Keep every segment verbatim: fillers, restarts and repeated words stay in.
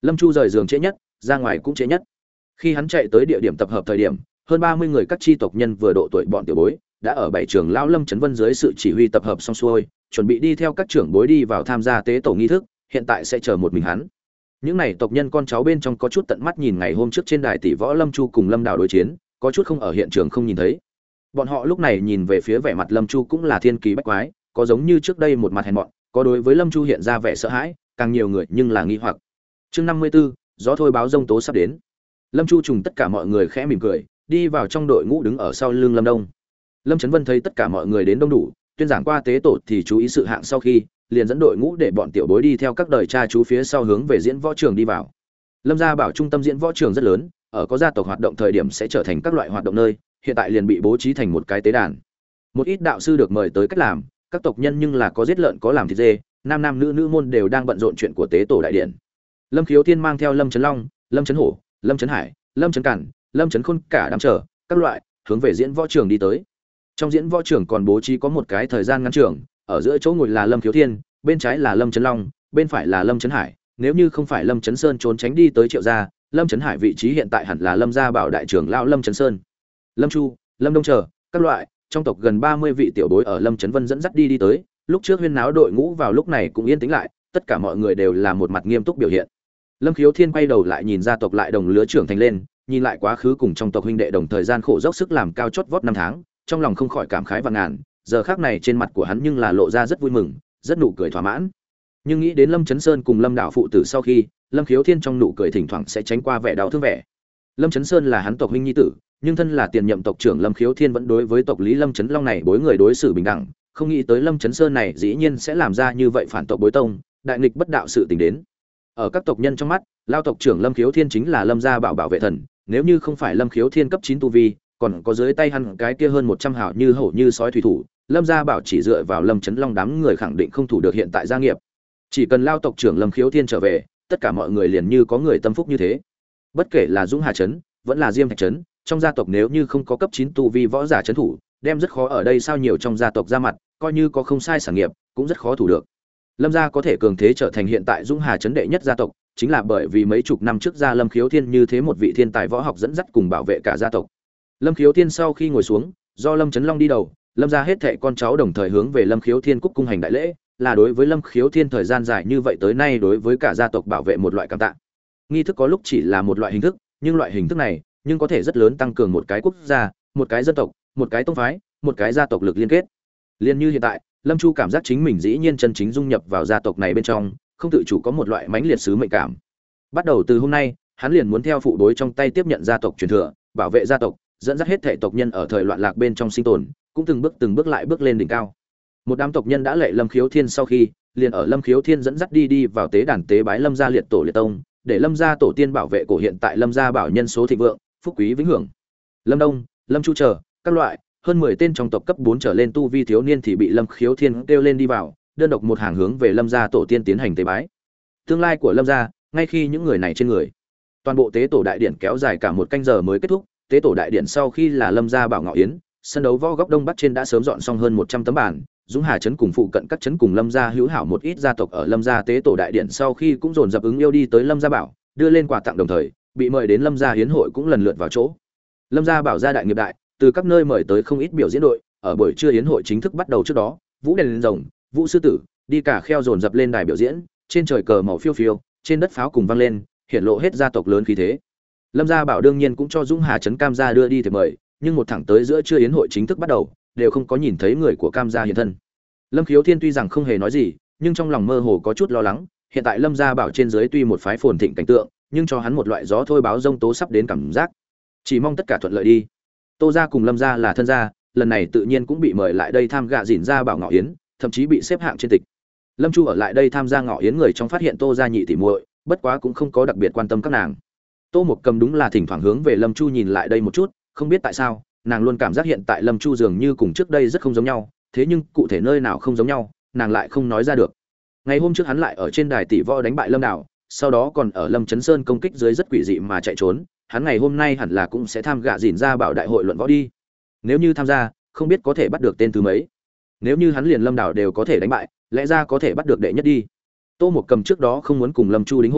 Lâm Chu rời giường trễ nhất, ra ngoài cũng trễ nhất. Khi hắn chạy tới địa điểm tập hợp thời điểm, hơn ba mươi người các chi tộc nhân vừa độ tuổi bọn tiểu bối, đã ở bảy trường lão Lâm Chấn Vân dưới sự chỉ huy tập hợp xong xuôi, chuẩn bị đi theo các trưởng bối đi vào tham gia tế tổ nghi thức, hiện tại sẽ chờ một mình hắn. Những này tộc nhân con cháu bên trong có chút tận mắt nhìn ngày hôm trước trên đài tỷ võ Lâm Chu cùng Lâm Đào đối chiến, có chút không ở hiện trường không nhìn thấy. Bọn họ lúc này nhìn về phía vẻ mặt Lâm Chu cũng là thiên kỳ bách quái, có giống như trước đây một mặt hèn mọn, có đối với Lâm Chu hiện ra vẻ sợ hãi, càng nhiều người nhưng là nghi hoặc. Chương năm mươi 54, gió thôi báo rông tố sắp đến. Lâm Chu trùng tất cả mọi người khẽ mỉm cười, đi vào trong đội ngũ đứng ở sau lưng Lâm Đông. Lâm Chấn Vân thấy tất cả mọi người đến đông đủ, tuyên giảng qua tế tổ thì chú ý sự hạng sau khi, liền dẫn đội ngũ để bọn tiểu bối đi theo các đời cha chú phía sau hướng về diễn võ trường đi vào. Lâm gia bảo trung tâm diễn võ trường rất lớn, ở có gia tộc hoạt động thời điểm sẽ trở thành các loại hoạt động nơi, hiện tại liền bị bố trí thành một cái tế đàn. Một ít đạo sư được mời tới cách làm, các tộc nhân nhưng là có giết lợn có làm thịt dê, nam nam nữ nữ môn đều đang bận rộn chuyện của tế tổ đại điện. Lâm Khiếu Thiên mang theo Lâm Chấn Long, Lâm Chấn Hổ, Lâm Chấn Hải, Lâm Chấn Cản, Lâm Chấn Khôn cả đám chờ các loại hướng về diễn võ trường đi tới. Trong diễn võ trường còn bố trí có một cái thời gian ngắn trường, ở giữa chỗ ngồi là Lâm Khiếu Thiên, bên trái là Lâm Chấn Long, bên phải là Lâm Chấn Hải, nếu như không phải Lâm Chấn Sơn trốn tránh đi tới Triệu gia, Lâm Chấn Hải vị trí hiện tại hẳn là Lâm gia bảo đại trưởng lão Lâm Chấn Sơn. Lâm Chu, Lâm Đông chờ các loại, trong tộc gần ba mươi vị tiểu bối ở Lâm Chấn Vân dẫn dắt đi đi tới, lúc trước huyên náo đội ngũ vào lúc này cũng yên tĩnh lại, tất cả mọi người đều là một mặt nghiêm túc biểu hiện. Lâm Khiếu Thiên quay đầu lại nhìn gia tộc lại đồng lứa trưởng thành lên, nhìn lại quá khứ cùng trong tộc huynh đệ đồng thời gian khổ dốc sức làm cao chót vót năm tháng, trong lòng không khỏi cảm khái và ngàn, giờ khắc này trên mặt của hắn nhưng là lộ ra rất vui mừng, rất nụ cười thỏa mãn. Nhưng nghĩ đến Lâm Chấn Sơn cùng Lâm Đạo phụ tử sau khi, Lâm Khiếu Thiên trong nụ cười thỉnh thoảng sẽ tránh qua vẻ đau thương vẻ. Lâm Chấn Sơn là hắn tộc huynh nhi tử, nhưng thân là tiền nhậm tộc trưởng Lâm Khiếu Thiên vẫn đối với tộc Lý Lâm Chấn Long này bối người đối xử bình đẳng, không nghĩ tới Lâm Chấn Sơn này dĩ nhiên sẽ làm ra như vậy phản tộc bối tông, đại nghịch bất đạo sự tình đến. Ở các tộc nhân trong mắt, lao tộc trưởng Lâm Khiếu Thiên chính là Lâm gia bảo bảo vệ thần, nếu như không phải Lâm Khiếu Thiên cấp chín tu vi, còn có dưới tay hắn cái kia hơn một trăm hảo như hổ như sói thủy thủ, Lâm gia bảo chỉ dựa vào Lâm Chấn Long đám người khẳng định không thủ được hiện tại gia nghiệp. Chỉ cần lao tộc trưởng Lâm Khiếu Thiên trở về, tất cả mọi người liền như có người tâm phúc như thế. Bất kể là Dũng Hà trấn, vẫn là Diêm Thạch trấn, trong gia tộc nếu như không có cấp chín tu vi võ giả trấn thủ, đem rất khó ở đây sao nhiều trong gia tộc ra mặt, coi như có không sai sản nghiệp, cũng rất khó thủ được. Lâm gia có thể cường thế trở thành hiện tại Dũng Hà trấn đệ nhất gia tộc, chính là bởi vì mấy chục năm trước gia Lâm Khiếu Thiên như thế một vị thiên tài võ học dẫn dắt cùng bảo vệ cả gia tộc. Lâm Khiếu Thiên sau khi ngồi xuống, do Lâm Chấn Long đi đầu, Lâm gia hết thảy con cháu đồng thời hướng về Lâm Khiếu Thiên cúc cung hành đại lễ, là đối với Lâm Khiếu Thiên thời gian dài như vậy tới nay đối với cả gia tộc bảo vệ một loại cảm tạ. Nghi thức có lúc chỉ là một loại hình thức, nhưng loại hình thức này, nhưng có thể rất lớn tăng cường một cái quốc gia, một cái dân tộc, một cái tông phái, một cái gia tộc lực liên kết. Liên như hiện tại, Lâm Chu cảm giác chính mình dĩ nhiên chân chính dung nhập vào gia tộc này bên trong, không tự chủ có một loại mãnh liệt sứ mệnh cảm. Bắt đầu từ hôm nay, hắn liền muốn theo phụ đối trong tay tiếp nhận gia tộc truyền thừa, bảo vệ gia tộc, dẫn dắt hết thảy tộc nhân ở thời loạn lạc bên trong sinh tồn, cũng từng bước từng bước lại bước lên đỉnh cao. Một đám tộc nhân đã lệ Lâm Khiếu Thiên sau khi, liền ở Lâm Khiếu Thiên dẫn dắt đi đi vào tế đàn tế bái Lâm gia liệt tổ liệt tông, để Lâm gia tổ tiên bảo vệ cổ hiện tại Lâm gia bảo nhân số thịnh vượng, phúc quý vĩnh hưởng. Lâm Đông, Lâm Chu chờ các loại, hơn mười tên trong tộc cấp bốn trở lên tu vi thiếu niên thì bị Lâm Khiếu Thiên kêu lên đi vào, đơn độc một hàng hướng về Lâm gia tổ tiên tiến hành tế bái. Tương lai của Lâm gia, ngay khi những người này trên người. Toàn bộ tế tổ đại điện kéo dài cả một canh giờ mới kết thúc, tế tổ đại điện sau khi là Lâm gia bảo ngọ yến, sân đấu võ góc đông bắc trên đã sớm dọn xong hơn một trăm tấm bàn, Dũng Hà trấn cùng phụ cận các trấn cùng Lâm gia hữu hảo một ít gia tộc ở Lâm gia tế tổ đại điện sau khi cũng dồn dập ứng yêu đi tới Lâm gia bảo, đưa lên quà tặng đồng thời, bị mời đến Lâm gia hiến hội cũng lần lượt vào chỗ. Lâm gia bảo gia đại nghiệp đại, từ các nơi mời tới không ít biểu diễn đội, ở buổi trưa hiến hội chính thức bắt đầu trước đó, vũ đèn lên rồng, vũ sư tử, đi cả kheo dồn dập lên đài biểu diễn, trên trời cờ màu phiêu phiêu, trên đất pháo cùng vang lên, hiển lộ hết gia tộc lớn khí thế. Lâm gia bảo đương nhiên cũng cho Dũng Hà trấn Cam gia đưa đi thiệp mời, nhưng một thẳng tới giữa trưa yến hội chính thức bắt đầu, đều không có nhìn thấy người của Cam gia hiện thân. Lâm Khiếu Thiên tuy rằng không hề nói gì, nhưng trong lòng mơ hồ có chút lo lắng, hiện tại Lâm gia bảo trên dưới tuy một phái phồn thịnh cảnh tượng, nhưng cho hắn một loại gió thôi báo rông tố sắp đến cảm giác. Chỉ mong tất cả thuận lợi đi. Tô gia cùng Lâm gia là thân gia, lần này tự nhiên cũng bị mời lại đây tham gạ dỉn gia bảo ngọ yến, thậm chí bị xếp hạng trên tịch. Lâm Chu ở lại đây tham gia ngọ yến người trong phát hiện Tô gia nhị tỷ muội, bất quá cũng không có đặc biệt quan tâm các nàng. Tô Mộc Cầm đúng là thỉnh thoảng hướng về Lâm Chu nhìn lại đây một chút, không biết tại sao, nàng luôn cảm giác hiện tại Lâm Chu dường như cùng trước đây rất không giống nhau, thế nhưng cụ thể nơi nào không giống nhau, nàng lại không nói ra được. Ngày hôm trước hắn lại ở trên đài tỷ võ đánh bại Lâm Đào, sau đó còn ở Lâm Chấn Sơn công kích dưới rất quỷ dị mà chạy trốn, hắn ngày hôm nay hẳn là cũng sẽ tham gạ dỉn ra bảo đại hội luận võ đi. Nếu như tham gia, không biết có thể bắt được tên thứ mấy. Nếu như hắn liền Lâm Đào đều có thể đánh bại, lẽ ra có thể bắt được đệ nhất đi. Tô Mộc Cầm trước đó không muốn cùng Lâm Chu đính hôn,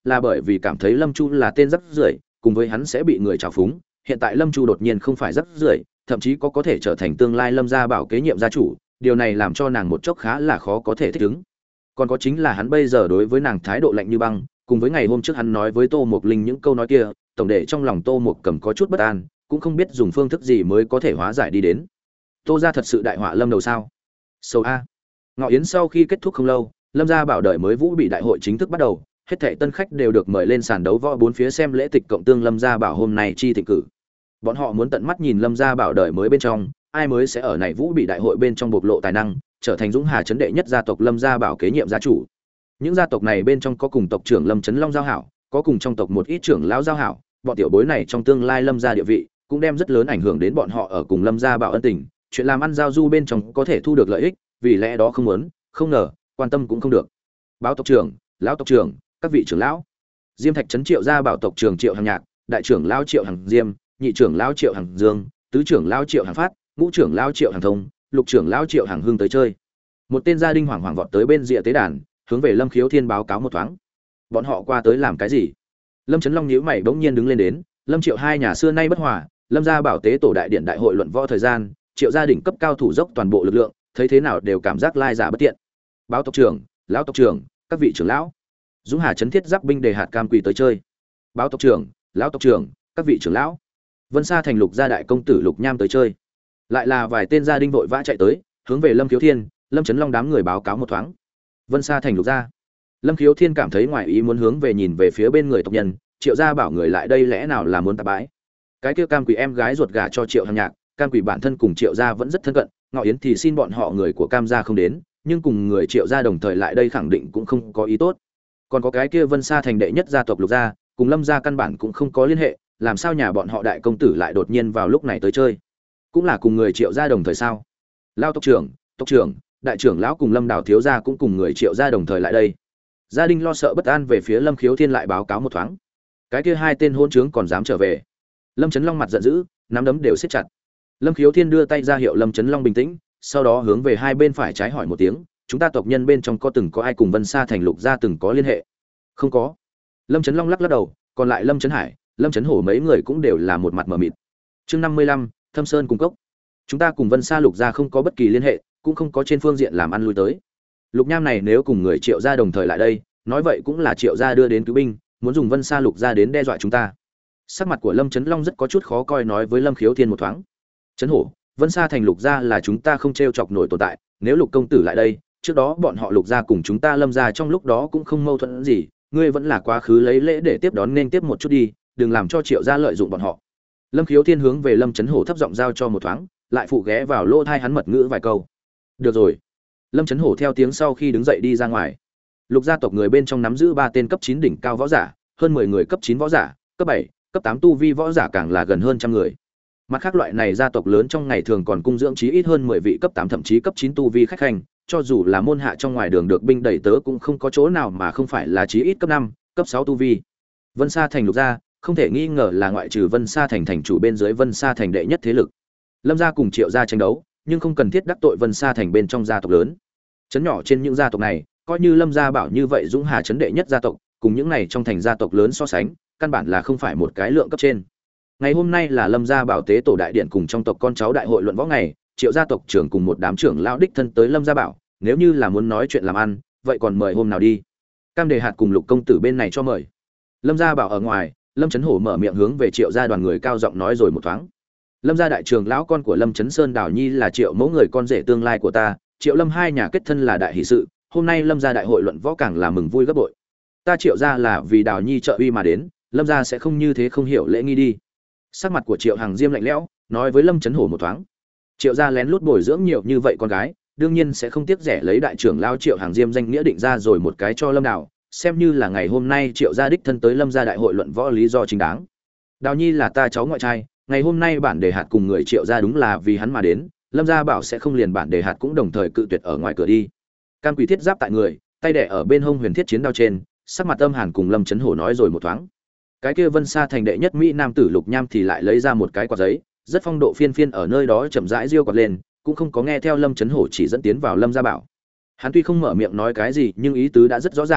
là bởi vì cảm thấy Lâm Chu là tên rắc rưởi, cùng với hắn sẽ bị người trào phúng. Hiện tại Lâm Chu đột nhiên không phải rắc rưởi, thậm chí có có thể trở thành tương lai Lâm gia bảo kế nhiệm gia chủ, điều này làm cho nàng một chốc khá là khó có thể thích ứng. Còn có chính là hắn bây giờ đối với nàng thái độ lạnh như băng, cùng với ngày hôm trước hắn nói với Tô Mộc Linh những câu nói kia, tổng để trong lòng Tô Mộc Cầm có chút bất an, cũng không biết dùng phương thức gì mới có thể hóa giải đi đến. Tô gia thật sự đại họa lâm đầu sao? Sâu a. Ngọ yến sau khi kết thúc không lâu, Lâm gia bảo đợi mới vũ bị đại hội chính thức bắt đầu, hết thảy tân khách đều được mời lên sàn đấu võ bốn phía xem lễ tịch cộng tương Lâm gia bảo hôm nay chi thịnh cử. Bọn họ muốn tận mắt nhìn Lâm gia bảo đợi mới bên trong, ai mới sẽ ở này vũ bị đại hội bên trong bộc lộ tài năng, trở thành dũng hà chấn đệ nhất gia tộc Lâm gia bảo kế nhiệm gia chủ. Những gia tộc này bên trong có cùng tộc trưởng Lâm Chấn Long giao hảo, có cùng trong tộc một ít trưởng lão giao hảo, bọn tiểu bối này trong tương lai Lâm gia địa vị cũng đem rất lớn ảnh hưởng đến bọn họ ở cùng Lâm gia bảo ân tình, chuyện làm ăn giao du bên trong có thể thu được lợi ích, vì lẽ đó không muốn, không ngờ, quan tâm cũng không được. Báo tộc trưởng, lão tộc trưởng, các vị trưởng lão. Diêm Thạch trấn Triệu gia bảo tộc trưởng Triệu Hằng Nhạc, đại trưởng lão Triệu Hằng Diêm, nhị trưởng lão Triệu Hằng Dương, tứ trưởng lão Triệu Hằng Phát, ngũ trưởng lão Triệu Hằng Thông, lục trưởng lão Triệu Hằng Hưng tới chơi. Một tên gia đình hoảng hoảng vọt tới bên rìa tế đàn, hướng về Lâm Khiếu Thiên báo cáo một thoáng. Bọn họ qua tới làm cái gì? Lâm Chấn Long nhíu mày bỗng nhiên đứng lên đến, Lâm Triệu hai nhà xưa nay bất hòa, Lâm gia bảo tế tổ đại điện đại hội luận võ thời gian, Triệu gia đình cấp cao thủ dốc toàn bộ lực lượng, thấy thế nào đều cảm giác lai giả bất tiện. Báo tộc trưởng, lão tộc trưởng, các vị trưởng lão. Dũng Hà trấn thiết giáp binh đề hạt cam quỳ tới chơi. Báo tộc trưởng, lão tộc trưởng, các vị trưởng lão. Vân Sa thành Lục gia đại công tử Lục Nham tới chơi. Lại là vài tên gia đình vội vã chạy tới, hướng về Lâm Khiếu Thiên, Lâm Chấn Long đám người báo cáo một thoáng. Vân Sa thành Lục gia. Lâm Khiếu Thiên cảm thấy ngoài ý muốn hướng về nhìn về phía bên người tộc nhân, Triệu gia bảo người lại đây lẽ nào là muốn tạp bãi. Cái kia cam quỷ em gái ruột gả cho Triệu Hằng Nhạc, cam quỷ bản thân cùng Triệu gia vẫn rất thân cận, Ngọ Yến thì xin bọn họ người của cam gia không đến, nhưng cùng người Triệu gia đồng thời lại đây khẳng định cũng không có ý tốt. Còn có cái kia Vân Sa thành đệ nhất gia tộc Lục gia, cùng Lâm gia căn bản cũng không có liên hệ, làm sao nhà bọn họ đại công tử lại đột nhiên vào lúc này tới chơi? Cũng là cùng người Triệu gia đồng thời sao? Lao tộc trưởng, tộc trưởng, đại trưởng lão cùng Lâm Đào thiếu gia cũng cùng người Triệu gia đồng thời lại đây. Gia đình lo sợ bất an về phía Lâm Khiếu Thiên lại báo cáo một thoáng. Cái kia hai tên hôn trướng còn dám trở về. Lâm Chấn Long mặt giận dữ, nắm đấm đều siết chặt. Lâm Khiếu Thiên đưa tay ra hiệu Lâm Chấn Long bình tĩnh, sau đó hướng về hai bên phải trái hỏi một tiếng, chúng ta tộc nhân bên trong có từng có ai cùng Vân Sa thành Lục gia từng có liên hệ? Không có. Lâm Chấn Long lắc lắc đầu, còn lại Lâm Chấn Hải, Lâm Chấn Hổ mấy người cũng đều là một mặt mờ mịt. Chương năm mươi lăm, Thâm Sơn cung cốc. Chúng ta cùng Vân Sa Lục gia không có bất kỳ liên hệ, cũng không có trên phương diện làm ăn lui tới. Lục Nham này nếu cùng người Triệu gia đồng thời lại đây, nói vậy cũng là Triệu gia đưa đến cứu binh, muốn dùng Vân Sa Lục gia đến đe dọa chúng ta. Sắc mặt của Lâm Chấn Long rất có chút khó coi nói với Lâm Khiếu Thiên một thoáng. Chấn Hổ, Vân Sa thành Lục gia là chúng ta không trêu chọc nổi tồn tại, nếu Lục công tử lại đây, trước đó bọn họ Lục gia cùng chúng ta Lâm gia trong lúc đó cũng không mâu thuẫn gì, ngươi vẫn là quá khứ lấy lễ để tiếp đón nên tiếp một chút đi, đừng làm cho Triệu gia lợi dụng bọn họ. Lâm Khiếu Thiên hướng về Lâm Chấn Hổ thấp giọng giao cho một thoáng, lại phụ ghé vào lỗ tai hắn mật ngữ vài câu. Được rồi. Lâm Chấn Hổ theo tiếng sau khi đứng dậy đi ra ngoài. Lục gia tộc người bên trong nắm giữ ba tên cấp chín đỉnh cao võ giả, hơn mười người cấp chín võ giả, cấp bảy, cấp tám tu vi võ giả càng là gần hơn trăm người. Mặt khác loại này gia tộc lớn trong ngày thường còn cung dưỡng chí ít hơn mười vị cấp tám thậm chí cấp chín tu vi khách hành, cho dù là môn hạ trong ngoài đường được binh đẩy tớ cũng không có chỗ nào mà không phải là chí ít cấp năm, cấp sáu tu vi. Vân Sa thành Lục gia, không thể nghi ngờ là ngoại trừ Vân Sa thành thành chủ bên dưới Vân Sa thành đệ nhất thế lực. Lâm gia cùng Triệu gia tranh đấu, nhưng không cần thiết đắc tội Vân Sa thành bên trong gia tộc lớn. Chấn nhỏ trên những gia tộc này, coi như Lâm gia bảo như vậy Dũng Hà chấn đệ nhất gia tộc, cùng những này trong thành gia tộc lớn so sánh, căn bản là không phải một cái lượng cấp trên. Ngày hôm nay là Lâm gia bảo tế tổ đại điện cùng trong tộc con cháu đại hội luận võ ngày, Triệu gia tộc trưởng cùng một đám trưởng lão đích thân tới Lâm gia bảo, nếu như là muốn nói chuyện làm ăn, vậy còn mời hôm nào đi. Cam Đề Hạt cùng Lục công tử bên này cho mời. Lâm gia bảo ở ngoài, Lâm Chấn Hổ mở miệng hướng về Triệu gia đoàn người cao giọng nói rồi một thoáng. Lâm gia đại trưởng lão con của Lâm Chấn Sơn Đào Nhi là Triệu mẫu người con rể tương lai của ta, Triệu Lâm hai nhà kết thân là đại hỷ sự, hôm nay Lâm gia đại hội luận võ càng là mừng vui gấp bội. Ta Triệu gia là vì Đào Nhi trợ uy mà đến, Lâm gia sẽ không như thế không hiểu lễ nghi đi. Sắc mặt của Triệu Hằng Diêm lạnh lẽo, nói với Lâm Chấn Hổ một thoáng. Triệu gia lén lút bồi dưỡng nhiều như vậy con gái, đương nhiên sẽ không tiếc rẻ lấy đại trưởng lão Triệu Hằng Diêm danh nghĩa định ra rồi một cái cho Lâm Đào, xem như là ngày hôm nay Triệu gia đích thân tới Lâm gia đại hội luận võ lý do chính đáng. Đào Nhi là ta cháu ngoại trai, ngày hôm nay bản đề hạt cùng người Triệu gia đúng là vì hắn mà đến, Lâm gia bảo sẽ không liền bản đề hạt cũng đồng thời cự tuyệt ở ngoài cửa đi. Cam Quỷ thiết giáp tại người, tay đẻ ở bên hông huyền thiết chiến đao trên, sắc mặt âm hàn cùng Lâm Chấn Hổ nói rồi một thoáng. Cái kia Vân Sa thành đệ nhất mỹ nam tử Lục Nham thì lại lấy ra một cái quạt giấy, rất phong độ phiên phiên ở nơi đó chậm rãi riêu quạt lên, cũng không có nghe theo Lâm Chấn Hổ chỉ dẫn tiến vào Lâm gia bảo. Hắn tuy không mở miệng nói cái gì, nhưng ý tứ đã rất rõ ràng,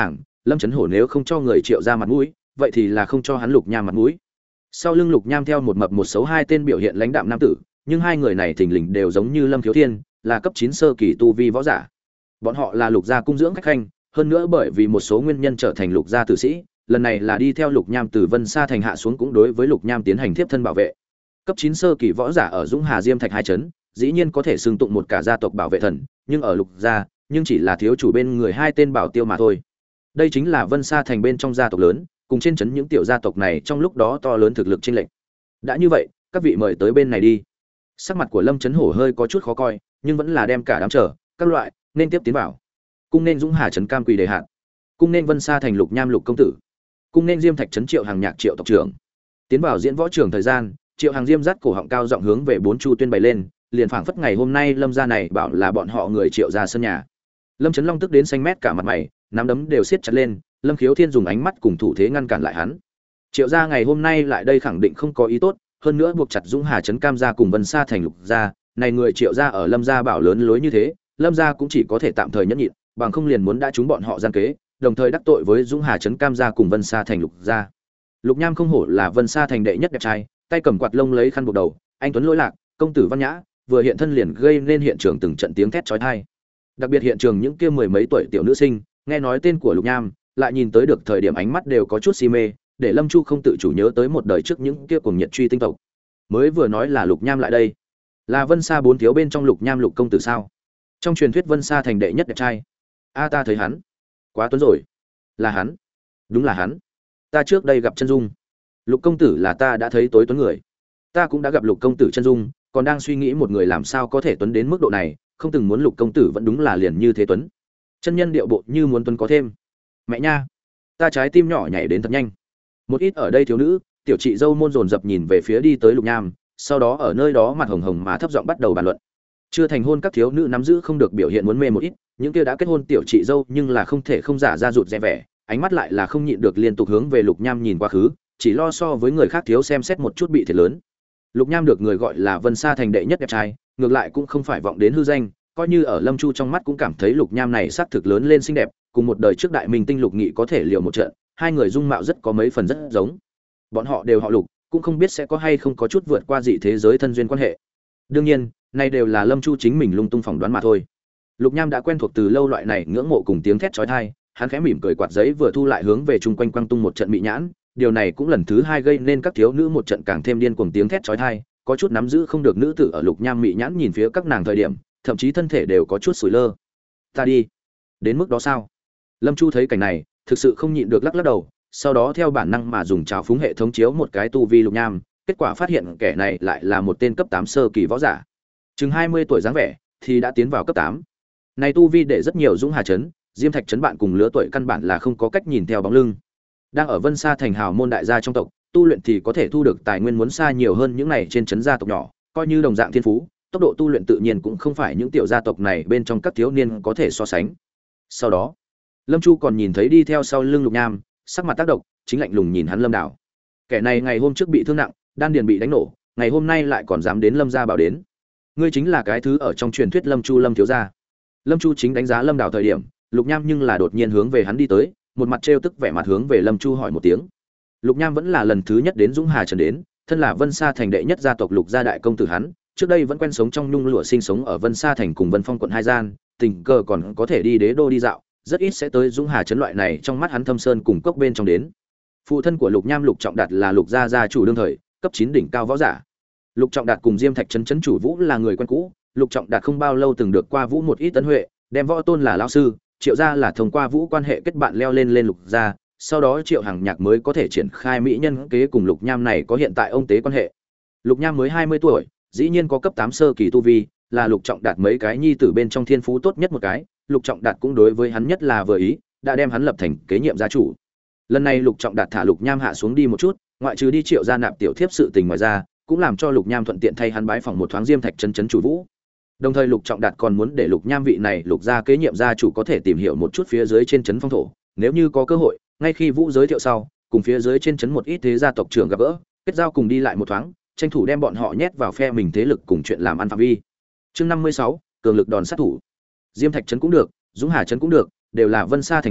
Lâm Chấn Hổ nếu không cho người Triệu gia mặt mũi, vậy thì là không cho hắn Lục Nham mặt mũi. Sau lưng Lục Nham theo một mập một xấu hai tên biểu hiện lãnh đạm nam tử, nhưng hai người này thình lình đều giống như Lâm Khiếu Thiên, là cấp chín sơ kỳ tu vi võ giả. Bọn họ là Lục gia cung dưỡng khách khanh, hơn nữa bởi vì một số nguyên nhân trở thành Lục gia tử sĩ, lần này là đi theo Lục Nham từ Vân Sa thành hạ xuống, cũng đối với Lục Nham tiến hành tiếp thân bảo vệ. Cấp chín sơ kỳ võ giả ở Dũng Hà Diêm Thạch hai trấn, dĩ nhiên có thể xưng tụng một cả gia tộc bảo vệ thần, nhưng ở Lục gia, nhưng chỉ là thiếu chủ bên người hai tên bảo tiêu mà thôi. Đây chính là Vân Sa thành bên trong gia tộc lớn, cùng trên trấn những tiểu gia tộc này trong lúc đó to lớn thực lực chênh lệch. Đã như vậy, các vị mời tới bên này đi. Sắc mặt của Lâm Chấn Hổ hơi có chút khó coi, nhưng vẫn là đem cả đám chờ các loại nên tiếp tiến vào. Cung nên Dũng Hà trấn cam quỳ đề hạn, cung nên Vân Sa thành Lục Nham Lục công tử, cung nên Diêm Thạch trấn Triệu Hàng Nhạc Triệu tộc trưởng. Tiến vào diễn võ trường thời gian, Triệu Hàng Diêm dắt cổ họng cao giọng hướng về bốn chu tuyên bày lên, liền phảng phất ngày hôm nay Lâm gia này bảo là bọn họ người Triệu gia sân nhà. Lâm Chấn Long tức đến xanh mét cả mặt mày, nắm đấm đều siết chặt lên. Lâm Khiếu Thiên dùng ánh mắt cùng thủ thế ngăn cản lại hắn. Triệu gia ngày hôm nay lại đây khẳng định không có ý tốt, hơn nữa buộc chặt Dũng Hà trấn Cam gia cùng Vân Sa thành Lục gia, này người Triệu gia ở Lâm gia bảo lớn lối như thế, Lâm gia cũng chỉ có thể tạm thời nhẫn nhịn, bằng không liền muốn đã chúng bọn họ gian kế, đồng thời đắc tội với Dũng Hà trấn Cam gia cùng Vân Sa thành Lục gia. Lục Nham không hổ là Vân Sa thành đệ nhất đẹp trai, tay cầm quạt lông lấy khăn buộc đầu, anh tuấn lỗi lạc, công tử văn nhã, vừa hiện thân liền gây nên hiện trường từng trận tiếng thét chói tai. Đặc biệt hiện trường những kia mười mấy tuổi tiểu nữ sinh, nghe nói tên của Lục Nham, lại nhìn tới được thời điểm ánh mắt đều có chút si mê, để Lâm Chu không tự chủ nhớ tới một đời trước những kia cuồng nhiệt truy tinh tộc. Mới vừa nói là Lục Nham lại đây, là Vân Sa bốn thiếu bên trong Lục Nham Lục công tử sao? Trong truyền thuyết Vân Sa thành đệ nhất đẹp trai. A ta thấy hắn, quá tuấn rồi. Là hắn, đúng là hắn. Ta trước đây gặp chân dung. Lục công tử là ta đã thấy tối tuấn người. Ta cũng đã gặp Lục công tử chân dung, còn đang suy nghĩ một người làm sao có thể tuấn đến mức độ này, không từng muốn Lục công tử vẫn đúng là liền như thế tuấn. Chân nhân điệu bộ như muốn tuấn có thêm. Mẹ nha, ta trái tim nhỏ nhảy đến thật nhanh. Một ít ở đây thiếu nữ, tiểu chị dâu môn dồn dập nhìn về phía đi tới Lục Nham, sau đó ở nơi đó mặt hồng hồng mà thấp giọng bắt đầu bàn luận. Chưa thành hôn các thiếu nữ nắm giữ không được biểu hiện muốn mê một ít, những kia đã kết hôn tiểu chị dâu nhưng là không thể không giả ra rụt rè vẻ, ánh mắt lại là không nhịn được liên tục hướng về Lục Nham nhìn quá khứ, chỉ lo so với người khác thiếu xem xét một chút bị thiệt lớn. Lục Nham được người gọi là Vân Sa thành đệ nhất đẹp trai, ngược lại cũng không phải vọng đến hư danh, coi như ở Lâm Chu trong mắt cũng cảm thấy Lục Nham này sắc thực lớn lên xinh đẹp, cùng một đời trước đại minh tinh Lục Nghị có thể liều một trận, hai người dung mạo rất có mấy phần rất giống. Bọn họ đều họ Lục, cũng không biết sẽ có hay không có chút vượt qua dị thế giới thân duyên quan hệ. Đương nhiên, này đều là Lâm Chu chính mình lung tung phỏng đoán mà thôi. Lục Nham đã quen thuộc từ lâu loại này ngưỡng mộ cùng tiếng thét chói tai, hắn khẽ mỉm cười quạt giấy vừa thu lại hướng về chung quanh quăng tung một trận mị nhãn, điều này cũng lần thứ hai gây nên các thiếu nữ một trận càng thêm điên cuồng tiếng thét chói tai, có chút nắm giữ không được nữ tử ở Lục Nham mị nhãn nhìn phía các nàng thời điểm, thậm chí thân thể đều có chút sủi lơ. Ta đi, đến mức đó sao? Lâm Chu thấy cảnh này, thực sự không nhịn được lắc lắc đầu, sau đó theo bản năng mà dùng trào phúng hệ thống chiếu một cái tu vi Lục Nham, kết quả phát hiện kẻ này lại là một tên cấp tám sơ kỳ võ giả. Chừng hai mươi tuổi dáng vẻ thì đã tiến vào cấp tám. Này tu vi để rất nhiều Dũng Hà trấn, Diêm Thạch trấn bạn cùng lứa tuổi căn bản là không có cách nhìn theo bóng lưng. Đang ở Vân Sa thành hào môn đại gia trong tộc, tu luyện thì có thể thu được tài nguyên muốn xa nhiều hơn những này trên trấn gia tộc nhỏ, coi như đồng dạng thiên phú, tốc độ tu luyện tự nhiên cũng không phải những tiểu gia tộc này bên trong các thiếu niên có thể so sánh. Sau đó, Lâm Chu còn nhìn thấy đi theo sau lưng Lục Nham, sắc mặt tác động, chính lạnh lùng nhìn hắn Lâm Đảo. Kẻ này ngày hôm trước bị thương nặng, đan điền bị đánh nổ, ngày hôm nay lại còn dám đến Lâm gia bảo đến. Ngươi chính là cái thứ ở trong truyền thuyết Lâm Chu Lâm thiếu gia. Lâm Chu chính đánh giá Lâm Đảo thời điểm, Lục Nham nhưng là đột nhiên hướng về hắn đi tới, một mặt trêu tức vẻ mặt hướng về Lâm Chu hỏi một tiếng. Lục Nham vẫn là lần thứ nhất đến Dũng Hà trấn đến, thân là Vân Sa thành đệ nhất gia tộc Lục gia đại công tử hắn, trước đây vẫn quen sống trong nhung lụa sinh sống ở Vân Sa thành cùng Vân Phong quận hai gian, tình cờ còn có thể đi đế đô đi dạo, rất ít sẽ tới Dũng Hà trấn loại này trong mắt hắn thâm sơn cùng cốc bên trong đến. Phụ thân của Lục Nham Lục Trọng Đạt là Lục gia gia chủ đương thời, cấp chín đỉnh cao võ giả. Lục Trọng Đạt cùng Diêm Thạch trấn trấn chủ Vũ là người quen cũ, Lục Trọng Đạt không bao lâu từng được qua Vũ một ít tấn huệ, đem võ tôn là lão sư, Triệu gia là thông qua Vũ quan hệ kết bạn leo lên lên Lục gia, sau đó Triệu Hằng Nhạc mới có thể triển khai mỹ nhân kế cùng Lục Nham này có hiện tại ông tế quan hệ. Lục Nham mới hai mươi tuổi, dĩ nhiên có cấp tám sơ kỳ tu vi, là Lục Trọng Đạt mấy cái nhi tử bên trong thiên phú tốt nhất một cái, Lục Trọng Đạt cũng đối với hắn nhất là vừa ý, đã đem hắn lập thành kế nhiệm gia chủ. Lần này Lục Trọng Đạt thả Lục Nham hạ xuống đi một chút, ngoại trừ đi Triệu gia nạp tiểu thiếp sự tình ngoài ra, cũng làm cho Lục Nham thuận tiện thay hắn bái phỏng một thoáng Diêm Thạch trấn trấn chủ Vũ. Đồng thời Lục Trọng Đạt còn muốn để Lục Nham vị này Lục gia kế nhiệm gia chủ có thể tìm hiểu một chút phía dưới trên trấn phong thổ, nếu như có cơ hội, ngay khi Vũ giới thiệu sau, cùng phía dưới trên trấn một ít thế gia tộc trưởng gặp gỡ, kết giao cùng đi lại một thoáng, tranh thủ đem bọn họ nhét vào phe mình thế lực cùng chuyện làm ăn phạm vi. Chương năm mươi sáu, cường lực đòn sát thủ. Diêm Thạch trấn cũng được, Dũng Hà trấn cũng được, đều là Vân Sa thành hạt,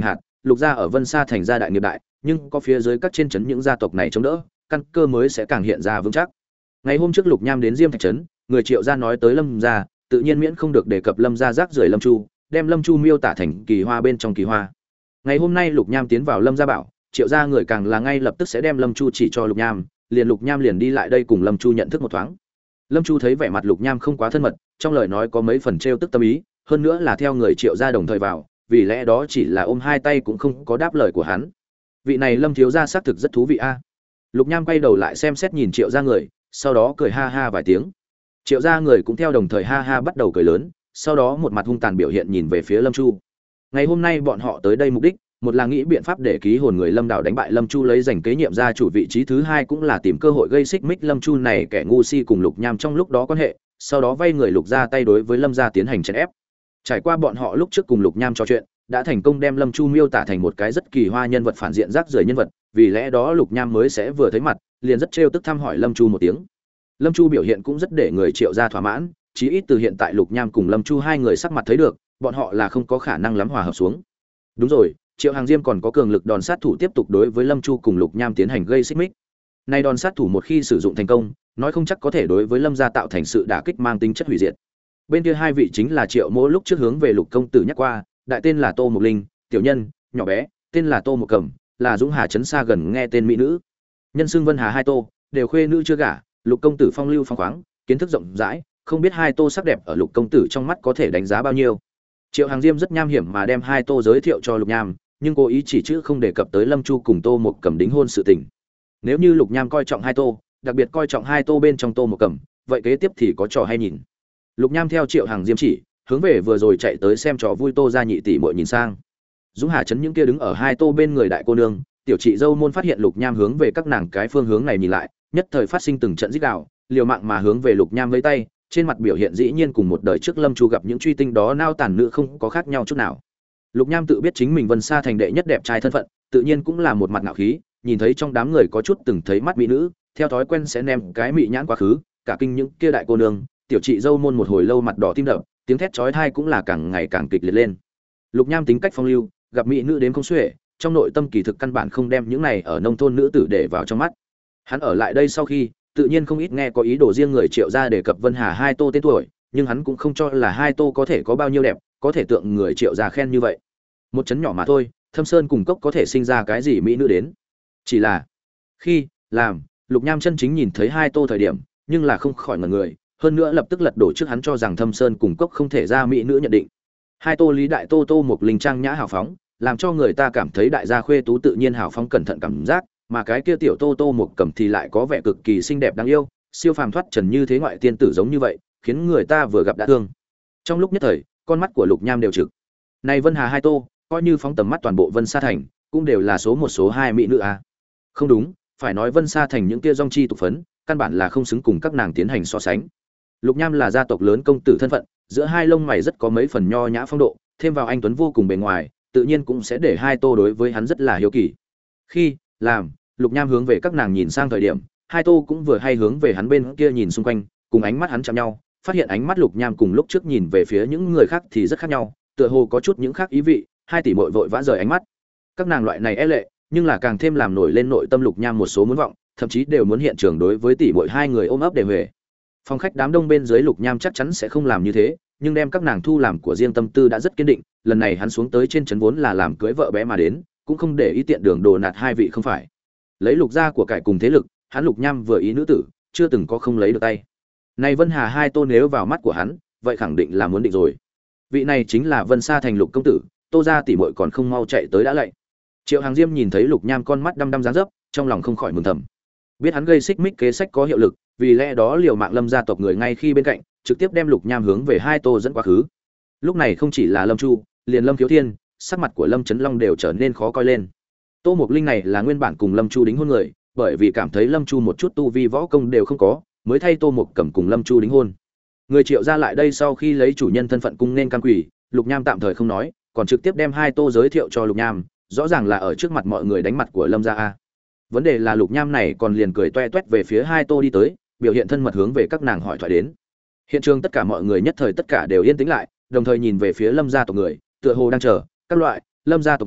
lục gia ở Vân Sa thành gia đại nghiệp đại, nhưng có phía dưới các trên trấn những gia tộc này chống đỡ, căn cơ mới sẽ càng hiện ra vững chắc. Ngày hôm trước Lục Nham đến Diêm Thạch trấn, người Triệu gia nói tới Lâm gia, tự nhiên miễn không được đề cập Lâm gia rác rưởi Lâm Chu, đem Lâm Chu miêu tả thành kỳ hoa bên trong kỳ hoa. Ngày hôm nay Lục Nham tiến vào Lâm gia bảo, Triệu gia người càng là ngay lập tức sẽ đem Lâm Chu chỉ cho Lục Nham, liền Lục Nham liền đi lại đây cùng Lâm Chu nhận thức một thoáng. Lâm Chu thấy vẻ mặt Lục Nham không quá thân mật, trong lời nói có mấy phần trêu tức tâm ý, hơn nữa là theo người Triệu gia đồng thời vào, vì lẽ đó chỉ là ôm hai tay cũng không có đáp lời của hắn. Vị này Lâm thiếu gia xác thực rất thú vị a. Lục Nham quay đầu lại xem xét nhìn Triệu gia người, sau đó cười ha ha vài tiếng. Triệu gia người cũng theo đồng thời ha ha bắt đầu cười lớn, sau đó một mặt hung tàn biểu hiện nhìn về phía Lâm Chu. Ngày hôm nay bọn họ tới đây mục đích, một là nghĩ biện pháp để ký hồn người Lâm Đào đánh bại Lâm Chu lấy giành kế nhiệm gia chủ vị trí, thứ hai cũng là tìm cơ hội gây xích mích Lâm Chu này kẻ ngu si cùng Lục Nham trong lúc đó quan hệ, sau đó vay người Lục gia tay đối với Lâm gia tiến hành chèn ép. Trải qua bọn họ lúc trước cùng Lục Nham trò chuyện, đã thành công đem Lâm Chu miêu tả thành một cái rất kỳ hoa nhân vật phản diện rác rưởi nhân vật, vì lẽ đó Lục Nham mới sẽ vừa thấy mặt, liền rất trêu tức thăm hỏi Lâm Chu một tiếng. Lâm Chu biểu hiện cũng rất để người Triệu gia thỏa mãn, chí ít từ hiện tại Lục Nham cùng Lâm Chu hai người sắc mặt thấy được, bọn họ là không có khả năng lắm hòa hợp xuống. Đúng rồi, Triệu Hàng Diêm còn có cường lực đòn sát thủ tiếp tục đối với Lâm Chu cùng Lục Nham tiến hành gây xích mích. Nay đòn sát thủ một khi sử dụng thành công, nói không chắc có thể đối với Lâm gia tạo thành sự đả kích mang tính chất hủy diệt. Bên kia hai vị chính là Triệu Mỗ lúc trước hướng về Lục công tử nhắc qua, đại tên là Tô Mộc Linh, tiểu nhân, nhỏ bé, tên là Tô Mộc Cẩm, là Dũng Hà trấn xa gần nghe tên mỹ nữ. Nhân xưng Vân Hà hai Tô, đều khuê nữ chưa gả, Lục công tử phong lưu phong khoáng, kiến thức rộng rãi, không biết hai Tô sắc đẹp ở Lục công tử trong mắt có thể đánh giá bao nhiêu. Triệu Hàng Diêm rất nham hiểm mà đem hai Tô giới thiệu cho Lục Nham, nhưng cố ý chỉ chữ không đề cập tới Lâm Chu cùng Tô Mộc Cẩm đính hôn sự tình. Nếu như Lục Nham coi trọng hai Tô, đặc biệt coi trọng hai Tô bên trong Tô Mộc Cẩm, vậy kế tiếp thì có trò hay nhìn. Lục Nham theo Triệu Hàng Diêm chỉ, hướng về vừa rồi chạy tới xem trò vui Tô gia nhị tỷ muội nhìn sang. Dũng Hà trấn những kia đứng ở hai Tô bên người đại cô nương, tiểu chị dâu môn phát hiện Lục Nham hướng về các nàng cái phương hướng này nhìn lại, nhất thời phát sinh từng trận rít gào, liều mạng mà hướng về Lục Nham vẫy tay, trên mặt biểu hiện dĩ nhiên cùng một đời trước Lâm Chu gặp những truy tinh đó nao tàn nữ không có khác nhau chút nào. Lục Nham tự biết chính mình Vân Sa thành đệ nhất đẹp trai thân phận, tự nhiên cũng là một mặt ngạo khí, nhìn thấy trong đám người có chút từng thấy mắt mỹ nữ, theo thói quen sẽ ném cái mị nhãn quá khứ, cả kinh những kia đại cô nương, tiểu chị dâu môn một hồi lâu mặt đỏ tim đập, tiếng thét chói tai cũng là càng ngày càng kịch liệt lên. Lục Nham tính cách phong lưu, gặp mỹ nữ đến không xuể, trong nội tâm kỳ thực căn bản không đem những này ở nông thôn nữ tử để vào trong mắt. Hắn ở lại đây sau khi, tự nhiên không ít nghe có ý đồ riêng người Triệu gia đề cập Vân Hà hai Tô tên tuổi, nhưng hắn cũng không cho là hai Tô có thể có bao nhiêu đẹp, có thể tượng người Triệu gia khen như vậy. Một chấn nhỏ mà thôi, Thâm Sơn cùng cốc có thể sinh ra cái gì mỹ nữ đến? Chỉ là khi làm Lục Nham chân chính nhìn thấy hai Tô thời điểm, nhưng là không khỏi ngẩn người, hơn nữa lập tức lật đổ trước hắn cho rằng Thâm Sơn cùng cốc không thể ra mỹ nữ nhận định. Hai Tô Lý đại Tô Tô một linh trang nhã hào phóng, làm cho người ta cảm thấy đại gia khuê tú tự nhiên hào phóng cẩn thận cảm giác, mà cái kia tiểu Tô Tô một Cẩm thì lại có vẻ cực kỳ xinh đẹp đáng yêu, siêu phàm thoát trần như thế ngoại tiên tử giống như vậy, khiến người ta vừa gặp đã thương. Trong lúc nhất thời, con mắt của Lục Nham đều trực. Này Vân Hà hai Tô, coi như phóng tầm mắt toàn bộ Vân Sa thành, cũng đều là số một số hai mỹ nữ a. À. Không đúng, phải nói Vân Sa thành những kia dòng chi tục phấn, căn bản là không xứng cùng các nàng tiến hành so sánh. Lục Nham là gia tộc lớn công tử thân phận, giữa hai lông mày rất có mấy phần nho nhã phong độ, thêm vào anh tuấn vô cùng bề ngoài, tự nhiên cũng sẽ để hai Tô đối với hắn rất là hiếu kỳ. Khi làm Lục Nham hướng về các nàng nhìn sang thời điểm, hai Tô cũng vừa hay hướng về hắn bên kia nhìn xung quanh, cùng ánh mắt hắn chạm nhau, phát hiện ánh mắt Lục Nham cùng lúc trước nhìn về phía những người khác thì rất khác nhau, tựa hồ có chút những khác ý vị, hai tỷ muội vội vã rời ánh mắt. Các nàng loại này e lệ, nhưng là càng thêm làm nổi lên nội tâm Lục Nham một số muốn vọng, thậm chí đều muốn hiện trường đối với tỷ muội hai người ôm ấp để huề. Phòng khách đám đông bên dưới Lục Nham chắc chắn sẽ không làm như thế, nhưng đem các nàng thu làm của riêng tâm tư đã rất kiên định, lần này hắn xuống tới trên trấn vốn là làm cưới vợ bé mà đến, cũng không để ý tiện đường đồ nạt hai vị không phải. Lấy Lục gia của cải cùng thế lực, hắn Lục Nham vừa ý nữ tử, chưa từng có không lấy được tay. Này Vân Hà hai Tô nếu vào mắt của hắn, vậy khẳng định là muốn định rồi. Vị này chính là Vân Sa thành Lục công tử, Tô gia tỷ muội còn không mau chạy tới đã lạy. Triệu Hàng Diêm nhìn thấy Lục Nham con mắt đăm đăm dáng dấp, trong lòng không khỏi mừng thầm. Biết hắn gây xích mích kế sách có hiệu lực, vì lẽ đó liều mạng Lâm gia tộc người ngay khi bên cạnh, trực tiếp đem Lục Nham hướng về hai Tô dẫn quá khứ. Lúc này không chỉ là Lâm Chu, liền Lâm Thiếu Thiên, sắc mặt của Lâm Chấn Long đều trở nên khó coi lên. Tô Mộc Linh này là nguyên bản cùng Lâm Chu đính hôn người, bởi vì cảm thấy Lâm Chu một chút tu vi võ công đều không có, mới thay Tô Mộc Cẩm cùng Lâm Chu đính hôn. Người Triệu gia lại đây sau khi lấy chủ nhân thân phận cung nên cam quỷ, Lục Nham tạm thời không nói, còn trực tiếp đem hai Tô giới thiệu cho Lục Nham, rõ ràng là ở trước mặt mọi người đánh mặt của Lâm gia a. Vấn đề là Lục Nham này còn liền cười toe toét về phía hai Tô đi tới, biểu hiện thân mật hướng về các nàng hỏi thoại đến. Hiện trường tất cả mọi người nhất thời tất cả đều yên tĩnh lại, đồng thời nhìn về phía Lâm gia tộc người, tựa hồ đang chờ các loại Lâm gia tộc người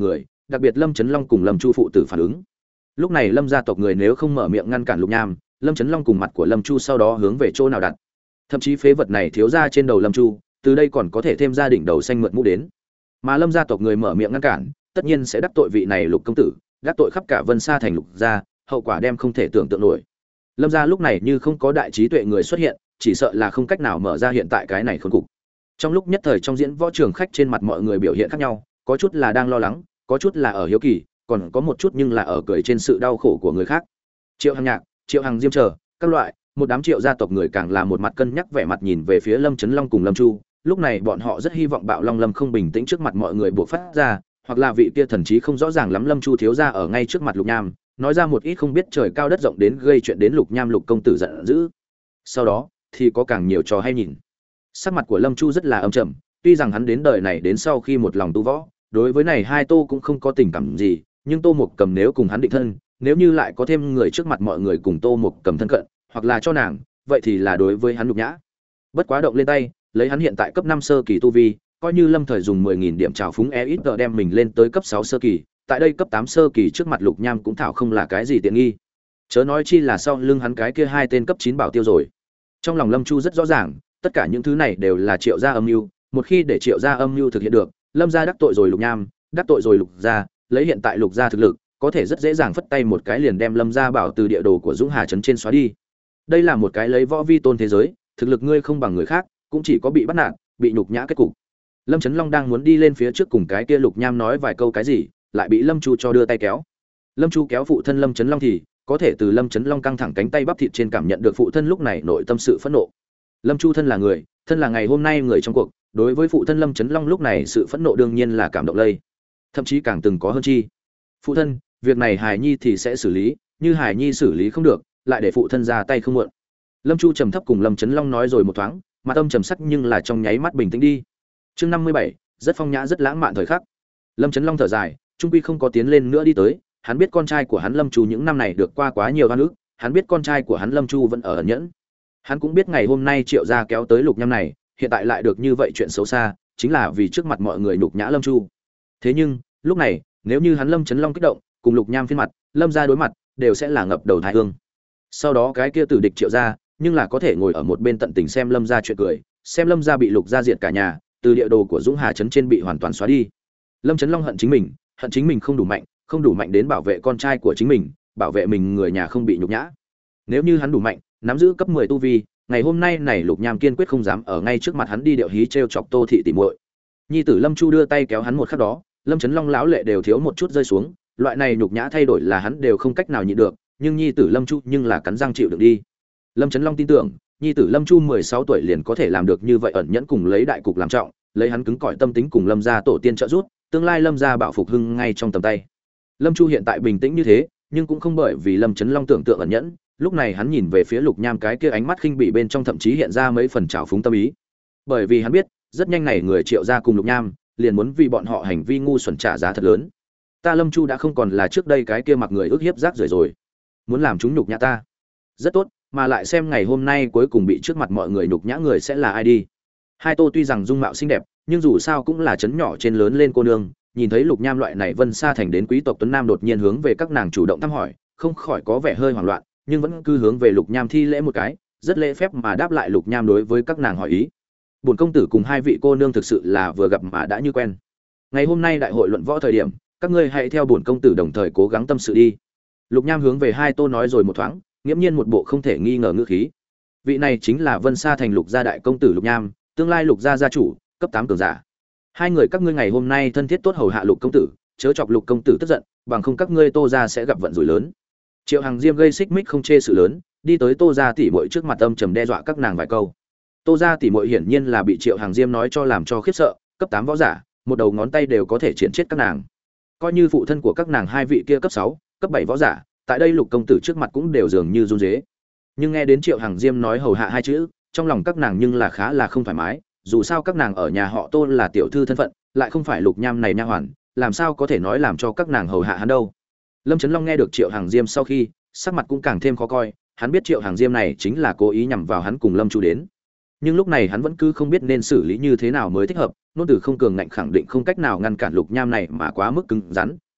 đặc biệt Lâm Chấn Long cùng Lâm Chu phụ tử phản ứng. Lúc này Lâm gia tộc người nếu không mở miệng ngăn cản Lục Nham, Lâm Chấn Long cùng mặt của Lâm Chu sau đó hướng về chỗ nào đặt. Thậm chí phế vật này thiếu ra trên đầu Lâm Chu, từ đây còn có thể thêm gia đỉnh đầu xanh mượt mũ đến. Mà Lâm gia tộc người mở miệng ngăn cản, tất nhiên sẽ đắc tội vị này Lục công tử, đắc tội khắp cả Vân Sa thành Lục gia, hậu quả đem không thể tưởng tượng nổi. Lâm gia lúc này như không có đại trí tuệ người xuất hiện, chỉ sợ là không cách nào mở ra hiện tại cái này khốn cục. Trong lúc nhất thời trong diễn võ trường khách trên mặt mọi người biểu hiện khác nhau, có chút là đang lo lắng, có chút là ở hiếu kỳ, còn có một chút nhưng là ở cười trên sự đau khổ của người khác. Triệu Hằng Nhạc, Triệu Hằng Diêm chờ, các loại, một đám Triệu gia tộc người càng là một mặt cân nhắc vẻ mặt nhìn về phía Lâm Chấn Long cùng Lâm Chu, lúc này bọn họ rất hy vọng Bạo Long Lâm không bình tĩnh trước mặt mọi người buộc phát ra, hoặc là vị kia thần trí không rõ ràng lắm Lâm Chu thiếu gia ở ngay trước mặt Lục Nham, nói ra một ít không biết trời cao đất rộng đến gây chuyện đến Lục Nham Lục công tử giận dữ. Sau đó thì có càng nhiều trò hay nhìn. Sắc mặt của Lâm Chu rất là âm trầm, tuy rằng hắn đến đời này đến sau khi một lòng tu võ, đối với này hai Tô cũng không có tình cảm gì, nhưng Tô Mục Cầm nếu cùng hắn định thân, nếu như lại có thêm người trước mặt mọi người cùng Tô Mục Cầm thân cận, hoặc là cho nàng, vậy thì là đối với hắn nhục nhã. Bất quá động lên tay, lấy hắn hiện tại cấp năm sơ kỳ tu vi, coi như Lâm Thời dùng mười nghìn điểm trào phúng e ít đem mình lên tới cấp sáu sơ kỳ, tại đây cấp tám sơ kỳ trước mặt Lục Nham cũng thảo không là cái gì tiện nghi. Chớ nói chi là sau lưng hắn cái kia hai tên cấp chín bảo tiêu rồi. Trong lòng Lâm Chu rất rõ ràng, tất cả những thứ này đều là Triệu gia âm mưu, một khi để Triệu gia âm mưu thực hiện được, Lâm gia đắc tội rồi Lục Nham, đắc tội rồi Lục gia, lấy hiện tại Lục gia thực lực, có thể rất dễ dàng phất tay một cái liền đem Lâm gia bảo từ địa đồ của Dũng Hà trấn trên xóa đi. Đây là một cái lấy võ vi tôn thế giới, thực lực ngươi không bằng người khác, cũng chỉ có bị bắt nạt, bị nhục nhã kết cục. Lâm Chấn Long đang muốn đi lên phía trước cùng cái kia Lục Nham nói vài câu cái gì, lại bị Lâm Chu cho đưa tay kéo. Lâm Chu kéo phụ thân Lâm Chấn Long thì có thể từ Lâm Chấn Long căng thẳng cánh tay bắp thịt trên cảm nhận được phụ thân lúc này nội tâm sự phẫn nộ. Lâm Chu thân là người, thân là ngày hôm nay người trong cuộc, đối với phụ thân Lâm Chấn Long lúc này sự phẫn nộ đương nhiên là cảm động lây, thậm chí càng từng có hơn chi. Phụ thân, việc này Hải Nhi thì sẽ xử lý, như Hải Nhi xử lý không được, lại để phụ thân ra tay không muộn. Lâm Chu trầm thấp cùng Lâm Chấn Long nói rồi một thoáng, mặt âm trầm sắc nhưng là trong nháy mắt bình tĩnh đi. Chương năm mươi bảy, rất phong nhã rất lãng mạn thời khắc. Lâm Chấn Long thở dài, trung quy không có tiến lên nữa đi tới, hắn biết con trai của hắn Lâm Chu những năm này được qua quá nhiều oan ức, hắn biết con trai của hắn Lâm Chu vẫn ở ẩn nhẫn. Hắn cũng biết ngày hôm nay Triệu gia kéo tới Lục Nham này, hiện tại lại được như vậy chuyện xấu xa, chính là vì trước mặt mọi người nhục nhã Lâm Chu. Thế nhưng, lúc này, nếu như hắn Lâm Chấn Long kích động, cùng Lục Nham phiên mặt, Lâm gia đối mặt, đều sẽ là ngập đầu tai hương. Sau đó cái kia tử địch Triệu gia, nhưng là có thể ngồi ở một bên tận tình xem Lâm gia chuyện cười, xem Lâm gia bị Lục gia diệt cả nhà, từ địa đồ của Dũng Hà trấn trên bị hoàn toàn xóa đi. Lâm Chấn Long hận chính mình, hận chính mình không đủ mạnh, không đủ mạnh đến bảo vệ con trai của chính mình, bảo vệ mình người nhà không bị nhục nhã. Nếu như hắn đủ mạnh, nắm giữ cấp mười tu vi, ngày hôm nay này Lục Nham kiên quyết không dám ở ngay trước mặt hắn đi điệu hí trêu chọc Tô thị tỉ muội. Nhi tử Lâm Chu đưa tay kéo hắn một khắc đó, Lâm Chấn Long lão lệ đều thiếu một chút rơi xuống, loại này nhục nhã thay đổi là hắn đều không cách nào nhịn được, nhưng nhi tử Lâm Chu nhưng là cắn răng chịu đựng đi. Lâm Chấn Long tin tưởng, nhi tử Lâm Chu mười sáu tuổi liền có thể làm được như vậy, ẩn nhẫn cùng lấy đại cục làm trọng, lấy hắn cứng cỏi tâm tính cùng Lâm gia tổ tiên trợ giúp, tương lai Lâm gia bảo phục hưng ngay trong tầm tay. Lâm Chu hiện tại bình tĩnh như thế, nhưng cũng không bởi vì Lâm Chấn Long tưởng tượng ẩn nhẫn, lúc này hắn nhìn về phía Lục Nham cái kia ánh mắt khinh bỉ bên trong thậm chí hiện ra mấy phần trào phúng tâm ý. Bởi vì hắn biết, rất nhanh này người Triệu gia cùng Lục Nham liền muốn vì bọn họ hành vi ngu xuẩn trả giá thật lớn. Ta Lâm Chu đã không còn là trước đây cái kia mặc người ức hiếp rác rưởi rồi, muốn làm chúng nhục nhã ta. Rất tốt, mà lại xem ngày hôm nay cuối cùng bị trước mặt mọi người nhục nhã người sẽ là ai đi. Hai Tô tuy rằng dung mạo xinh đẹp, nhưng dù sao cũng là trấn nhỏ trên lớn lên cô nương, nhìn thấy Lục Nham loại này Vân Sa thành đến quý tộc tuấn nam đột nhiên hướng về các nàng chủ động thăm hỏi, không khỏi có vẻ hơi hoảng loạn, nhưng vẫn cứ hướng về Lục Nham thi lễ một cái, rất lễ phép mà đáp lại Lục Nham đối với các nàng hỏi ý. Bổn công tử cùng hai vị cô nương thực sự là vừa gặp mà đã như quen. Ngày hôm nay đại hội luận võ thời điểm, các ngươi hãy theo bổn công tử đồng thời cố gắng tâm sự đi. Lục Nham hướng về hai Tô nói rồi một thoáng, nghiễm nhiên một bộ không thể nghi ngờ ngữ khí. Vị này chính là Vân Sa thành Lục gia đại công tử Lục Nham, tương lai Lục gia gia chủ, cấp tám cường giả. Hai người các ngươi ngày hôm nay thân thiết tốt hầu hạ Lục công tử, chớ chọc Lục công tử tức giận, bằng không các ngươi Tô gia sẽ gặp vận rủi lớn. Triệu Hằng Diêm gây xích mích không chê sự lớn, đi tới Tô gia tỷ muội trước mặt âm trầm đe dọa các nàng vài câu. Tô gia tỷ muội hiển nhiên là bị Triệu Hằng Diêm nói cho làm cho khiếp sợ, cấp tám võ giả, một đầu ngón tay đều có thể triển chết các nàng. Coi như phụ thân của các nàng hai vị kia cấp sáu, cấp bảy võ giả, tại đây Lục công tử trước mặt cũng đều dường như run rế. Nhưng nghe đến Triệu Hằng Diêm nói hầu hạ hai chữ, trong lòng các nàng nhưng là khá là không thoải mái, dù sao các nàng ở nhà họ Tô là tiểu thư thân phận, lại không phải Lục Nham này nha hoàn, làm sao có thể nói làm cho các nàng hầu hạ hắn đâu. Lâm Chấn Long nghe được Triệu Hằng Diêm sau khi, sắc mặt cũng càng thêm khó coi, hắn biết Triệu Hằng Diêm này chính là cố ý nhằm vào hắn cùng Lâm Chu đến. Nhưng lúc này hắn vẫn cứ không biết nên xử lý như thế nào mới thích hợp, nôn từ không cường ngạnh khẳng định không cách nào ngăn cản Lục Nham này mà quá mức cứng rắn,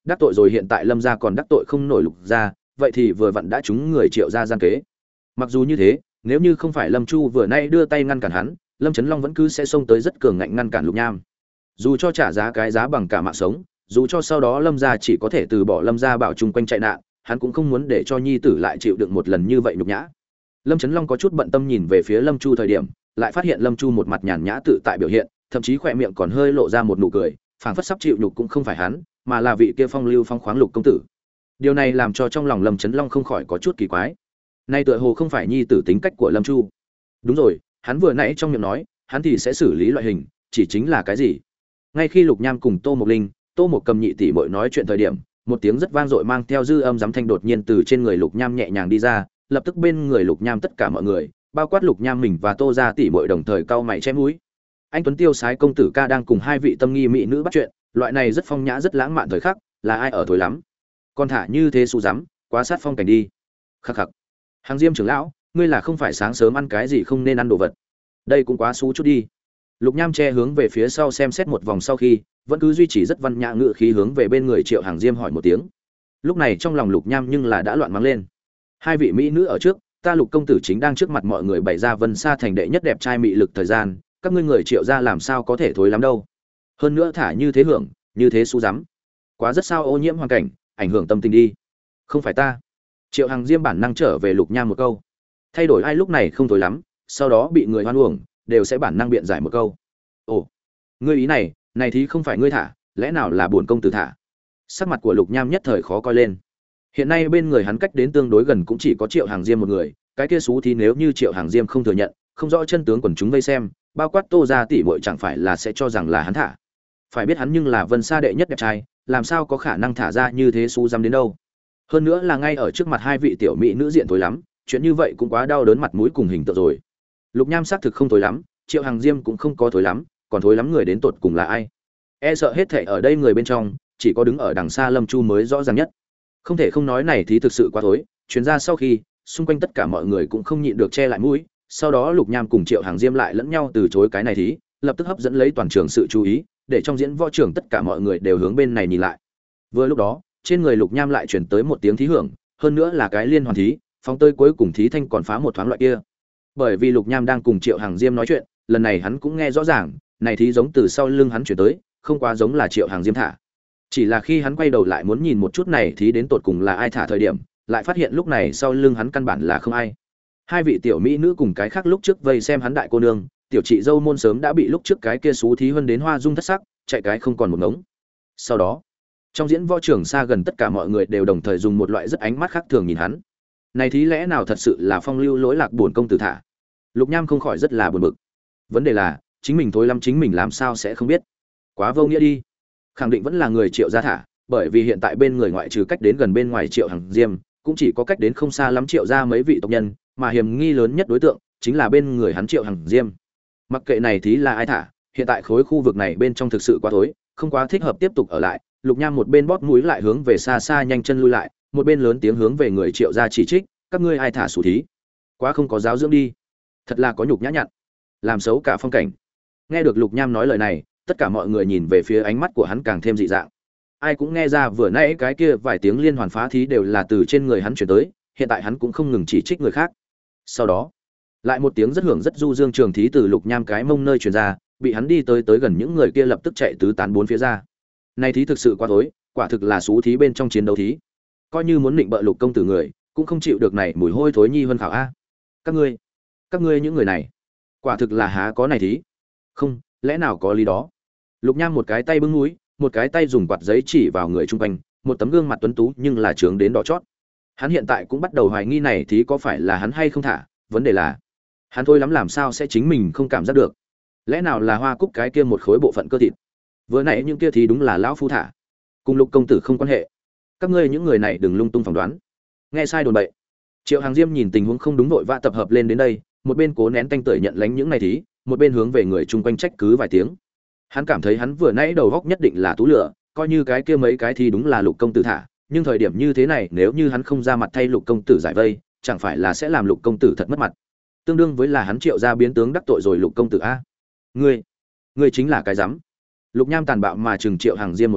đắc tội rồi hiện tại Lâm gia còn đắc tội không nổi Lục gia, vậy thì vừa vặn đã trúng người Triệu gia gian kế. Mặc dù như thế, nếu như không phải Lâm Chu vừa nay đưa tay ngăn cản hắn, Lâm Chấn Long vẫn cứ sẽ xông tới rất cường ngạnh ngăn cản Lục Nham. Dù cho trả giá cái giá bằng cả mạng sống, dù cho sau đó Lâm gia chỉ có thể từ bỏ Lâm gia bảo chung quanh chạy nạn, hắn cũng không muốn để cho nhi tử lại chịu đựng một lần như vậy nhục nhã. Lâm Chấn Long có chút bận tâm nhìn về phía Lâm Chu thời điểm, lại phát hiện Lâm Chu một mặt nhàn nhã tự tại biểu hiện, thậm chí khỏe miệng còn hơi lộ ra một nụ cười, phảng phất sắp chịu nhục cũng không phải hắn, mà là vị kia phong lưu phong khoáng Lục công tử. Điều này làm cho trong lòng Lâm Chấn Long không khỏi có chút kỳ quái. Nay tựa hồ không phải nhi tử tính cách của Lâm Chu. Đúng rồi, hắn vừa nãy trong miệng nói, hắn thì sẽ xử lý loại hình, chỉ chính là cái gì? Ngay khi Lục Nham cùng Tô Mộc Linh, Tô Mộc Cầm nhị tỷ muội nói chuyện thời điểm, một tiếng rất vang dội mang theo dư âm giám thanh đột nhiên từ trên người Lục Nham nhẹ nhàng đi ra, lập tức bên người Lục Nham tất cả mọi người, bao quát Lục Nham mình và Tô gia tỷ muội đồng thời cau mày chém mũi. Anh Tuấn Tiêu Sái công tử ca đang cùng hai vị tâm nghi mỹ nữ bắt chuyện, loại này rất phong nhã rất lãng mạn thời khắc, là ai ở thối lắm? Con thả như thế xu dám, quá sát phong cảnh đi. Khắc khắc. Hàng Diêm trưởng lão, ngươi là không phải sáng sớm ăn cái gì không nên ăn đồ vật. Đây cũng quá xú chút đi. Lục Nham che hướng về phía sau xem xét một vòng sau khi, vẫn cứ duy trì rất văn nhã ngữ khí hướng về bên người Triệu Hàng Diêm hỏi một tiếng. Lúc này trong lòng Lục Nham nhưng là đã loạn mắng lên. Hai vị mỹ nữ ở trước, ta Lục công tử chính đang trước mặt mọi người bày ra Vân Sa thành đệ nhất đẹp trai mị lực thời gian, các ngươi người Triệu gia làm sao có thể thối lắm đâu. Hơn nữa thả như thế hưởng, như thế xú dám. Quá rất sao ô nhiễm hoàn cảnh, ảnh hưởng tâm tình đi. Không phải ta. Triệu Hàng Diêm bản năng trở về Lục Nham một câu. Thay đổi ai lúc này không thối lắm, sau đó bị người hoan uổng, đều sẽ bản năng biện giải một câu. Ồ, ngươi ý này, này thì không phải ngươi thả, lẽ nào là bổn công tử thả? Sắc mặt của Lục Nham nhất thời khó coi lên. Hiện nay bên người hắn cách đến tương đối gần cũng chỉ có Triệu Hàng Diêm một người, cái kia xú thì nếu như Triệu Hàng Diêm không thừa nhận, không rõ chân tướng quần chúng vây xem, bao quát Tô gia tỷ muội chẳng phải là sẽ cho rằng là hắn thả. Phải biết hắn nhưng là Vân Sa đệ nhất đẹp trai, làm sao có khả năng thả ra như thế xú dám đến đâu? Hơn nữa là ngay ở trước mặt hai vị tiểu mỹ nữ diện tối lắm, chuyện như vậy cũng quá đau đớn mặt mũi cùng hình tượng rồi. Lục Nham xác thực không tối lắm, Triệu Hàng Diêm cũng không có thối lắm, còn thối lắm người đến tột cùng là ai? E sợ hết thảy ở đây người bên trong, chỉ có đứng ở đằng xa Lâm Chu mới rõ ràng nhất. Không thể không nói này thì thực sự quá thối, chuyến ra sau khi, xung quanh tất cả mọi người cũng không nhịn được che lại mũi, sau đó Lục Nham cùng Triệu Hàng Diêm lại lẫn nhau từ chối cái này thì, lập tức hấp dẫn lấy toàn trường sự chú ý, để trong diễn võ trường tất cả mọi người đều hướng bên này nhìn lại. Vừa lúc đó, trên người Lục Nham lại truyền tới một tiếng thí hưởng, hơn nữa là cái liên hoàn thí, phóng tới cuối cùng thí thanh còn phá một thoáng loại kia. Bởi vì Lục Nham đang cùng Triệu Hàng Diêm nói chuyện, lần này hắn cũng nghe rõ ràng, này thí giống từ sau lưng hắn chuyển tới, không quá giống là Triệu Hàng Diêm thả. Chỉ là khi hắn quay đầu lại muốn nhìn một chút này thí đến tột cùng là ai thả thời điểm, lại phát hiện lúc này sau lưng hắn căn bản là không ai. Hai vị tiểu mỹ nữ cùng cái khác lúc trước vây xem hắn đại cô nương, tiểu chị dâu môn sớm đã bị lúc trước cái kia xú thí hơn đến hoa dung thất sắc, chạy cái không còn một ngống. Sau đó, trong diễn võ trường xa gần tất cả mọi người đều đồng thời dùng một loại rất ánh mắt khác thường nhìn hắn. Này thí lẽ nào thật sự là phong lưu lỗi lạc buồn công tử thả? Lục Nham không khỏi rất là buồn bực. Vấn đề là, chính mình thối lắm chính mình làm sao sẽ không biết? Quá vô nghĩa đi. Khẳng định vẫn là người Triệu gia thả, bởi vì hiện tại bên người ngoại trừ cách đến gần bên ngoài Triệu Hàng Diêm, cũng chỉ có cách đến không xa lắm Triệu gia mấy vị tộc nhân, mà hiểm nghi lớn nhất đối tượng chính là bên người hắn Triệu Hàng Diêm. Mặc kệ này thí là ai thả, hiện tại khối khu vực này bên trong thực sự quá tối, không quá thích hợp tiếp tục ở lại. Lục Nham một bên bóp mũi lại hướng về xa xa nhanh chân lui lại, một bên lớn tiếng hướng về người Triệu gia chỉ trích, các ngươi ai thả sủ thí, quá không có giáo dưỡng đi, thật là có nhục nhã nhặn, làm xấu cả phong cảnh. Nghe được Lục Nham nói lời này, tất cả mọi người nhìn về phía ánh mắt của hắn càng thêm dị dạng. Ai cũng nghe ra vừa nãy cái kia vài tiếng liên hoàn phá thí đều là từ trên người hắn chuyển tới, hiện tại hắn cũng không ngừng chỉ trích người khác. Sau đó, lại một tiếng rất hưởng rất du dương trường thí từ Lục Nham cái mông nơi truyền ra, bị hắn đi tới tới gần những người kia lập tức chạy tứ tán bốn phía ra. Này thí thực sự quá tối, quả thực là xú thí bên trong chiến đấu thí. Coi như muốn định bợ Lục công tử người, cũng không chịu được này mùi hôi thối nhi hơn khảo a. Các ngươi, các ngươi những người này, quả thực là há có này thí. Không, lẽ nào có lý đó. Lục Nham một cái tay bưng mũi, một cái tay dùng quạt giấy chỉ vào người chung quanh, một tấm gương mặt tuấn tú nhưng là trướng đến đỏ chót. Hắn hiện tại cũng bắt đầu hoài nghi này thí có phải là hắn hay không thả, vấn đề là hắn thôi lắm làm sao sẽ chính mình không cảm giác được. Lẽ nào là hoa cúc cái kia một khối bộ phận cơ thịt? Vừa nãy những kia thì đúng là lão phu thả, cùng Lục công tử không quan hệ. Các ngươi những người này đừng lung tung phỏng đoán, nghe sai đồn bậy. Triệu Hàng Diêm nhìn tình huống không đúng vội vã tập hợp lên đến đây, một bên cố nén tanh tưởi nhận lánh những này thí, một bên hướng về người chung quanh trách cứ vài tiếng. Hắn cảm thấy hắn vừa nãy đầu góc nhất định là tú lửa, coi như cái kia mấy cái thì đúng là Lục công tử thả, nhưng thời điểm như thế này nếu như hắn không ra mặt thay Lục công tử giải vây, chẳng phải là sẽ làm Lục công tử thật mất mặt. Tương đương với là hắn Triệu gia biến tướng đắc tội rồi Lục công tử a. Ngươi, ngươi chính là cái rắm. Lục Nham tàn bạo mà trừng Triệu Hàng Diêm một chút,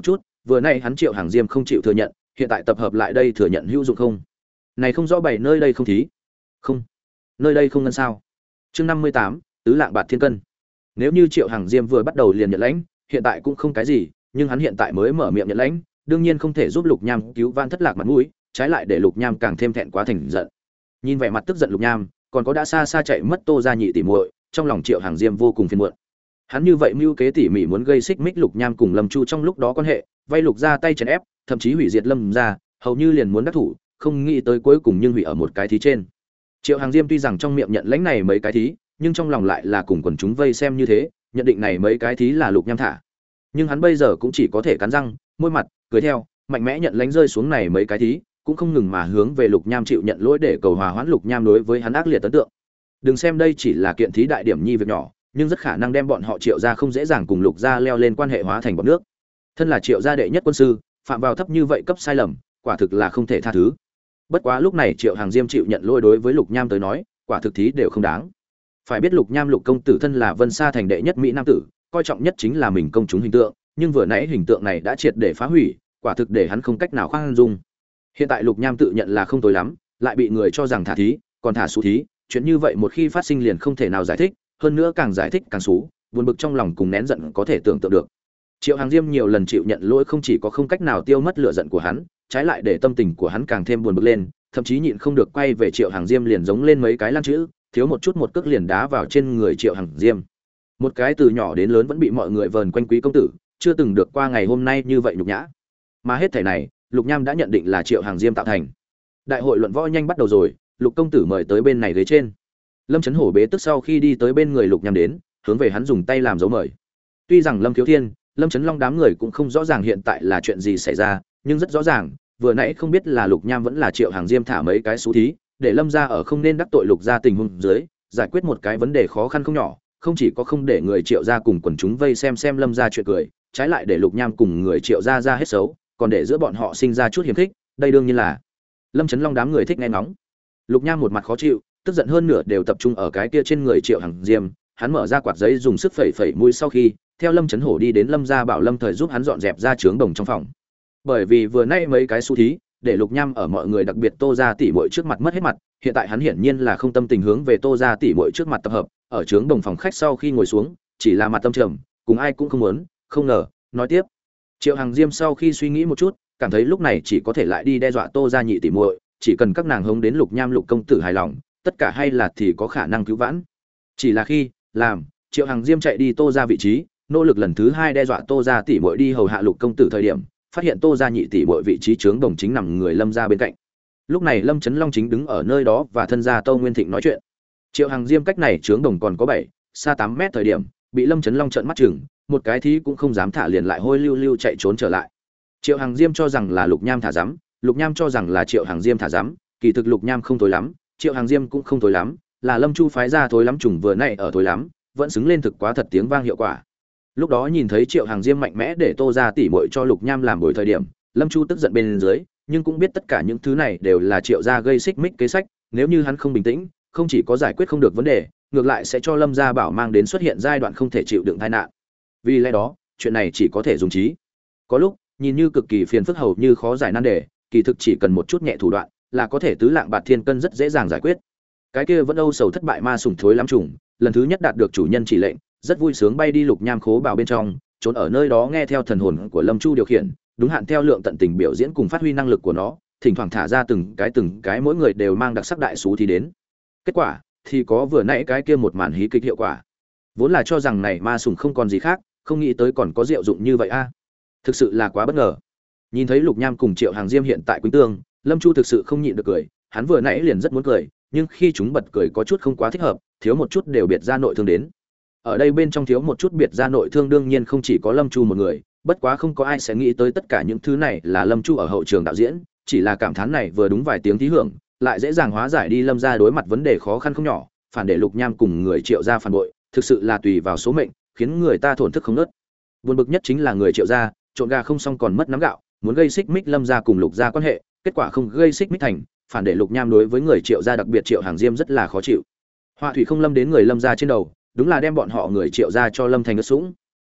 vừa nay hắn Triệu Hàng Diêm không chịu thừa nhận, hiện tại tập hợp lại đây thừa nhận hữu dụng không? Này không rõ bày nơi đây không thí. Không. Nơi đây không ngân sao? Chương năm mươi tám, tứ lạng bạc thiên cân. Nếu như Triệu Hàng Diêm vừa bắt đầu liền nhận lãnh, hiện tại cũng không cái gì, nhưng hắn hiện tại mới mở miệng nhận lãnh, đương nhiên không thể giúp Lục Nham cứu van thất lạc mặt mũi, trái lại để Lục Nham càng thêm thẹn quá thành giận. Nhìn vẻ mặt tức giận Lục Nham, còn có đã xa xa chạy mất Tô gia nhị tỷ muội, trong lòng Triệu Hàng Diêm vô cùng phiền muộn. Hắn như vậy mưu kế tỉ mỉ muốn gây xích mích Lục Nham cùng Lâm Chu trong lúc đó quan hệ, vay Lục gia tay chèn ép, thậm chí hủy diệt Lâm gia, hầu như liền muốn đắc thủ, không nghĩ tới cuối cùng nhưng hủy ở một cái thí trên. Triệu Hàng Diêm tuy rằng trong miệng nhận lãnh này mấy cái thí, nhưng trong lòng lại là cùng quần chúng vây xem như thế, nhận định này mấy cái thí là Lục Nham thả. Nhưng hắn bây giờ cũng chỉ có thể cắn răng, môi mặt, cười theo, mạnh mẽ nhận lãnh rơi xuống này mấy cái thí, cũng không ngừng mà hướng về Lục Nham chịu nhận lỗi để cầu hòa hoãn Lục Nham đối với hắn ác liệt ấn tượng. Đừng xem đây chỉ là kiện thí đại điểm nhi việc nhỏ, nhưng rất khả năng đem bọn họ Triệu gia không dễ dàng cùng Lục gia leo lên quan hệ hóa thành bọn nước. Thân là Triệu gia đệ nhất quân sư, phạm vào thấp như vậy cấp sai lầm, quả thực là không thể tha thứ. Bất quá lúc này Triệu Hàng Diêm chịu nhận lỗi đối với Lục Nham tới nói, quả thực thí đều không đáng. Phải biết Lục Nham Lục công tử thân là Vân Sa thành đệ nhất mỹ nam tử, coi trọng nhất chính là mình công chúng hình tượng, nhưng vừa nãy hình tượng này đã triệt để phá hủy, quả thực để hắn không cách nào khoan dung. Hiện tại Lục Nham tự nhận là không tồi lắm, lại bị người cho rằng thả thí, còn thả xú thí, chuyện như vậy một khi phát sinh liền không thể nào giải thích, hơn nữa càng giải thích càng xú, buồn bực trong lòng cùng nén giận có thể tưởng tượng được. Triệu Hàng Diêm nhiều lần chịu nhận lỗi không chỉ có không cách nào tiêu mất lửa giận của hắn, trái lại để tâm tình của hắn càng thêm buồn bực lên, thậm chí nhịn không được quay về Triệu Hàng Diêm liền giống lên mấy cái lăng chữ, thiếu một chút một cước liền đá vào trên người Triệu Hàng Diêm. Một cái từ nhỏ đến lớn vẫn bị mọi người vờn quanh quý công tử, chưa từng được qua ngày hôm nay như vậy nhục nhã. Mà hết thảy này, Lục Nham đã nhận định là Triệu Hàng Diêm tạo thành. Đại hội luận võ nhanh bắt đầu rồi, Lục công tử mời tới bên này ghế trên. Lâm Chấn Hổ bế tức sau khi đi tới bên người Lục Nham đến, hướng về hắn dùng tay làm dấu mời. Tuy rằng Lâm Thiếu Thiên, Lâm Chấn Long đám người cũng không rõ ràng hiện tại là chuyện gì xảy ra, nhưng rất rõ ràng, vừa nãy không biết là Lục Nham vẫn là Triệu Hàng Diêm thả mấy cái xú thí, để Lâm gia ở không nên đắc tội Lục gia tình huống dưới, giải quyết một cái vấn đề khó khăn không nhỏ, không chỉ có không để người Triệu gia cùng quần chúng vây xem xem Lâm gia chuyện cười, trái lại để Lục Nham cùng người Triệu gia ra hết xấu, còn để giữa bọn họ sinh ra chút hiềm khích, đây đương nhiên là Lâm Chấn Long đám người thích nghe ngóng. Lục Nham một mặt khó chịu, tức giận hơn nửa đều tập trung ở cái kia trên người Triệu Hàng Diêm, hắn mở ra quạt giấy dùng sức phẩy phẩy mũi sau khi, theo Lâm Chấn Hổ đi đến Lâm gia bảo Lâm Thời giúp hắn dọn dẹp ra trướng đồng trong phòng. Bởi vì vừa nay mấy cái xu thí, để Lục Nham ở mọi người đặc biệt Tô gia tỷ muội trước mặt mất hết mặt, hiện tại hắn hiển nhiên là không tâm tình hướng về Tô gia tỷ muội trước mặt tập hợp, ở trướng đồng phòng khách sau khi ngồi xuống, chỉ là mặt tâm trầm, cùng ai cũng không muốn, không ngờ, nói tiếp. Triệu Hàng Diêm sau khi suy nghĩ một chút, cảm thấy lúc này chỉ có thể lại đi đe dọa Tô gia nhị tỷ muội, chỉ cần các nàng hống đến Lục Nham Lục công tử hài lòng, tất cả hay là thì có khả năng cứu vãn. Chỉ là khi làm Triệu Hàng Diêm chạy đi Tô gia vị trí, nỗ lực lần thứ hai đe dọa Tô gia tỷ muội đi hầu hạ Lục công tử thời điểm, phát hiện Tô gia nhị tỷ muội vị trí trướng đồng chính nằm người Lâm gia bên cạnh. Lúc này Lâm Chấn Long chính đứng ở nơi đó và thân gia Tô Nguyên Thịnh nói chuyện. Triệu Hàng Diêm cách này trướng đồng còn có bảy, xa tám mét thời điểm, bị Lâm Chấn Long trợn mắt chừng, một cái thí cũng không dám thả liền lại hôi lưu lưu chạy trốn trở lại. Triệu Hàng Diêm cho rằng là Lục Nham thả dám, Lục Nham cho rằng là Triệu Hàng Diêm thả dám, kỳ thực Lục Nham không tối lắm, Triệu Hàng Diêm cũng không tối lắm, là Lâm Chu phái ra tối lắm trùng vừa nãy ở tối lắm, vẫn xứng lên thực quá thật tiếng vang hiệu quả. Lúc đó nhìn thấy Triệu Hàng Diêm mạnh mẽ để Tô gia tỷ muội cho Lục Nham làm bồi thời điểm, Lâm Chu tức giận bên dưới, nhưng cũng biết tất cả những thứ này đều là Triệu gia gây xích mích kế sách, nếu như hắn không bình tĩnh, không chỉ có giải quyết không được vấn đề, ngược lại sẽ cho Lâm gia bảo mang đến xuất hiện giai đoạn không thể chịu đựng tai nạn. Vì lẽ đó, chuyện này chỉ có thể dùng trí. Có lúc, nhìn như cực kỳ phiền phức hầu như khó giải nan đề, kỳ thực chỉ cần một chút nhẹ thủ đoạn, là có thể tứ lạng bạc thiên cân rất dễ dàng giải quyết. Cái kia vẫn âu sầu thất bại ma sủng thối lắm trùng, lần thứ nhất đạt được chủ nhân chỉ lệnh, rất vui sướng bay đi Lục Nham khố bảo bên trong, trốn ở nơi đó nghe theo thần hồn của Lâm Chu điều khiển, đúng hạn theo lượng tận tình biểu diễn cùng phát huy năng lực của nó, thỉnh thoảng thả ra từng cái từng cái mỗi người đều mang đặc sắc đại sú thì đến. Kết quả thì có vừa nãy cái kia một màn hí kịch hiệu quả. Vốn là cho rằng này ma sủng không còn gì khác, không nghĩ tới còn có diệu dụng như vậy a. Thực sự là quá bất ngờ. Nhìn thấy Lục Nham cùng Triệu Hàng Diêm hiện tại quýnh tương, Lâm Chu thực sự không nhịn được cười, hắn vừa nãy liền rất muốn cười, nhưng khi chúng bật cười có chút không quá thích hợp, thiếu một chút đều biệt ra nội thương đến. Ở đây bên trong thiếu một chút biệt ra nội thương đương nhiên không chỉ có Lâm Chu một người, bất quá không có ai sẽ nghĩ tới tất cả những thứ này là Lâm Chu ở hậu trường đạo diễn, chỉ là cảm thán này vừa đúng vài tiếng thí hưởng, lại dễ dàng hóa giải đi Lâm gia đối mặt vấn đề khó khăn không nhỏ, phản để Lục Nham cùng người Triệu gia phản bội, thực sự là tùy vào số mệnh, khiến người ta thổn thức không ngớt. Buồn bực nhất chính là người Triệu gia, trộn gà không xong còn mất nắm gạo, muốn gây xích mích Lâm gia cùng Lục gia quan hệ, kết quả không gây xích mích thành, phản để Lục Nham đối với người Triệu gia đặc biệt Triệu Hàng Diêm rất là khó chịu. Họa thủy không lâm đến người Lâm gia trên đầu, đúng là đem bọn họ người Triệu gia cho Lâm thành ướt sũng.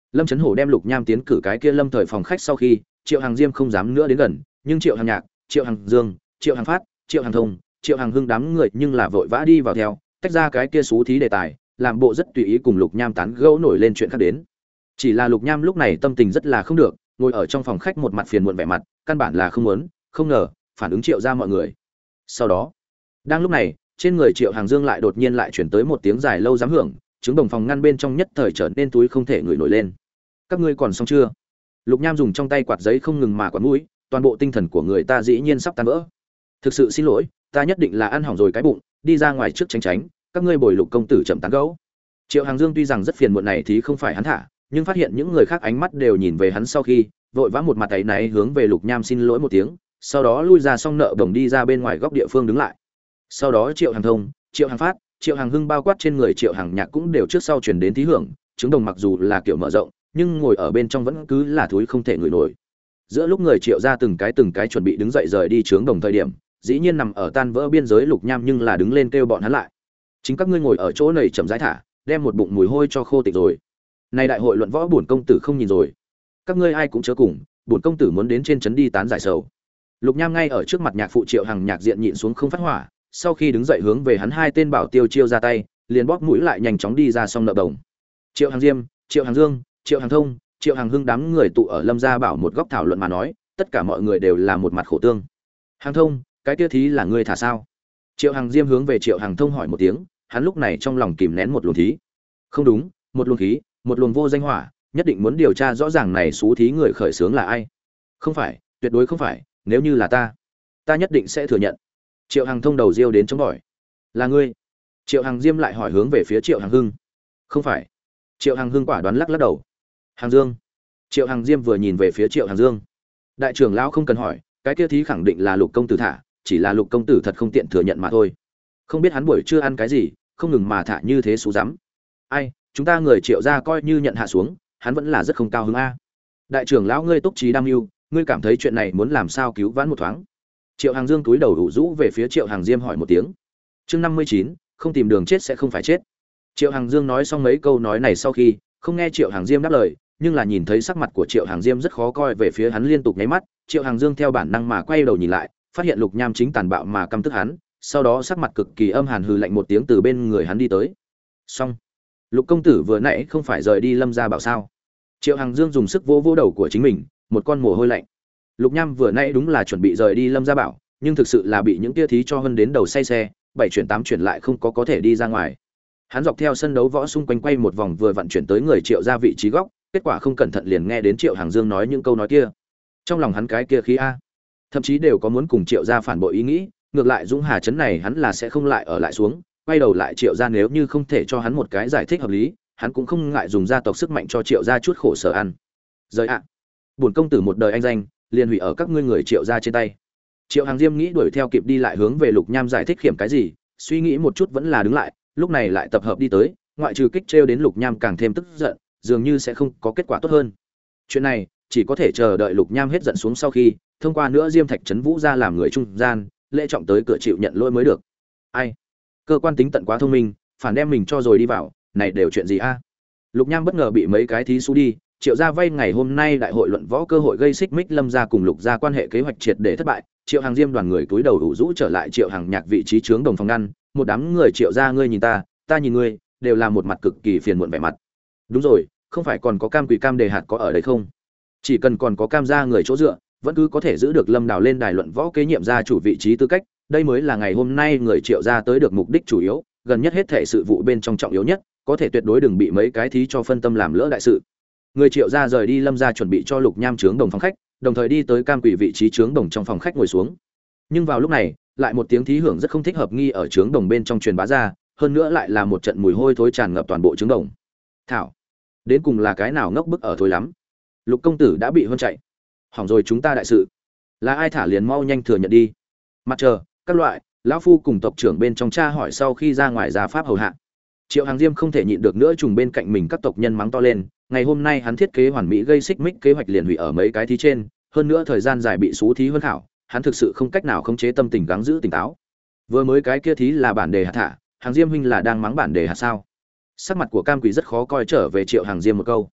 Lâm Chấn Hổ đem Lục Nham tiến cử cái kia lâm thời phòng khách sau khi, Triệu Hàng Diêm không dám nữa đến gần, nhưng Triệu Hàng Nhạc, Triệu Hàng Dương, Triệu Hàng Phát, Triệu Hàng Thông, Triệu Hàng Hưng đám người nhưng là vội vã đi vào theo, tách ra cái kia xú thí đề tài, làm bộ rất tùy ý cùng Lục Nham tán gẫu nổi lên chuyện khác đến. Chỉ là Lục Nham lúc này tâm tình rất là không được, ngồi ở trong phòng khách một mặt phiền muộn vẻ mặt, căn bản là không muốn, không ngờ, phản ứng Triệu ra mọi người. Sau đó, đang lúc này, trên người Triệu Hàng Dương lại đột nhiên lại chuyển tới một tiếng dài lâu dám hưởng, trứng đồng phòng ngăn bên trong nhất thời trở nên túi không thể ngửi nổi lên. Các ngươi còn xong chưa? Lục Nham dùng trong tay quạt giấy không ngừng mà quạt mũi, toàn bộ tinh thần của người ta dĩ nhiên sắp tan vỡ. Thực sự xin lỗi, ta nhất định là ăn hỏng rồi cái bụng, đi ra ngoài trước tránh tránh, các ngươi bồi Lục công tử chậm tán gẫu. Triệu Hàng Dương tuy rằng rất phiền muộn này thì không phải hắn thả, nhưng phát hiện những người khác ánh mắt đều nhìn về hắn sau khi, vội vã một mặt ấy náy hướng về Lục Nham xin lỗi một tiếng, sau đó lui ra xong nợ đồng đi ra bên ngoài góc địa phương đứng lại. Sau đó Triệu Hàng Thông, Triệu Hàng Phát, Triệu Hàng Hưng bao quát trên người Triệu Hàng Nhạc cũng đều trước sau truyền đến thí hưởng, trứng đồng mặc dù là kiểu mở rộng, nhưng ngồi ở bên trong vẫn cứ là thúi không thể ngửi nổi. Giữa lúc người Triệu ra từng cái từng cái chuẩn bị đứng dậy rời đi trướng đồng thời điểm, dĩ nhiên nằm ở tan vỡ biên giới Lục Nham nhưng là đứng lên kêu bọn hắn lại. Chính các ngươi ngồi ở chỗ này chậm rãi thả, đem một bụng mùi hôi cho khô tịch rồi. Nay đại hội luận võ bổn công tử không nhìn rồi. Các ngươi ai cũng chớ cùng, bổn công tử muốn đến trên trấn đi tán giải sầu. Lục Nham ngay ở trước mặt nhạc phụ Triệu Hằng Nhạc diện nhịn xuống không phát hỏa, sau khi đứng dậy hướng về hắn hai tên bảo tiêu chiêu ra tay, liền bóp mũi lại nhanh chóng đi ra xong nợ đồng. Triệu Hàng Diêm, Triệu Hàng Dương, Triệu Hàng Thông, Triệu Hàng Hưng đám người tụ ở Lâm gia bảo một góc thảo luận mà nói, tất cả mọi người đều là một mặt khổ tương. Hàng Thông, cái kia thí là ngươi thả sao? Triệu Hàng Diêm hướng về Triệu Hàng Thông hỏi một tiếng, hắn lúc này trong lòng kìm nén một luồng thí. Không đúng, một luồng khí, một luồng vô danh hỏa, nhất định muốn điều tra rõ ràng này xú thí người khởi xướng là ai. Không phải, tuyệt đối không phải, nếu như là ta, ta nhất định sẽ thừa nhận. Triệu Hàng Thông đầu riêu đến chống bỏi. Là ngươi? Triệu Hàng Diêm lại hỏi hướng về phía Triệu Hàng Hưng. Không phải. Triệu Hàng Hưng quả đoán lắc lắc đầu. Hàng Dương. Triệu Hàng Diêm vừa nhìn về phía Triệu Hàng Dương. Đại trưởng lão không cần hỏi, cái kia thí khẳng định là Lục công tử thả, chỉ là Lục công tử thật không tiện thừa nhận mà thôi. Không biết hắn buổi trưa ăn cái gì, không ngừng mà thả như thế xú rắm. Ai, chúng ta người Triệu gia coi như nhận hạ xuống, hắn vẫn là rất không cao hứng a. Đại trưởng lão ngươi túc trí đam mưu, ngươi cảm thấy chuyện này muốn làm sao cứu vãn một thoáng? Triệu Hàng Dương túi đầu đủ rũ về phía Triệu Hàng Diêm hỏi một tiếng. Chương năm mươi chín, không tìm đường chết sẽ không phải chết. Triệu Hàng Dương nói xong mấy câu nói này sau khi, không nghe Triệu Hàng Diêm đáp lời, nhưng là nhìn thấy sắc mặt của Triệu Hàng Diêm rất khó coi về phía hắn liên tục nháy mắt, Triệu Hàng Dương theo bản năng mà quay đầu nhìn lại, phát hiện Lục Nham chính tàn bạo mà căm tức hắn, sau đó sắc mặt cực kỳ âm hàn hừ lạnh một tiếng từ bên người hắn đi tới. Xong, Lục công tử vừa nãy không phải rời đi Lâm gia bảo sao? Triệu Hàng Dương dùng sức vỗ vỗ đầu của chính mình, một con mồ hôi lạnh. Lục Nham vừa nãy đúng là chuẩn bị rời đi Lâm gia bảo, nhưng thực sự là bị những tia thí cho hơn đến đầu say xe, bảy chuyển tám chuyển lại không có có thể đi ra ngoài. Hắn dọc theo sân đấu võ xung quanh quay một vòng vừa vặn chuyển tới người Triệu ra vị trí góc, kết quả không cẩn thận liền nghe đến Triệu Hàng Dương nói những câu nói kia. Trong lòng hắn cái kia khí a, thậm chí đều có muốn cùng Triệu ra phản bội ý nghĩ, ngược lại Dũng Hà trấn này hắn là sẽ không lại ở lại xuống, quay đầu lại Triệu ra nếu như không thể cho hắn một cái giải thích hợp lý, hắn cũng không ngại dùng gia tộc sức mạnh cho Triệu ra chút khổ sở ăn. Rời ạ, bổn công tử một đời anh danh, liền hủy ở các ngươi người Triệu ra trên tay. Triệu Hàng Diêm nghĩ đuổi theo kịp đi lại hướng về Lục Nham giải thích khiểm cái gì, suy nghĩ một chút vẫn là đứng lại, lúc này lại tập hợp đi tới, ngoại trừ kích trêu đến Lục Nham càng thêm tức giận, dường như sẽ không có kết quả tốt hơn. Chuyện này chỉ có thể chờ đợi Lục Nham hết giận xuống sau khi, thông qua nữa Diêm Thạch Trấn Vũ ra làm người trung gian, lễ trọng tới cửa chịu nhận lỗi mới được. Ai? Cơ quan tính tận quá thông minh, phản đem mình cho rồi đi vào, này đều chuyện gì a? Lục Nham bất ngờ bị mấy cái thí xú đi, Triệu gia vay ngày hôm nay đại hội luận võ cơ hội gây xích mích Lâm gia cùng Lục gia quan hệ kế hoạch triệt để thất bại, Triệu Hàng Diêm đoàn người túi đầu đủ rũ trở lại Triệu Hàng Nhạc vị trí trướng đồng phòng ngăn, một đám người Triệu gia ngươi nhìn ta, ta nhìn ngươi, đều là một mặt cực kỳ phiền muộn vẻ mặt. Đúng rồi, không phải còn có Cam Quỷ Cam Đề hạt có ở đây không? Chỉ cần còn có Cam gia người chỗ dựa, vẫn cứ có thể giữ được Lâm Đào lên đài luận võ kế nhiệm gia chủ vị trí tư cách, đây mới là ngày hôm nay người Triệu gia tới được mục đích chủ yếu, gần nhất hết thảy sự vụ bên trong trọng yếu nhất, có thể tuyệt đối đừng bị mấy cái thí cho phân tâm làm lỡ đại sự. Người Triệu gia rời đi Lâm gia chuẩn bị cho Lục Nham trướng đồng phòng khách, đồng thời đi tới Cam Quỷ vị trí trướng đồng trong phòng khách ngồi xuống. Nhưng vào lúc này, lại một tiếng thí hưởng rất không thích hợp nghi ở trướng đồng bên trong truyền bá ra, hơn nữa lại là một trận mùi hôi thối tràn ngập toàn bộ trướng đồng. Thảo, đến cùng là cái nào ngốc bức ở thối lắm. Lục công tử đã bị hơn chạy. Hỏng rồi chúng ta đại sự. Là ai thả liền mau nhanh thừa nhận đi. Mặt chờ, các loại, lão phu cùng tộc trưởng bên trong cha hỏi sau khi ra ngoài ra pháp hầu hạ. Triệu Hàng Diêm không thể nhịn được nữa trùng bên cạnh mình các tộc nhân mắng to lên, ngày hôm nay hắn thiết kế hoàn mỹ gây xích mích kế hoạch liền hủy ở mấy cái thí trên, hơn nữa thời gian dài bị xú thí hơn khảo, hắn thực sự không cách nào khống chế tâm tình gắng giữ tỉnh táo. Vừa mới cái kia thí là bản đề hạt thả, Hàng Diêm huynh là đang mắng bản đề hạt sao? Sắc mặt của Cam Quỷ rất khó coi trở về Triệu Hàng Diêm một câu.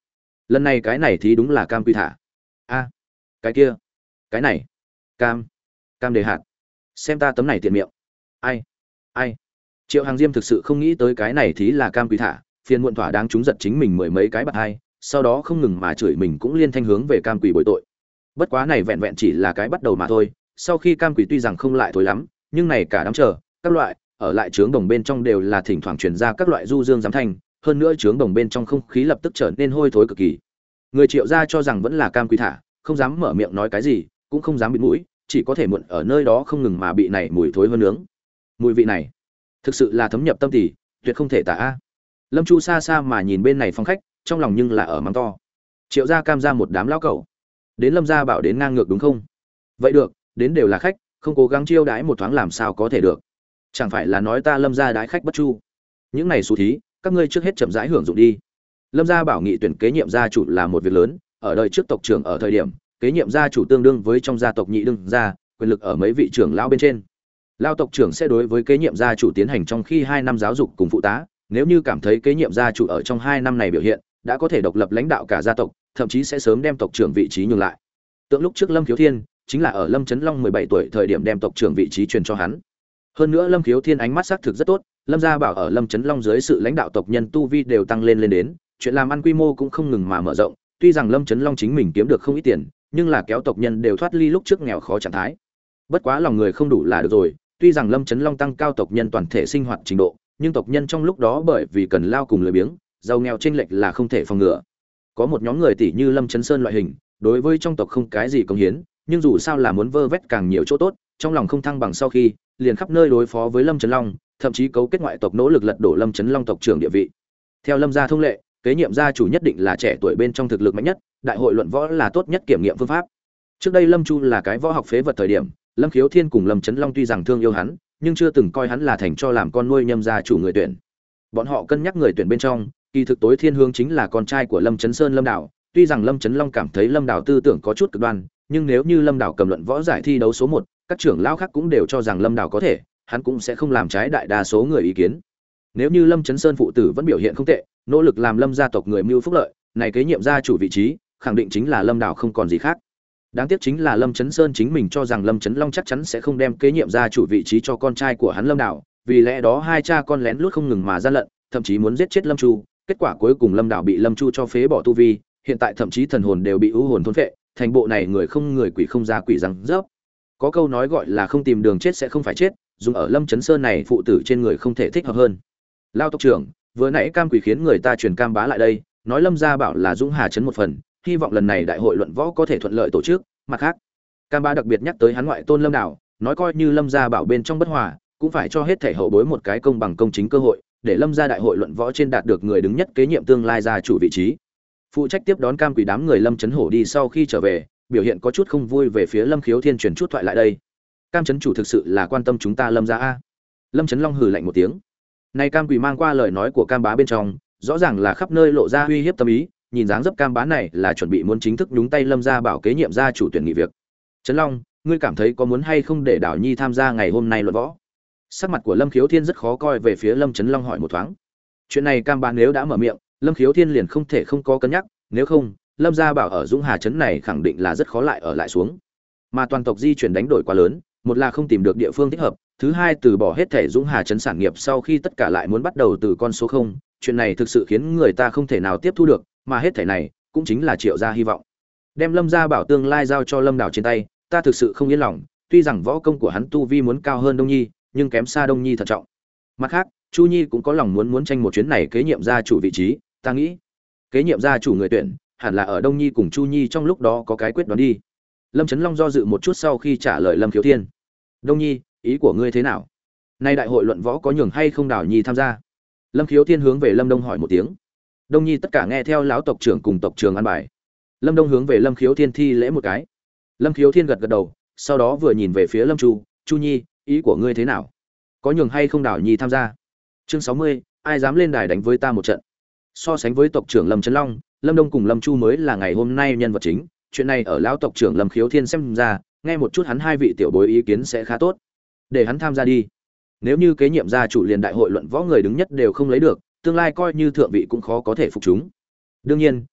lần này cái này thì đúng là cam quy thả. A, cái kia, cái này, cam, cam đề hạt, xem ta tấm này tiện miệng. Ai, ai, Triệu Hàng Diêm thực sự không nghĩ tới cái này thì là cam quy thả, phiền muộn thỏa đáng chúng giật chính mình mười mấy cái bạt hai, sau đó không ngừng mà chửi mình cũng liên thanh hướng về cam quỷ bồi tội. Bất quá này vẹn vẹn chỉ là cái bắt đầu mà thôi, sau khi cam quỷ tuy rằng không lại thối lắm, nhưng này cả đám chờ, các loại, ở lại trướng đồng bên trong đều là thỉnh thoảng truyền ra các loại du dương giám thanh, hơn nữa trướng đồng bên trong không khí lập tức trở nên hôi thối cực kỳ. Người Triệu gia cho rằng vẫn là cam quỷ thả, không dám mở miệng nói cái gì, cũng không dám bịt mũi, chỉ có thể muộn ở nơi đó không ngừng mà bị này mùi thối hơn nướng. Mùi vị này, thực sự là thấm nhập tâm tỉ, tuyệt không thể tả a. Lâm Chu xa xa mà nhìn bên này phong khách, trong lòng nhưng là ở mắng to. Triệu gia cam ra một đám lão cẩu, đến Lâm gia bảo đến ngang ngược đúng không? Vậy được, đến đều là khách, không cố gắng chiêu đãi một thoáng làm sao có thể được? Chẳng phải là nói ta Lâm gia đãi khách bất chu? Những này xú thí, các ngươi trước hết chậm rãi hưởng dụng đi. Lâm gia bảo nghị tuyển kế nhiệm gia chủ là một việc lớn, ở đời trước tộc trưởng ở thời điểm, kế nhiệm gia chủ tương đương với trong gia tộc nhị đương gia, quyền lực ở mấy vị trưởng lão bên trên. Lão tộc trưởng sẽ đối với kế nhiệm gia chủ tiến hành trong khi hai năm giáo dục cùng phụ tá, nếu như cảm thấy kế nhiệm gia chủ ở trong hai năm này biểu hiện đã có thể độc lập lãnh đạo cả gia tộc, thậm chí sẽ sớm đem tộc trưởng vị trí nhường lại. Tượng lúc trước Lâm Khiếu Thiên, chính là ở Lâm Chấn Long mười bảy tuổi thời điểm đem tộc trưởng vị trí truyền cho hắn. Hơn nữa Lâm Khiếu Thiên ánh mắt sắc thực rất tốt, Lâm gia bảo ở Lâm Chấn Long dưới sự lãnh đạo tộc nhân tu vi đều tăng lên lên đến, chuyện làm ăn quy mô cũng không ngừng mà mở rộng, tuy rằng Lâm Chấn Long chính mình kiếm được không ít tiền, nhưng là kéo tộc nhân đều thoát ly lúc trước nghèo khó trạng thái. Bất quá lòng người không đủ là được rồi, tuy rằng Lâm Chấn Long tăng cao tộc nhân toàn thể sinh hoạt trình độ, nhưng tộc nhân trong lúc đó bởi vì cần lao cùng lười biếng, giàu nghèo chênh lệch là không thể phòng ngừa. Có một nhóm người tỷ như Lâm Chấn Sơn loại hình, đối với trong tộc không cái gì công hiến, nhưng dù sao là muốn vơ vét càng nhiều chỗ tốt, trong lòng không thăng bằng sau khi, liền khắp nơi đối phó với Lâm Chấn Long, thậm chí cấu kết ngoại tộc nỗ lực lật đổ Lâm Chấn Long tộc trưởng địa vị. Theo Lâm gia thông lệ, kế nhiệm gia chủ nhất định là trẻ tuổi bên trong thực lực mạnh nhất, đại hội luận võ là tốt nhất kiểm nghiệm phương pháp. Trước đây Lâm Chu là cái võ học phế vật thời điểm, Lâm Khiếu Thiên cùng Lâm Chấn Long tuy rằng thương yêu hắn, nhưng chưa từng coi hắn là thành cho làm con nuôi nhâm gia chủ người tuyển. Bọn họ cân nhắc người tuyển bên trong, kỳ thực tối thiên hướng chính là con trai của Lâm Chấn Sơn Lâm Đảo, tuy rằng Lâm Chấn Long cảm thấy Lâm Đảo tư tưởng có chút cực đoan, nhưng nếu như Lâm Đảo cầm luận võ giải thi đấu số một, các trưởng lão khác cũng đều cho rằng Lâm Đảo có thể, hắn cũng sẽ không làm trái đại đa số người ý kiến. Nếu như Lâm Chấn Sơn phụ tử vẫn biểu hiện không tệ, nỗ lực làm Lâm gia tộc người mưu phúc lợi, này kế nhiệm gia chủ vị trí, khẳng định chính là Lâm Đảo không còn gì khác. Đáng tiếc chính là Lâm Chấn Sơn chính mình cho rằng Lâm Chấn Long chắc chắn sẽ không đem kế nhiệm gia chủ vị trí cho con trai của hắn Lâm Đảo, vì lẽ đó hai cha con lén lút không ngừng mà gian lận, thậm chí muốn giết chết Lâm Chu, kết quả cuối cùng Lâm Đảo bị Lâm Chu cho phế bỏ tu vi, hiện tại thậm chí thần hồn đều bị ưu hồn thôn phệ, thành bộ này người không người quỷ không ra quỷ răng rớp. Có câu nói gọi là không tìm đường chết sẽ không phải chết, dùng ở Lâm Chấn Sơn này phụ tử trên người không thể thích hợp hơn. Lao tộc trưởng, vừa nãy cam quỷ khiến người ta truyền cam bá lại đây, nói Lâm gia bảo là Dũng Hà trấn một phần, hy vọng lần này đại hội luận võ có thể thuận lợi tổ chức. Mặt khác, cam bá đặc biệt nhắc tới hắn ngoại tôn Lâm Đảo, nói coi như Lâm gia bảo bên trong bất hòa, cũng phải cho hết thể hậu bối một cái công bằng công chính cơ hội, để Lâm gia đại hội luận võ trên đạt được người đứng nhất kế nhiệm tương lai gia chủ vị trí. Phụ trách tiếp đón cam quỷ đám người Lâm Chấn Hổ đi sau khi trở về, biểu hiện có chút không vui về phía Lâm Khiếu Thiên truyền chút thoại lại đây. Cam trấn chủ thực sự là quan tâm chúng ta Lâm gia a. Lâm Chấn Long hừ lạnh một tiếng. Này cam quỷ mang qua lời nói của cam bá bên trong, rõ ràng là khắp nơi lộ ra uy hiếp tâm ý, nhìn dáng dấp cam bá này là chuẩn bị muốn chính thức nhúng tay Lâm gia bảo kế nhiệm gia chủ tuyển nghỉ việc. Trấn Long, ngươi cảm thấy có muốn hay không để Đảo Nhi tham gia ngày hôm nay luận võ? Sắc mặt của Lâm Khiếu Thiên rất khó coi về phía Lâm Trấn Long hỏi một thoáng. Chuyện này cam bá nếu đã mở miệng, Lâm Khiếu Thiên liền không thể không có cân nhắc, nếu không, Lâm gia bảo ở Dũng Hà trấn này khẳng định là rất khó lại ở lại xuống. Mà toàn tộc di chuyển đánh đổi quá lớn, một là không tìm được địa phương thích hợp, thứ hai từ bỏ hết thể Dũng Hà trấn sản nghiệp sau khi tất cả lại muốn bắt đầu từ con số không, chuyện này thực sự khiến người ta không thể nào tiếp thu được, mà hết thể này cũng chính là Triệu gia hy vọng. Đem Lâm gia bảo tương lai giao cho Lâm Đảo trên tay, ta thực sự không yên lòng, tuy rằng võ công của hắn tu vi muốn cao hơn Đông Nhi, nhưng kém xa Đông Nhi thận trọng. Mặt khác, Chu Nhi cũng có lòng muốn muốn tranh một chuyến này kế nhiệm gia chủ vị trí, ta nghĩ, kế nhiệm gia chủ người tuyển, hẳn là ở Đông Nhi cùng Chu Nhi trong lúc đó có cái quyết đoán đi. Lâm Chấn Long do dự một chút sau khi trả lời Lâm Khiếu Thiên. Đông Nhi, ý của ngươi thế nào? Nay đại hội luận võ có nhường hay không Đảo Nhi tham gia? Lâm Khiếu Thiên hướng về Lâm Đông hỏi một tiếng. Đông Nhi tất cả nghe theo lão tộc trưởng cùng tộc trưởng an bài. Lâm Đông hướng về Lâm Khiếu Thiên thi lễ một cái. Lâm Khiếu Thiên gật gật đầu, sau đó vừa nhìn về phía Lâm Chu, Chu Nhi, ý của ngươi thế nào? Có nhường hay không Đảo Nhi tham gia? Chương sáu mươi, ai dám lên đài đánh với ta một trận? So sánh với tộc trưởng Lâm Trấn Long, Lâm Đông cùng Lâm Chu mới là ngày hôm nay nhân vật chính, chuyện này ở lão tộc trưởng Lâm Khiếu Thiên xem ra, nghe một chút hắn hai vị tiểu bối ý kiến sẽ khá tốt. Để hắn tham gia đi. Nếu như kế nhiệm gia chủ liền đại hội luận võ người đứng nhất đều không lấy được, tương lai coi như thượng vị cũng khó có thể phục chúng. Đương nhiên,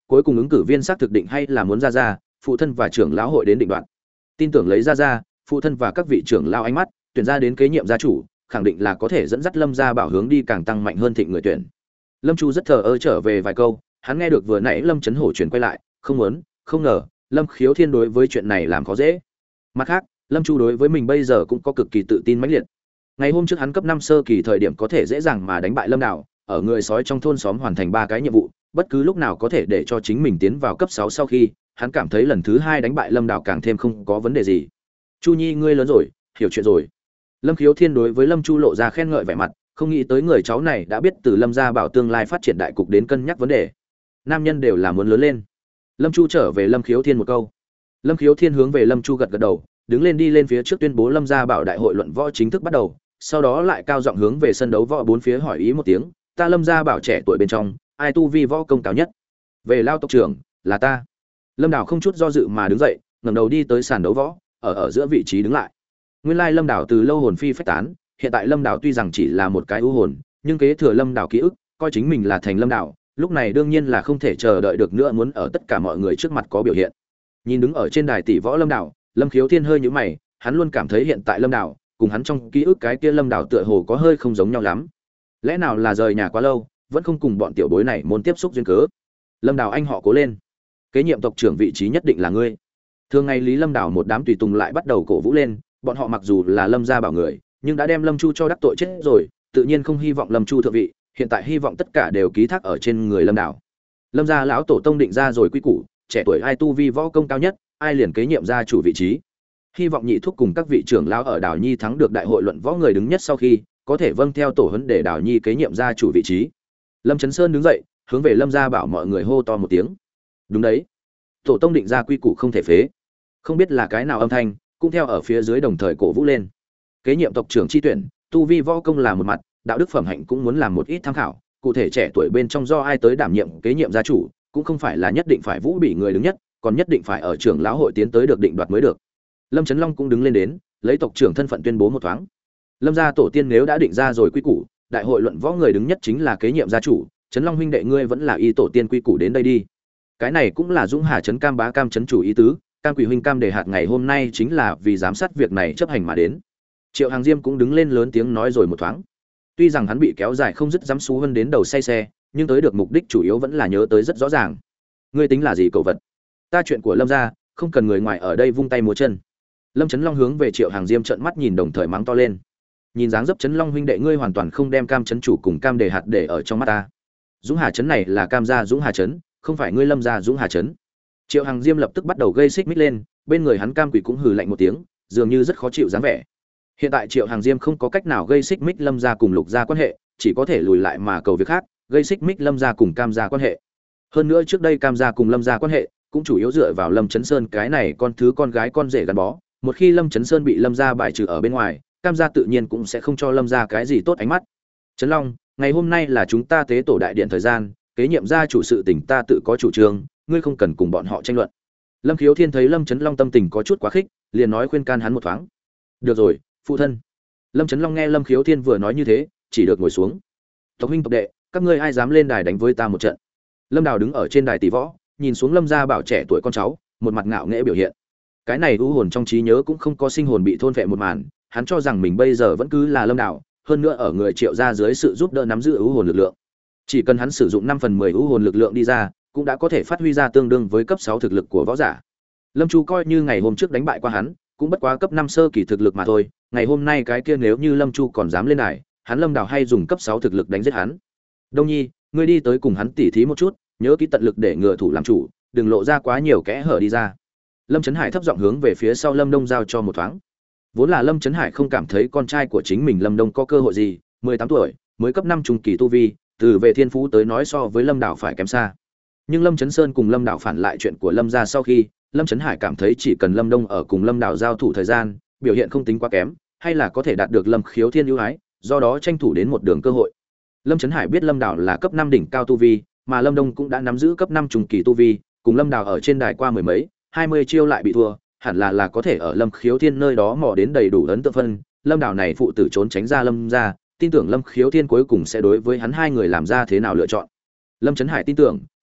cuối cùng ứng cử viên xác thực định hay là muốn ra ra, phụ thân và trưởng lão hội đến định đoạt. Tin tưởng lấy ra ra, phụ thân và các vị trưởng lão ánh mắt, tuyển ra đến kế nhiệm gia chủ, khẳng định là có thể dẫn dắt Lâm gia bảo hướng đi càng tăng mạnh hơn thịnh người tuyển. Lâm Chu rất thờ ơ trở về vài câu, hắn nghe được vừa nãy Lâm Chấn Hổ chuyển quay lại, không muốn, không ngờ, Lâm Khiếu Thiên đối với chuyện này làm khó dễ. Mặt khác, Lâm Chu đối với mình bây giờ cũng có cực kỳ tự tin mãnh liệt. Ngày hôm trước hắn cấp năm sơ kỳ thời điểm có thể dễ dàng mà đánh bại Lâm Đào, ở người sói trong thôn xóm hoàn thành ba cái nhiệm vụ, bất cứ lúc nào có thể để cho chính mình tiến vào cấp sáu sau khi, hắn cảm thấy lần thứ hai đánh bại Lâm Đào càng thêm không có vấn đề gì. Chu Nhi ngươi lớn rồi, hiểu chuyện rồi. Lâm Khiếu Thiên đối với Lâm Chu lộ ra khen ngợi vẻ mặt, không nghĩ tới người cháu này đã biết từ Lâm gia bảo tương lai phát triển đại cục đến cân nhắc vấn đề. Nam nhân đều là muốn lớn lên. Lâm Chu trở về Lâm Khiếu Thiên một câu. Lâm Khiếu Thiên hướng về Lâm Chu gật gật đầu, đứng lên đi lên phía trước tuyên bố Lâm gia bảo đại hội luận võ chính thức bắt đầu, sau đó lại cao giọng hướng về sân đấu võ bốn phía hỏi ý một tiếng, ta Lâm gia bảo trẻ tuổi bên trong, ai tu vi võ công cao nhất? Về lao tộc trưởng, là ta. Lâm Đào không chút do dự mà đứng dậy, ngẩng đầu đi tới sàn đấu võ, ở ở giữa vị trí đứng lại. Nguyên lai Lâm Đào từ lâu hồn phi phách tán, hiện tại Lâm Đào tuy rằng chỉ là một cái ưu hồn, nhưng kế thừa Lâm Đào ký ức, coi chính mình là thành Lâm Đào, lúc này đương nhiên là không thể chờ đợi được nữa, muốn ở tất cả mọi người trước mặt có biểu hiện. Nhìn đứng ở trên đài tỷ võ Lâm Đào, Lâm Khiếu Thiên hơi nhíu mày, hắn luôn cảm thấy hiện tại Lâm Đào cùng hắn trong ký ức cái kia Lâm Đào tựa hồ có hơi không giống nhau lắm. Lẽ nào là rời nhà quá lâu, vẫn không cùng bọn tiểu bối này môn tiếp xúc duyên cớ. Lâm Đào anh họ cố lên, kế nhiệm tộc trưởng vị trí nhất định là ngươi. Thường ngày Lý Lâm Đào một đám tùy tùng lại bắt đầu cổ vũ lên, bọn họ mặc dù là Lâm gia bảo người, nhưng đã đem Lâm Chu cho đắc tội chết rồi, tự nhiên không hy vọng Lâm Chu thượng vị, hiện tại hy vọng tất cả đều ký thác ở trên người Lâm Đào. Lâm gia lão tổ tông định ra rồi quy củ, trẻ tuổi ai tu vi võ công cao nhất, ai liền kế nhiệm gia chủ vị trí. Hy vọng nhị thúc cùng các vị trưởng lão ở Đào Nhi thắng được đại hội luận võ người đứng nhất sau khi, có thể vâng theo tổ huấn để Đào Nhi kế nhiệm gia chủ vị trí. Lâm Chấn Sơn đứng dậy, hướng về Lâm gia bảo mọi người hô to một tiếng. Đúng đấy, tổ tông định ra quy củ không thể phế. Không biết là cái nào âm thanh, cũng theo ở phía dưới đồng thời cổ vũ lên. Kế nhiệm tộc trưởng chi tuyển, tu vi võ công là một mặt, đạo đức phẩm hạnh cũng muốn làm một ít tham khảo, cụ thể trẻ tuổi bên trong do ai tới đảm nhiệm kế nhiệm gia chủ, cũng không phải là nhất định phải Vũ Bị người đứng nhất, còn nhất định phải ở trưởng lão hội tiến tới được định đoạt mới được. Lâm Chấn Long cũng đứng lên đến, lấy tộc trưởng thân phận tuyên bố một thoáng. Lâm gia tổ tiên nếu đã định ra rồi quy củ, đại hội luận võ người đứng nhất chính là kế nhiệm gia chủ, Chấn Long huynh đệ ngươi vẫn là y tổ tiên quy củ đến đây đi. Cái này cũng là Dũng Hà trấn Cam Bá Cam trấn chủ ý tứ, Cam Quỷ huynh Cam Đề Hạt ngày hôm nay chính là vì giám sát việc này chấp hành mà đến. Triệu Hàng Diêm cũng đứng lên lớn tiếng nói rồi một thoáng. Tuy rằng hắn bị kéo dài không dứt dám xú hơn đến đầu say xe, nhưng tới được mục đích chủ yếu vẫn là nhớ tới rất rõ ràng. Ngươi tính là gì cậu vật? Ta chuyện của Lâm gia, không cần người ngoài ở đây vung tay múa chân. Lâm Chấn Long hướng về Triệu Hàng Diêm trợn mắt nhìn đồng thời mắng to lên. Nhìn dáng dấp Chấn Long huynh đệ ngươi hoàn toàn không đem Cam trấn chủ cùng Cam Đề Hạt để ở trong mắt ta. Dũng Hà trấn này là Cam gia Dũng Hà trấn, không phải ngươi Lâm gia Dũng Hà trấn. Triệu Hàng Diêm lập tức bắt đầu gây xích mích lên, bên người hắn Cam Quỷ cũng hừ lạnh một tiếng, dường như rất khó chịu dáng vẻ. Hiện tại Triệu Hàng Diêm không có cách nào gây xích mích Lâm gia cùng Lục gia quan hệ, chỉ có thể lùi lại mà cầu việc khác, gây xích mích Lâm gia cùng Cam gia quan hệ. Hơn nữa trước đây Cam gia cùng Lâm gia quan hệ cũng chủ yếu dựa vào Lâm Chấn Sơn cái này con thứ con gái con rể gắn bó, một khi Lâm Chấn Sơn bị Lâm gia bài trừ ở bên ngoài, Cam gia tự nhiên cũng sẽ không cho Lâm gia cái gì tốt ánh mắt. Trấn Long, ngày hôm nay là chúng ta tế tổ đại điện thời gian, kế nhiệm gia chủ sự tình ta tự có chủ trương, ngươi không cần cùng bọn họ tranh luận. Lâm Khiếu Thiên thấy Lâm Chấn Long tâm tình có chút quá khích, liền nói khuyên can hắn một thoáng. Được rồi, phụ thân. Lâm Chấn Long nghe Lâm Khiếu Thiên vừa nói như thế, chỉ được ngồi xuống. Tộc huynh tộc đệ, các ngươi ai dám lên đài đánh với ta một trận? Lâm Đào đứng ở trên đài tỷ võ, nhìn xuống Lâm gia bảo trẻ tuổi con cháu, một mặt ngạo nghễ biểu hiện. Cái này u hồn trong trí nhớ cũng không có sinh hồn bị thôn phệ một màn, hắn cho rằng mình bây giờ vẫn cứ là Lâm Đào, hơn nữa ở người Triệu gia dưới sự giúp đỡ nắm giữ u hồn lực lượng. Chỉ cần hắn sử dụng năm phần mười u hồn lực lượng đi ra, cũng đã có thể phát huy ra tương đương với cấp sáu thực lực của võ giả. Lâm Chu coi như ngày hôm trước đánh bại qua hắn, cũng bất quá cấp năm sơ kỳ thực lực mà thôi, ngày hôm nay cái kia nếu như Lâm Chu còn dám lên đài, hắn Lâm Đào hay dùng cấp sáu thực lực đánh giết hắn. Đông Nhi, ngươi đi tới cùng hắn tỉ thí một chút, nhớ kỹ tận lực để ngừa thủ làm chủ, đừng lộ ra quá nhiều kẽ hở đi ra. Lâm Chấn Hải thấp giọng hướng về phía sau Lâm Đông giao cho một thoáng. Vốn là Lâm Chấn Hải không cảm thấy con trai của chính mình Lâm Đông có cơ hội gì, mười tám tuổi, mới cấp năm trung kỳ tu vi, từ về thiên phú tới nói so với Lâm Đào phải kém xa. Nhưng Lâm Chấn Sơn cùng Lâm Đào phản lại chuyện của Lâm gia sau khi, Lâm Chấn Hải cảm thấy chỉ cần Lâm Đông ở cùng Lâm Đào giao thủ thời gian, biểu hiện không tính quá kém, hay là có thể đạt được Lâm Khiếu Thiên ưu ái, do đó tranh thủ đến một đường cơ hội. Lâm Chấn Hải biết Lâm Đào là cấp năm đỉnh cao tu vi, mà Lâm Đông cũng đã nắm giữ cấp năm trung kỳ tu vi, cùng Lâm Đào ở trên đài qua mười mấy, hai mươi chiêu lại bị thua, hẳn là là có thể ở Lâm Khiếu Thiên nơi đó mò đến đầy đủ ấn tượng phân, Lâm Đào này phụ tử trốn tránh ra Lâm gia, tin tưởng Lâm Khiếu Thiên cuối cùng sẽ đối với hắn hai người làm ra thế nào lựa chọn. Lâm Chấn Hải tin tưởng,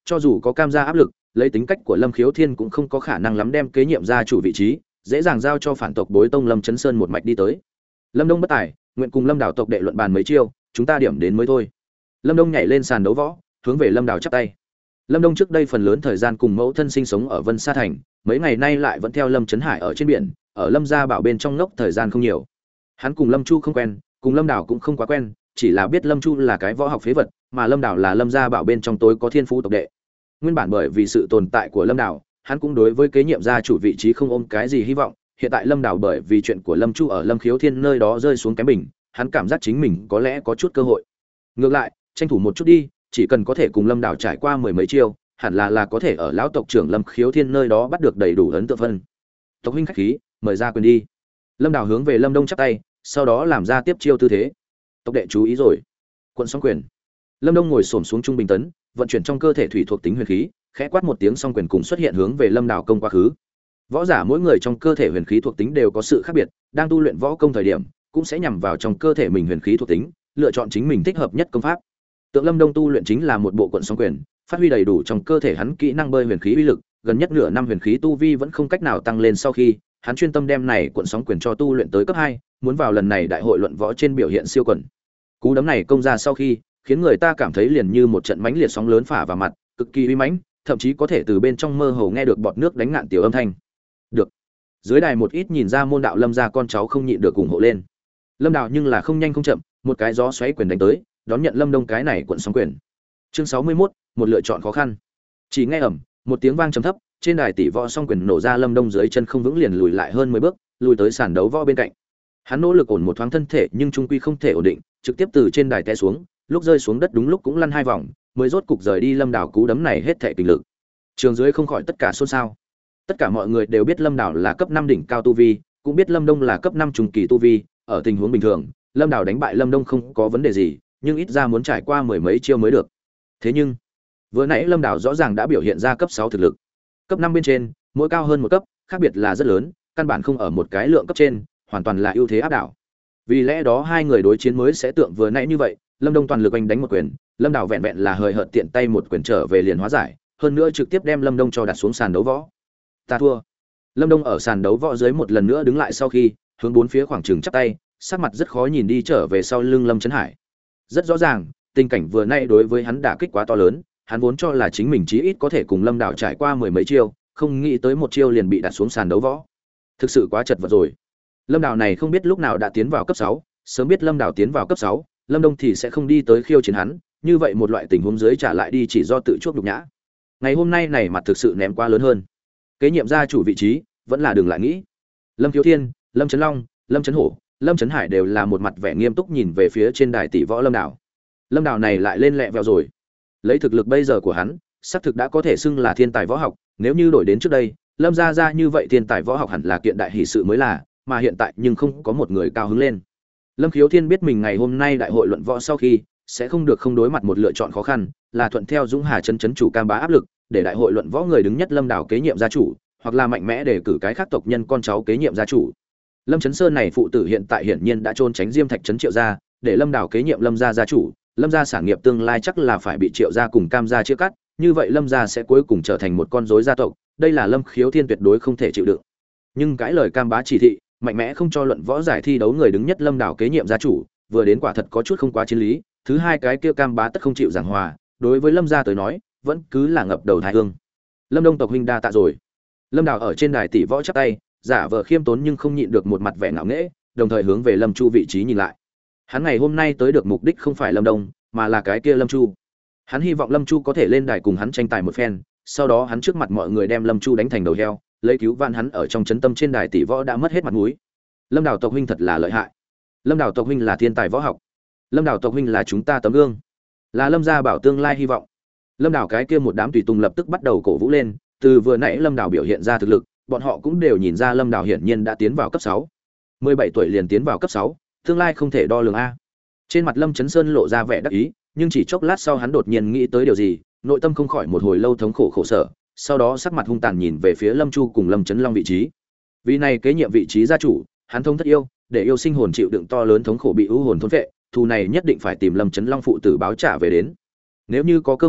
cho dù có cam gia áp lực, lấy tính cách của Lâm Khiếu Thiên cũng không có khả năng lắm đem kế nhiệm gia chủ vị trí dễ dàng giao cho phản tộc bối tông Lâm Chấn Sơn một mạch đi tới. Lâm Đông bất tài, nguyện cùng Lâm Đào tộc đệ luận bàn mấy chiêu, chúng ta điểm đến mới thôi. Lâm Đông nhảy lên sàn đấu võ, hướng về Lâm Đào chắp tay. Lâm Đông trước đây phần lớn thời gian cùng mẫu thân sinh sống ở Vân Sa Thành, mấy ngày nay lại vẫn theo Lâm Chấn Hải ở trên biển, ở Lâm gia bảo bên trong ngốc thời gian không nhiều. Hắn cùng Lâm Chu không quen, cùng Lâm Đào cũng không quá quen, chỉ là biết Lâm Chu là cái võ học phế vật, mà Lâm Đào là Lâm gia bảo bên trong tối có thiên phú tộc đệ. Nguyên bản bởi vì sự tồn tại của Lâm Đào, hắn cũng đối với kế nhiệm gia chủ vị trí không ôm cái gì hy vọng, hiện tại Lâm Đào bởi vì chuyện của Lâm Chu ở Lâm Khiếu Thiên nơi đó rơi xuống kém mình, hắn cảm giác chính mình có lẽ có chút cơ hội. Ngược lại, tranh thủ một chút đi, chỉ cần có thể cùng Lâm Đào trải qua mười mấy chiêu, hẳn là là có thể ở lão tộc trưởng Lâm Khiếu Thiên nơi đó bắt được đầy đủ ấn tượng phân. Tộc huynh khách khí, mời ra quyền đi. Lâm Đào hướng về Lâm Đông chắp tay, sau đó làm ra tiếp chiêu tư thế. Tộc đệ chú ý rồi. Quận song quyền. Lâm Đông ngồi xổm xuống trung bình tấn, vận chuyển trong cơ thể thủy thuộc tính huyền khí, khẽ quát một tiếng song quyền cùng xuất hiện hướng về Lâm Đào công quá khứ. Võ giả mỗi người trong cơ thể huyền khí thuộc tính đều có sự khác biệt, đang tu luyện võ công thời điểm, cũng sẽ nhằm vào trong cơ thể mình huyền khí thuộc tính, lựa chọn chính mình thích hợp nhất công pháp. Tượng Lâm Đông tu luyện chính là một bộ quận song quyền, phát huy đầy đủ trong cơ thể hắn kỹ năng bơi huyền khí uy lực, gần nhất nửa năm huyền khí tu vi vẫn không cách nào tăng lên sau khi, hắn chuyên tâm đem này quận sóng quyền cho tu luyện tới cấp hai, muốn vào lần này đại hội luận võ trên biểu hiện siêu quần. Cú đấm này công ra sau khi, khiến người ta cảm thấy liền như một trận mãnh liệt sóng lớn phả vào mặt, cực kỳ uy mãnh, thậm chí có thể từ bên trong mơ hồ nghe được bọt nước đánh ngạn tiểu âm thanh. Được. Dưới đài một ít nhìn ra môn đạo Lâm gia con cháu không nhịn được ủng hộ lên. Lâm Đạo nhưng là không nhanh không chậm, một cái gió xoáy quyền đánh tới, đón nhận Lâm Đông cái này quận sóng quyền. Chương sáu mươi mốt, một lựa chọn khó khăn. Chỉ nghe ầm, một tiếng vang trầm thấp, trên đài tỷ võ song quyền nổ ra, Lâm Đông dưới chân không vững liền lùi lại hơn mười bước, lùi tới sàn đấu võ bên cạnh. Hắn nỗ lực ổn một thoáng thân thể, nhưng trung quy không thể ổn định, trực tiếp từ trên đài té xuống, lúc rơi xuống đất đúng lúc cũng lăn hai vòng, mới rốt cục rời đi Lâm Đào cú đấm này hết thể kinh lực. Trường dưới không khỏi tất cả xôn xao. Tất cả mọi người đều biết Lâm Đào là cấp năm đỉnh cao tu vi, cũng biết Lâm Đông là cấp năm trung kỳ tu vi, ở tình huống bình thường, Lâm Đào đánh bại Lâm Đông không có vấn đề gì, nhưng ít ra muốn trải qua mười mấy chiêu mới được. Thế nhưng, vừa nãy Lâm Đào rõ ràng đã biểu hiện ra cấp sáu thực lực. Cấp năm bên trên, mỗi cao hơn một cấp, khác biệt là rất lớn, căn bản không ở một cái lượng cấp trên, hoàn toàn là ưu thế áp đảo. Vì lẽ đó hai người đối chiến mới sẽ tượng vừa nãy như vậy, Lâm Đông toàn lực anh đánh một quyền, Lâm Đào vẹn vẹn là hời hợt tiện tay một quyền trở về liền hóa giải, hơn nữa trực tiếp đem Lâm Đông cho đặt xuống sàn đấu võ. Ta thua. Lâm Đông ở sàn đấu võ dưới một lần nữa đứng lại sau khi, hướng bốn phía khoảng trường chắp tay, sắc mặt rất khó nhìn đi trở về sau lưng Lâm Chấn Hải. Rất rõ ràng, tình cảnh vừa nãy đối với hắn đả kích quá to lớn, hắn vốn cho là chính mình chí ít có thể cùng Lâm Đào trải qua mười mấy chiêu, không nghĩ tới một chiêu liền bị đặt xuống sàn đấu võ. Thực sự quá chật vật rồi. Lâm Đào này không biết lúc nào đã tiến vào cấp sáu, sớm biết Lâm Đào tiến vào cấp sáu, Lâm Đông thì sẽ không đi tới khiêu chiến hắn, như vậy một loại tình huống dưới trả lại đi chỉ do tự chuốc nhục nhã. Ngày hôm nay này mặt thực sự ném quá lớn hơn. Kế nhiệm gia chủ vị trí, vẫn là đừng lại nghĩ. Lâm Khiếu Thiên, Lâm Chấn Long, Lâm Chấn Hổ, Lâm Chấn Hải đều là một mặt vẻ nghiêm túc nhìn về phía trên đài tỷ võ Lâm Đào. Lâm Đào này lại lên lẹ vèo rồi. Lấy thực lực bây giờ của hắn, xác thực đã có thể xưng là thiên tài võ học, nếu như đổi đến trước đây, Lâm gia gia như vậy thiên tài võ học hẳn là kiện đại hỷ sự mới là, mà hiện tại nhưng không có một người cao hứng lên. Lâm Khiếu Thiên biết mình ngày hôm nay đại hội luận võ sau khi sẽ không được không đối mặt một lựa chọn khó khăn, là thuận theo Dũng Hà chân chấn chủ cam bá áp lực, để đại hội luận võ người đứng nhất Lâm Đào kế nhiệm gia chủ, hoặc là mạnh mẽ để cử cái khác tộc nhân con cháu kế nhiệm gia chủ. Lâm Chấn Sơn này phụ tử hiện tại hiển nhiên đã trôn tránh Diêm Thạch trấn Triệu gia, để Lâm Đào kế nhiệm Lâm gia gia chủ, Lâm gia sản nghiệp tương lai chắc là phải bị Triệu gia cùng Cam gia chia cắt, như vậy Lâm gia sẽ cuối cùng trở thành một con rối gia tộc, đây là Lâm Khiếu Thiên tuyệt đối không thể chịu đựng. Nhưng cái lời Cam bá chỉ thị, mạnh mẽ không cho luận võ giải thi đấu người đứng nhất Lâm Đào kế nhiệm gia chủ, vừa đến quả thật có chút không quá chiến lý, thứ hai cái kia Cam bá tất không chịu giảng hòa, đối với Lâm gia tới nói, vẫn cứ là ngập đầu thái hương. Lâm Đông tộc huynh đa tạ rồi. Lâm Đào ở trên đài tỷ võ chắp tay, giả vờ khiêm tốn nhưng không nhịn được một mặt vẻ ngạo nghễ, đồng thời hướng về Lâm Chu vị trí nhìn lại. Hắn ngày hôm nay tới được mục đích không phải Lâm Đông, mà là cái kia Lâm Chu. Hắn hy vọng Lâm Chu có thể lên đài cùng hắn tranh tài một phen, sau đó hắn trước mặt mọi người đem Lâm Chu đánh thành đầu heo, lấy cứu vãn hắn ở trong chấn tâm trên đài tỷ võ đã mất hết mặt mũi. Lâm Đào tộc huynh thật là lợi hại. Lâm Đào tộc huynh là thiên tài võ học. Lâm Đào tộc huynh là chúng ta tấm gương, là Lâm gia bảo tương lai hy vọng. Lâm Đào cái kia một đám tùy tùng lập tức bắt đầu cổ vũ lên, từ vừa nãy Lâm Đào biểu hiện ra thực lực, bọn họ cũng đều nhìn ra Lâm Đào hiển nhiên đã tiến vào cấp sáu. mười bảy tuổi liền tiến vào cấp sáu, tương lai không thể đo lường a. Trên mặt Lâm Chấn Sơn lộ ra vẻ đắc ý, nhưng chỉ chốc lát sau hắn đột nhiên nghĩ tới điều gì, nội tâm không khỏi một hồi lâu thống khổ khổ sở, sau đó sắc mặt hung tàn nhìn về phía Lâm Chu cùng Lâm Chấn Long vị trí. Vì này kế nhiệm vị trí gia chủ, hắn thông thất yêu, để yêu sinh hồn chịu đựng to lớn thống khổ bị u hồn thôn phệ, thù này nhất định phải tìm Lâm Chấn Long phụ tử báo trả về đến. Nếu như có cơ hội,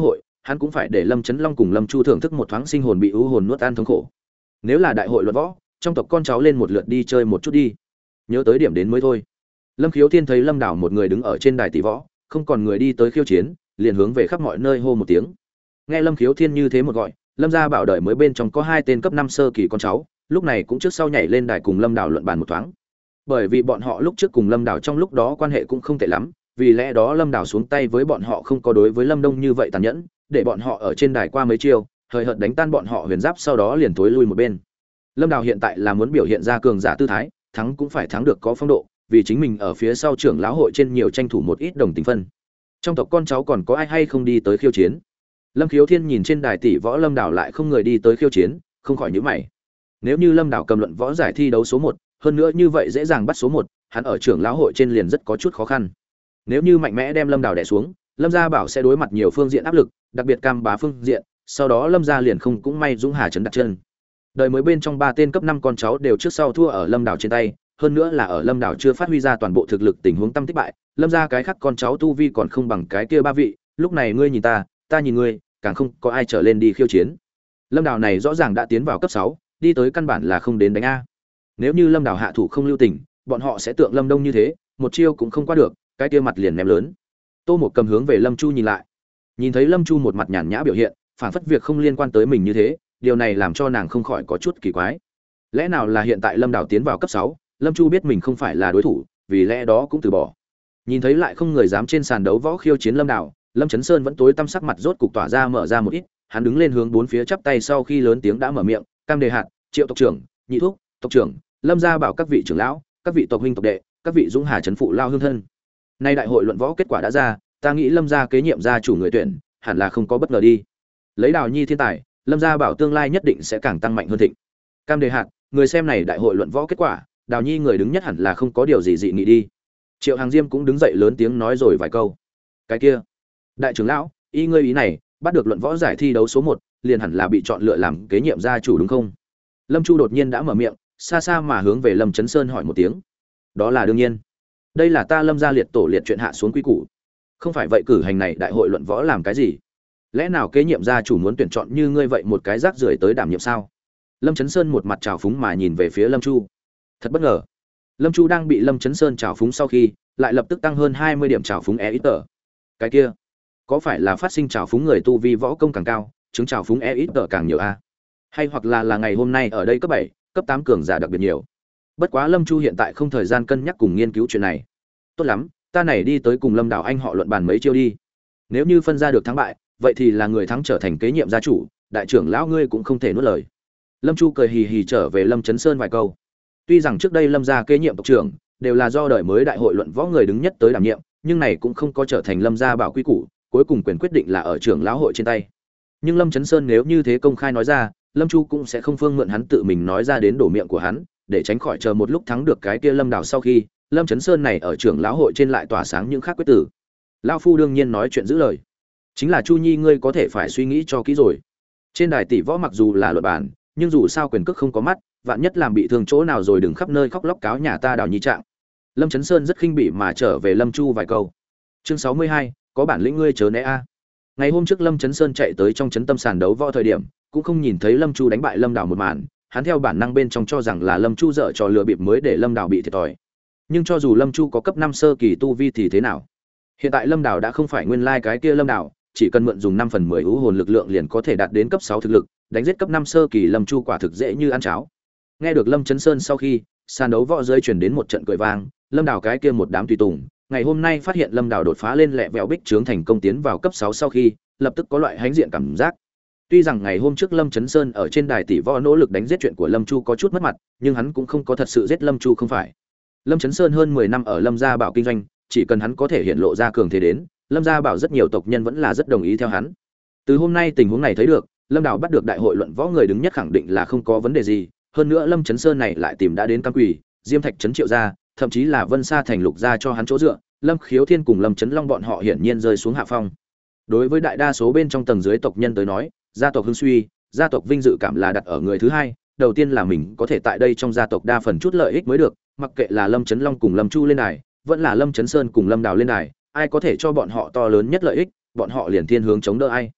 hắn cũng phải để Lâm Chấn Long cùng Lâm Chu thưởng thức một thoáng sinh hồn bị ưu hồn nuốt ăn thống khổ. Nếu là đại hội luận võ, trong tộc con cháu lên một lượt đi chơi một chút đi. Nhớ tới điểm đến mới thôi. Lâm Khiếu Thiên thấy Lâm Đảo một người đứng ở trên đài tỷ võ, không còn người đi tới khiêu chiến, liền hướng về khắp mọi nơi hô một tiếng. Nghe Lâm Khiếu Thiên như thế một gọi, Lâm gia bảo đợi mới bên trong có hai tên cấp năm sơ kỳ con cháu, lúc này cũng trước sau nhảy lên đài cùng Lâm Đảo luận bàn một thoáng. Bởi vì bọn họ lúc trước cùng Lâm Đảo trong lúc đó quan hệ cũng không tệ lắm, vì lẽ đó Lâm Đảo xuống tay với bọn họ không có đối với Lâm Đông như vậy tàn nhẫn, để bọn họ ở trên đài qua mấy chiêu, hời hợt đánh tan bọn họ huyền giáp sau đó liền tối lui một bên. Lâm Đảo hiện tại là muốn biểu hiện ra cường giả tư thái, thắng cũng phải thắng được có phong độ, vì chính mình ở phía sau trưởng lão hội trên nhiều tranh thủ một ít đồng tình phân. Trong tộc con cháu còn có ai hay không đi tới khiêu chiến? Lâm Khiếu Thiên nhìn trên đài tỷ võ Lâm Đảo lại không người đi tới khiêu chiến, không khỏi nhíu mày. Nếu như Lâm Đảo cầm luận võ giải thi đấu số một, hơn nữa như vậy dễ dàng bắt số một, hắn ở trưởng lão hội trên liền rất có chút khó khăn. Nếu như mạnh mẽ đem Lâm Đảo đè xuống, Lâm gia bảo sẽ đối mặt nhiều phương diện áp lực, đặc biệt cam bá phương diện, sau đó Lâm gia liền không cũng may dũng hà trấn đặt chân. Đời mới bên trong ba tên cấp năm con cháu đều trước sau thua ở Lâm Đảo trên tay, hơn nữa là ở Lâm Đảo chưa phát huy ra toàn bộ thực lực tình huống tâm tích bại, Lâm gia cái khác con cháu tu vi còn không bằng cái kia ba vị, lúc này ngươi nhìn ta, ta nhìn ngươi, càng không có ai trở lên đi khiêu chiến. Lâm Đảo này rõ ràng đã tiến vào cấp sáu, đi tới căn bản là không đến đánh a. Nếu như Lâm Đảo hạ thủ không lưu tình, bọn họ sẽ tượng Lâm Đông như thế, một chiêu cũng không qua được, cái kia mặt liền ném lớn. Tô Mộc cầm hướng về Lâm Chu nhìn lại. Nhìn thấy Lâm Chu một mặt nhàn nhã biểu hiện, phản phất việc không liên quan tới mình như thế, điều này làm cho nàng không khỏi có chút kỳ quái. Lẽ nào là hiện tại Lâm Đảo tiến vào cấp sáu, Lâm Chu biết mình không phải là đối thủ, vì lẽ đó cũng từ bỏ. Nhìn thấy lại không người dám trên sàn đấu võ khiêu chiến Lâm Đảo, Lâm Chấn Sơn vẫn tối tăm sắc mặt rốt cục tỏa ra mở ra một ít, hắn đứng lên hướng bốn phía chắp tay sau khi lớn tiếng đã mở miệng, "Cam Đề Hạt, Triệu tộc trưởng, Nhị thúc, tộc trưởng, Lâm gia bảo các vị trưởng lão, các vị tộc huynh tộc đệ, các vị dũng hà trấn phụ lao hương thân. Nay đại hội luận võ kết quả đã ra, ta nghĩ Lâm gia kế nhiệm gia chủ người tuyển, hẳn là không có bất ngờ đi. Lấy Đào Nhi thiên tài, Lâm gia bảo tương lai nhất định sẽ càng tăng mạnh hơn thịnh. Cam Đề Hạt, người xem này đại hội luận võ kết quả, Đào Nhi người đứng nhất hẳn là không có điều gì dị nghị đi." Triệu Hàng Diêm cũng đứng dậy lớn tiếng nói rồi vài câu. "Cái kia, đại trưởng lão, ý ngươi ý này, bắt được luận võ giải thi đấu số một, liền hẳn là bị chọn lựa làm kế nhiệm gia chủ đúng không?" Lâm Chu đột nhiên đã mở miệng, xa xa mà hướng về Lâm Chấn Sơn hỏi một tiếng. "Đó là đương nhiên. Đây là ta Lâm gia liệt tổ liệt chuyện hạ xuống quy củ. Không phải vậy cử hành này đại hội luận võ làm cái gì? Lẽ nào kế nhiệm gia chủ muốn tuyển chọn như ngươi vậy một cái rác rưởi tới đảm nhiệm sao?" Lâm Chấn Sơn một mặt trào phúng mà nhìn về phía Lâm Chu. Thật bất ngờ. Lâm Chu đang bị Lâm Chấn Sơn trào phúng sau khi, lại lập tức tăng hơn hai mươi điểm trào phúng e ít tờ. Cái kia, có phải là phát sinh trào phúng người tu vi võ công càng cao, chứng trào phúng e ít tờ càng nhiều a? Hay hoặc là là ngày hôm nay ở đây cấp bảy, cấp tám cường giả đặc biệt nhiều. Bất quá Lâm Chu hiện tại không thời gian cân nhắc cùng nghiên cứu chuyện này. Tốt lắm, ta này đi tới cùng Lâm Đảo anh họ luận bàn mấy chiêu đi. Nếu như phân ra được thắng bại, vậy thì là người thắng trở thành kế nhiệm gia chủ, đại trưởng lão ngươi cũng không thể nuốt lời. Lâm Chu cười hì hì trở về Lâm Chấn Sơn vài câu. Tuy rằng trước đây Lâm gia kế nhiệm tộc trưởng đều là do đời mới đại hội luận võ người đứng nhất tới đảm nhiệm, nhưng này cũng không có trở thành Lâm gia bảo quy củ, cuối cùng quyền quyết định là ở trưởng lão hội trên tay. Nhưng Lâm Chấn Sơn nếu như thế công khai nói ra, Lâm Chu cũng sẽ không phương mượn hắn tự mình nói ra đến đổ miệng của hắn, để tránh khỏi chờ một lúc thắng được cái kia Lâm Đảo sau khi, Lâm Chấn Sơn này ở trưởng lão hội trên lại tỏa sáng những khác quyết tử. Lão phu đương nhiên nói chuyện giữ lời. Chính là Chu Nhi ngươi có thể phải suy nghĩ cho kỹ rồi. Trên đài tỷ võ mặc dù là luận bàn, nhưng dù sao quyền cước không có mắt, vạn nhất làm bị thương chỗ nào rồi đừng khắp nơi khóc lóc cáo nhà ta Đào Nhi trạng. Lâm Chấn Sơn rất khinh bỉ mà trở về Lâm Chu vài câu. Chương sáu mươi hai, có bản lĩnh ngươi chớ né a. Ngày hôm trước Lâm Chấn Sơn chạy tới trong trấn tâm sàn đấu võ thời điểm, cũng không nhìn thấy Lâm Chu đánh bại Lâm Đảo một màn, hắn theo bản năng bên trong cho rằng là Lâm Chu dở trò lừa bịp mới để Lâm Đảo bị thiệt thòi. Nhưng cho dù Lâm Chu có cấp năm sơ kỳ tu vi thì thế nào? Hiện tại Lâm Đảo đã không phải nguyên lai cái kia Lâm Đảo, chỉ cần mượn dùng năm phần mười u hồn lực lượng liền có thể đạt đến cấp sáu thực lực, đánh giết cấp năm sơ kỳ Lâm Chu quả thực dễ như ăn cháo. Nghe được Lâm Chấn Sơn sau khi, sàn đấu võ rơi truyền đến một trận cười vang, Lâm Đảo cái kia một đám tùy tùng, ngày hôm nay phát hiện Lâm Đảo đột phá lên lẹ vẹo bích trướng thành công tiến vào cấp sáu sau khi, lập tức có loại hãnh diện cảm giác. Tuy rằng ngày hôm trước Lâm Chấn Sơn ở trên đài tỷ võ nỗ lực đánh giết chuyện của Lâm Chu có chút mất mặt, nhưng hắn cũng không có thật sự giết Lâm Chu không phải. Lâm Chấn Sơn hơn mười năm ở Lâm gia bảo kinh doanh, chỉ cần hắn có thể hiện lộ ra cường thế đến, Lâm gia bảo rất nhiều tộc nhân vẫn là rất đồng ý theo hắn. Từ hôm nay tình huống này thấy được, Lâm Đảo bắt được đại hội luận võ người đứng nhất khẳng định là không có vấn đề gì, hơn nữa Lâm Chấn Sơn này lại tìm đã đến Cam Quỷ, Diêm Thạch trấn Triệu gia, thậm chí là Vân Sa thành Lục gia cho hắn chỗ dựa, Lâm Khiếu Thiên cùng Lâm Chấn Long bọn họ hiển nhiên rơi xuống hạ phong. Đối với đại đa số bên trong tầng dưới tộc nhân tới nói, gia tộc hưng suy, gia tộc vinh dự cảm là đặt ở người thứ hai, đầu tiên là mình có thể tại đây trong gia tộc đa phần chút lợi ích mới được, mặc kệ là Lâm Chấn Long cùng Lâm Chu lên đài, vẫn là Lâm Chấn Sơn cùng Lâm Đào lên đài, ai có thể cho bọn họ to lớn nhất lợi ích, bọn họ liền thiên hướng chống đỡ ai.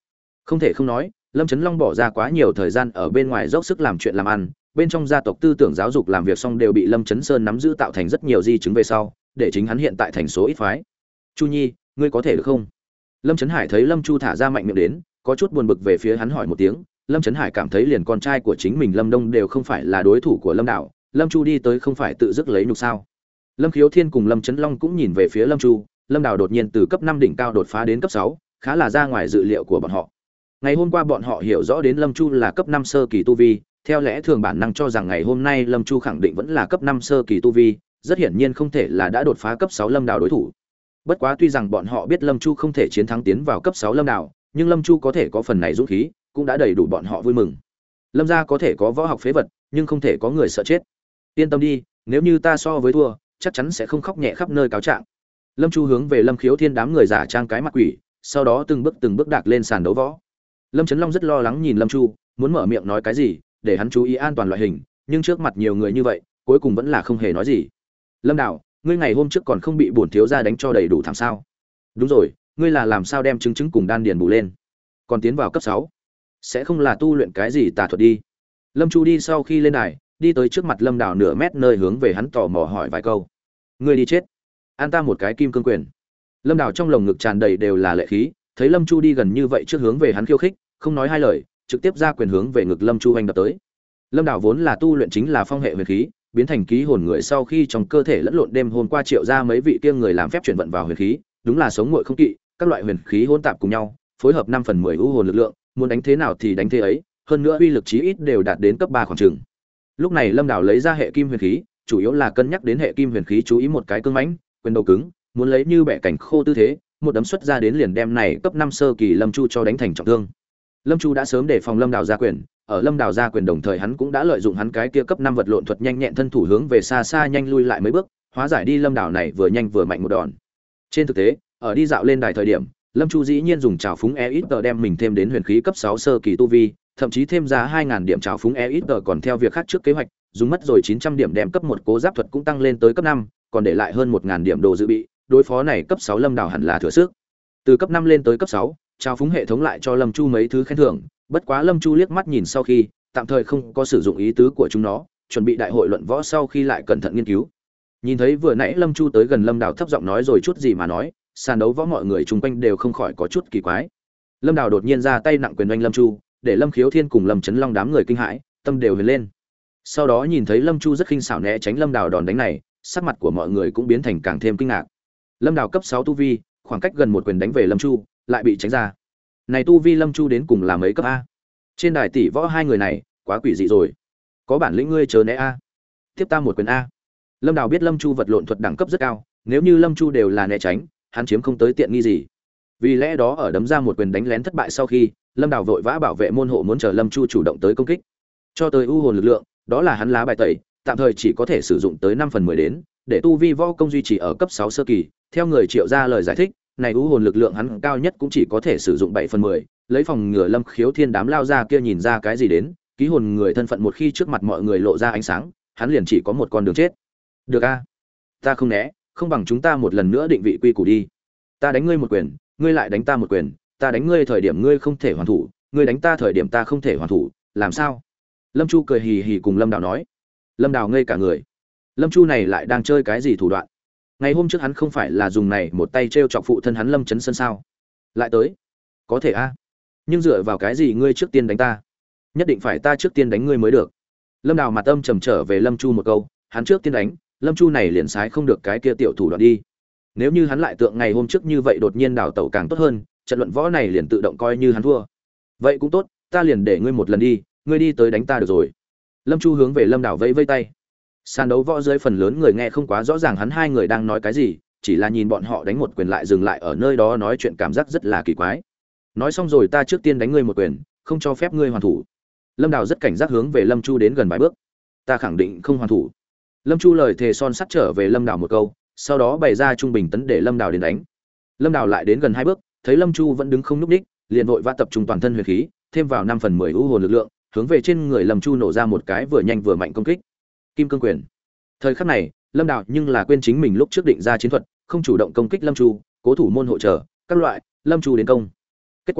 Không thể không nói, Lâm Trấn Long bỏ ra quá nhiều thời gian ở bên ngoài dốc sức làm chuyện làm ăn, bên trong gia tộc tư tưởng giáo dục làm việc xong đều bị Lâm Trấn Sơn nắm giữ tạo thành rất nhiều di chứng về sau, để chính hắn hiện tại thành số ít phái. Chu Nhi, ngươi có thể được không? Lâm Trấn Hải thấy Lâm Chu thả ra mạnh miệng đến, có chút buồn bực về phía hắn hỏi một tiếng. Lâm Trấn Hải cảm thấy liền con trai của chính mình Lâm Đông đều không phải là đối thủ của Lâm Đạo, Lâm Chu đi tới không phải tự dứt lấy nhục sao? Lâm Khiếu Thiên cùng Lâm Trấn Long cũng nhìn về phía Lâm Chu, Lâm Đào đột nhiên từ cấp năm đỉnh cao đột phá đến cấp sáu, khá là ra ngoài dự liệu của bọn họ. Ngày hôm qua bọn họ hiểu rõ đến Lâm Chu là cấp năm sơ kỳ tu vi, theo lẽ thường bản năng cho rằng ngày hôm nay Lâm Chu khẳng định vẫn là cấp năm sơ kỳ tu vi, rất hiển nhiên không thể là đã đột phá cấp sáu Lâm Đào đối thủ. Bất quá tuy rằng bọn họ biết Lâm Chu không thể chiến thắng tiến vào cấp sáu Lâm Đào, nhưng Lâm Chu có thể có phần này dũng khí, cũng đã đầy đủ bọn họ vui mừng. Lâm gia có thể có võ học phế vật, nhưng không thể có người sợ chết. Yên tâm đi, nếu như ta so với thua, chắc chắn sẽ không khóc nhẹ khắp nơi cáo trạng. Lâm Chu hướng về Lâm Khiếu Thiên đám người giả trang cái mặt quỷ, sau đó từng bước từng bước đạp lên sàn đấu võ. Lâm Trấn Long rất lo lắng nhìn Lâm Chu, muốn mở miệng nói cái gì, để hắn chú ý an toàn loại hình, nhưng trước mặt nhiều người như vậy, cuối cùng vẫn là không hề nói gì. Lâm Đạo, ngươi ngày hôm trước còn không bị bổn thiếu gia đánh cho đầy đủ thảm sao? Đúng rồi, ngươi là làm sao đem chứng chứng cùng đan điền bù lên? Còn tiến vào cấp sáu, sẽ không là tu luyện cái gì tà thuật đi? Lâm Chu đi sau khi lên đài, đi tới trước mặt Lâm Đào nửa mét nơi hướng về hắn tò mò hỏi vài câu. Ngươi đi chết, an ta một cái kim cương quyền. Lâm Đào trong lồng ngực tràn đầy đều là lệ khí, thấy Lâm Chu đi gần như vậy trước hướng về hắn khiêu khích, không nói hai lời, trực tiếp ra quyền hướng về ngực Lâm Chu hoành đập tới. Lâm Đào vốn là tu luyện chính là phong hệ huyền khí, biến thành ký hồn người sau khi trong cơ thể lẫn lộn đêm hôm qua triệu ra mấy vị kia người làm phép chuyển vận vào huyền khí, đúng là sống nguội không kỵ, các loại huyền khí hỗn tạp cùng nhau, phối hợp năm phần mười u hồn lực lượng, muốn đánh thế nào thì đánh thế ấy, hơn nữa uy lực chí ít đều đạt đến cấp ba khoảng chừng. Lúc này Lâm Đào lấy ra hệ kim huyền khí, chủ yếu là cân nhắc đến hệ kim huyền khí chú ý một cái cứng mãnh, quyền đầu cứng, muốn lấy như bẻ cảnh khô tư thế, một đấm xuất ra đến liền đem này cấp năm sơ kỳ Lâm Chu cho đánh thành trọng thương. Lâm Chu đã sớm đề phòng Lâm Đào ra quyền, ở Lâm Đào ra quyền đồng thời hắn cũng đã lợi dụng hắn cái kia cấp năm vật lộn thuật nhanh nhẹn thân thủ hướng về xa xa nhanh lui lại mấy bước, hóa giải đi Lâm Đào này vừa nhanh vừa mạnh một đòn. Trên thực tế, ở đi dạo lên đài thời điểm, Lâm Chu dĩ nhiên dùng trào phúng e ít tờ đem mình thêm đến huyền khí cấp sáu sơ kỳ tu vi, thậm chí thêm ra hai nghìn điểm trào phúng e ít tờ còn theo việc khác trước kế hoạch, dùng mất rồi chín trăm điểm đem cấp một cố giáp thuật cũng tăng lên tới cấp năm, còn để lại hơn một nghìn điểm đồ dự bị, đối phó này cấp sáu Lâm Đào hẳn là thừa sức. Từ cấp năm lên tới cấp sáu, trào phúng hệ thống lại cho Lâm Chu mấy thứ khen thưởng, bất quá Lâm Chu liếc mắt nhìn sau khi, tạm thời không có sử dụng ý tứ của chúng nó, chuẩn bị đại hội luận võ sau khi lại cẩn thận nghiên cứu. Nhìn thấy vừa nãy Lâm Chu tới gần Lâm Đào thấp giọng nói rồi chút gì mà nói, sàn đấu võ mọi người chung quanh đều không khỏi có chút kỳ quái. Lâm Đào đột nhiên ra tay nặng quyền oanh Lâm Chu, để Lâm Khiếu Thiên cùng Lâm Trấn Long đám người kinh hãi, tâm đều huyền lên. Sau đó nhìn thấy Lâm Chu rất khinh xảo né tránh Lâm Đào đòn đánh này, sắc mặt của mọi người cũng biến thành càng thêm kinh ngạc. Lâm Đào cấp sáu tu vi, khoảng cách gần một quyền đánh về Lâm Chu, lại bị tránh ra. Này tu vi Lâm Chu đến cùng là mấy cấp a? Trên đài tỷ võ hai người này, quá quỷ dị rồi. Có bản lĩnh ngươi chớ né a. Tiếp ta một quyền a. Lâm Đào biết Lâm Chu vật lộn thuật đẳng cấp rất cao, nếu như Lâm Chu đều là né tránh, hắn chiếm không tới tiện nghi gì. Vì lẽ đó ở đấm ra một quyền đánh lén thất bại sau khi, Lâm Đào vội vã bảo vệ môn hộ muốn chờ Lâm Chu chủ động tới công kích. Cho tới u hồn lực lượng, đó là hắn lá bài tẩy, tạm thời chỉ có thể sử dụng tới năm phần mười đến, để tu vi võ công duy trì ở cấp sáu sơ kỳ. Theo người Triệu ra lời giải thích, này u hồn lực lượng hắn cao nhất cũng chỉ có thể sử dụng bảy phần mười, lấy phòng ngừa Lâm Khiếu Thiên đám lao ra kia nhìn ra cái gì đến, ký hồn người thân phận một khi trước mặt mọi người lộ ra ánh sáng, hắn liền chỉ có một con đường chết. Được a, ta không né, không bằng chúng ta một lần nữa định vị quy củ đi. Ta đánh ngươi một quyền, ngươi lại đánh ta một quyền, ta đánh ngươi thời điểm ngươi không thể hoàn thủ, ngươi đánh ta thời điểm ta không thể hoàn thủ, làm sao? Lâm Chu cười hì hì cùng Lâm Đào nói. Lâm Đào ngây cả người. Lâm Chu này lại đang chơi cái gì thủ đoạn? Ngày hôm trước hắn không phải là dùng này một tay trêu chọc phụ thân hắn Lâm Chấn Sơn sao? Lại tới? Có thể a. Nhưng dựa vào cái gì ngươi trước tiên đánh ta? Nhất định phải ta trước tiên đánh ngươi mới được. Lâm Đào mặt âm trầm trở về Lâm Chu một câu, hắn trước tiên đánh, Lâm Chu này liền sái không được cái kia tiểu thủ đoạn đi. Nếu như hắn lại tượng ngày hôm trước như vậy đột nhiên đào tẩu càng tốt hơn, trận luận võ này liền tự động coi như hắn thua. Vậy cũng tốt, ta liền để ngươi một lần đi, ngươi đi tới đánh ta được rồi. Lâm Chu hướng về Lâm Đào vẫy vẫy tay. Sàn đấu võ dưới phần lớn người nghe không quá rõ ràng hắn hai người đang nói cái gì, chỉ là nhìn bọn họ đánh một quyền lại dừng lại ở nơi đó nói chuyện cảm giác rất là kỳ quái. Nói xong rồi ta trước tiên đánh ngươi một quyền, không cho phép ngươi hoàn thủ. Lâm Đào rất cảnh giác hướng về Lâm Chu đến gần vài bước. Ta khẳng định không hoàn thủ. Lâm Chu lời thề son sắt trở về Lâm Đào một câu, sau đó bày ra trung bình tấn để Lâm Đào đến đánh. Lâm Đào lại đến gần hai bước, thấy Lâm Chu vẫn đứng không nhúc nhích, liền vội vã tập trung toàn thân huyền khí, thêm vào năm phần mười u hồn lực lượng, hướng về trên người Lâm Chu nổ ra một cái vừa nhanh vừa mạnh công kích. Kim cương quyền. Thời khắc này, Lâm Đào nhưng là quên chính mình lúc trước định ra chiến thuật, không chủ động công kích Lâm Chu, cố thủ môn hỗ trợ, các loại, Lâm Chu đến công. Kết quả,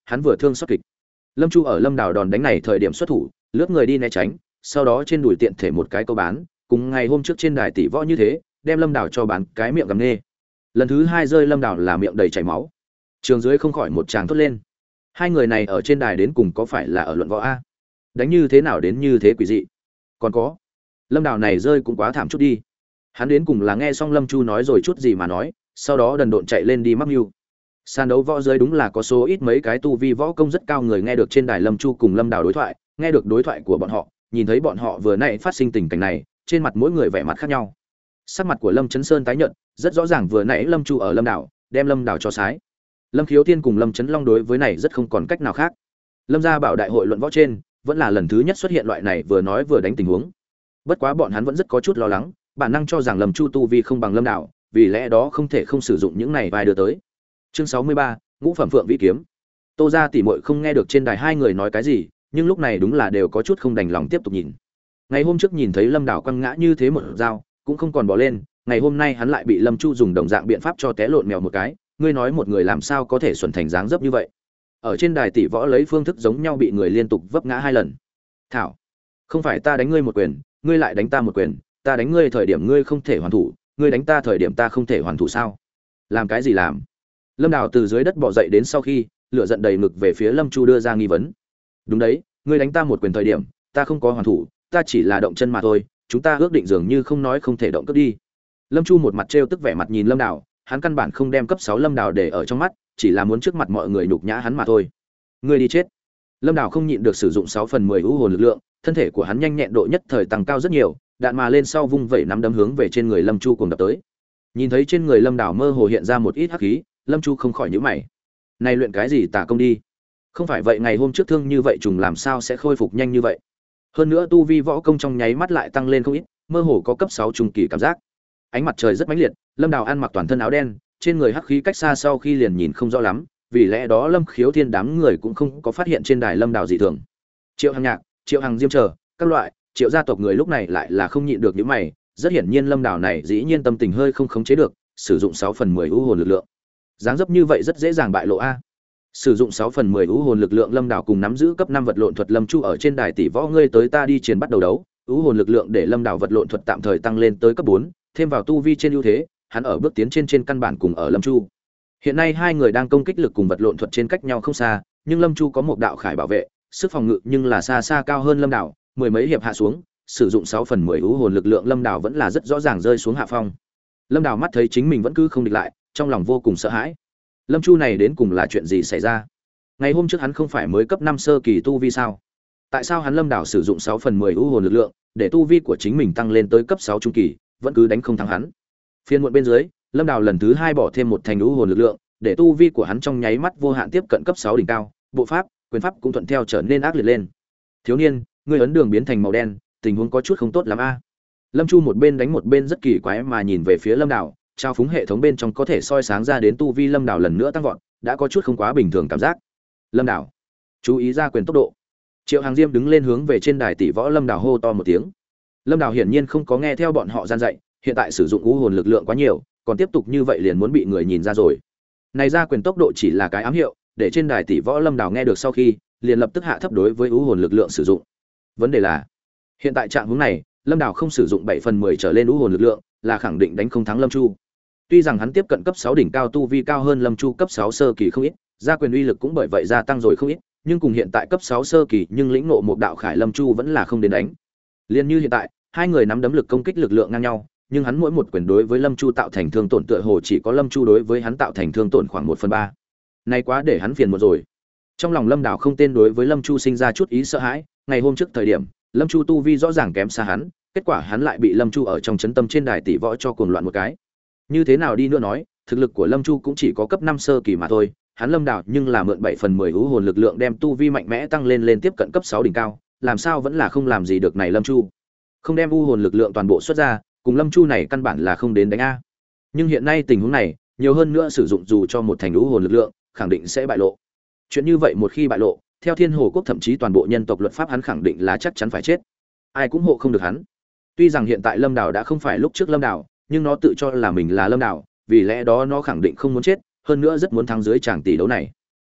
hắn vừa thương xuất kịch. Lâm Chu ở Lâm Đào đòn đánh này thời điểm xuất thủ, lướt người đi né tránh, sau đó trên đùi tiện thể một cái câu bán, cùng ngày hôm trước trên đài tỷ võ như thế, đem Lâm Đào cho bán cái miệng gầm nê. Lần thứ hai rơi Lâm Đào là miệng đầy chảy máu. Trường dưới không khỏi một tràng thốt lên. Hai người này ở trên đài đến cùng có phải là ở luận võ a? Đánh như thế nào đến như thế quỷ dị? Còn có, Lâm Đào này rơi cũng quá thảm chút đi. Hắn đến cùng là nghe xong Lâm Chu nói rồi chút gì mà nói, sau đó đần độn chạy lên đi mắc mưu. Sàn đấu võ dưới đúng là có số ít mấy cái tu vi võ công rất cao người nghe được trên đài Lâm Chu cùng Lâm Đào đối thoại, nghe được đối thoại của bọn họ, nhìn thấy bọn họ vừa nãy phát sinh tình cảnh này, trên mặt mỗi người vẻ mặt khác nhau. Sắc mặt của Lâm Chấn Sơn tái nhợt, rất rõ ràng vừa nãy Lâm Chu ở Lâm Đào, đem Lâm Đào cho sái. Lâm Khiếu Thiên cùng Lâm Chấn Long đối với này rất không còn cách nào khác. Lâm gia bảo đại hội luận võ trên, vẫn là lần thứ nhất xuất hiện loại này vừa nói vừa đánh tình huống. Bất quá bọn hắn vẫn rất có chút lo lắng, bản năng cho rằng Lâm Chu tu vi không bằng Lâm Đào, vì lẽ đó không thể không sử dụng những này vài đưa tới. Chương sáu mươi ba, ngũ phẩm phượng vĩ kiếm. Tô gia tỷ muội không nghe được trên đài hai người nói cái gì, nhưng lúc này đúng là đều có chút không đành lòng tiếp tục nhìn. Ngày hôm trước nhìn thấy Lâm Đào quăng ngã như thế một dao, cũng không còn bỏ lên, ngày hôm nay hắn lại bị Lâm Chu dùng đồng dạng biện pháp cho té lộn mèo một cái, ngươi nói một người làm sao có thể xuẩn thành dáng dấp như vậy. Ở trên đài tỷ võ lấy phương thức giống nhau bị người liên tục vấp ngã hai lần. Thảo, không phải ta đánh ngươi một quyền, ngươi lại đánh ta một quyền, ta đánh ngươi thời điểm ngươi không thể hoàn thủ, ngươi đánh ta thời điểm ta không thể hoàn thủ sao? Làm cái gì làm? Lâm Đào từ dưới đất bò dậy đến sau khi, lửa giận đầy ngực về phía Lâm Chu đưa ra nghi vấn. Đúng đấy, ngươi đánh ta một quyền thời điểm, ta không có hoàn thủ, ta chỉ là động chân mà thôi, chúng ta ước định dường như không nói không thể động cướp đi. Lâm Chu một mặt trêu tức vẻ mặt nhìn Lâm Đào, hắn căn bản không đem cấp sáu Lâm Đào để ở trong mắt, chỉ là muốn trước mặt mọi người nhục nhã hắn mà thôi. Ngươi đi chết. Lâm Đào không nhịn được sử dụng sáu phần mười u hồn lực lượng, thân thể của hắn nhanh nhẹn độ nhất thời tăng cao rất nhiều, đạn mà lên sau vung vẩy nắm đấm hướng về trên người Lâm Chu cùng đập tới. Nhìn thấy trên người Lâm Đào mơ hồ hiện ra một ít hắc khí, Lâm Chu không khỏi nhíu mày. Này luyện cái gì tà công đi? Không phải vậy ngày hôm trước thương như vậy trùng làm sao sẽ khôi phục nhanh như vậy? Hơn nữa tu vi võ công trong nháy mắt lại tăng lên không ít, mơ hồ có cấp sáu trung kỳ cảm giác. Ánh mặt trời rất mãnh liệt, Lâm Đào ăn mặc toàn thân áo đen, trên người hắc khí cách xa sau khi liền nhìn không rõ lắm, vì lẽ đó Lâm Khiếu Thiên đám người cũng không có phát hiện trên đài Lâm Đào dị thường. Triệu Hằng Nhạc, Triệu Hằng Diêm chờ, các loại, Triệu gia tộc người lúc này lại là không nhịn được những mày, rất hiển nhiên Lâm Đào này dĩ nhiên tâm tình hơi không khống chế được, sử dụng sáu phần mười u hồn lực lượng. Dáng dấp như vậy rất dễ dàng bại lộ a. Sử dụng sáu phần mười u hồn lực lượng Lâm Đào cùng nắm giữ cấp năm vật lộn thuật Lâm Chu ở trên đài tỷ võ ngươi tới ta đi chiến bắt đầu đấu, u hồn lực lượng để Lâm Đào vật lộn thuật tạm thời tăng lên tới cấp bốn, thêm vào tu vi trên ưu thế, hắn ở bước tiến trên trên căn bản cùng ở Lâm Chu. Hiện nay hai người đang công kích lực cùng vật lộn thuật trên cách nhau không xa, nhưng Lâm Chu có một đạo khải bảo vệ, sức phòng ngự nhưng là xa xa cao hơn Lâm Đào, mười mấy hiệp hạ xuống, sử dụng sáu phần mười u hồn lực lượng Lâm Đào vẫn là rất rõ ràng rơi xuống hạ phong. Lâm Đào mắt thấy chính mình vẫn cứ không địch lại, trong lòng vô cùng sợ hãi. Lâm Chu này đến cùng là chuyện gì xảy ra? Ngày hôm trước hắn không phải mới cấp năm sơ kỳ tu vi sao? Tại sao hắn Lâm Đào sử dụng sáu phần mười u hồn lực lượng, để tu vi của chính mình tăng lên tới cấp sáu trung kỳ, vẫn cứ đánh không thắng hắn? Phiên muộn bên dưới, Lâm Đào lần thứ hai bỏ thêm một thành u hồn lực lượng, để tu vi của hắn trong nháy mắt vô hạn tiếp cận cấp sáu đỉnh cao, bộ pháp, quyền pháp cũng thuận theo trở nên ác liệt lên. Thiếu niên, ngươi ấn đường biến thành màu đen, tình huống có chút không tốt lắm a. Lâm Chu một bên đánh một bên rất kỳ quái mà nhìn về phía Lâm Đào, trao phúng hệ thống bên trong có thể soi sáng ra đến tu vi Lâm Đào lần nữa tăng vọt, đã có chút không quá bình thường cảm giác. Lâm Đào, chú ý ra quyền tốc độ. Triệu Hàng Diêm đứng lên hướng về trên đài tỷ võ Lâm Đào hô to một tiếng. Lâm Đào hiển nhiên không có nghe theo bọn họ gian dạy, hiện tại sử dụng u hồn lực lượng quá nhiều, còn tiếp tục như vậy liền muốn bị người nhìn ra rồi. Này ra quyền tốc độ chỉ là cái ám hiệu, để trên đài tỷ võ Lâm Đào nghe được sau khi, liền lập tức hạ thấp đối với u hồn lực lượng sử dụng. Vấn đề là, hiện tại trạng huống này, Lâm Đào không sử dụng bảy phần mười trở lên u hồn lực lượng, là khẳng định đánh không thắng Lâm Chu. Tuy rằng hắn tiếp cận cấp sáu đỉnh cao tu vi cao hơn Lâm Chu cấp sáu sơ kỳ không ít, ra quyền uy lực cũng bởi vậy gia tăng rồi không ít, nhưng cùng hiện tại cấp sáu sơ kỳ nhưng lĩnh ngộ một đạo khải Lâm Chu vẫn là không đến đánh. Liên như hiện tại, hai người nắm đấm lực công kích lực lượng ngang nhau, nhưng hắn mỗi một quyền đối với Lâm Chu tạo thành thương tổn tựa hồ chỉ có Lâm Chu đối với hắn tạo thành thương tổn khoảng một phần ba. Này quá để hắn phiền một rồi. Trong lòng Lâm Đào không tên đối với Lâm Chu sinh ra chút ý sợ hãi, ngày hôm trước thời điểm, Lâm Chu tu vi rõ ràng kém xa hắn, kết quả hắn lại bị Lâm Chu ở trong chấn tâm trên đài tỷ võ cho cuồng loạn một cái. Như thế nào đi nữa nói, thực lực của Lâm Chu cũng chỉ có cấp năm sơ kỳ mà thôi, hắn Lâm Đào nhưng là mượn bảy phần mười u hồn lực lượng đem tu vi mạnh mẽ tăng lên lên tiếp cận cấp sáu đỉnh cao, làm sao vẫn là không làm gì được này Lâm Chu. Không đem u hồn lực lượng toàn bộ xuất ra, cùng Lâm Chu này căn bản là không đến đánh a. Nhưng hiện nay tình huống này, nhiều hơn nữa sử dụng dù cho một thành u hồn lực lượng, khẳng định sẽ bại lộ. Chuyện như vậy một khi bại lộ, theo Thiên Hồ quốc thậm chí toàn bộ nhân tộc luật pháp hắn khẳng định là chắc chắn phải chết. Ai cũng hộ không được hắn. Tuy rằng hiện tại Lâm Đào đã không phải lúc trước Lâm Đào, nhưng nó tự cho là mình là Lâm Đào, vì lẽ đó nó khẳng định không muốn chết, hơn nữa rất muốn thắng dưới tràng tỷ đấu này. Ầm,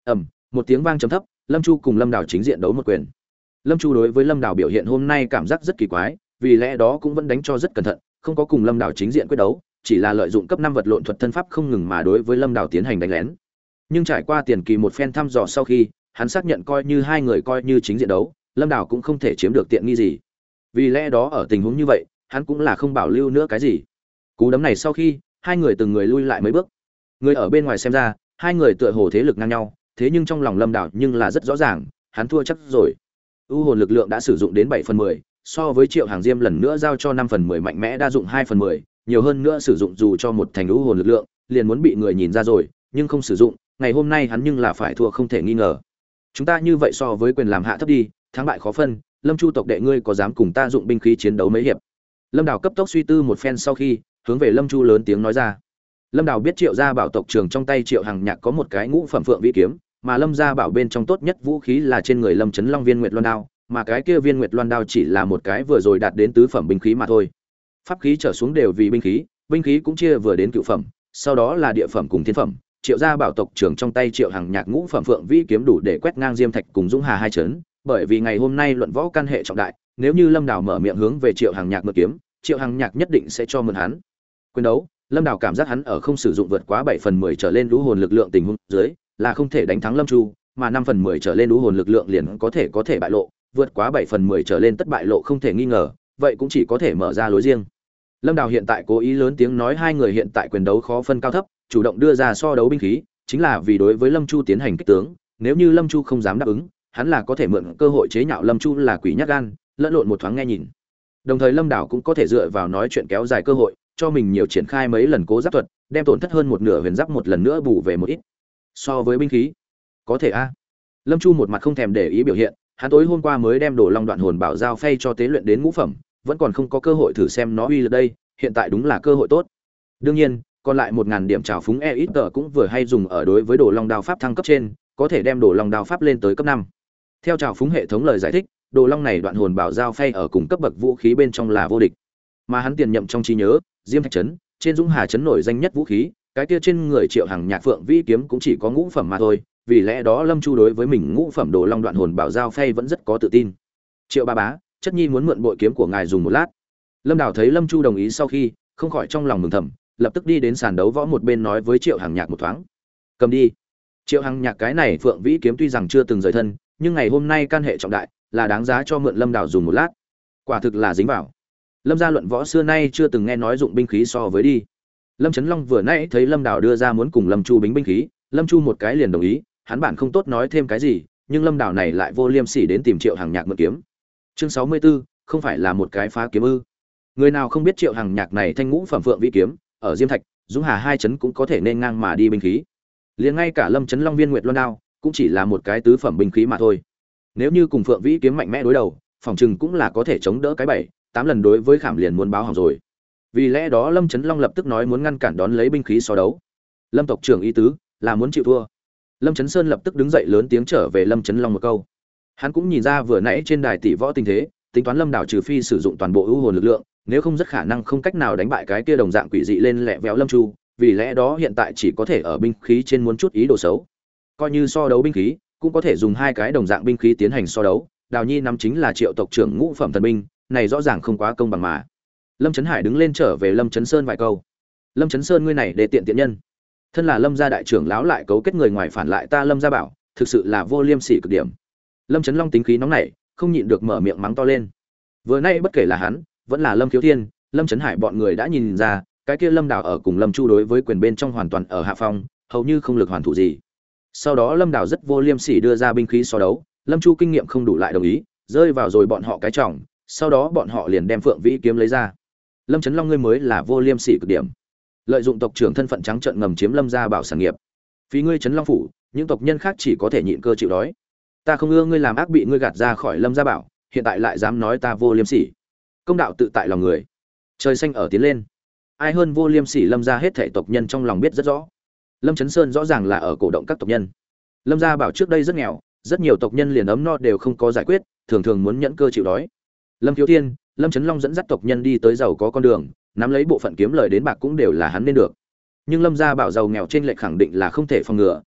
Một tiếng vang trầm thấp, Lâm Chu cùng Lâm Đào chính diện đấu một quyền. Lâm Chu đối với Lâm Đào biểu hiện hôm nay cảm giác rất kỳ quái, vì lẽ đó cũng vẫn đánh cho rất cẩn thận, không có cùng Lâm Đào chính diện quyết đấu, chỉ là lợi dụng cấp năm vật lộn thuật thân pháp không ngừng mà đối với Lâm Đào tiến hành đánh lén. Nhưng trải qua tiền kỳ một phen thăm dò sau khi, hắn xác nhận coi như hai người coi như chính diện đấu, Lâm Đào cũng không thể chiếm được tiện nghi gì. Vì lẽ đó ở tình huống như vậy, hắn cũng là không bảo lưu nữa cái gì. Cú đấm này sau khi, hai người từng người lui lại mấy bước. Người ở bên ngoài xem ra, hai người tựa hồ thế lực ngang nhau, thế nhưng trong lòng Lâm Đào nhưng là rất rõ ràng, hắn thua chắc rồi. U hồn lực lượng đã sử dụng đến bảy phần mười, so với Triệu Hàng Diêm lần nữa giao cho năm phần mười mạnh mẽ đa dụng hai phần mười, nhiều hơn nữa sử dụng dù cho một thành u hồn lực lượng, liền muốn bị người nhìn ra rồi, nhưng không sử dụng, ngày hôm nay hắn nhưng là phải thua không thể nghi ngờ. Chúng ta như vậy so với quyền làm hạ thấp đi, thắng bại khó phân, Lâm Chu tộc đệ ngươi có dám cùng ta dụng binh khí chiến đấu mấy hiệp? Lâm Đào cấp tốc suy tư một phen sau khi, hướng về Lâm Chu lớn tiếng nói ra. Lâm Đào biết Triệu gia bảo tộc trưởng trong tay Triệu Hằng Nhạc có một cái ngũ phẩm phượng vĩ kiếm, mà Lâm gia bảo bên trong tốt nhất vũ khí là trên người Lâm Chấn Long viên Nguyệt Loan đao, mà cái kia viên Nguyệt Loan đao chỉ là một cái vừa rồi đạt đến tứ phẩm binh khí mà thôi. Pháp khí trở xuống đều vì binh khí, binh khí cũng chia vừa đến cựu phẩm, sau đó là địa phẩm cùng thiên phẩm. Triệu gia bảo tộc trưởng trong tay Triệu Hằng Nhạc ngũ phẩm phượng vĩ kiếm đủ để quét ngang Diêm Thạch cùng Dũng Hà hai chấn, bởi vì ngày hôm nay luận võ căn hệ trọng đại, nếu như Lâm Đào mở miệng hướng về Triệu Hằng Nhạc mượn kiếm, Triệu Hằng Nhạc nhất định sẽ cho mượn hắn. Quyền đấu, Lâm Đào cảm giác hắn ở không sử dụng vượt quá bảy phần mười trở lên lũ hồn lực lượng tình huống dưới, là không thể đánh thắng Lâm Chu, mà năm phần mười trở lên lũ hồn lực lượng liền có thể có thể bại lộ, vượt quá bảy phần mười trở lên tất bại lộ không thể nghi ngờ, vậy cũng chỉ có thể mở ra lối riêng. Lâm Đào hiện tại cố ý lớn tiếng nói hai người hiện tại quyền đấu khó phân cao thấp, chủ động đưa ra so đấu binh khí, chính là vì đối với Lâm Chu tiến hành kích tướng, nếu như Lâm Chu không dám đáp ứng, hắn là có thể mượn cơ hội chế nhạo Lâm Chu là quỷ nhát gan, lẫn lộn một thoáng nghe nhìn. Đồng thời Lâm Đào cũng có thể dựa vào nói chuyện kéo dài cơ hội, cho mình nhiều triển khai mấy lần cố giáp thuật, đem tổn thất hơn một nửa huyền giáp một lần nữa bù về một ít. So với binh khí, có thể a. Lâm Chu một mặt không thèm để ý biểu hiện, hắn tối hôm qua mới đem Đồ Long Đoạn Hồn Bảo giao phay cho tế luyện đến ngũ phẩm, vẫn còn không có cơ hội thử xem nó uy lực đây, hiện tại đúng là cơ hội tốt. Đương nhiên, còn lại một ngàn điểm trào phúng e ít tờ cũng vừa hay dùng ở đối với Đồ Long Đao pháp thăng cấp trên, có thể đem Đồ Long Đao pháp lên tới cấp năm. Theo trào phúng hệ thống lời giải thích, Đồ Long này Đoạn Hồn Bảo giao phay ở cùng cấp bậc vũ khí bên trong là vô địch. Mà hắn tiền nhậm trong trí nhớ, Diêm Thạch trấn, trên Dũng Hà trấn nổi danh nhất vũ khí, cái kia trên người Triệu Hằng Nhạc Phượng Vĩ kiếm cũng chỉ có ngũ phẩm mà thôi, vì lẽ đó Lâm Chu đối với mình ngũ phẩm Đồ Long Đoạn Hồn Bảo giao phay vẫn rất có tự tin. Triệu ba bá, chất nhi muốn mượn bội kiếm của ngài dùng một lát. Lâm Đào thấy Lâm Chu đồng ý sau khi, không khỏi trong lòng mừng thầm, lập tức đi đến sàn đấu võ một bên nói với Triệu Hằng Nhạc một thoáng. Cầm đi. Triệu Hằng Nhạc cái này Phượng Vĩ kiếm tuy rằng chưa từng rời thân, nhưng ngày hôm nay can hệ trọng đại, là đáng giá cho mượn Lâm Đào dùng một lát. Quả thực là dính vào. Lâm gia luận võ xưa nay chưa từng nghe nói dụng binh khí so với đi. Lâm Chấn Long vừa nãy thấy Lâm Đào đưa ra muốn cùng Lâm Chu bính binh khí, Lâm Chu một cái liền đồng ý, hắn bản không tốt nói thêm cái gì, nhưng Lâm Đào này lại vô liêm sỉ đến tìm Triệu Hằng Nhạc mượn kiếm. Chương sáu mươi tư, không phải là một cái phá kiếm ư? Người nào không biết Triệu Hằng Nhạc này thanh ngũ phẩm phượng vĩ kiếm, ở Diêm Thạch, Dũng Hà hai chấn cũng có thể nên ngang mà đi binh khí. Liền ngay cả Lâm Chấn Long viên Nguyệt Loan đao, cũng chỉ là một cái tứ phẩm binh khí mà thôi. Nếu như cùng phượng vĩ kiếm mạnh mẽ đối đầu, phòng trừng cũng là có thể chống đỡ cái bảy, tám lần đối với Khảm liền muốn báo hỏng rồi. Vì lẽ đó Lâm Chấn Long lập tức nói muốn ngăn cản đón lấy binh khí so đấu. Lâm tộc trưởng ý tứ là muốn chịu thua. Lâm Chấn Sơn lập tức đứng dậy lớn tiếng trở về Lâm Chấn Long một câu. Hắn cũng nhìn ra vừa nãy trên đài tỷ võ tình thế, tính toán Lâm Đào trừ phi sử dụng toàn bộ ưu hồn lực lượng, nếu không rất khả năng không cách nào đánh bại cái kia đồng dạng quỷ dị lên lẹ véo Lâm Chu, vì lẽ đó hiện tại chỉ có thể ở binh khí trên muốn chút ý đồ xấu. Coi như so đấu binh khí, cũng có thể dùng hai cái đồng dạng binh khí tiến hành so đấu. Đào Nhi nắm chính là Triệu tộc trưởng ngũ phẩm thần binh, này rõ ràng không quá công bằng mà. Lâm Chấn Hải đứng lên trở về Lâm Chấn Sơn vài câu. Lâm Chấn Sơn ngươi này để tiện tiện nhân, thân là Lâm gia đại trưởng lão lại cấu kết người ngoài phản lại ta Lâm gia bảo, thực sự là vô liêm sỉ cực điểm. Lâm Chấn Long tính khí nóng nảy, không nhịn được mở miệng mắng to lên. Vừa nay bất kể là hắn, vẫn là Lâm Khiếu Thiên, Lâm Chấn Hải bọn người đã nhìn ra, cái kia Lâm Đào ở cùng Lâm Chu đối với quyền bên trong hoàn toàn ở hạ phong, hầu như không lực hoàn thủ gì. Sau đó Lâm Đào rất vô liêm sỉ đưa ra binh khí so đấu, Lâm Chu kinh nghiệm không đủ lại đồng ý, rơi vào rồi bọn họ cái trọng, sau đó bọn họ liền đem Phượng Vĩ kiếm lấy ra. Lâm Chấn Long ngươi mới là vô liêm sỉ cực điểm, lợi dụng tộc trưởng thân phận trắng trợn ngầm chiếm Lâm gia bảo sản nghiệp. Phí ngươi Chấn Long phủ, những tộc nhân khác chỉ có thể nhịn cơ chịu đói. Ta không ưa ngươi làm ác bị ngươi gạt ra khỏi Lâm gia bảo, hiện tại lại dám nói ta vô liêm sỉ. Công đạo tự tại lòng người. Trời xanh ở tiến lên. Ai hơn vô liêm sỉ Lâm gia hết thảy tộc nhân trong lòng biết rất rõ. Lâm Chấn Sơn rõ ràng là ở cổ động các tộc nhân. Lâm gia bảo trước đây rất nghèo, rất nhiều tộc nhân liền ấm no đều không có giải quyết, thường thường muốn nhẫn cơ chịu đói. Lâm Khiếu Thiên, Lâm Chấn Long dẫn dắt tộc nhân đi tới giàu có con đường, nắm lấy bộ phận kiếm lời đến bạc cũng đều là hắn nên được. Nhưng Lâm gia bảo giàu nghèo trên lệch khẳng định là không thể phòng ngừa,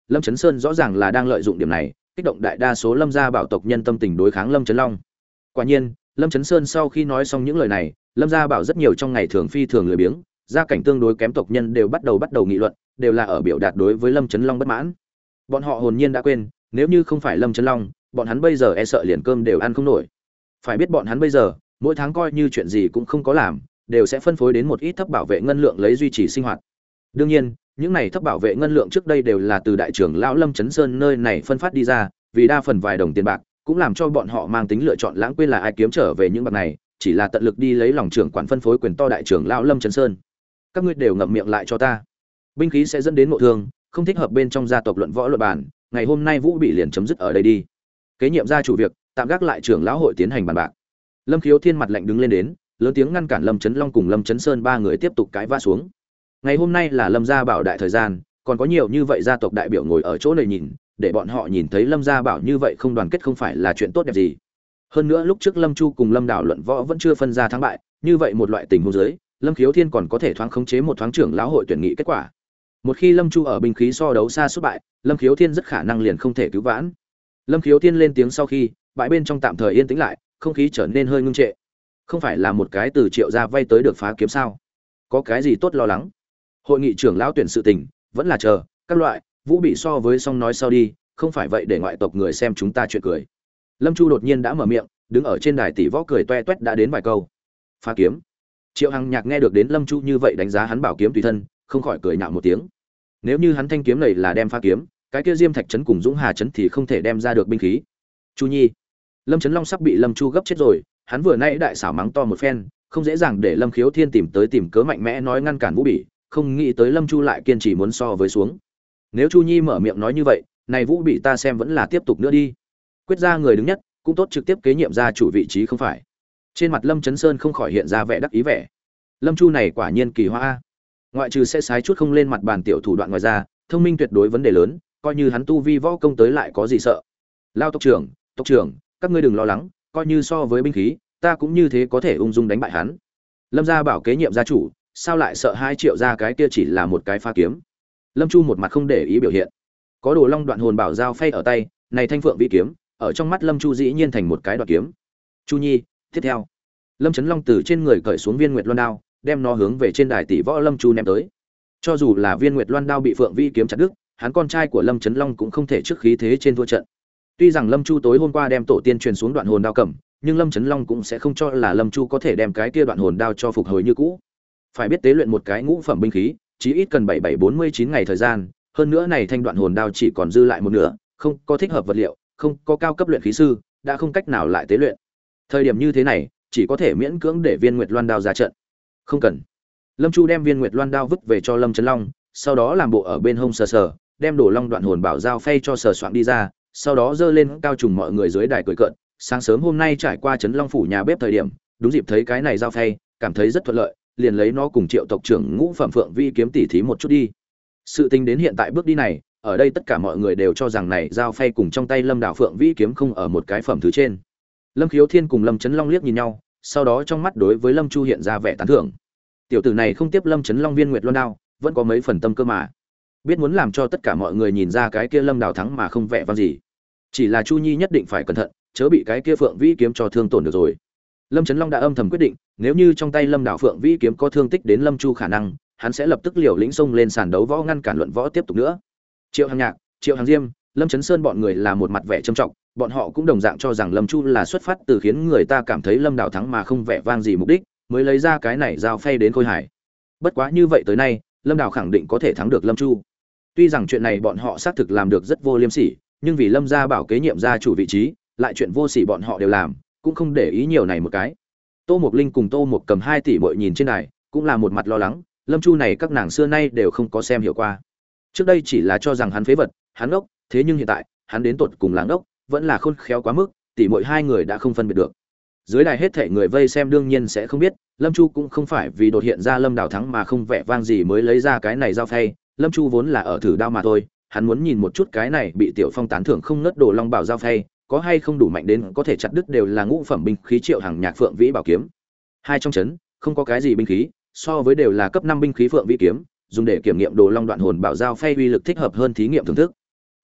Lâm Chấn Sơn rõ ràng là đang lợi dụng điểm này kích động đại đa số Lâm gia bảo tộc nhân tâm tình đối kháng Lâm Chấn Long. Quả nhiên, Lâm Chấn Sơn sau khi nói xong những lời này, Lâm gia bảo rất nhiều trong ngày thường phi thường lười biếng, gia cảnh tương đối kém tộc nhân đều bắt đầu bắt đầu nghị luận, đều là ở biểu đạt đối với Lâm Chấn Long bất mãn. Bọn họ hồn nhiên đã quên, nếu như không phải Lâm Chấn Long, bọn hắn bây giờ e sợ liền cơm đều ăn không nổi. Phải biết bọn hắn bây giờ, mỗi tháng coi như chuyện gì cũng không có làm, đều sẽ phân phối đến một ít thấp bảo vệ ngân lượng lấy duy trì sinh hoạt. Đương nhiên, những này thấp bảo vệ ngân lượng trước đây đều là từ đại trưởng lão Lâm Chấn Sơn nơi này phân phát đi ra, vì đa phần vài đồng tiền bạc, cũng làm cho bọn họ mang tính lựa chọn lãng quên là ai kiếm trở về những bạc này, chỉ là tận lực đi lấy lòng trưởng quản phân phối quyền to đại trưởng lão Lâm Chấn Sơn. Các ngươi đều ngậm miệng lại cho ta. Binh khí sẽ dẫn đến nội thương, không thích hợp bên trong gia tộc luận võ luận bàn, ngày hôm nay Vũ bị liền chấm dứt ở đây đi. Kế nhiệm gia chủ việc, tạm gác lại trưởng lão hội tiến hành bàn bạc. Lâm Khiếu Thiên mặt lạnh đứng lên đến, lớn tiếng ngăn cản Lâm Chấn Long cùng Lâm Chấn Sơn ba người tiếp tục cãi vã xuống. Ngày hôm nay là Lâm gia bảo đại thời gian, còn có nhiều như vậy gia tộc đại biểu ngồi ở chỗ này nhìn, để bọn họ nhìn thấy Lâm gia bảo như vậy không đoàn kết không phải là chuyện tốt đẹp gì. Hơn nữa lúc trước Lâm Chu cùng Lâm Đảo luận võ vẫn chưa phân ra thắng bại, như vậy một loại tình huống dưới, Lâm Khiếu Thiên còn có thể thoáng khống chế một thoáng trưởng lão hội tuyển nghị kết quả. Một khi Lâm Chu ở binh khí so đấu xa xuất bại, Lâm Khiếu Thiên rất khả năng liền không thể cứu vãn. Lâm Khiếu Thiên lên tiếng sau khi, bãi bên trong tạm thời yên tĩnh lại, không khí trở nên hơi ngưng trệ. Không phải là một cái từ Triệu gia vay tới được phá kiếm sao? Có cái gì tốt lo lắng? Hội nghị trưởng lão tuyển sự tình, vẫn là chờ, các loại, Vũ bị so với xong nói sau đi, không phải vậy để ngoại tộc người xem chúng ta chuyện cười. Lâm Chu đột nhiên đã mở miệng, đứng ở trên đài tỷ võ cười toe toét đã đến vài câu. Phá kiếm. Triệu Hằng Nhạc nghe được đến Lâm Chu như vậy đánh giá hắn bảo kiếm tùy thân, không khỏi cười nhạo một tiếng. Nếu như hắn thanh kiếm này là đem phá kiếm, cái kia Diêm Thạch trấn cùng Dũng Hà trấn thì không thể đem ra được binh khí. Chu Nhi, Lâm Chấn Long sắp bị Lâm Chu gấp chết rồi, hắn vừa nãy đại xảo mắng to một phen, không dễ dàng để Lâm Khiếu Thiên tìm tới tìm cớ mạnh mẽ nói ngăn cản Vũ Bỉ, không nghĩ tới Lâm Chu lại kiên trì muốn so với xuống. Nếu Chu Nhi mở miệng nói như vậy, này Vũ Bỉ ta xem vẫn là tiếp tục nữa đi. Quyết ra người đứng nhất, cũng tốt trực tiếp kế nhiệm gia chủ vị trí không phải. Trên mặt Lâm Chấn Sơn không khỏi hiện ra vẻ đắc ý vẻ. Lâm Chu này quả nhiên kỳ hoa a. Ngoại trừ sẽ sái chút không lên mặt bàn tiểu thủ đoạn ngoài ra, thông minh tuyệt đối vấn đề lớn, coi như hắn tu vi võ công tới lại có gì sợ. Lao tộc trưởng, tộc trưởng, các ngươi đừng lo lắng, coi như so với binh khí, ta cũng như thế có thể ung dung đánh bại hắn. Lâm gia bảo kế nhiệm gia chủ, sao lại sợ hai triệu gia cái kia chỉ là một cái pha kiếm. Lâm Chu một mặt không để ý biểu hiện. Có Đồ Long đoạn hồn bảo giao phay ở tay, này thanh phượng vĩ kiếm, ở trong mắt Lâm Chu dĩ nhiên thành một cái đoạt kiếm. Chu Nhi, tiếp theo. Lâm Chấn Long từ trên người cởi xuống viên nguyệt loan đao, đem nó hướng về trên đài tỷ võ Lâm Chu ném tới. Cho dù là viên nguyệt loan đao bị phượng vĩ kiếm chặt đứt, hắn con trai của Lâm Chấn Long cũng không thể trước khí thế trên thua trận. Tuy rằng Lâm Chu tối hôm qua đem tổ tiên truyền xuống đoạn hồn đao cầm, nhưng Lâm Chấn Long cũng sẽ không cho là Lâm Chu có thể đem cái kia đoạn hồn đao cho phục hồi như cũ. Phải biết tế luyện một cái ngũ phẩm binh khí, chí ít cần bảy bảy bốn mươi chín ngày thời gian, hơn nữa này thanh đoạn hồn đao chỉ còn dư lại một nửa, không có thích hợp vật liệu, không có cao cấp luyện khí sư, đã không cách nào lại tế luyện. Thời điểm như thế này, chỉ có thể miễn cưỡng để viên nguyệt loan đao ra trận. Không cần. Lâm Chu đem viên nguyệt loan đao vứt về cho Lâm Chấn Long, sau đó làm bộ ở bên hông sờ sờ, đem Đồ Long đoạn hồn bảo giao phay cho sờ soạn đi ra, sau đó giơ lên cao trùng mọi người dưới đài cười cợt. Sáng sớm hôm nay trải qua Chấn Long phủ nhà bếp thời điểm, đúng dịp thấy cái này giao phay, cảm thấy rất thuận lợi, liền lấy nó cùng Triệu tộc trưởng Ngũ Phẩm Phượng Vi kiếm tỉ thí một chút đi. Sự tình đến hiện tại bước đi này, ở đây tất cả mọi người đều cho rằng này giao phay cùng trong tay Lâm Đảo Phượng Vi kiếm không ở một cái phẩm thứ trên. Lâm Khiếu Thiên cùng Lâm Chấn Long liếc nhìn nhau, sau đó trong mắt đối với Lâm Chu hiện ra vẻ tán thưởng. Tiểu tử này không tiếp Lâm Chấn Long viên nguyệt loan đao, vẫn có mấy phần tâm cơ mà. Biết muốn làm cho tất cả mọi người nhìn ra cái kia Lâm Đảo thắng mà không vẻ vang gì. Chỉ là Chu Nhi nhất định phải cẩn thận, chớ bị cái kia Phượng Vĩ kiếm cho thương tổn được rồi. Lâm Chấn Long đã âm thầm quyết định, nếu như trong tay Lâm Đảo Phượng Vĩ kiếm có thương tích đến Lâm Chu khả năng, hắn sẽ lập tức liều lĩnh xông lên sàn đấu võ ngăn cản luận võ tiếp tục nữa. Triệu Hằng Nhạc, Triệu Hằng Diêm, Lâm Chấn Sơn bọn người là một mặt vẻ trầm trọng, bọn họ cũng đồng dạng cho rằng Lâm Chu là xuất phát từ khiến người ta cảm thấy Lâm Đảo thắng mà không vẻ vang gì mục đích, mới lấy ra cái này giao phay đến Khôi Hải. Bất quá như vậy tới nay, Lâm Đảo khẳng định có thể thắng được Lâm Chu. Tuy rằng chuyện này bọn họ xác thực làm được rất vô liêm sỉ, nhưng vì Lâm gia bảo kế nhiệm gia chủ vị trí, lại chuyện vô sỉ bọn họ đều làm, cũng không để ý nhiều này một cái. Tô Mộc Linh cùng Tô Mộc Cầm hai tỷ muội nhìn trên này, cũng là một mặt lo lắng, Lâm Chu này các nàng xưa nay đều không có xem hiểu qua. Trước đây chỉ là cho rằng hắn phế vật, hắn ốc, thế nhưng hiện tại, hắn đến tột cùng làng ốc, vẫn là khôn khéo quá mức, tỷ muội hai người đã không phân biệt được. Dưới đài hết thảy người vây xem đương nhiên sẽ không biết, Lâm Chu cũng không phải vì đột hiện ra Lâm Đảo thắng mà không vẻ vang gì mới lấy ra cái này giao phay, Lâm Chu vốn là ở thử đao mà thôi, hắn muốn nhìn một chút cái này bị Tiểu Phong tán thưởng không ngớt Đồ Long bảo giao phay, có hay không đủ mạnh đến có thể chặt đứt đều là ngũ phẩm binh khí Triệu Hằng Nhạc Phượng Vĩ bảo kiếm. Hai trong trấn, không có cái gì binh khí, so với đều là cấp năm binh khí Phượng Vĩ kiếm, dùng để kiểm nghiệm Đồ Long đoạn hồn bảo giao phay uy lực thích hợp hơn thí nghiệm thưởng thức.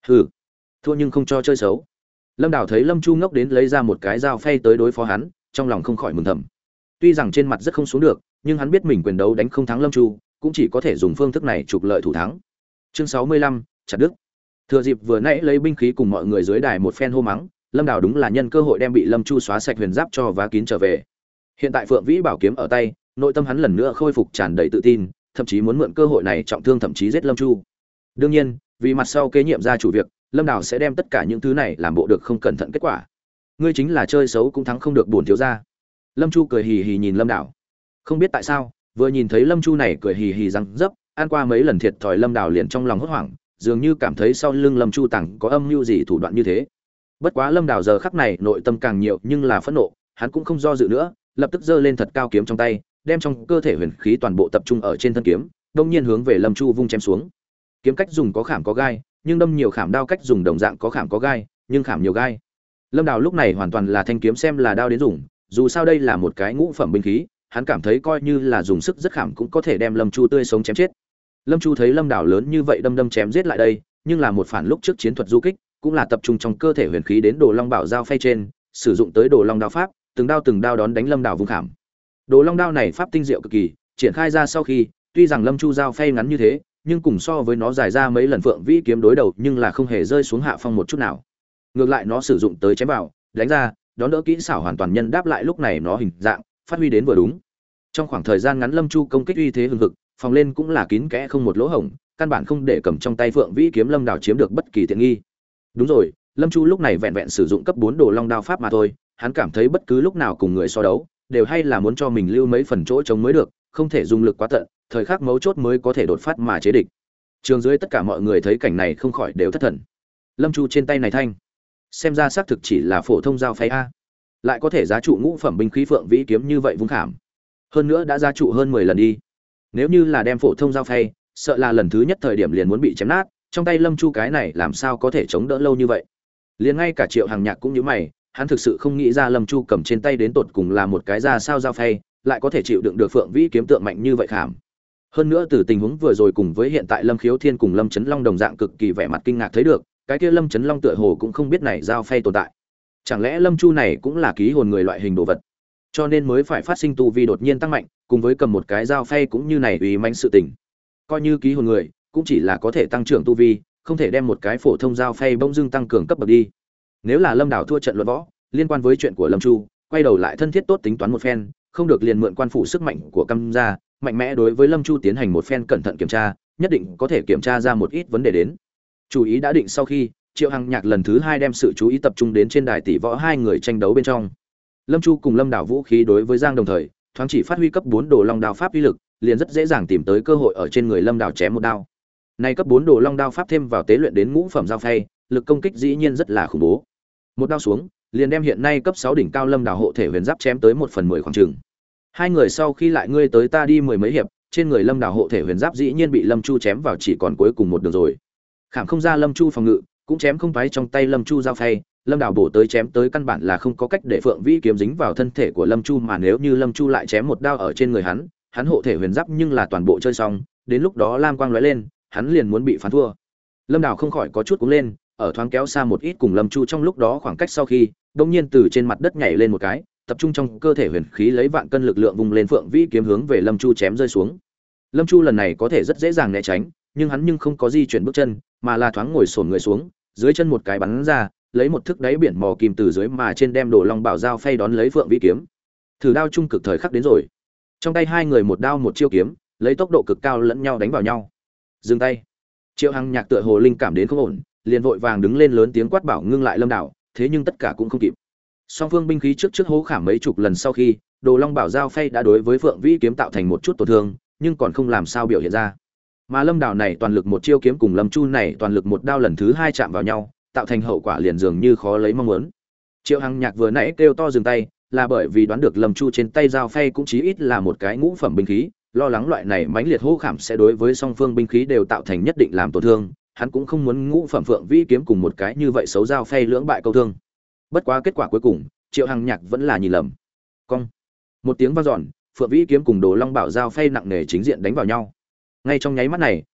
Hừ, thua nhưng không cho chơi xấu. Lâm Đào thấy Lâm Chu ngốc đến lấy ra một cái dao phay tới đối phó hắn, trong lòng không khỏi mừng thầm. Tuy rằng trên mặt rất không xuống được, nhưng hắn biết mình quyền đấu đánh không thắng Lâm Chu, cũng chỉ có thể dùng phương thức này trục lợi thủ thắng. Chương sáu mươi lăm, chặt đứt. Thừa dịp vừa nãy lấy binh khí cùng mọi người dưới đài một phen hô mắng, Lâm Đào đúng là nhân cơ hội đem bị Lâm Chu xóa sạch huyền giáp cho vá kín trở về. Hiện tại Phượng Vĩ bảo kiếm ở tay, nội tâm hắn lần nữa khôi phục tràn đầy tự tin, thậm chí muốn mượn cơ hội này trọng thương thậm chí giết Lâm Chu. Đương nhiên, vì mặt sau kế nhiệm gia chủ việc, Lâm Đào sẽ đem tất cả những thứ này làm bộ được không cẩn thận kết quả. Ngươi chính là chơi xấu cũng thắng không được buồn thiếu gia. Lâm Chu cười hì hì nhìn Lâm Đào. Không biết tại sao, vừa nhìn thấy Lâm Chu này cười hì hì răng dấp, ăn qua mấy lần thiệt thòi Lâm Đào liền trong lòng hốt hoảng, dường như cảm thấy sau lưng Lâm Chu tằng có âm mưu gì thủ đoạn như thế. Bất quá Lâm Đào giờ khắc này nội tâm càng nhiều nhưng là phẫn nộ, hắn cũng không do dự nữa, lập tức giơ lên thật cao kiếm trong tay, đem trong cơ thể huyền khí toàn bộ tập trung ở trên thân kiếm, đột nhiên hướng về Lâm Chu vung chém xuống. Kiếm cách dùng có khảm có gai, nhưng đâm nhiều khảm đao cách dùng đồng dạng có khảm có gai, nhưng khảm nhiều gai. Lâm Đào lúc này hoàn toàn là thanh kiếm xem là đao đến dùng, dù sao đây là một cái ngũ phẩm binh khí, hắn cảm thấy coi như là dùng sức rất khảm cũng có thể đem Lâm Chu tươi sống chém chết. Lâm Chu thấy Lâm Đào lớn như vậy đâm đâm chém giết lại đây, nhưng là một phản lúc trước chiến thuật du kích, cũng là tập trung trong cơ thể huyền khí đến Đồ Long Bảo dao phay trên, sử dụng tới Đồ Long đao pháp, từng đao từng đao đón đánh Lâm Đào vùng khảm. Đồ Long đao này pháp tinh diệu cực kỳ, triển khai ra sau khi, tuy rằng Lâm Chu dao phay ngắn như thế, nhưng cùng so với nó dài ra mấy lần Phượng Vĩ kiếm đối đầu, nhưng là không hề rơi xuống hạ phong một chút nào. Ngược lại nó sử dụng tới chém vào, đánh ra, đón đỡ kỹ xảo hoàn toàn nhân đáp lại lúc này nó hình dạng, phát huy đến vừa đúng. Trong khoảng thời gian ngắn Lâm Chu công kích uy thế hừng hực, phòng lên cũng là kín kẽ không một lỗ hổng, căn bản không để cầm trong tay Phượng Vĩ kiếm Lâm Đào chiếm được bất kỳ tiện nghi. Đúng rồi, Lâm Chu lúc này vẹn vẹn sử dụng cấp bốn Đồ Long đao pháp mà thôi, hắn cảm thấy bất cứ lúc nào cùng người so đấu, đều hay là muốn cho mình lưu mấy phần chỗ chống mới được, không thể dùng lực quá tận, thời khắc mấu chốt mới có thể đột phát mà chế địch. Trường dưới tất cả mọi người thấy cảnh này không khỏi đều thất thần. Lâm Chu trên tay này thanh, xem ra xác thực chỉ là phổ thông dao phay a, lại có thể giá trụ ngũ phẩm binh khí Phượng Vĩ kiếm như vậy vung khảm. Hơn nữa đã giá trụ hơn mười lần đi. Nếu như là đem phổ thông dao phay, sợ là lần thứ nhất thời điểm liền muốn bị chém nát, trong tay Lâm Chu cái này làm sao có thể chống đỡ lâu như vậy. Liền ngay cả Triệu Hàng Nhạc cũng như mày, hắn thực sự không nghĩ ra Lâm Chu cầm trên tay đến tột cùng là một cái ra sao dao phay, lại có thể chịu đựng được Phượng Vĩ kiếm tượng mạnh như vậy khảm. Hơn nữa từ tình huống vừa rồi cùng với hiện tại Lâm Khiếu Thiên cùng Lâm Chấn Long đồng dạng cực kỳ vẻ mặt kinh ngạc thấy được, cái kia Lâm Chấn Long tựa hồ cũng không biết này dao phay tồn tại. Chẳng lẽ Lâm Chu này cũng là ký hồn người loại hình đồ vật, cho nên mới phải phát sinh tu vi đột nhiên tăng mạnh, cùng với cầm một cái dao phay cũng như này uy mãnh sự tình. Coi như ký hồn người, cũng chỉ là có thể tăng trưởng tu vi, không thể đem một cái phổ thông dao phay bỗng dưng tăng cường cấp bậc đi. Nếu là Lâm Đào thua trận luận võ, liên quan với chuyện của Lâm Chu, quay đầu lại thân thiết tốt tính toán một phen, không được liền mượn quan phủ sức mạnh của Căm gia, mạnh mẽ đối với Lâm Chu tiến hành một phen cẩn thận kiểm tra, nhất định có thể kiểm tra ra một ít vấn đề đến. Chủ ý đã định sau khi, Triệu Hằng Nhạc lần thứ hai đem sự chú ý tập trung đến trên đài tỷ võ hai người tranh đấu bên trong. Lâm Chu cùng Lâm Đào vũ khí đối với Giang đồng thời, thoáng chỉ phát huy cấp bốn Đồ Long đao pháp uy lực, liền rất dễ dàng tìm tới cơ hội ở trên người Lâm Đào chém một đao. Này cấp bốn Đồ Long đao pháp thêm vào tế luyện đến ngũ phẩm dao phay, lực công kích dĩ nhiên rất là khủng bố. Một đao xuống, liền đem hiện nay cấp sáu đỉnh cao Lâm Đào hộ thể huyền giáp chém tới một phần mười khoảng chừng. Hai người sau khi lại ngươi tới ta đi mười mấy hiệp, trên người Lâm Đào hộ thể huyền giáp dĩ nhiên bị Lâm Chu chém vào chỉ còn cuối cùng một đường rồi. Khảm không ra Lâm Chu phòng ngự, cũng chém không phái trong tay Lâm Chu dao phay, Lâm Đào bổ tới chém tới căn bản là không có cách để Phượng Vĩ kiếm dính vào thân thể của Lâm Chu, mà nếu như Lâm Chu lại chém một đao ở trên người hắn, hắn hộ thể huyền giáp nhưng là toàn bộ chơi xong, đến lúc đó lam quang lóe lên, hắn liền muốn bị phán thua. Lâm Đào không khỏi có chút cuống lên, ở thoáng kéo xa một ít cùng Lâm Chu trong lúc đó khoảng cách sau khi, đột nhiên từ trên mặt đất nhảy lên một cái, tập trung trong cơ thể huyền khí lấy vạn cân lực lượng vùng lên Phượng Vĩ kiếm hướng về Lâm Chu chém rơi xuống. Lâm Chu lần này có thể rất dễ dàng né tránh, nhưng hắn nhưng không có di chuyển bước chân, mà là thoáng ngồi xổm người xuống, dưới chân một cái bắn ra, lấy một thức đáy biển mò kim từ dưới mà trên đem Đồ Long bảo dao phay đón lấy Phượng Vĩ kiếm. Thử đao trung cực thời khắc đến rồi. Trong tay hai người một đao một chiêu kiếm, lấy tốc độ cực cao lẫn nhau đánh vào nhau. Dừng tay. Triệu Hằng Nhạc tựa hồ linh cảm đến không ổn, liền vội vàng đứng lên lớn tiếng quát bảo ngưng lại Lâm Đào, thế nhưng tất cả cũng không kịp. Song phương binh khí trước trước hố khảm mấy chục lần sau khi, Đồ Long bảo dao phay đã đối với Phượng Vĩ kiếm tạo thành một chút tổn thương, nhưng còn không làm sao biểu hiện ra. Mà Lâm Đào này toàn lực một chiêu kiếm cùng Lâm Chu này toàn lực một đao lần thứ hai chạm vào nhau, tạo thành hậu quả liền dường như khó lấy mong muốn. Triệu Hằng Nhạc vừa nãy kêu to dừng tay, là bởi vì đoán được Lâm Chu trên tay dao phay cũng chí ít là một cái ngũ phẩm binh khí, lo lắng loại này mãnh liệt hô khảm sẽ đối với song phương binh khí đều tạo thành nhất định làm tổn thương, hắn cũng không muốn ngũ phẩm Phượng Vĩ kiếm cùng một cái như vậy xấu dao phay lưỡng bại câu thương. Bất quá kết quả cuối cùng, Triệu Hằng Nhạc vẫn là nhìn lầm. Cong. Một tiếng vang dọn, Phượng Vĩ kiếm cùng Đồ Long bảo dao phay nặng nề chính diện đánh vào nhau. Ngay trong nháy mắt này,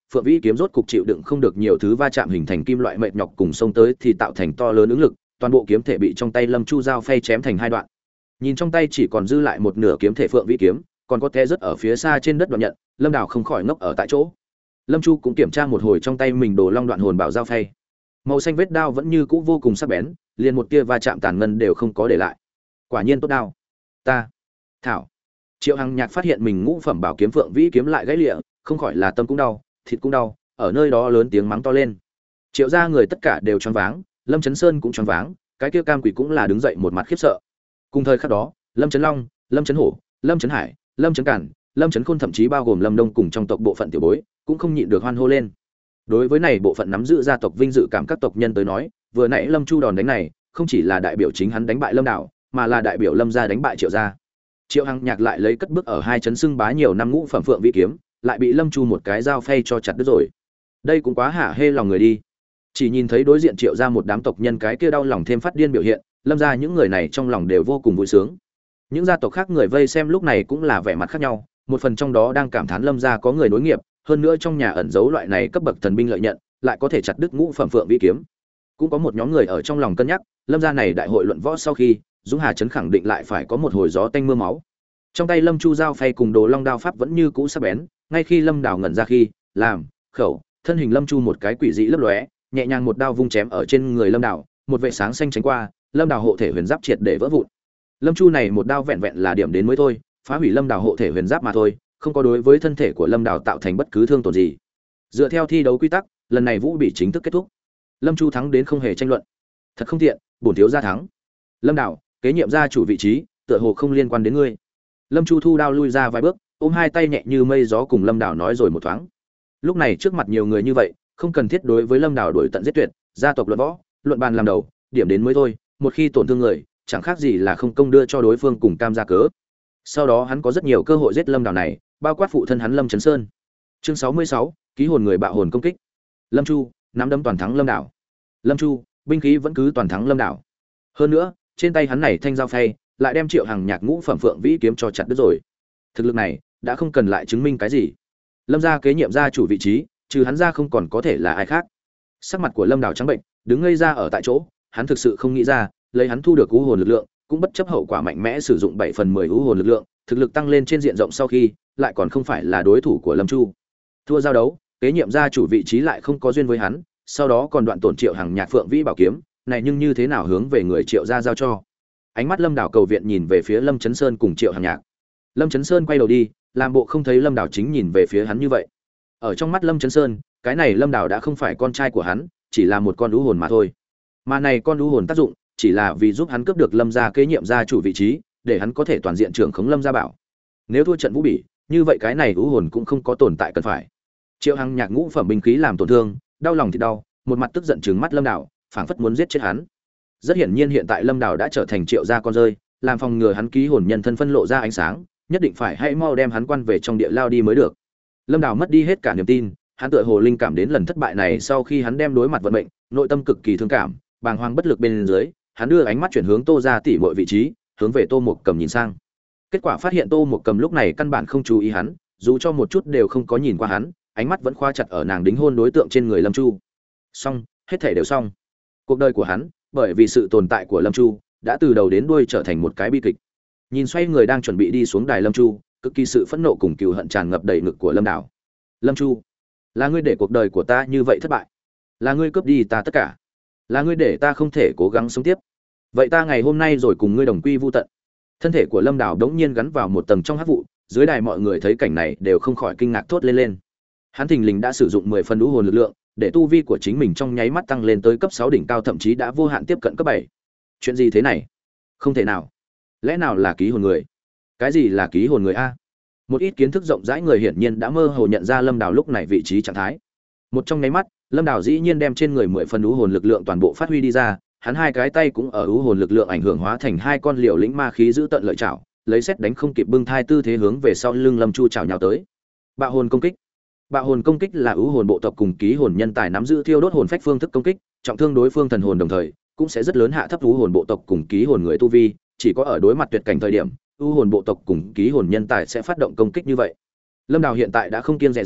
phượng vĩ kiếm rốt cục chịu đựng không được nhiều thứ va chạm hình thành kim loại mệt nhọc cùng xông tới thì tạo thành to lớn ứng lực, toàn bộ kiếm thể bị trong tay Lâm Chu dao phay chém thành hai đoạn. Nhìn trong tay chỉ còn dư lại một nửa kiếm thể phượng vĩ kiếm, còn có té rất ở phía xa trên đất đoạn nhận, Lâm Đào không khỏi ngốc ở tại chỗ. Lâm Chu cũng kiểm tra một hồi trong tay mình đồ long đoạn hồn bảo dao phay. Màu xanh vết đao vẫn như cũ vô cùng sắc bén, liền một tia va chạm tàn ngân đều không có để lại. Quả nhiên tốt đao. Ta, thảo. Triệu Hằng Nhạc phát hiện mình ngũ phẩm bảo kiếm phượng vĩ kiếm lại gãy lịa, không khỏi là tâm cũng đau, thịt cũng đau, ở nơi đó lớn tiếng mắng to lên. Triệu gia người tất cả đều choáng váng, Lâm Chấn Sơn cũng choáng váng, cái kia cam quỷ cũng là đứng dậy một mặt khiếp sợ. Cùng thời khắc đó, Lâm Chấn Long, Lâm Chấn Hổ, Lâm Chấn Hải, Lâm Chấn Cản, Lâm Chấn Khôn thậm chí bao gồm Lâm Đông cùng trong tộc bộ phận tiểu bối, cũng không nhịn được hoan hô lên. Đối với này bộ phận nắm giữ gia tộc vinh dự cảm các tộc nhân tới nói, vừa nãy Lâm Chu đòn đánh này, không chỉ là đại biểu chính hắn đánh bại Lâm Đảo, mà là đại biểu Lâm gia đánh bại Triệu gia. Triệu Hằng Nhạc lại lấy cất bước ở hai chấn xưng bá nhiều năm ngũ phẩm phượng vĩ kiếm, lại bị Lâm Chu một cái dao phay cho chặt đứt rồi. Đây cũng quá hả hê lòng người đi. Chỉ nhìn thấy đối diện Triệu gia một đám tộc nhân cái kia đau lòng thêm phát điên biểu hiện, Lâm gia những người này trong lòng đều vô cùng vui sướng. Những gia tộc khác người vây xem lúc này cũng là vẻ mặt khác nhau, một phần trong đó đang cảm thán Lâm gia có người nối nghiệp, hơn nữa trong nhà ẩn giấu loại này cấp bậc thần binh lợi nhận, lại có thể chặt đứt ngũ phẩm phượng vĩ kiếm. Cũng có một nhóm người ở trong lòng cân nhắc, Lâm gia này đại hội luận võ sau khi, Dũng Hà trấn khẳng định lại phải có một hồi gió tanh mưa máu. Trong tay Lâm Chu dao phay cùng đồ long đao pháp vẫn như cũ sắc bén, ngay khi Lâm Đào ngẩn ra khi, làm, khẩu, thân hình Lâm Chu một cái quỷ dị lấp lóe, nhẹ nhàng một đao vung chém ở trên người Lâm Đào, một vệ sáng xanh tránh qua, Lâm Đào hộ thể huyền giáp triệt để vỡ vụn. Lâm Chu này một đao vẹn vẹn là điểm đến mới thôi, phá hủy Lâm Đào hộ thể huyền giáp mà thôi, không có đối với thân thể của Lâm Đào tạo thành bất cứ thương tổn gì. Dựa theo thi đấu quy tắc, lần này vũ bị chính thức kết thúc. Lâm Chu thắng đến không hề tranh luận. Thật không tiện, bổn thiếu gia thắng. Lâm Đào, kế nhiệm gia chủ vị trí, tựa hồ không liên quan đến ngươi. Lâm Chu thu đao lui ra vài bước, ôm hai tay nhẹ như mây gió cùng Lâm Đào nói rồi một thoáng. Lúc này trước mặt nhiều người như vậy, không cần thiết đối với Lâm Đào đuổi tận giết tuyệt, gia tộc luận võ, luận bàn làm đầu, điểm đến mới thôi, một khi tổn thương người, chẳng khác gì là không công đưa cho đối phương cùng cam gia cớ. Sau đó hắn có rất nhiều cơ hội giết Lâm Đào này, bao quát phụ thân hắn Lâm Chấn Sơn. Chương sáu mươi sáu, ký hồn người bạo hồn công kích. Lâm Chu, nắm đấm toàn thắng Lâm Đào. Lâm Chu, binh khí vẫn cứ toàn thắng Lâm Đào. Hơn nữa, trên tay hắn này thanh dao phay, lại đem Triệu Hằng Nhạc ngũ phẩm phượng vĩ kiếm cho chặt đứt rồi. Thực lực này đã không cần lại chứng minh cái gì. Lâm gia kế nhiệm gia chủ vị trí, trừ hắn ra không còn có thể là ai khác. Sắc mặt của Lâm Đào trắng bệnh, đứng ngây ra ở tại chỗ, hắn thực sự không nghĩ ra, lấy hắn thu được u hồn lực lượng, cũng bất chấp hậu quả mạnh mẽ sử dụng bảy phần mười u hồn lực lượng, thực lực tăng lên trên diện rộng sau khi, lại còn không phải là đối thủ của Lâm Chu. Thua giao đấu, kế nhiệm gia chủ vị trí lại không có duyên với hắn, sau đó còn đoạn tổn Triệu Hằng Nhạc phượng vĩ bảo kiếm, này nhưng như thế nào hướng về người Triệu gia giao cho. Ánh mắt Lâm Đào cầu viện nhìn về phía Lâm Chấn Sơn cùng Triệu Hằng Nhạc. Lâm Chấn Sơn quay đầu đi, làm bộ không thấy Lâm Đào chính nhìn về phía hắn như vậy. Ở trong mắt Lâm Chấn Sơn, cái này Lâm Đào đã không phải con trai của hắn, chỉ là một con đú hồn mà thôi. Mà này con đú hồn tác dụng, chỉ là vì giúp hắn cướp được Lâm gia kế nhiệm gia chủ vị trí, để hắn có thể toàn diện trưởng khống Lâm gia bảo. Nếu thua trận vũ bỉ, như vậy cái này đú hồn cũng không có tồn tại cần phải. Triệu Hằng Nhạc ngũ phẩm binh khí làm tổn thương, đau lòng thì đau, một mặt tức giận trừng mắt Lâm Đào, phảng phất muốn giết chết hắn. Rất hiển nhiên hiện tại Lâm Đào đã trở thành Triệu gia con rơi, làm phòng ngừa hắn ký hồn nhân thân phân lộ ra ánh sáng, nhất định phải hãy mau đem hắn quan về trong địa lao đi mới được. Lâm Đào mất đi hết cả niềm tin, hắn tựa hồ linh cảm đến lần thất bại này sau khi hắn đem đối mặt vận mệnh, nội tâm cực kỳ thương cảm, bàng hoàng bất lực bên dưới, hắn đưa ánh mắt chuyển hướng Tô gia tỷ muội vị trí, hướng về Tô Mục Cầm nhìn sang. Kết quả phát hiện Tô Mục Cầm lúc này căn bản không chú ý hắn, dù cho một chút đều không có nhìn qua hắn, ánh mắt vẫn khóa chặt ở nàng đính hôn đối tượng trên người Lâm Chu. Xong, hết thảy đều xong. Cuộc đời của hắn, bởi vì sự tồn tại của Lâm Chu, đã từ đầu đến đuôi trở thành một cái bi kịch. Nhìn xoay người đang chuẩn bị đi xuống đài Lâm Chu, cực kỳ sự phẫn nộ cùng cừu hận tràn ngập đầy ngực của Lâm Đào. Lâm Chu, là ngươi để cuộc đời của ta như vậy thất bại, là ngươi cướp đi ta tất cả, là ngươi để ta không thể cố gắng sống tiếp. Vậy ta ngày hôm nay rồi cùng ngươi đồng quy vu tận. Thân thể của Lâm Đào đống nhiên gắn vào một tầng trong hắc vụ, dưới đài mọi người thấy cảnh này đều không khỏi kinh ngạc thốt lên lên. Hắn thình lình đã sử dụng mười phần đũ hồn lực lượng, để tu vi của chính mình trong nháy mắt tăng lên tới cấp sáu đỉnh cao, thậm chí đã vô hạn tiếp cận cấp bảy. Chuyện gì thế này? Không thể nào. Lẽ nào là ký hồn người? Cái gì là ký hồn người a? Một ít kiến thức rộng rãi người hiển nhiên đã mơ hồ nhận ra Lâm Đào lúc này vị trí trạng thái. Một trong nháy mắt, Lâm Đào dĩ nhiên đem trên người mười phần đũ hồn lực lượng toàn bộ phát huy đi ra, hắn hai cái tay cũng ở đũ hồn lực lượng ảnh hưởng hóa thành hai con liều lĩnh ma khí giữ tận lợi chảo, lấy xét đánh không kịp bưng thai tư thế hướng về sau lưng Lâm Chu chảo nhào tới. Bạo hồn công kích. Bạo hồn công kích là ưu hồn bộ tộc cùng ký hồn nhân tài nắm giữ thiêu đốt hồn phách phương thức công kích, trọng thương đối phương thần hồn đồng thời, cũng sẽ rất lớn hạ thấp ưu hồn bộ tộc cùng ký hồn người tu vi, chỉ có ở đối mặt tuyệt cảnh thời điểm, ưu hồn bộ tộc cùng ký hồn nhân tài sẽ phát động công kích như vậy. Lâm Đào hiện tại đã không kiêng dè gì,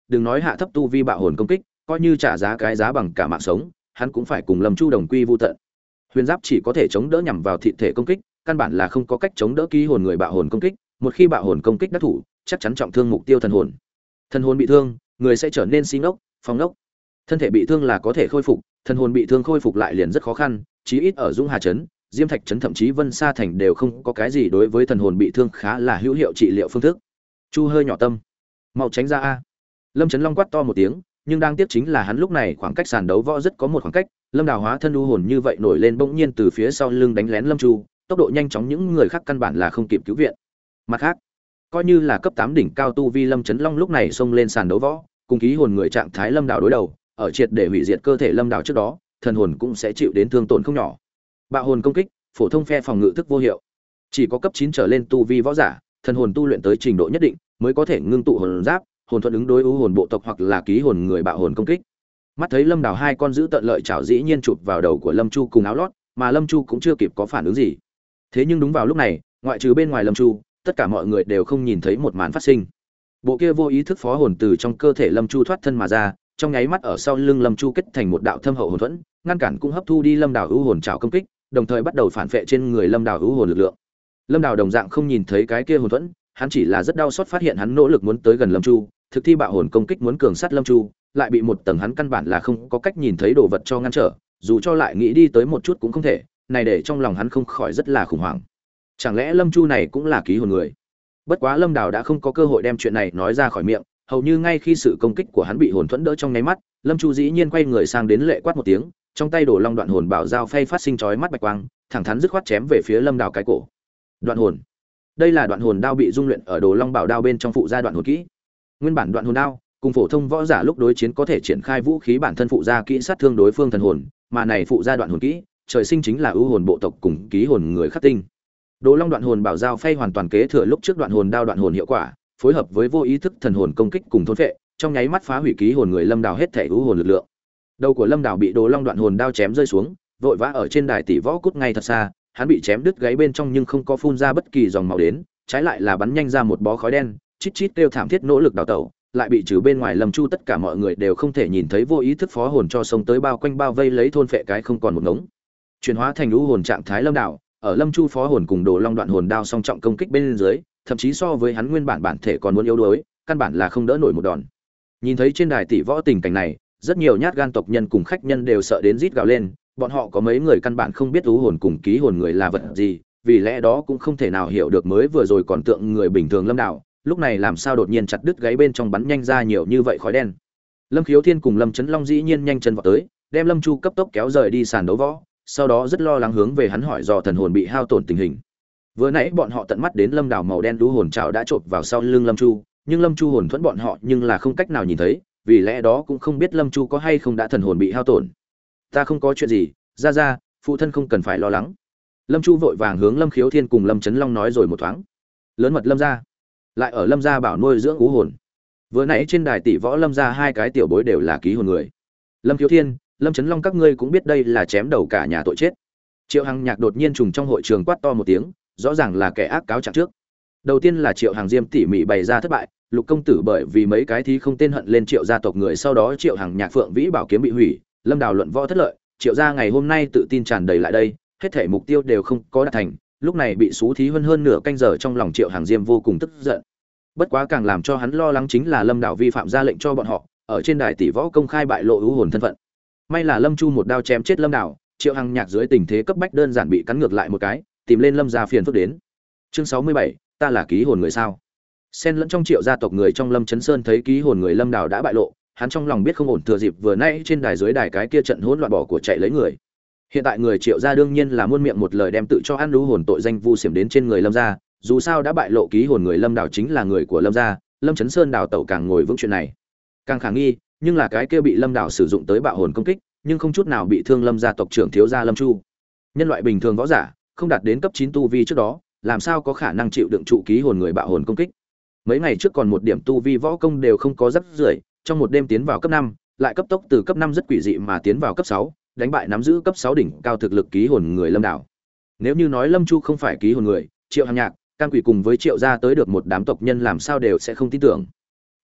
đừng nói hạ thấp tu vi bạo hồn công kích, coi như trả giá cái giá bằng cả mạng sống, hắn cũng phải cùng Lâm Chu đồng quy vu tận. Huyền giáp chỉ có thể chống đỡ nhằm vào thịt thể công kích, căn bản là không có cách chống đỡ ký hồn người bạo hồn công kích, một khi bạo hồn công kích đắc thủ, chắc chắn trọng thương mục tiêu thần hồn. Thần hồn bị thương, người sẽ trở nên si ngốc, phong ngốc. Thân thể bị thương là có thể khôi phục, thần hồn bị thương khôi phục lại liền rất khó khăn, chí ít ở Dũng Hà trấn, Diêm Thạch trấn thậm chí Vân Sa thành đều không có cái gì đối với thần hồn bị thương khá là hữu hiệu trị liệu phương thức. Chu hơi nhỏ tâm, mau tránh ra a. Lâm Trấn Long quát to một tiếng, nhưng đang tiếc chính là hắn lúc này khoảng cách sàn đấu võ rất có một khoảng cách, Lâm Đào hóa thân u hồn như vậy nổi lên bỗng nhiên từ phía sau lưng đánh lén Lâm Chu, tốc độ nhanh chóng những người khác căn bản là không kịp cứu viện. Mặt khác, coi như là cấp tám đỉnh cao tu vi Lâm Trấn Long lúc này xông lên sàn đấu võ, cùng ký hồn người trạng thái Lâm Đào đối đầu, ở triệt để hủy diệt cơ thể Lâm Đào trước đó, thần hồn cũng sẽ chịu đến thương tổn không nhỏ. Bạo hồn công kích, phổ thông phe phòng ngự thức vô hiệu. Chỉ có cấp chín trở lên tu vi võ giả, thần hồn tu luyện tới trình độ nhất định, mới có thể ngưng tụ hồn giáp, hồn thuận ứng đối u hồn bộ tộc hoặc là ký hồn người bạo hồn công kích. Mắt thấy Lâm Đào hai con giữ tận lợi chảo dĩ nhiên chụp vào đầu của Lâm Chu cùng áo lót, mà Lâm Chu cũng chưa kịp có phản ứng gì. Thế nhưng đúng vào lúc này, ngoại trừ bên ngoài Lâm Chu, tất cả mọi người đều không nhìn thấy một màn phát sinh. Bộ kia vô ý thức phó hồn từ trong cơ thể Lâm Chu thoát thân mà ra, trong nháy mắt ở sau lưng Lâm Chu kết thành một đạo thâm hậu hồn thuẫn, ngăn cản cũng hấp thu đi Lâm Đào u hồn trảo công kích, đồng thời bắt đầu phản phệ trên người Lâm Đào u hồn lực lượng. Lâm Đào đồng dạng không nhìn thấy cái kia hồn thuẫn, hắn chỉ là rất đau xót phát hiện hắn nỗ lực muốn tới gần Lâm Chu, thực thi bạo hồn công kích muốn cường sát Lâm Chu, lại bị một tầng hắn căn bản là không có cách nhìn thấy đồ vật cho ngăn trở, dù cho lại nghĩ đi tới một chút cũng không thể, này để trong lòng hắn không khỏi rất là khủng hoảng. Chẳng lẽ Lâm Chu này cũng là ký hồn người? Bất quá Lâm Đào đã không có cơ hội đem chuyện này nói ra khỏi miệng, hầu như ngay khi sự công kích của hắn bị hồn thuẫn đỡ trong nháy mắt, Lâm Chu dĩ nhiên quay người sang đến lệ quát một tiếng, trong tay đổ long đoạn hồn bảo dao phay phát sinh chói mắt bạch quang, thẳng thắn dứt khoát chém về phía Lâm Đào cái cổ. Đoạn hồn. Đây là đoạn hồn đao bị dung luyện ở đồ long bảo đao bên trong phụ gia đoạn hồn kỹ. Nguyên bản đoạn hồn đao, cùng phổ thông võ giả lúc đối chiến có thể triển khai vũ khí bản thân phụ gia kỹ sát thương đối phương thần hồn, mà này phụ gia đoạn hồn kỹ, trời sinh chính là ưu hồn bộ tộc cùng ký hồn người khắc tinh. Đồ long đoạn hồn bảo dao phay hoàn toàn kế thừa lúc trước đoạn hồn đao đoạn hồn hiệu quả, phối hợp với vô ý thức thần hồn công kích cùng thôn phệ, trong nháy mắt phá hủy ký hồn người Lâm Đào hết thể ưu hồn lực lượng. Đầu của Lâm Đào bị đồ long đoạn hồn đao chém rơi xuống, vội vã ở trên đài tỷ võ cút ngay thật xa, hắn bị chém đứt gáy bên trong nhưng không có phun ra bất kỳ dòng máu đến, trái lại là bắn nhanh ra một bó khói đen, chít chít kêu thảm thiết nỗ lực đào tẩu, lại bị trừ bên ngoài Lâm Chu tất cả mọi người đều không thể nhìn thấy vô ý thức phó hồn cho sông tới bao quanh bao vây lấy thôn phệ cái không còn một ngống. Chuyển hóa thành ưu hồn trạng thái Lâm Đào, ở Lâm Chu phó hồn cùng đồ long đoạn hồn đao song trọng công kích bên dưới, thậm chí so với hắn nguyên bản bản thể còn muốn yếu đuối, căn bản là không đỡ nổi một đòn. Nhìn thấy trên đài tỷ võ tình cảnh này, rất nhiều nhát gan tộc nhân cùng khách nhân đều sợ đến rít gào lên, bọn họ có mấy người căn bản không biết ưu hồn cùng ký hồn người là vật gì, vì lẽ đó cũng không thể nào hiểu được mới vừa rồi còn tượng người bình thường Lâm Đào, lúc này làm sao đột nhiên chặt đứt gáy bên trong bắn nhanh ra nhiều như vậy khói đen. Lâm Khiếu Thiên cùng Lâm Trấn Long dĩ nhiên nhanh chân vào tới, đem Lâm Chu cấp tốc kéo rời đi sàn đấu võ, sau đó rất lo lắng hướng về hắn hỏi dò thần hồn bị hao tổn tình hình. Vừa nãy bọn họ tận mắt đến Lâm Đào màu đen đú hồn trảo đã chộp vào sau lưng Lâm Chu, nhưng Lâm Chu hồn thuẫn bọn họ nhưng là không cách nào nhìn thấy, vì lẽ đó cũng không biết Lâm Chu có hay không đã thần hồn bị hao tổn. Ta không có chuyện gì, ra ra, phụ thân không cần phải lo lắng. Lâm Chu vội vàng hướng Lâm Khiếu Thiên cùng Lâm Trấn Long nói rồi một thoáng. Lớn mật Lâm gia, lại ở Lâm gia bảo nuôi dưỡng ú hồn. Vừa nãy trên đài tỷ võ Lâm gia hai cái tiểu bối đều là ký hồn người. Lâm Khiếu Thiên, Lâm Trấn Long các ngươi cũng biết đây là chém đầu cả nhà tội chết. Triệu Hằng Nhạc đột nhiên trùng trong hội trường quát to một tiếng, rõ ràng là kẻ ác cáo trạng trước. Đầu tiên là Triệu Hằng Diêm tỉ mỉ bày ra thất bại, Lục công tử bởi vì mấy cái thí không tên hận lên Triệu gia tộc người, sau đó Triệu Hằng Nhạc Phượng Vĩ bảo kiếm bị hủy, Lâm Đào luận võ thất lợi, Triệu gia ngày hôm nay tự tin tràn đầy lại đây, hết thể mục tiêu đều không có đạt thành, lúc này bị xú thí hơn hơn nửa canh giờ, trong lòng Triệu Hằng Diêm vô cùng tức giận. Bất quá càng làm cho hắn lo lắng chính là Lâm Đào vi phạm ra lệnh cho bọn họ, ở trên đài tỷ võ công khai bại lộ ưu hồn thân phận. May là Lâm Chu một đao chém chết Lâm Đào, Triệu Hằng Nhạc dưới tình thế cấp bách đơn giản bị cắn ngược lại một cái, tìm lên Lâm gia phiền phức đến. Chương sáu mươi bảy, ta là ký hồn người sao? Xen lẫn trong Triệu gia tộc người trong Lâm Chấn Sơn thấy ký hồn người Lâm Đào đã bại lộ, hắn trong lòng biết không ổn, thừa dịp vừa nãy trên đài dưới đài cái kia trận hỗn loạn bỏ của chạy lấy người. Hiện tại người Triệu gia đương nhiên là muôn miệng một lời đem tự cho ăn lũ hồn tội danh vu xiểm đến trên người Lâm gia, dù sao đã bại lộ ký hồn người Lâm Đào chính là người của Lâm gia, Lâm Chấn Sơn đào tẩu càng ngồi vững chuyện này. Càng khả nghi, nhưng là cái kia bị Lâm Đào sử dụng tới bạo hồn công kích, nhưng không chút nào bị thương Lâm gia tộc trưởng thiếu gia Lâm Chu. Nhân loại bình thường võ giả, không đạt đến cấp chín tu vi trước đó, làm sao có khả năng chịu đựng trụ ký hồn người bạo hồn công kích. Mấy ngày trước còn một điểm tu vi võ công đều không có, rất rưởi, trong một đêm tiến vào cấp năm, lại cấp tốc từ cấp năm rất quỷ dị mà tiến vào cấp sáu, đánh bại nắm giữ cấp sáu đỉnh cao thực lực ký hồn người Lâm Đào. Nếu như nói Lâm Chu không phải ký hồn người, Triệu Hằng Nhạc, Cam Quỷ cùng với Triệu gia tới được một đám tộc nhân làm sao đều sẽ không tin tưởng.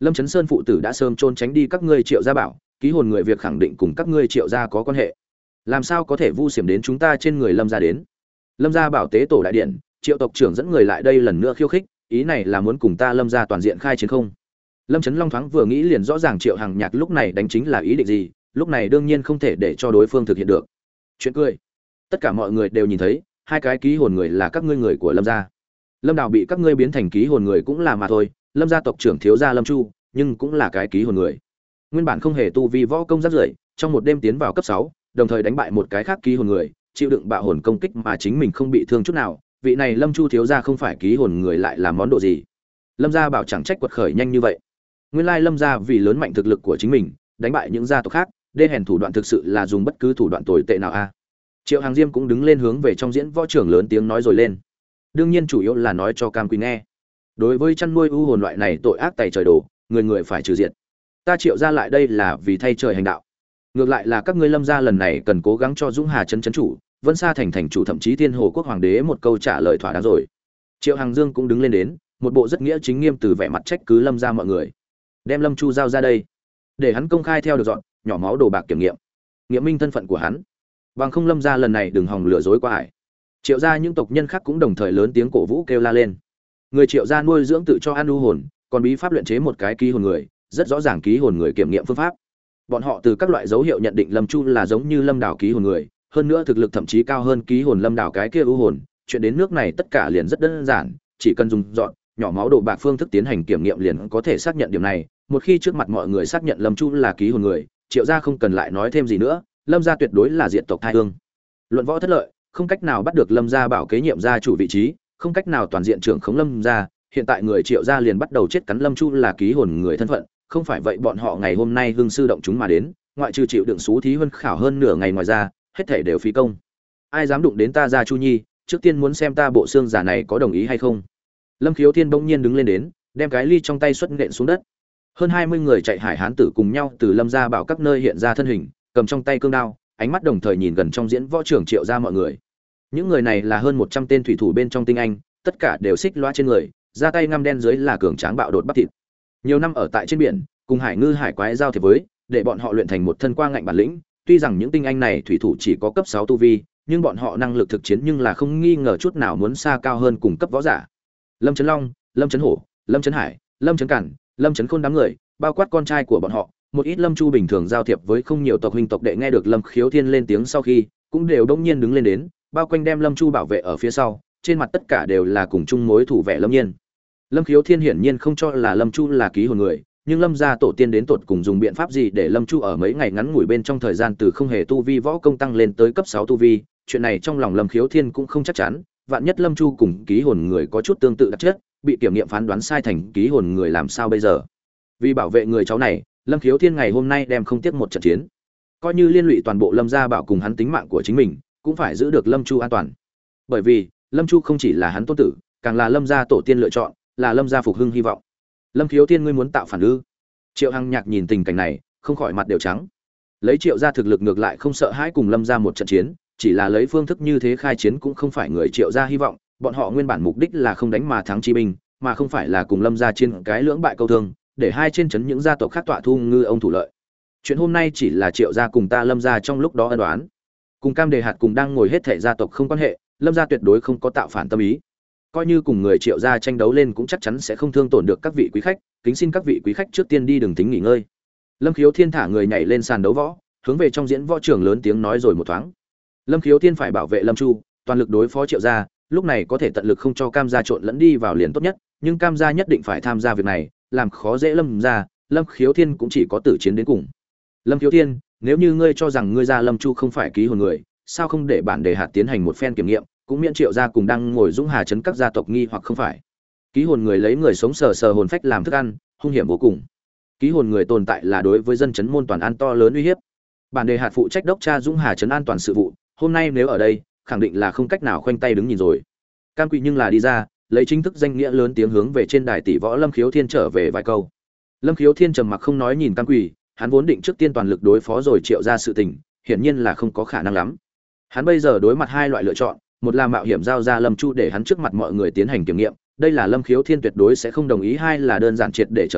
Lâm Chấn Sơn phụ tử đã sớm trốn tránh đi các ngươi Triệu gia bảo, ký hồn người việc khẳng định cùng các ngươi Triệu gia có quan hệ. Làm sao có thể vu xiểm đến chúng ta trên người Lâm gia đến? Lâm gia bảo tế tổ đại điện, Triệu tộc trưởng dẫn người lại đây lần nữa khiêu khích, ý này là muốn cùng ta Lâm gia toàn diện khai chiến không? Lâm Chấn Long thoáng vừa nghĩ liền rõ ràng Triệu Hằng Nhạc lúc này đánh chính là ý định gì, lúc này đương nhiên không thể để cho đối phương thực hiện được. Chuyện cười. Tất cả mọi người đều nhìn thấy, hai cái ký hồn người là các ngươi người của Lâm gia. Lâm Đào bị các ngươi biến thành ký hồn người cũng là mà thôi, Lâm gia tộc trưởng thiếu gia Lâm Chu, nhưng cũng là cái ký hồn người. Nguyên bản không hề tu vi võ công rất rưỡi, trong một đêm tiến vào cấp sáu, đồng thời đánh bại một cái khác ký hồn người, chịu đựng bạo hồn công kích mà chính mình không bị thương chút nào, vị này Lâm Chu thiếu gia không phải ký hồn người lại là món đồ gì? Lâm gia bảo chẳng trách quật khởi nhanh như vậy. Nguyên lai Lâm gia vì lớn mạnh thực lực của chính mình, đánh bại những gia tộc khác, đê hèn thủ đoạn thực sự là dùng bất cứ thủ đoạn tồi tệ nào a. Triệu Hàng Diêm cũng đứng lên hướng về trong diễn võ trưởng lớn tiếng nói rồi lên. Đương nhiên chủ yếu là nói cho Cam Quỳ nghe. Đối với chăn nuôi u hồn loại này tội ác tày trời đổ, người người phải trừ diệt. Ta Triệu gia lại đây là vì thay trời hành đạo. Ngược lại là các ngươi Lâm gia lần này cần cố gắng cho Dũng Hà trấn trấn chủ, Vân Sa thành thành chủ thậm chí Thiên Hồ quốc hoàng đế một câu trả lời thỏa đáng rồi. Triệu Hàng Dương cũng đứng lên đến, một bộ rất nghĩa chính nghiêm từ vẻ mặt trách cứ Lâm gia mọi người. Đem Lâm Chu giao ra đây, để hắn công khai theo được dọn, nhỏ máu đồ bạc kiểm nghiệm, nghiệm minh thân phận của hắn. Bằng không Lâm gia lần này đừng hòng lừa dối qua ải. Triệu gia những tộc nhân khác cũng đồng thời lớn tiếng cổ vũ kêu la lên. Người Triệu gia nuôi dưỡng tự cho ăn u hồn, còn bí pháp luyện chế một cái ký hồn người, rất rõ ràng ký hồn người kiểm nghiệm phương pháp. Bọn họ từ các loại dấu hiệu nhận định Lâm Chu là giống như Lâm Đảo ký hồn người, hơn nữa thực lực thậm chí cao hơn ký hồn Lâm Đảo cái kia u hồn, chuyện đến nước này tất cả liền rất đơn giản, chỉ cần dùng dọn, nhỏ máu đồ bạc phương thức tiến hành kiểm nghiệm liền có thể xác nhận điểm này. Một khi trước mặt mọi người xác nhận Lâm Chu là ký hồn người, Triệu gia không cần lại nói thêm gì nữa, Lâm gia tuyệt đối là diệt tộc thai hương. Luận võ thất lợi, không cách nào bắt được Lâm gia bảo kế nhiệm gia chủ vị trí, không cách nào toàn diện trưởng khống Lâm gia, hiện tại người Triệu gia liền bắt đầu chết cắn Lâm Chu là ký hồn người thân phận, không phải vậy bọn họ ngày hôm nay hưng sư động chúng mà đến, ngoại trừ chịu đựng xú thí hơn khảo hơn nửa ngày ngoài ra, hết thảy đều phí công. Ai dám đụng đến ta gia Chu Nhi, trước tiên muốn xem ta bộ xương giả này có đồng ý hay không. Lâm Khiếu Thiên bỗng nhiên đứng lên đến, đem cái ly trong tay xuất nện xuống đất. Hơn hai mươi người chạy hải hán tử cùng nhau từ Lâm gia bảo các nơi hiện ra thân hình, cầm trong tay cương đao, ánh mắt đồng thời nhìn gần trong diễn võ trưởng Triệu gia mọi người. Những người này là hơn một trăm tên thủy thủ bên trong tinh anh, tất cả đều xích loa trên người, ra tay ngăm đen dưới là cường tráng bạo đột bắp thịt. Nhiều năm ở tại trên biển, cùng hải ngư hải quái giao thiệp với, để bọn họ luyện thành một thân qua ngạnh bản lĩnh, tuy rằng những tinh anh này thủy thủ chỉ có cấp sáu tu vi, nhưng bọn họ năng lực thực chiến nhưng là không nghi ngờ chút nào muốn xa cao hơn cùng cấp võ giả. Lâm Chấn Long, Lâm Chấn Hổ, Lâm Chấn Hải, Lâm Chấn Cản, Lâm Chấn Khôn đám người, bao quát con trai của bọn họ, một ít Lâm Chu bình thường giao thiệp với không nhiều tộc huynh tộc đệ nghe được Lâm Khiếu Thiên lên tiếng sau khi, cũng đều đông nhiên đứng lên đến, bao quanh đem Lâm Chu bảo vệ ở phía sau, trên mặt tất cả đều là cùng chung mối thủ vẻ Lâm Nhiên. Lâm Khiếu Thiên hiển nhiên không cho là Lâm Chu là ký hồn người, nhưng Lâm gia tổ tiên đến tột cùng dùng biện pháp gì để Lâm Chu ở mấy ngày ngắn ngủi bên trong thời gian từ không hề tu vi võ công tăng lên tới cấp sáu tu vi, chuyện này trong lòng Lâm Khiếu Thiên cũng không chắc chắn, vạn nhất Lâm Chu cùng ký hồn người có chút tương tự đặc chất, bị kiểm nghiệm phán đoán sai thành ký hồn người làm sao bây giờ? Vì bảo vệ người cháu này, Lâm Khiếu Thiên ngày hôm nay đem không tiếc một trận chiến, coi như liên lụy toàn bộ Lâm gia bảo cùng hắn tính mạng của chính mình, cũng phải giữ được Lâm Chu an toàn. Bởi vì, Lâm Chu không chỉ là hắn tôn tử, càng là Lâm gia tổ tiên lựa chọn, là Lâm gia phục hưng hy vọng. Lâm Khiếu Thiên ngươi muốn tạo phản ư? Triệu Hằng Nhạc nhìn tình cảnh này, không khỏi mặt đều trắng. Lấy Triệu gia thực lực ngược lại không sợ hãi cùng Lâm gia một trận chiến, chỉ là lấy phương thức như thế khai chiến cũng không phải người Triệu gia hy vọng, bọn họ nguyên bản mục đích là không đánh mà thắng chi binh, mà không phải là cùng Lâm gia trên cái lưỡng bại câu thương, để hai trên trấn những gia tộc khác tọa thu ngư ông thủ lợi. Chuyện hôm nay chỉ là Triệu gia cùng ta Lâm gia trong lúc đó ân đoán, cùng Cam Đề Hạt cùng đang ngồi hết thảy gia tộc không quan hệ, Lâm gia tuyệt đối không có tạo phản tâm ý. Coi như cùng người Triệu gia tranh đấu lên cũng chắc chắn sẽ không thương tổn được các vị quý khách, kính xin các vị quý khách trước tiên đi đừng tính nghỉ ngơi. Lâm Khiếu Thiên thả người nhảy lên sàn đấu võ, hướng về trong diễn võ trường lớn tiếng nói rồi một thoáng. Lâm Khiếu Thiên phải bảo vệ Lâm Chu, toàn lực đối phó Triệu gia, lúc này có thể tận lực không cho Cam gia trộn lẫn đi vào liền tốt nhất, nhưng Cam gia nhất định phải tham gia việc này, làm khó dễ Lâm gia, Lâm Khiếu Thiên cũng chỉ có tử chiến đến cùng. Lâm Khiếu Thiên, nếu như ngươi cho rằng ngươi gia Lâm Chu không phải ký hồn người, sao không để bản đề hạt tiến hành một phen kiểm nghiệm, cũng miễn Triệu gia cùng đang ngồi Dũng Hà trấn các gia tộc nghi hoặc không phải. Ký hồn người lấy người sống sờ sờ hồn phách làm thức ăn, hung hiểm vô cùng. Ký hồn người tồn tại là đối với dân trấn môn toàn an to lớn uy hiếp. Bản đề hạt phụ trách đốc tra Dũng Hà trấn an toàn sự vụ, hôm nay nếu ở đây, khẳng định là không cách nào khoanh tay đứng nhìn rồi. Cam Quỳ nhưng là đi ra, lấy chính thức danh nghĩa lớn tiếng hướng về trên đài tỷ võ Lâm Khiếu Thiên trở về vài câu. Lâm Khiếu Thiên trầm mặc không nói nhìn Cam Quỳ, hắn vốn định trước tiên toàn lực đối phó rồi Triệu ra sự tình, hiển nhiên là không có khả năng lắm. Hắn bây giờ đối mặt hai loại lựa chọn, một là mạo hiểm giao ra Lâm Chu để hắn trước mặt mọi người tiến hành kiểm nghiệm, đây là Lâm Khiếu Thiên tuyệt đối sẽ không đồng ý, hai là đơn giản triệt để trở mặt,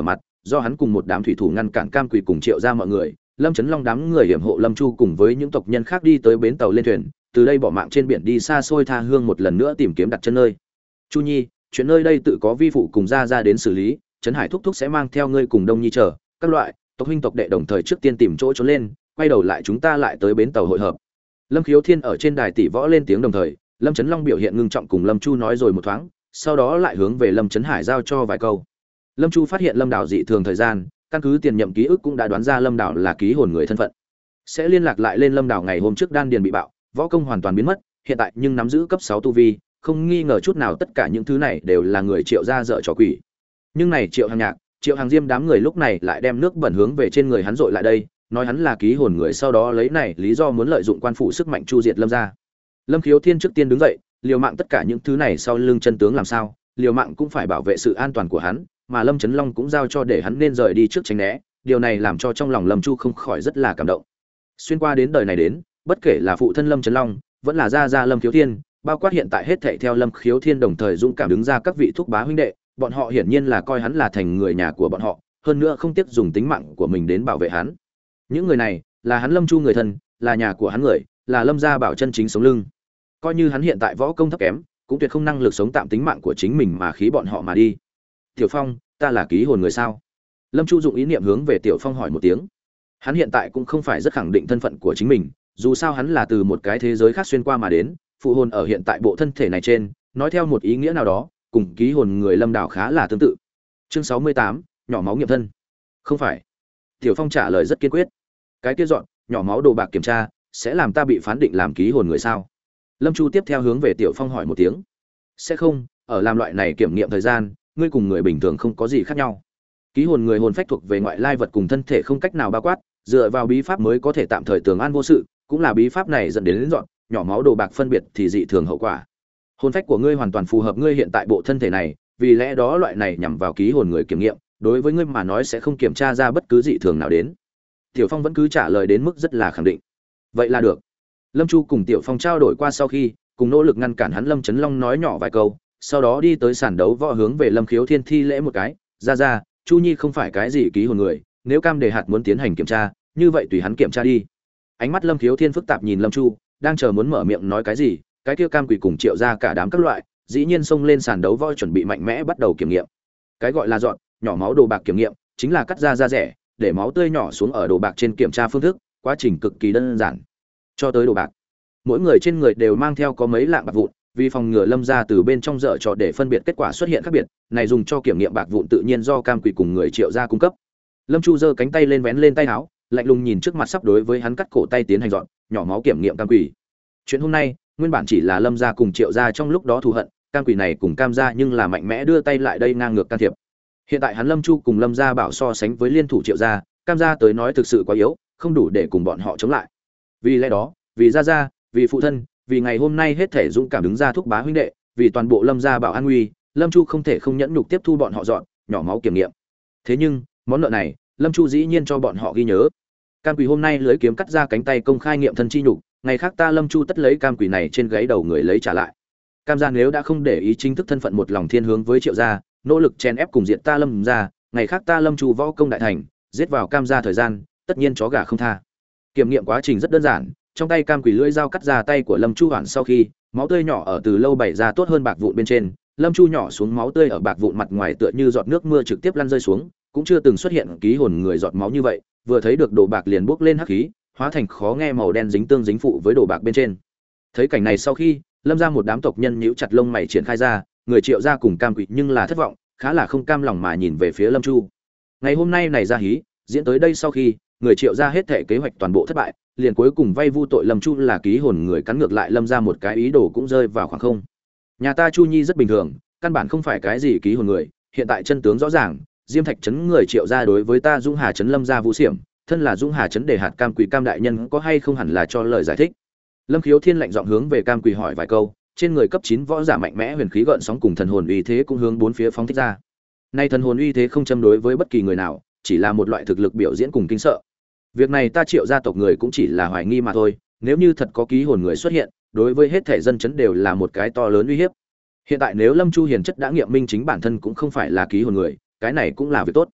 do hắn cùng một đám thủy thủ ngăn cản Cam Quỳ cùng Triệu gia mọi người, Lâm Chấn Long đám người hiểm hộ Lâm Chu cùng với những tộc nhân khác đi tới bến tàu lên thuyền, từ đây bỏ mạng trên biển đi xa xôi tha hương một lần nữa tìm kiếm đặt chân nơi. Chu Nhi, chuyện nơi đây tự có vi phụ cùng gia gia đến xử lý, Trấn Hải thúc thúc sẽ mang theo ngươi cùng Đông Nhi chờ, các loại tộc huynh tộc đệ đồng thời trước tiên tìm chỗ trốn lên, quay đầu lại chúng ta lại tới bến tàu hội hợp. Lâm Khiếu Thiên ở trên đài tỷ võ lên tiếng đồng thời, Lâm Chấn Long biểu hiện ngưng trọng cùng Lâm Chu nói rồi một thoáng, sau đó lại hướng về Lâm Chấn Hải giao cho vài câu. Lâm Chu phát hiện Lâm Đảo dị thường thời gian, căn cứ tiền nhậm ký ức cũng đã đoán ra Lâm Đảo là ký hồn người thân phận. Sẽ liên lạc lại lên Lâm Đảo ngày hôm trước đan điền bị bạo, võ công hoàn toàn biến mất, hiện tại nhưng nắm giữ cấp sáu tu vi, không nghi ngờ chút nào tất cả những thứ này đều là người Triệu gia dở trò quỷ. Nhưng này Triệu Hàng Nhạc, Triệu Hàng Diêm đám người lúc này lại đem nước bẩn hướng về trên người hắn dội lại đây, nói hắn là ký hồn người, sau đó lấy này lý do muốn lợi dụng quan phủ sức mạnh chu diệt Lâm gia. Lâm Khiếu Thiên trước tiên đứng dậy, liều mạng tất cả những thứ này sau lưng chân tướng làm sao, liều mạng cũng phải bảo vệ sự an toàn của hắn, mà Lâm Chấn Long cũng giao cho để hắn nên rời đi trước tránh né, điều này làm cho trong lòng Lâm Chu không khỏi rất là cảm động. Xuyên qua đến đời này đến, bất kể là phụ thân Lâm Chấn Long, vẫn là gia gia Lâm Khiếu Thiên, bao quát hiện tại hết thảy theo Lâm Khiếu Thiên đồng thời dũng cảm đứng ra các vị thúc bá huynh đệ, bọn họ hiển nhiên là coi hắn là thành người nhà của bọn họ, hơn nữa không tiếc dùng tính mạng của mình đến bảo vệ hắn. Những người này là hắn Lâm Chu người thân, là nhà của hắn người, là Lâm gia bảo chân chính sống lưng. Coi như hắn hiện tại võ công thấp kém, cũng tuyệt không năng lực sống tạm tính mạng của chính mình mà khí bọn họ mà đi. Tiểu Phong, ta là ký hồn người sao? Lâm Chu dụng ý niệm hướng về Tiểu Phong hỏi một tiếng. Hắn hiện tại cũng không phải rất khẳng định thân phận của chính mình, dù sao hắn là từ một cái thế giới khác xuyên qua mà đến, phụ hồn ở hiện tại bộ thân thể này trên, nói theo một ý nghĩa nào đó, cùng ký hồn người Lâm Đảo khá là tương tự. Chương sáu mươi tám, nhỏ máu nghiệm thân. Không phải. Tiểu Phong trả lời rất kiên quyết. Cái kia dọn, nhỏ máu đồ bạc kiểm tra, sẽ làm ta bị phán định làm ký hồn người sao? Lâm Chu tiếp theo hướng về Tiểu Phong hỏi một tiếng. Sẽ không, ở làm loại này kiểm nghiệm thời gian, ngươi cùng người bình thường không có gì khác nhau. Ký hồn người hồn phách thuộc về ngoại lai vật cùng thân thể không cách nào bao quát, dựa vào bí pháp mới có thể tạm thời tường an vô sự, cũng là bí pháp này dẫn đến, đến dọn, nhỏ máu đồ bạc phân biệt thì dị thường hậu quả. Hồn phách của ngươi hoàn toàn phù hợp ngươi hiện tại bộ thân thể này, vì lẽ đó loại này nhằm vào ký hồn người kiểm nghiệm, đối với ngươi mà nói sẽ không kiểm tra ra bất cứ dị thường nào đến. Tiểu Phong vẫn cứ trả lời đến mức rất là khẳng định. Vậy là được. Lâm Chu cùng Tiểu Phong trao đổi qua sau khi, cùng nỗ lực ngăn cản hắn Lâm Chấn Long nói nhỏ vài câu, sau đó đi tới sàn đấu võ hướng về Lâm Khiếu Thiên thi lễ một cái, ra ra, Chu Nhi không phải cái gì ký hồn người, nếu Cam Đề Hạt muốn tiến hành kiểm tra, như vậy tùy hắn kiểm tra đi. Ánh mắt Lâm Khiếu Thiên phức tạp nhìn Lâm Chu, đang chờ muốn mở miệng nói cái gì, cái kia Cam Quỷ cùng Triệu ra cả đám các loại, dĩ nhiên xông lên sàn đấu võ chuẩn bị mạnh mẽ bắt đầu kiểm nghiệm. Cái gọi là dọn, nhỏ máu đồ bạc kiểm nghiệm, chính là cắt ra da rẻ, để máu tươi nhỏ xuống ở đồ bạc trên kiểm tra phương thức, quá trình cực kỳ đơn giản. Cho tới đồ bạc, mỗi người trên người đều mang theo có mấy lạng bạc vụn, vì phòng ngừa Lâm gia từ bên trong dở trò để phân biệt kết quả xuất hiện khác biệt, này dùng cho kiểm nghiệm bạc vụn tự nhiên do Cam Quỷ cùng người Triệu gia cung cấp. Lâm Chu giơ cánh tay lên vén lên tay áo, lạnh lùng nhìn trước mặt sắp đối với hắn cắt cổ tay tiến hành dọn nhỏ máu kiểm nghiệm Cam Quỷ. Chuyện hôm nay, nguyên bản chỉ là Lâm gia cùng Triệu gia trong lúc đó thù hận, Cam Quỷ này cùng Cam gia nhưng là mạnh mẽ đưa tay lại đây ngang ngược can thiệp. Hiện tại hắn Lâm Chu cùng Lâm gia bảo so sánh với liên thủ Triệu gia, Cam gia tới nói thực sự quá yếu, không đủ để cùng bọn họ chống lại. Vì lẽ đó, vì gia gia, vì phụ thân, vì ngày hôm nay hết thể dũng cảm đứng ra thúc bá huynh đệ, vì toàn bộ Lâm gia bảo an nguy, Lâm Chu không thể không nhẫn nhục tiếp thu bọn họ dọn nhỏ máu kiểm nghiệm. Thế nhưng, món nợ này, Lâm Chu dĩ nhiên cho bọn họ ghi nhớ. Cam Quỷ hôm nay lưới kiếm cắt ra cánh tay công khai nghiệm thân chi nhục, ngày khác ta Lâm Chu tất lấy Cam Quỷ này trên gáy đầu người lấy trả lại. Cam gia nếu đã không để ý chính thức thân phận một lòng thiên hướng với Triệu gia, nỗ lực chen ép cùng diện ta Lâm gia, ngày khác ta Lâm Chu võ công đại thành, giết vào Cam gia thời gian, tất nhiên chó gà không tha. Kiểm nghiệm quá trình rất đơn giản, trong tay Cam Quỷ lưỡi dao cắt ra tay của Lâm Chu Hoản sau khi, máu tươi nhỏ ở từ lâu bảy ra tốt hơn bạc vụn bên trên, Lâm Chu nhỏ xuống máu tươi ở bạc vụn mặt ngoài tựa như giọt nước mưa trực tiếp lăn rơi xuống, cũng chưa từng xuất hiện ký hồn người giọt máu như vậy, vừa thấy được đồ bạc liền bốc lên hắc khí, hóa thành khó nghe màu đen dính tương dính phụ với đồ bạc bên trên. Thấy cảnh này sau khi, Lâm gia một đám tộc nhân nhíu chặt lông mày triển khai ra, người Triệu gia cùng Cam Quỷ nhưng là thất vọng, khá là không cam lòng mà nhìn về phía Lâm Chu. Ngày hôm nay này ra hí, diễn tới đây sau khi, người Triệu gia hết thảy kế hoạch toàn bộ thất bại, liền cuối cùng vay vu tội Lâm Chu là ký hồn người cắn ngược lại Lâm gia một cái ý đồ cũng rơi vào khoảng không. Nhà ta Chu Nhi rất bình thường, căn bản không phải cái gì ký hồn người, hiện tại chân tướng rõ ràng, Diêm Thạch trấn người Triệu gia đối với ta Dũng Hà trấn Lâm gia vũ xiểm, thân là Dũng Hà trấn Đề Hạt Cam Quỷ Cam đại nhân có hay không hẳn là cho lời giải thích. Lâm Khiếu Thiên lạnh giọng hướng về Cam Quỷ hỏi vài câu, trên người cấp chín võ giả mạnh mẽ huyền khí gợn sóng cùng thần hồn uy thế cũng hướng bốn phía phóng thích ra. Nay thần hồn uy thế không châm đối với bất kỳ người nào, chỉ là một loại thực lực biểu diễn cùng kinh sợ. Việc này ta Triệu gia tộc người cũng chỉ là hoài nghi mà thôi, nếu như thật có ký hồn người xuất hiện, đối với hết thể dân chấn đều là một cái to lớn uy hiếp. Hiện tại nếu Lâm Chu hiền chất đã nghiệm minh chính bản thân cũng không phải là ký hồn người, cái này cũng là việc tốt.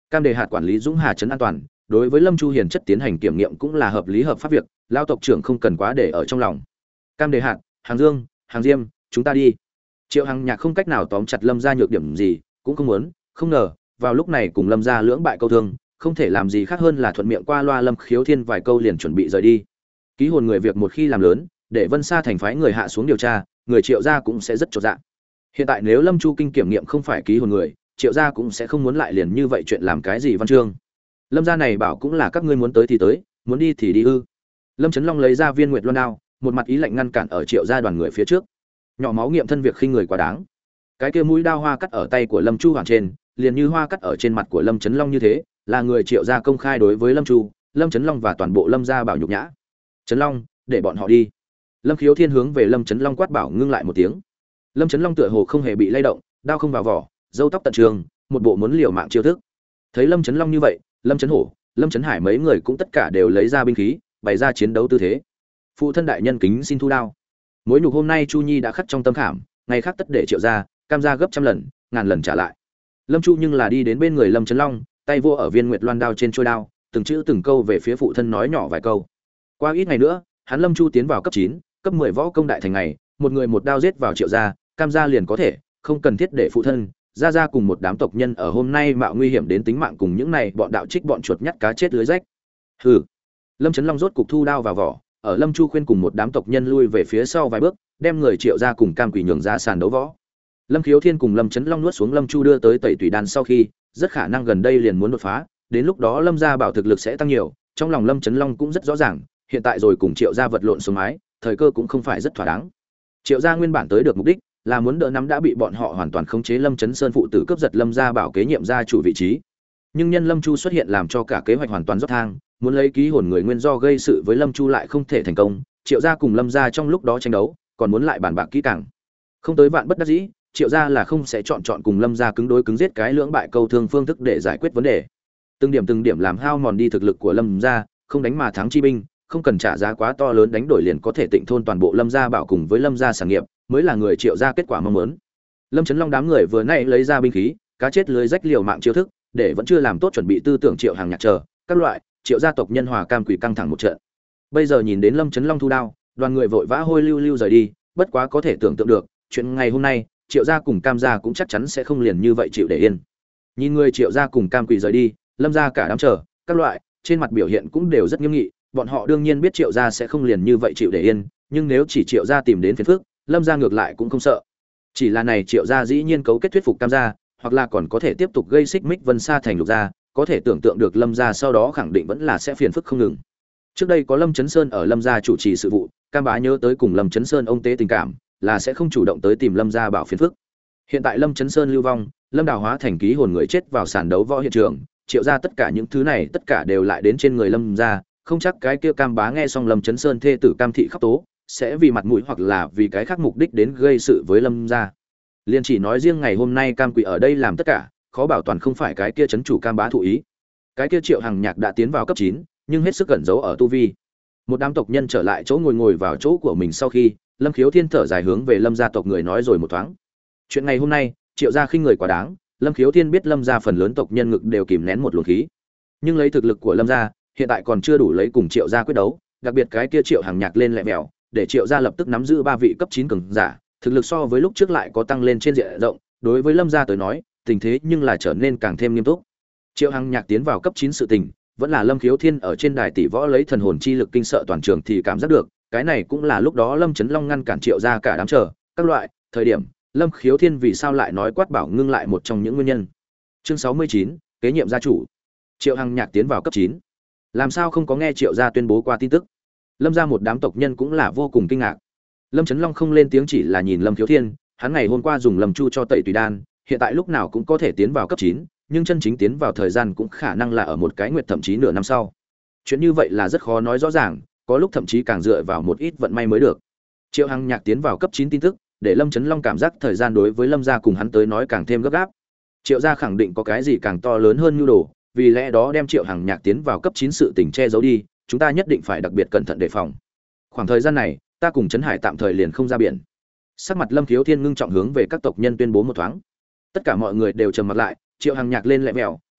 Cam đề hạt quản lý Dũng Hà trấn an toàn, đối với Lâm Chu Hiền chất tiến hành kiểm nghiệm cũng là hợp lý hợp pháp việc, lão tộc trưởng không cần quá để ở trong lòng. Cam đề hạt, Hàng Dương, Hàng Diêm, chúng ta đi. Triệu Hằng Nhạc không cách nào tóm chặt Lâm gia nhược điểm gì, cũng không muốn, không ngờ, vào lúc này cùng Lâm gia lưỡng bại câu thương, không thể làm gì khác hơn là thuận miệng qua loa Lâm Khiếu Thiên vài câu liền chuẩn bị rời đi. Ký hồn người việc một khi làm lớn, để Vân Sa thành phái người hạ xuống điều tra, người Triệu gia cũng sẽ rất chột dạ. Hiện tại nếu Lâm Chu kinh kiểm nghiệm không phải ký hồn người, Triệu gia cũng sẽ không muốn lại liền như vậy chuyện làm cái gì văn chương. Lâm gia này bảo cũng là các ngươi muốn tới thì tới, muốn đi thì đi ư? Lâm Chấn Long lấy ra viên nguyệt loan đao, một mặt ý lạnh ngăn cản ở Triệu gia đoàn người phía trước. Nhỏ máu nghiệm thân việc khinh người quá đáng. Cái kia mũi đao hoa cắt ở tay của Lâm Chu Hoàn trên, liền như hoa cắt ở trên mặt của Lâm Chấn Long như thế, là người Triệu gia công khai đối với Lâm Chu, Lâm Chấn Long và toàn bộ Lâm gia bảo nhục nhã. Chấn Long, để bọn họ đi. Lâm Khiếu Thiên hướng về Lâm Chấn Long quát bảo ngưng lại một tiếng. Lâm Chấn Long tựa hồ không hề bị lay động, đao không vào vỏ, râu tóc tận trường, một bộ muốn liều mạng chiêu thức. Thấy Lâm Chấn Long như vậy, Lâm Chấn Hổ, Lâm Chấn Hải mấy người cũng tất cả đều lấy ra binh khí, bày ra chiến đấu tư thế. Phụ thân đại nhân kính xin thu đao. Mối nhục hôm nay Chu Nhi đã khắc trong tâm khảm, ngày khác tất để Triệu gia, Cam gia gấp trăm lần, ngàn lần trả lại. Lâm Chu nhưng là đi đến bên người Lâm Chấn Long, tay vô ở viên nguyệt loan đao trên trôi đao, từng chữ từng câu về phía phụ thân nói nhỏ vài câu. Qua ít ngày nữa, hắn Lâm Chu tiến vào cấp chín, cấp mười võ công đại thành ngày, một người một đao giết vào Triệu gia, Cam gia liền có thể, không cần thiết để phụ thân, gia gia cùng một đám tộc nhân ở hôm nay mạo nguy hiểm đến tính mạng cùng những này bọn đạo trích bọn chuột nhắt cá chết lưới rách. Hừ. Lâm Chấn Long rốt cục thu đao vào vỏ, ở Lâm Chu khuyên cùng một đám tộc nhân lui về phía sau vài bước, đem người Triệu gia cùng Cam Quỷ nhường ra sàn đấu võ. Lâm Khiếu Thiên cùng Lâm Chấn Long nuốt xuống Lâm Chu đưa tới tẩy tùy đan sau khi, rất khả năng gần đây liền muốn đột phá, đến lúc đó Lâm gia bảo thực lực sẽ tăng nhiều, trong lòng Lâm Chấn Long cũng rất rõ ràng, hiện tại rồi cùng Triệu gia vật lộn xuống mái, thời cơ cũng không phải rất thỏa đáng. Triệu gia nguyên bản tới được mục đích là muốn đỡ nắm đã bị bọn họ hoàn toàn khống chế Lâm Chấn Sơn phụ tử cướp giật Lâm gia bảo kế nhiệm gia chủ vị trí. Nhưng nhân Lâm Chu xuất hiện làm cho cả kế hoạch hoàn toàn dốc thang, muốn lấy ký hồn người nguyên do gây sự với Lâm Chu lại không thể thành công, Triệu gia cùng Lâm gia trong lúc đó tranh đấu, còn muốn lại bàn bạc kỹ càng. Không tới vạn bất đắc dĩ, Triệu gia là không sẽ chọn chọn cùng Lâm gia cứng đối cứng giết cái lưỡng bại câu thương phương thức để giải quyết vấn đề. Từng điểm từng điểm làm hao mòn đi thực lực của Lâm gia, không đánh mà thắng chi binh, không cần trả giá quá to lớn đánh đổi liền có thể tịnh thôn toàn bộ Lâm gia bảo cùng với Lâm gia sản nghiệp, mới là người Triệu gia kết quả mong muốn. Lâm Chấn Long đám người vừa nãy lấy ra binh khí, cá chết lưới rách liều mạng chiêu thức, để vẫn chưa làm tốt chuẩn bị tư tưởng Triệu Hàng Nhạc chờ, các loại, Triệu gia tộc nhân hòa Cam Quỷ căng thẳng một trận. Bây giờ nhìn đến Lâm Chấn Long thu đao, đoàn người vội vã hôi lưu lưu rời đi, bất quá có thể tưởng tượng được, chuyện ngày hôm nay, Triệu gia cùng Cam gia cũng chắc chắn sẽ không liền như vậy chịu để yên. Nhìn người Triệu gia cùng Cam Quỷ rời đi, Lâm gia cả đám chờ, các loại, trên mặt biểu hiện cũng đều rất nghiêm nghị, bọn họ đương nhiên biết Triệu gia sẽ không liền như vậy chịu để yên, nhưng nếu chỉ Triệu gia tìm đến phiền phức, Lâm gia ngược lại cũng không sợ. Chỉ là này Triệu gia dĩ nhiên cấu kết thuyết phục Cam gia, hoặc là còn có thể tiếp tục gây xích mích Vân Sa thành Lục gia, có thể tưởng tượng được Lâm gia sau đó khẳng định vẫn là sẽ phiền phức không ngừng. Trước đây có Lâm Chấn Sơn ở Lâm gia chủ trì sự vụ, Cam bá nhớ tới cùng Lâm Chấn Sơn ông tế tình cảm, là sẽ không chủ động tới tìm Lâm gia bảo phiền phức. Hiện tại Lâm Chấn Sơn lưu vong, Lâm Đào hóa thành ký hồn người chết vào sàn đấu võ hiện trường, Triệu gia tất cả những thứ này tất cả đều lại đến trên người Lâm gia, không chắc cái kia Cam bá nghe xong Lâm Chấn Sơn thê tử Cam thị khóc tố, sẽ vì mặt mũi hoặc là vì cái khác mục đích đến gây sự với Lâm gia. Liên chỉ nói riêng ngày hôm nay Cam Quỷ ở đây làm tất cả, khó bảo toàn không phải cái kia trấn chủ Cam bá thụ ý. Cái kia Triệu Hằng Nhạc đã tiến vào cấp chín, nhưng hết sức cẩn giấu ở tu vi. Một đám tộc nhân trở lại chỗ ngồi ngồi vào chỗ của mình sau khi, Lâm Khiếu Thiên thở dài hướng về Lâm gia tộc người nói rồi một thoáng. Chuyện ngày hôm nay, Triệu gia khinh người quá đáng, Lâm Khiếu Thiên biết Lâm gia phần lớn tộc nhân ngực đều kìm nén một luồng khí. Nhưng lấy thực lực của Lâm gia, hiện tại còn chưa đủ lấy cùng Triệu gia quyết đấu, đặc biệt cái kia Triệu Hằng Nhạc lên lẹ mèo, để Triệu gia lập tức nắm giữ ba vị cấp chín cường giả, thực lực so với lúc trước lại có tăng lên trên diện rộng, đối với Lâm gia tới nói, tình thế nhưng là trở nên càng thêm nghiêm túc. Triệu Hằng Nhạc tiến vào cấp chín sự tình, vẫn là Lâm Khiếu Thiên ở trên đài tỷ võ lấy thần hồn chi lực kinh sợ toàn trường thì cảm giác được, cái này cũng là lúc đó Lâm Chấn Long ngăn cản Triệu gia cả đám chờ, các loại, thời điểm, Lâm Khiếu Thiên vì sao lại nói quát bảo ngưng lại một trong những nguyên nhân. Chương sáu mươi chín, kế nhiệm gia chủ. Triệu Hằng Nhạc tiến vào cấp chín. Làm sao không có nghe Triệu gia tuyên bố qua tin tức? Lâm gia một đám tộc nhân cũng là vô cùng kinh ngạc. Lâm Chấn Long không lên tiếng chỉ là nhìn Lâm Khiếu Thiên, hắn ngày hôm qua dùng Lâm Chu cho tẩy tùy đan, hiện tại lúc nào cũng có thể tiến vào cấp chín, nhưng chân chính tiến vào thời gian cũng khả năng là ở một cái nguyệt thậm chí nửa năm sau. Chuyện như vậy là rất khó nói rõ ràng, có lúc thậm chí càng dựa vào một ít vận may mới được. Triệu Hằng Nhạc tiến vào cấp chín tin tức, để Lâm Chấn Long cảm giác thời gian đối với Lâm gia cùng hắn tới nói càng thêm gấp gáp. Triệu gia khẳng định có cái gì càng to lớn hơn nhu đồ, vì lẽ đó đem Triệu Hằng Nhạc tiến vào cấp chín sự tình che giấu đi, chúng ta nhất định phải đặc biệt cẩn thận đề phòng. Khoảng thời gian này, ta cùng Trấn Hải tạm thời liền không ra biển. Sắc mặt Lâm Khiếu Thiên ngưng trọng hướng về các tộc nhân tuyên bố một thoáng. Tất cả mọi người đều trầm mặt lại, Triệu Hằng Nhạc lên lẹ mèo,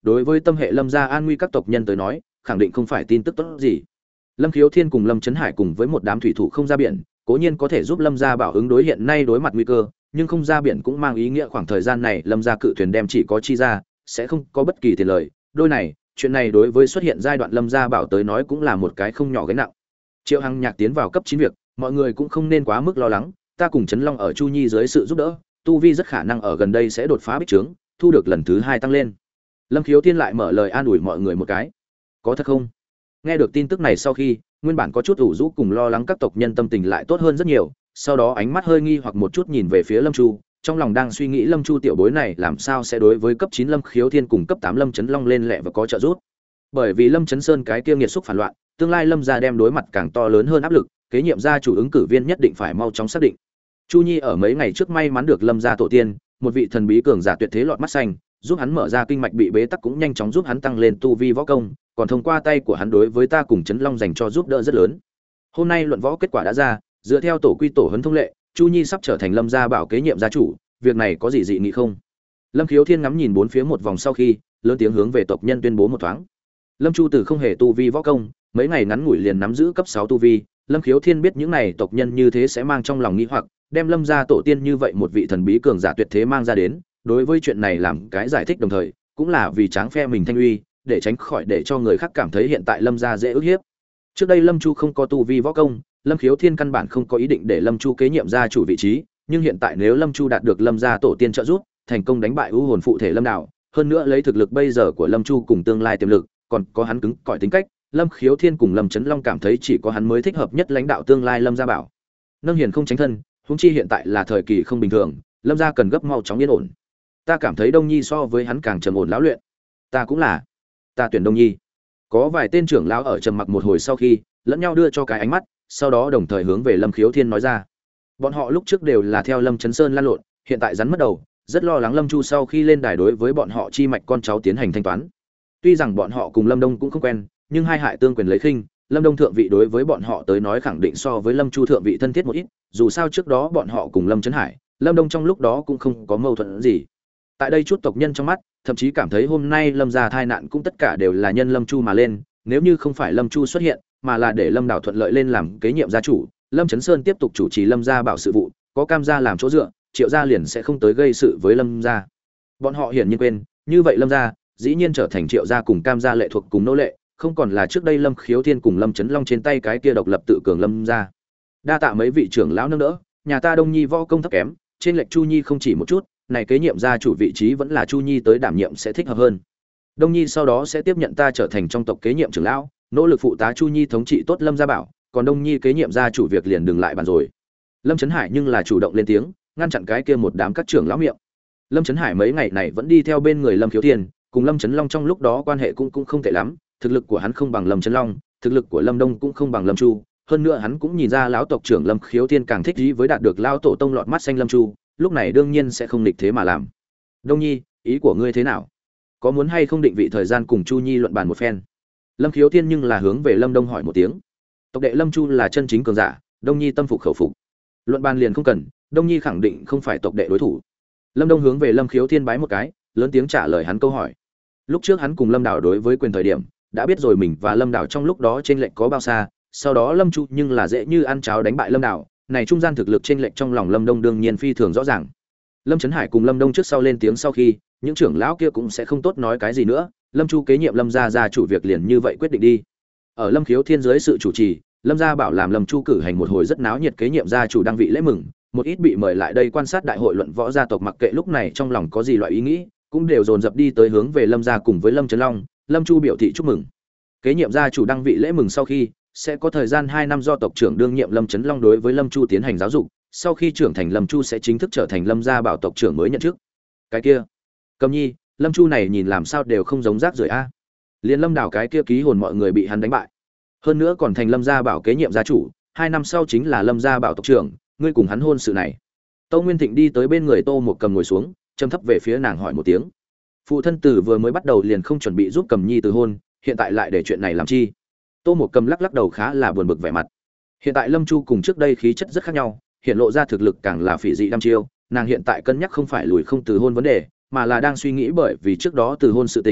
đối với tâm hệ lâm gia an nguy các tộc nhân tới nói khẳng định không phải tin tức tốt gì. Lâm Khiếu Thiên cùng Lâm Chấn Hải cùng với một đám thủy thủ không ra biển, cố nhiên có thể giúp Lâm gia bảo ứng đối hiện nay đối mặt nguy cơ, nhưng không ra biển cũng mang ý nghĩa khoảng thời gian này Lâm gia cự thuyền đem chỉ có chi ra, sẽ không có bất kỳ tiền lời. Đôi này, chuyện này đối với xuất hiện giai đoạn Lâm gia bảo tới nói cũng là một cái không nhỏ gánh nặng. Triệu Hằng Nhạc tiến vào cấp chín việc, mọi người cũng không nên quá mức lo lắng, ta cùng Trấn Long ở Chu Nhi dưới sự giúp đỡ, tu vi rất khả năng ở gần đây sẽ đột phá bích trướng, thu được lần thứ hai tăng lên. Lâm Khiếu Thiên lại mở lời an ủi mọi người một cái. Có thật không? Nghe được tin tức này sau khi, nguyên bản có chút ủ rũ cùng lo lắng các tộc nhân tâm tình lại tốt hơn rất nhiều, sau đó ánh mắt hơi nghi hoặc một chút nhìn về phía Lâm Chu, trong lòng đang suy nghĩ Lâm Chu tiểu bối này làm sao sẽ đối với cấp chín Lâm Khiếu Thiên cùng cấp tám Lâm Chấn Long lên lẹ và có trợ giúp. Bởi vì Lâm Chấn Sơn cái kia nghiệt xúc phản loạn, tương lai Lâm gia đem đối mặt càng to lớn hơn áp lực, kế nhiệm gia chủ ứng cử viên nhất định phải mau chóng xác định. Chu Nhi ở mấy ngày trước may mắn được Lâm gia tổ tiên, một vị thần bí cường giả tuyệt thế lọt mắt xanh, giúp hắn mở ra kinh mạch bị bế tắc cũng nhanh chóng giúp hắn tăng lên tu vi võ công, còn thông qua tay của hắn đối với ta cùng Chấn Long dành cho giúp đỡ rất lớn. Hôm nay luận võ kết quả đã ra, dựa theo tổ quy tổ huấn thông lệ, Chu Nhi sắp trở thành Lâm gia bảo kế nhiệm gia chủ, việc này có gì dị nghị không? Lâm Khiếu Thiên ngắm nhìn bốn phía một vòng sau khi, lớn tiếng hướng về tộc nhân tuyên bố một thoáng. Lâm Chu Tử không hề tu vi võ công, mấy ngày ngắn ngủi liền nắm giữ cấp sáu tu vi, Lâm Khiếu Thiên biết những này tộc nhân như thế sẽ mang trong lòng nghi hoặc, đem Lâm gia tổ tiên như vậy một vị thần bí cường giả tuyệt thế mang ra đến, đối với chuyện này làm cái giải thích đồng thời, cũng là vì tráng phe mình thanh uy, để tránh khỏi để cho người khác cảm thấy hiện tại Lâm gia dễ ức hiếp. Trước đây Lâm Chu không có tu vi võ công, Lâm Khiếu Thiên căn bản không có ý định để Lâm Chu kế nhiệm gia chủ vị trí, nhưng hiện tại nếu Lâm Chu đạt được Lâm gia tổ tiên trợ giúp, thành công đánh bại u hồn phụ thể Lâm Đào, hơn nữa lấy thực lực bây giờ của Lâm Chu cùng tương lai tiềm lực, còn có hắn cứng cỏi tính cách, Lâm Khiếu Thiên cùng Lâm Chấn Long cảm thấy chỉ có hắn mới thích hợp nhất lãnh đạo tương lai Lâm gia bảo. Nâng hiền không tránh thân, huống chi hiện tại là thời kỳ không bình thường, Lâm gia cần gấp mau chóng yên ổn. Ta cảm thấy Đông Nhi so với hắn càng trầm ổn lão luyện. Ta cũng là. Ta tuyển Đông Nhi. Có vài tên trưởng lão ở trầm mặc một hồi sau khi, lẫn nhau đưa cho cái ánh mắt, sau đó đồng thời hướng về Lâm Khiếu Thiên nói ra. Bọn họ lúc trước đều là theo Lâm Chấn Sơn lan lộn, hiện tại rắn mất đầu, rất lo lắng Lâm Chu sau khi lên đài đối với bọn họ chi mạch con cháu tiến hành thanh toán. Tuy rằng bọn họ cùng Lâm Đông cũng không quen, nhưng hai hại tương quyền lấy khinh, Lâm Đông thượng vị đối với bọn họ tới nói khẳng định so với Lâm Chu thượng vị thân thiết một ít, dù sao trước đó bọn họ cùng Lâm Chấn Hải, Lâm Đông trong lúc đó cũng không có mâu thuẫn gì. Tại đây chút tộc nhân trong mắt, thậm chí cảm thấy hôm nay Lâm gia tai nạn cũng tất cả đều là nhân Lâm Chu mà lên, nếu như không phải Lâm Chu xuất hiện, mà là để Lâm Đào thuận lợi lên làm kế nhiệm gia chủ, Lâm Chấn Sơn tiếp tục chủ trì Lâm gia bảo sự vụ, có Cam gia làm chỗ dựa, Triệu gia liền sẽ không tới gây sự với Lâm gia. Bọn họ hiển nhiên quên, như vậy Lâm gia dĩ nhiên trở thành Triệu gia cùng Cam gia lệ thuộc cùng nô lệ, không còn là trước đây Lâm Khiếu Thiên cùng Lâm Chấn Long trên tay cái kia độc lập tự cường Lâm gia. Đa tạ mấy vị trưởng lão nâng đỡ, nhà ta Đông Nhi võ công thấp kém, trên lệch Chu Nhi không chỉ một chút, này kế nhiệm gia chủ vị trí vẫn là Chu Nhi tới đảm nhiệm sẽ thích hợp hơn. Đông Nhi sau đó sẽ tiếp nhận ta trở thành trong tộc kế nhiệm trưởng lão, nỗ lực phụ tá Chu Nhi thống trị tốt Lâm gia bảo, còn Đông Nhi kế nhiệm gia chủ việc liền đừng lại bàn rồi. Lâm Chấn Hải nhưng là chủ động lên tiếng, ngăn chặn cái kia một đám các trưởng lão miệng. Lâm Chấn Hải mấy ngày này vẫn đi theo bên người Lâm Khiếu Thiên, cùng Lâm Chấn Long trong lúc đó quan hệ cũng cũng không tệ lắm, thực lực của hắn không bằng Lâm Chấn Long, thực lực của Lâm Đông cũng không bằng Lâm Chu, hơn nữa hắn cũng nhìn ra lão tộc trưởng Lâm Khiếu Thiên càng thích ý với đạt được lão tổ tông lọt mắt xanh Lâm Chu, lúc này đương nhiên sẽ không nghịch thế mà làm. Đông Nhi, ý của ngươi thế nào? Có muốn hay không định vị thời gian cùng Chu Nhi luận bàn một phen? Lâm Khiếu Thiên nhưng là hướng về Lâm Đông hỏi một tiếng. Tộc đệ Lâm Chu là chân chính cường giả, Đông Nhi tâm phục khẩu phục. Luận bàn liền không cần, Đông Nhi khẳng định không phải tộc đệ đối thủ. Lâm Đông hướng về Lâm Khiếu Thiên bái một cái, lớn tiếng trả lời hắn câu hỏi. Lúc trước hắn cùng Lâm Đào đối với quyền thời điểm, đã biết rồi mình và Lâm Đào trong lúc đó chênh lệch có bao xa, sau đó Lâm Chu nhưng là dễ như ăn cháo đánh bại Lâm Đào, này trung gian thực lực chênh lệch trong lòng Lâm Đông đương nhiên phi thường rõ ràng. Lâm Chấn Hải cùng Lâm Đông trước sau lên tiếng sau khi, những trưởng lão kia cũng sẽ không tốt nói cái gì nữa, Lâm Chu kế nhiệm Lâm gia gia chủ việc liền như vậy quyết định đi. Ở Lâm Khiếu Thiên dưới sự chủ trì, Lâm gia bảo làm Lâm Chu cử hành một hồi rất náo nhiệt kế nhiệm gia chủ đăng vị lễ mừng, một ít bị mời lại đây quan sát đại hội luận võ gia tộc mặc kệ lúc này trong lòng có gì loại ý nghĩ, cũng đều dồn dập đi tới hướng về Lâm gia cùng với Lâm Chấn Long, Lâm Chu biểu thị chúc mừng. Kế nhiệm gia chủ đăng vị lễ mừng sau khi, sẽ có thời gian hai năm do tộc trưởng đương nhiệm Lâm Chấn Long đối với Lâm Chu tiến hành giáo dục, sau khi trưởng thành Lâm Chu sẽ chính thức trở thành Lâm gia bảo tộc trưởng mới nhận chức. Cái kia, Cầm Nhi, Lâm Chu này nhìn làm sao đều không giống rác rưởi a. Liên Lâm Đào cái kia ký hồn mọi người bị hắn đánh bại. Hơn nữa còn thành Lâm gia bảo kế nhiệm gia chủ, hai năm sau chính là Lâm gia bảo tộc trưởng, ngươi cùng hắn hôn sự này. Tô Nguyên Thịnh đi tới bên người Tô Một Cầm ngồi xuống, trầm thấp về phía nàng hỏi một tiếng. Phụ thân tử vừa mới bắt đầu liền không chuẩn bị giúp Cầm Nhi từ hôn, hiện tại lại để chuyện này làm chi? Tô Một Cầm lắc lắc đầu khá là buồn bực vẻ mặt. Hiện tại Lâm Chu cùng trước đây khí chất rất khác nhau, hiện lộ ra thực lực càng là phỉ dị đăm chiêu, nàng hiện tại cân nhắc không phải lùi không từ hôn vấn đề, mà là đang suy nghĩ bởi vì trước đó từ hôn sự tình,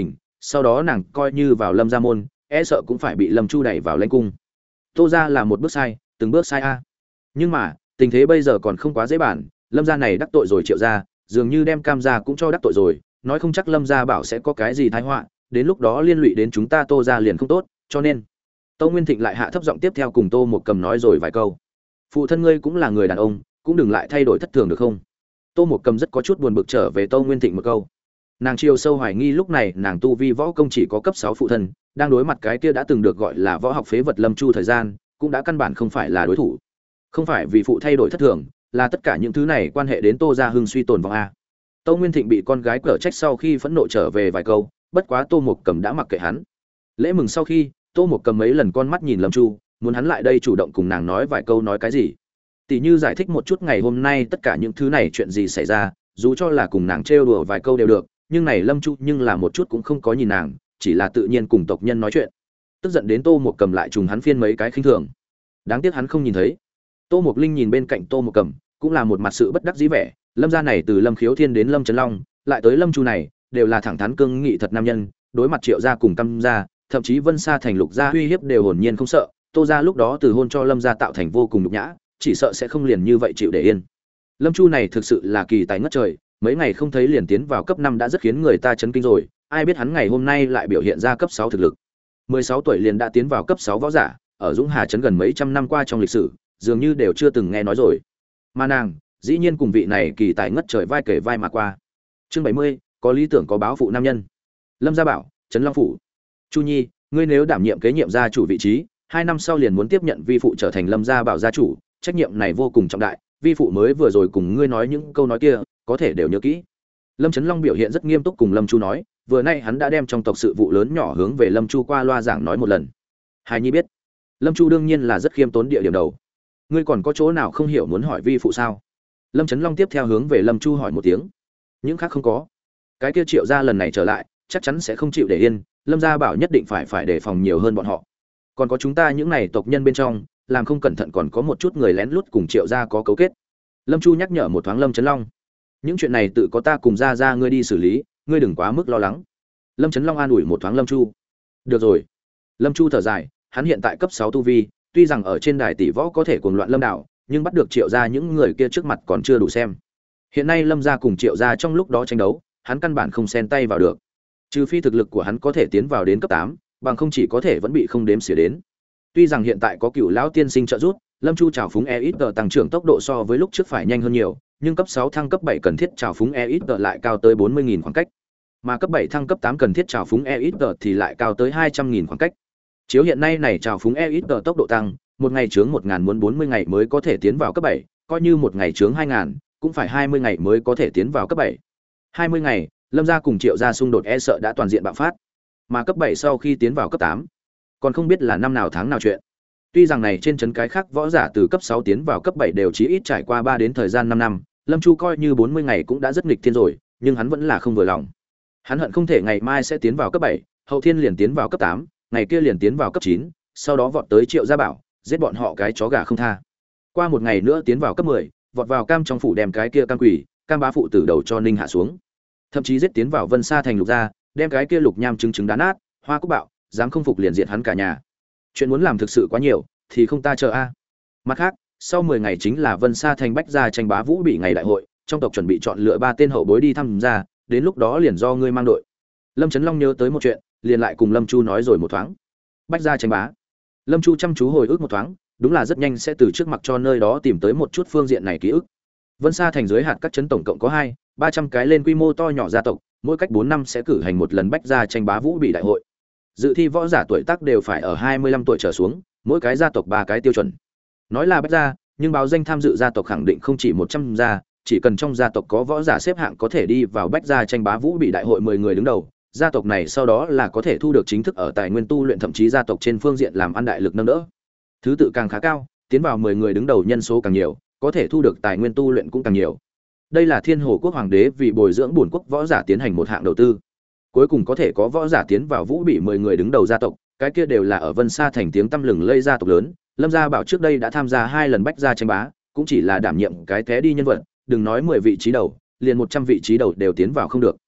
sau đó nàng coi như vào Lâm gia môn, e sợ cũng phải bị Lâm Chu đẩy vào lãnh cung. Tô gia là một bước sai, từng bước sai a. Nhưng mà, tình thế bây giờ còn không quá dễ bản, Lâm gia này đắc tội rồi Triệu gia, dường như đem Cam gia cũng cho đắc tội rồi, nói không chắc Lâm gia bảo sẽ có cái gì tai họa, đến lúc đó liên lụy đến chúng ta Tô gia liền không tốt, cho nên Tô Nguyên Thịnh lại hạ thấp giọng tiếp theo cùng Tô Một Cầm nói rồi vài câu. Phụ thân ngươi cũng là người đàn ông, cũng đừng lại thay đổi thất thường được không? Tô Một Cầm rất có chút buồn bực trở về Tô Nguyên Thịnh một câu. Nàng chiều sâu hoài nghi lúc này nàng tu vi võ công chỉ có cấp sáu phụ thân, đang đối mặt cái kia đã từng được gọi là võ học phế vật Lâm Chu thời gian, cũng đã căn bản không phải là đối thủ. Không phải vì phụ thay đổi thất thường, là tất cả những thứ này quan hệ đến Tô gia hưng suy tồn vong a. Tô Nguyên Thịnh bị con gái cở trách sau khi phẫn nộ trở về vài câu, bất quá Tô Một Cầm đã mặc kệ hắn. Lễ mừng sau khi, Tô Một Cầm mấy lần con mắt nhìn Lâm Chu, muốn hắn lại đây chủ động cùng nàng nói vài câu nói cái gì. Tỷ như giải thích một chút ngày hôm nay tất cả những thứ này chuyện gì xảy ra, dù cho là cùng nàng trêu đùa vài câu đều được, nhưng này Lâm Chu nhưng là một chút cũng không có nhìn nàng, chỉ là tự nhiên cùng tộc nhân nói chuyện. Tức giận đến Tô Một Cầm lại trùng hắn phiên mấy cái khinh thường. Đáng tiếc hắn không nhìn thấy. Tô Mộc Linh nhìn bên cạnh Tô Một Cầm, cũng là một mặt sự bất đắc dĩ vẻ, Lâm gia này từ Lâm Khiếu Thiên đến Lâm Trấn Long, lại tới Lâm Chu này, đều là thẳng thắn cương nghị thật nam nhân, đối mặt Triệu gia cùng Cam gia, thậm chí Vân Sa thành Lục gia uy hiếp đều hồn nhiên không sợ, Tô gia lúc đó từ hôn cho Lâm gia tạo thành vô cùng nhục nhã, chỉ sợ sẽ không liền như vậy chịu để yên. Lâm Chu này thực sự là kỳ tài ngất trời, mấy ngày không thấy liền tiến vào cấp năm đã rất khiến người ta chấn kinh rồi, ai biết hắn ngày hôm nay lại biểu hiện ra cấp sáu thực lực. mười sáu tuổi liền đã tiến vào cấp sáu võ giả, ở Dũng Hà trấn gần mấy trăm năm qua trong lịch sử, dường như đều chưa từng nghe nói rồi. Mà nàng, dĩ nhiên cùng vị này kỳ tài ngất trời vai kể vai mà qua. Chương bảy mươi, có lý tưởng có báo phụ nam nhân. Lâm gia bảo, Trấn Long phủ. Chu Nhi, ngươi nếu đảm nhiệm kế nhiệm gia chủ vị trí, hai năm sau liền muốn tiếp nhận vi phụ trở thành Lâm gia bảo gia chủ, trách nhiệm này vô cùng trọng đại, vi phụ mới vừa rồi cùng ngươi nói những câu nói kia, có thể đều nhớ kỹ. Lâm Trấn Long biểu hiện rất nghiêm túc cùng Lâm Chu nói, vừa nay hắn đã đem trong tộc sự vụ lớn nhỏ hướng về Lâm Chu qua loa giảng nói một lần. Hài Nhi biết. Lâm Chu đương nhiên là rất khiêm tốn địa điểm đầu. Ngươi còn có chỗ nào không hiểu muốn hỏi vi phụ sao? Lâm Trấn Long tiếp theo hướng về Lâm Chu hỏi một tiếng. Những khác không có. Cái kia Triệu gia lần này trở lại, chắc chắn sẽ không chịu để yên, Lâm gia bảo nhất định phải phải đề phòng nhiều hơn bọn họ. Còn có chúng ta những này tộc nhân bên trong, làm không cẩn thận còn có một chút người lén lút cùng Triệu gia có cấu kết. Lâm Chu nhắc nhở một thoáng Lâm Trấn Long. Những chuyện này tự có ta cùng gia gia ngươi đi xử lý, ngươi đừng quá mức lo lắng. Lâm Trấn Long an ủi một thoáng Lâm Chu. Được rồi. Lâm Chu thở dài, hắn hiện tại cấp sáu tu vi, tuy rằng ở trên đài tỷ võ có thể cuồng loạn Lâm đảo, nhưng bắt được Triệu gia những người kia trước mặt còn chưa đủ xem. Hiện nay Lâm gia cùng Triệu gia trong lúc đó tranh đấu, hắn căn bản không xen tay vào được. Trừ phi thực lực của hắn có thể tiến vào đến cấp tám, bằng không chỉ có thể vẫn bị không đếm xỉa đến. Tuy rằng hiện tại có Cửu lão tiên sinh trợ giúp, Lâm Chu trào phúng e ít tờ tăng trưởng tốc độ so với lúc trước phải nhanh hơn nhiều, nhưng cấp sáu thăng cấp bảy cần thiết trào phúng e ít tờ lại cao tới bốn mươi nghìn khoảng cách. Mà cấp bảy thăng cấp tám cần thiết trào phúng e ít tờ thì lại cao tới hai trăm nghìn khoảng cách. Chiếu hiện nay này trào phúng e ít tờ tốc độ tăng, một ngày chướng một nghìn muốn bốn mươi ngày mới có thể tiến vào cấp bảy, coi như một ngày chướng hai nghìn, cũng phải hai mươi ngày mới có thể tiến vào cấp bảy. hai mươi ngày, Lâm gia cùng Triệu gia xung đột e sợ đã toàn diện bạo phát. Mà cấp bảy sau khi tiến vào cấp tám, còn không biết là năm nào tháng nào chuyện. Tuy rằng này trên trấn cái khác võ giả từ cấp sáu tiến vào cấp bảy đều chỉ ít trải qua ba đến thời gian năm năm, Lâm Chu coi như bốn mươi ngày cũng đã rất nghịch thiên rồi, nhưng hắn vẫn là không vừa lòng. Hắn hận không thể ngày mai sẽ tiến vào cấp bảy, hậu thiên liền tiến vào cấp tám, ngày kia liền tiến vào cấp chín, sau đó vọt tới Triệu gia bảo, giết bọn họ cái chó gà không tha. Qua một ngày nữa tiến vào cấp mười, vọt vào Cam trong phủ đem cái kia Cam quỷ, Cam bá phụ tử đầu cho Ninh hạ xuống. Thậm chí giết tiến vào Vân Sa thành Lục gia, đem cái kia Lục Nham trứng trứng đá nát, Hoa Cúc bạo, dám không phục liền diệt hắn cả nhà. Chuyện muốn làm thực sự quá nhiều, thì không ta chờ a. Mặt khác, sau mười ngày chính là Vân Sa thành Bách gia tranh bá vũ bị ngày đại hội, trong tộc chuẩn bị chọn lựa ba tên hậu bối đi tham gia, đến lúc đó liền do ngươi mang đội. Lâm Trấn Long nhớ tới một chuyện, liền lại cùng Lâm Chu nói rồi một thoáng. Bách gia tranh bá. Lâm Chu chăm chú hồi ức một thoáng, đúng là rất nhanh sẽ từ trước mặt cho nơi đó tìm tới một chút phương diện này ký ức. Vân Sa thành dưới hạt các trấn tổng cộng có hai, ba trăm cái lên quy mô to nhỏ gia tộc, mỗi cách bốn năm sẽ cử hành một lần Bách gia tranh bá vũ bị đại hội. Dự thi võ giả tuổi tác đều phải ở hai mươi lăm tuổi trở xuống, mỗi cái gia tộc ba cái tiêu chuẩn. Nói là Bách gia, nhưng báo danh tham dự gia tộc khẳng định không chỉ một trăm gia, chỉ cần trong gia tộc có võ giả xếp hạng có thể đi vào Bách gia tranh bá vũ bị đại hội mười người đứng đầu, gia tộc này sau đó là có thể thu được chính thức ở tài nguyên tu luyện, thậm chí gia tộc trên phương diện làm ăn đại lực nâng đỡ. Thứ tự càng khá cao, tiến vào mười người đứng đầu nhân số càng nhiều, có thể thu được tài nguyên tu luyện cũng càng nhiều. Đây là Thiên Hồ quốc hoàng đế vì bồi dưỡng bổn quốc võ giả tiến hành một hạng đầu tư. Cuối cùng có thể có võ giả tiến vào vũ bị mười người đứng đầu gia tộc, cái kia đều là ở Vân Sa thành tiếng tăm lừng lây gia tộc lớn. Lâm gia bảo trước đây đã tham gia hai lần Bách gia tranh bá, cũng chỉ là đảm nhiệm cái té đi nhân vật, đừng nói mười vị trí đầu, liền một trăm vị trí đầu đều tiến vào không được.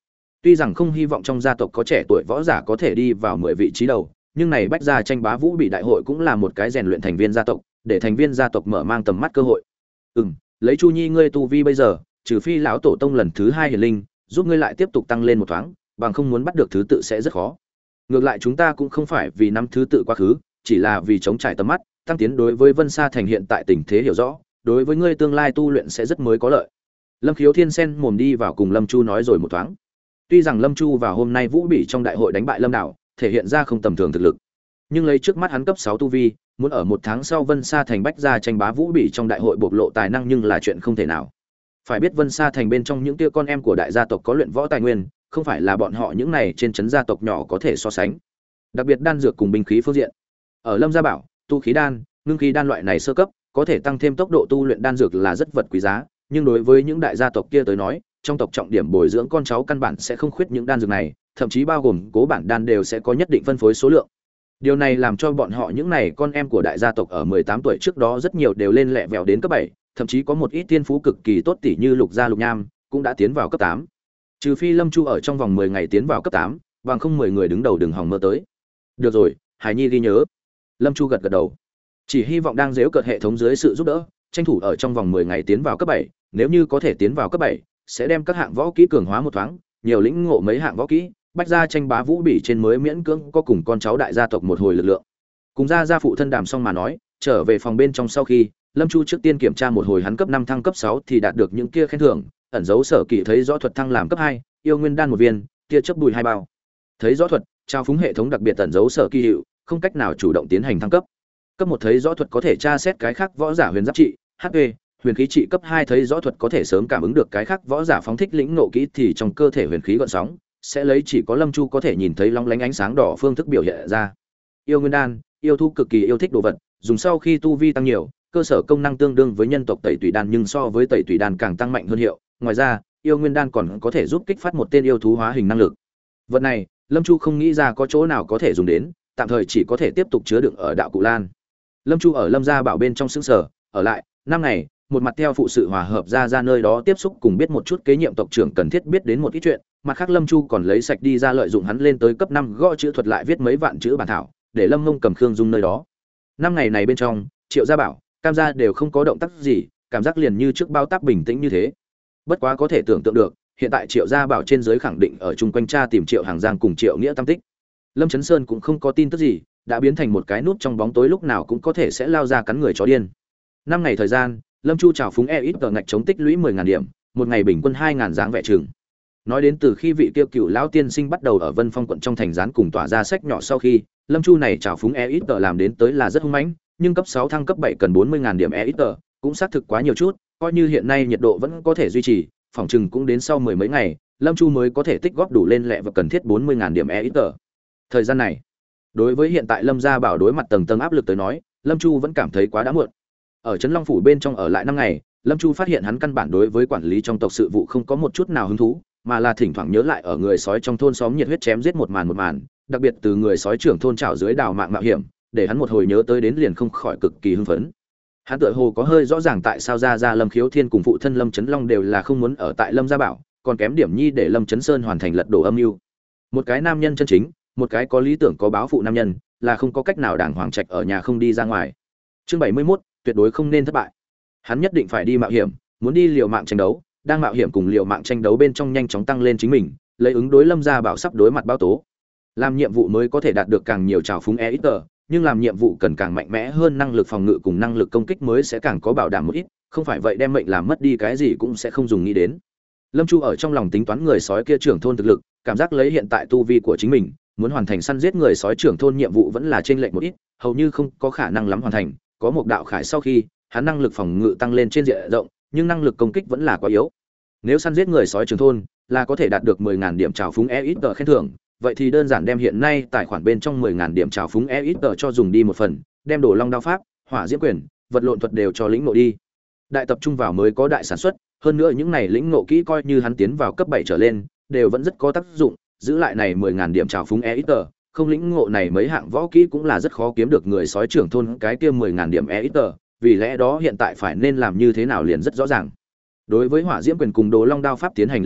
Tuy rằng không hy vọng trong gia tộc có trẻ tuổi võ giả có thể đi vào mười vị trí đầu, nhưng này bách gia tranh bá vũ bị đại hội cũng là một cái rèn luyện thành viên gia tộc, để thành viên gia tộc mở mang tầm mắt cơ hội. Ừm, lấy Chu Nhi ngươi tu vi bây giờ, trừ phi lão tổ tông lần thứ hai hiển linh, giúp ngươi lại tiếp tục tăng lên một thoáng, bằng không muốn bắt được thứ tự sẽ rất khó. Ngược lại chúng ta cũng không phải vì năm thứ tự quá khứ, chỉ là vì chống trải tầm mắt, tăng tiến đối với Vân Sa thành hiện tại tình thế hiểu rõ, đối với ngươi tương lai tu luyện sẽ rất mới có lợi. Lâm Khiếu Thiên sen mồm đi vào cùng Lâm Chu nói rồi một thoáng. Tuy rằng Lâm Chu vào hôm nay Vũ Bỉ trong đại hội đánh bại Lâm Đảo, thể hiện ra không tầm thường thực lực, nhưng lấy trước mắt hắn cấp sáu tu vi, muốn ở một tháng sau Vân Sa thành bách gia tranh bá Vũ Bỉ trong đại hội bộc lộ tài năng nhưng là chuyện không thể nào. Phải biết Vân Sa thành bên trong những tia con em của đại gia tộc có luyện võ tài nguyên, không phải là bọn họ những này trên trấn gia tộc nhỏ có thể so sánh. Đặc biệt đan dược cùng binh khí phương diện, ở Lâm Gia Bảo, tu khí đan, ngưng khí đan loại này sơ cấp, có thể tăng thêm tốc độ tu luyện đan dược là rất vật quý giá, nhưng đối với những đại gia tộc kia tới nói, trong tộc trọng điểm bồi dưỡng con cháu căn bản sẽ không khuyết những đan dược này, thậm chí bao gồm cố bản đan đều sẽ có nhất định phân phối số lượng. Điều này làm cho bọn họ những này con em của đại gia tộc ở mười tám tuổi trước đó rất nhiều đều lên lẹ vèo đến cấp bảy, thậm chí có một ít tiên phú cực kỳ tốt tỷ như Lục Gia Lục Nham, cũng đã tiến vào cấp tám. Trừ phi Lâm Chu ở trong vòng mười ngày tiến vào cấp tám, bằng không mười người đứng đầu đừng hòng mơ tới. Được rồi, Hải Nhi ghi nhớ. Lâm Chu gật gật đầu. Chỉ hy vọng đang giễu cợt hệ thống dưới sự giúp đỡ, tranh thủ ở trong vòng mười ngày tiến vào cấp bảy, nếu như có thể tiến vào cấp bảy, sẽ đem các hạng võ kỹ cường hóa một thoáng, nhiều lĩnh ngộ mấy hạng võ kỹ, bách gia tranh bá Vũ Bỉ trên mới miễn cưỡng có cùng con cháu đại gia tộc một hồi lực lượng. Cùng gia gia phụ thân đàm xong mà nói, trở về phòng bên trong sau khi, Lâm Chu trước tiên kiểm tra một hồi hắn cấp năm thăng cấp sáu thì đạt được những kia khen thưởng, ẩn dấu sở kỳ thấy rõ thuật thăng làm cấp hai, yêu nguyên đan một viên, kia chấp bùi hai bao. Thấy rõ thuật, trao phúng hệ thống đặc biệt ẩn dấu sở kỳ hiệu, không cách nào chủ động tiến hành thăng cấp. Cấp một thấy rõ thuật có thể tra xét cái khác võ giả huyền giáp trị, hát pê, huyền khí trị cấp hai thấy rõ thuật có thể sớm cảm ứng được cái khác võ giả phóng thích lĩnh nộ kỹ thì trong cơ thể huyền khí gợn sóng, sẽ lấy chỉ có Lâm Chu có thể nhìn thấy long lánh ánh sáng đỏ phương thức biểu hiện ra. Yêu nguyên đan, yêu thú cực kỳ yêu thích đồ vật, dùng sau khi tu vi tăng nhiều, cơ sở công năng tương đương với nhân tộc tẩy tùy đan nhưng so với tẩy tùy đan càng tăng mạnh hơn hiệu. Ngoài ra, yêu nguyên đan còn có thể giúp kích phát một tên yêu thú hóa hình năng lực. Vật này, Lâm Chu không nghĩ ra có chỗ nào có thể dùng đến, tạm thời chỉ có thể tiếp tục chứa đựng ở đạo cụ lan. Lâm Chu ở Lâm gia bảo bên trong xứng sở, ở lại năm ngày, một mặt theo phụ sự hòa hợp ra ra nơi đó tiếp xúc cùng biết một chút kế nhiệm tộc trưởng cần thiết biết đến một ít chuyện, mặt khác Lâm Chu còn lấy sạch đi ra lợi dụng hắn lên tới cấp năm gõ chữ thuật lại viết mấy vạn chữ bản thảo, để Lâm Ngông cầm Khương Dung nơi đó. Năm ngày này bên trong, Triệu Gia Bảo, Cam gia đều không có động tác gì, cảm giác liền như trước bao tác bình tĩnh như thế. Bất quá có thể tưởng tượng được, hiện tại Triệu Gia Bảo trên dưới khẳng định ở chung quanh cha tìm Triệu Hàng Giang cùng Triệu Nghĩa tam tích. Lâm Chấn Sơn cũng không có tin tức gì, đã biến thành một cái nút trong bóng tối lúc nào cũng có thể sẽ lao ra cắn người chó điên. Năm ngày thời gian, Lâm Chu trào phúng e ít tờ ngạch chống tích lũy mười ngàn điểm, một ngày bình quân hai ngàn dáng vẻ trường. Nói đến từ khi vị tiêu cựu lão tiên sinh bắt đầu ở Vân Phong quận trong thành gián cùng tỏa ra sách nhỏ sau khi, Lâm Chu này trào phúng e ít tờ làm đến tới là rất hung mãnh, nhưng cấp sáu thăng cấp bảy cần bốn mươi ngàn điểm e ít tờ, cũng xác thực quá nhiều chút, coi như hiện nay nhiệt độ vẫn có thể duy trì, phòng trừng cũng đến sau mười mấy ngày, Lâm Chu mới có thể tích góp đủ lên lẹ và cần thiết bốn mươi ngàn điểm e ít tờ. Thời gian này, đối với hiện tại Lâm gia bảo đối mặt tầng tầng áp lực tới nói, Lâm Chu vẫn cảm thấy quá đã muộn. Ở Trấn Long phủ bên trong ở lại năm ngày, Lâm Chu phát hiện hắn căn bản đối với quản lý trong tộc sự vụ không có một chút nào hứng thú, mà là thỉnh thoảng nhớ lại ở người sói trong thôn xóm nhiệt huyết chém giết một màn một màn, đặc biệt từ người sói trưởng thôn trảo dưới đào mạng mạo hiểm, để hắn một hồi nhớ tới đến liền không khỏi cực kỳ hưng phấn. Hắn tựa hồ có hơi rõ ràng tại sao ra ra Lâm Khiếu Thiên cùng phụ thân Lâm Chấn Long đều là không muốn ở tại Lâm gia bảo, còn kém điểm nhi để Lâm Chấn Sơn hoàn thành lật đổ âm mưu. Một cái nam nhân chân chính, một cái có lý tưởng có báo phụ nam nhân, là không có cách nào đàng hoàng trạch ở nhà không đi ra ngoài. Chương bảy mươi mốt, tuyệt đối không nên thất bại. Hắn nhất định phải đi mạo hiểm, muốn đi liều mạng tranh đấu, đang mạo hiểm cùng liều mạng tranh đấu bên trong nhanh chóng tăng lên chính mình, lấy ứng đối Lâm gia bảo sắp đối mặt báo tố. Làm nhiệm vụ mới có thể đạt được càng nhiều trào phúng e ít tờ, nhưng làm nhiệm vụ cần càng mạnh mẽ hơn năng lực phòng ngự cùng năng lực công kích mới sẽ càng có bảo đảm một ít, không phải vậy đem mệnh làm mất đi cái gì cũng sẽ không dùng nghĩ đến. Lâm Chu ở trong lòng tính toán người sói kia trưởng thôn thực lực, cảm giác lấy hiện tại tu vi của chính mình, muốn hoàn thành săn giết người sói trưởng thôn nhiệm vụ vẫn là chênh lệch một ít, hầu như không có khả năng lắm hoàn thành. Có một đạo khải sau khi, hắn năng lực phòng ngự tăng lên trên diện rộng, nhưng năng lực công kích vẫn là quá yếu. Nếu săn giết người sói trưởng thôn, là có thể đạt được mười ngàn điểm trào phúng e ít tờ khen thưởng, vậy thì đơn giản đem hiện nay tài khoản bên trong mười ngàn điểm trào phúng e ít tờ cho dùng đi một phần, đem đồ long đao pháp, hỏa diễm quyền, vật lộn thuật đều cho lĩnh ngộ đi. Đại tập trung vào mới có đại sản xuất, hơn nữa những này lĩnh ngộ kỹ coi như hắn tiến vào cấp bảy trở lên, đều vẫn rất có tác dụng, giữ lại này mười ngàn điểm trào phúng e ít tờ, không lĩnh ngộ này mấy hạng võ kỹ cũng là rất khó kiếm được người sói trưởng thôn cái kia mười ngàn điểm e ít tờ, vì lẽ đó hiện tại phải nên làm như thế nào liền rất rõ ràng. Đối với hỏa diễm quyền cùng đồ long đao pháp tiến hành lĩnh ngộ,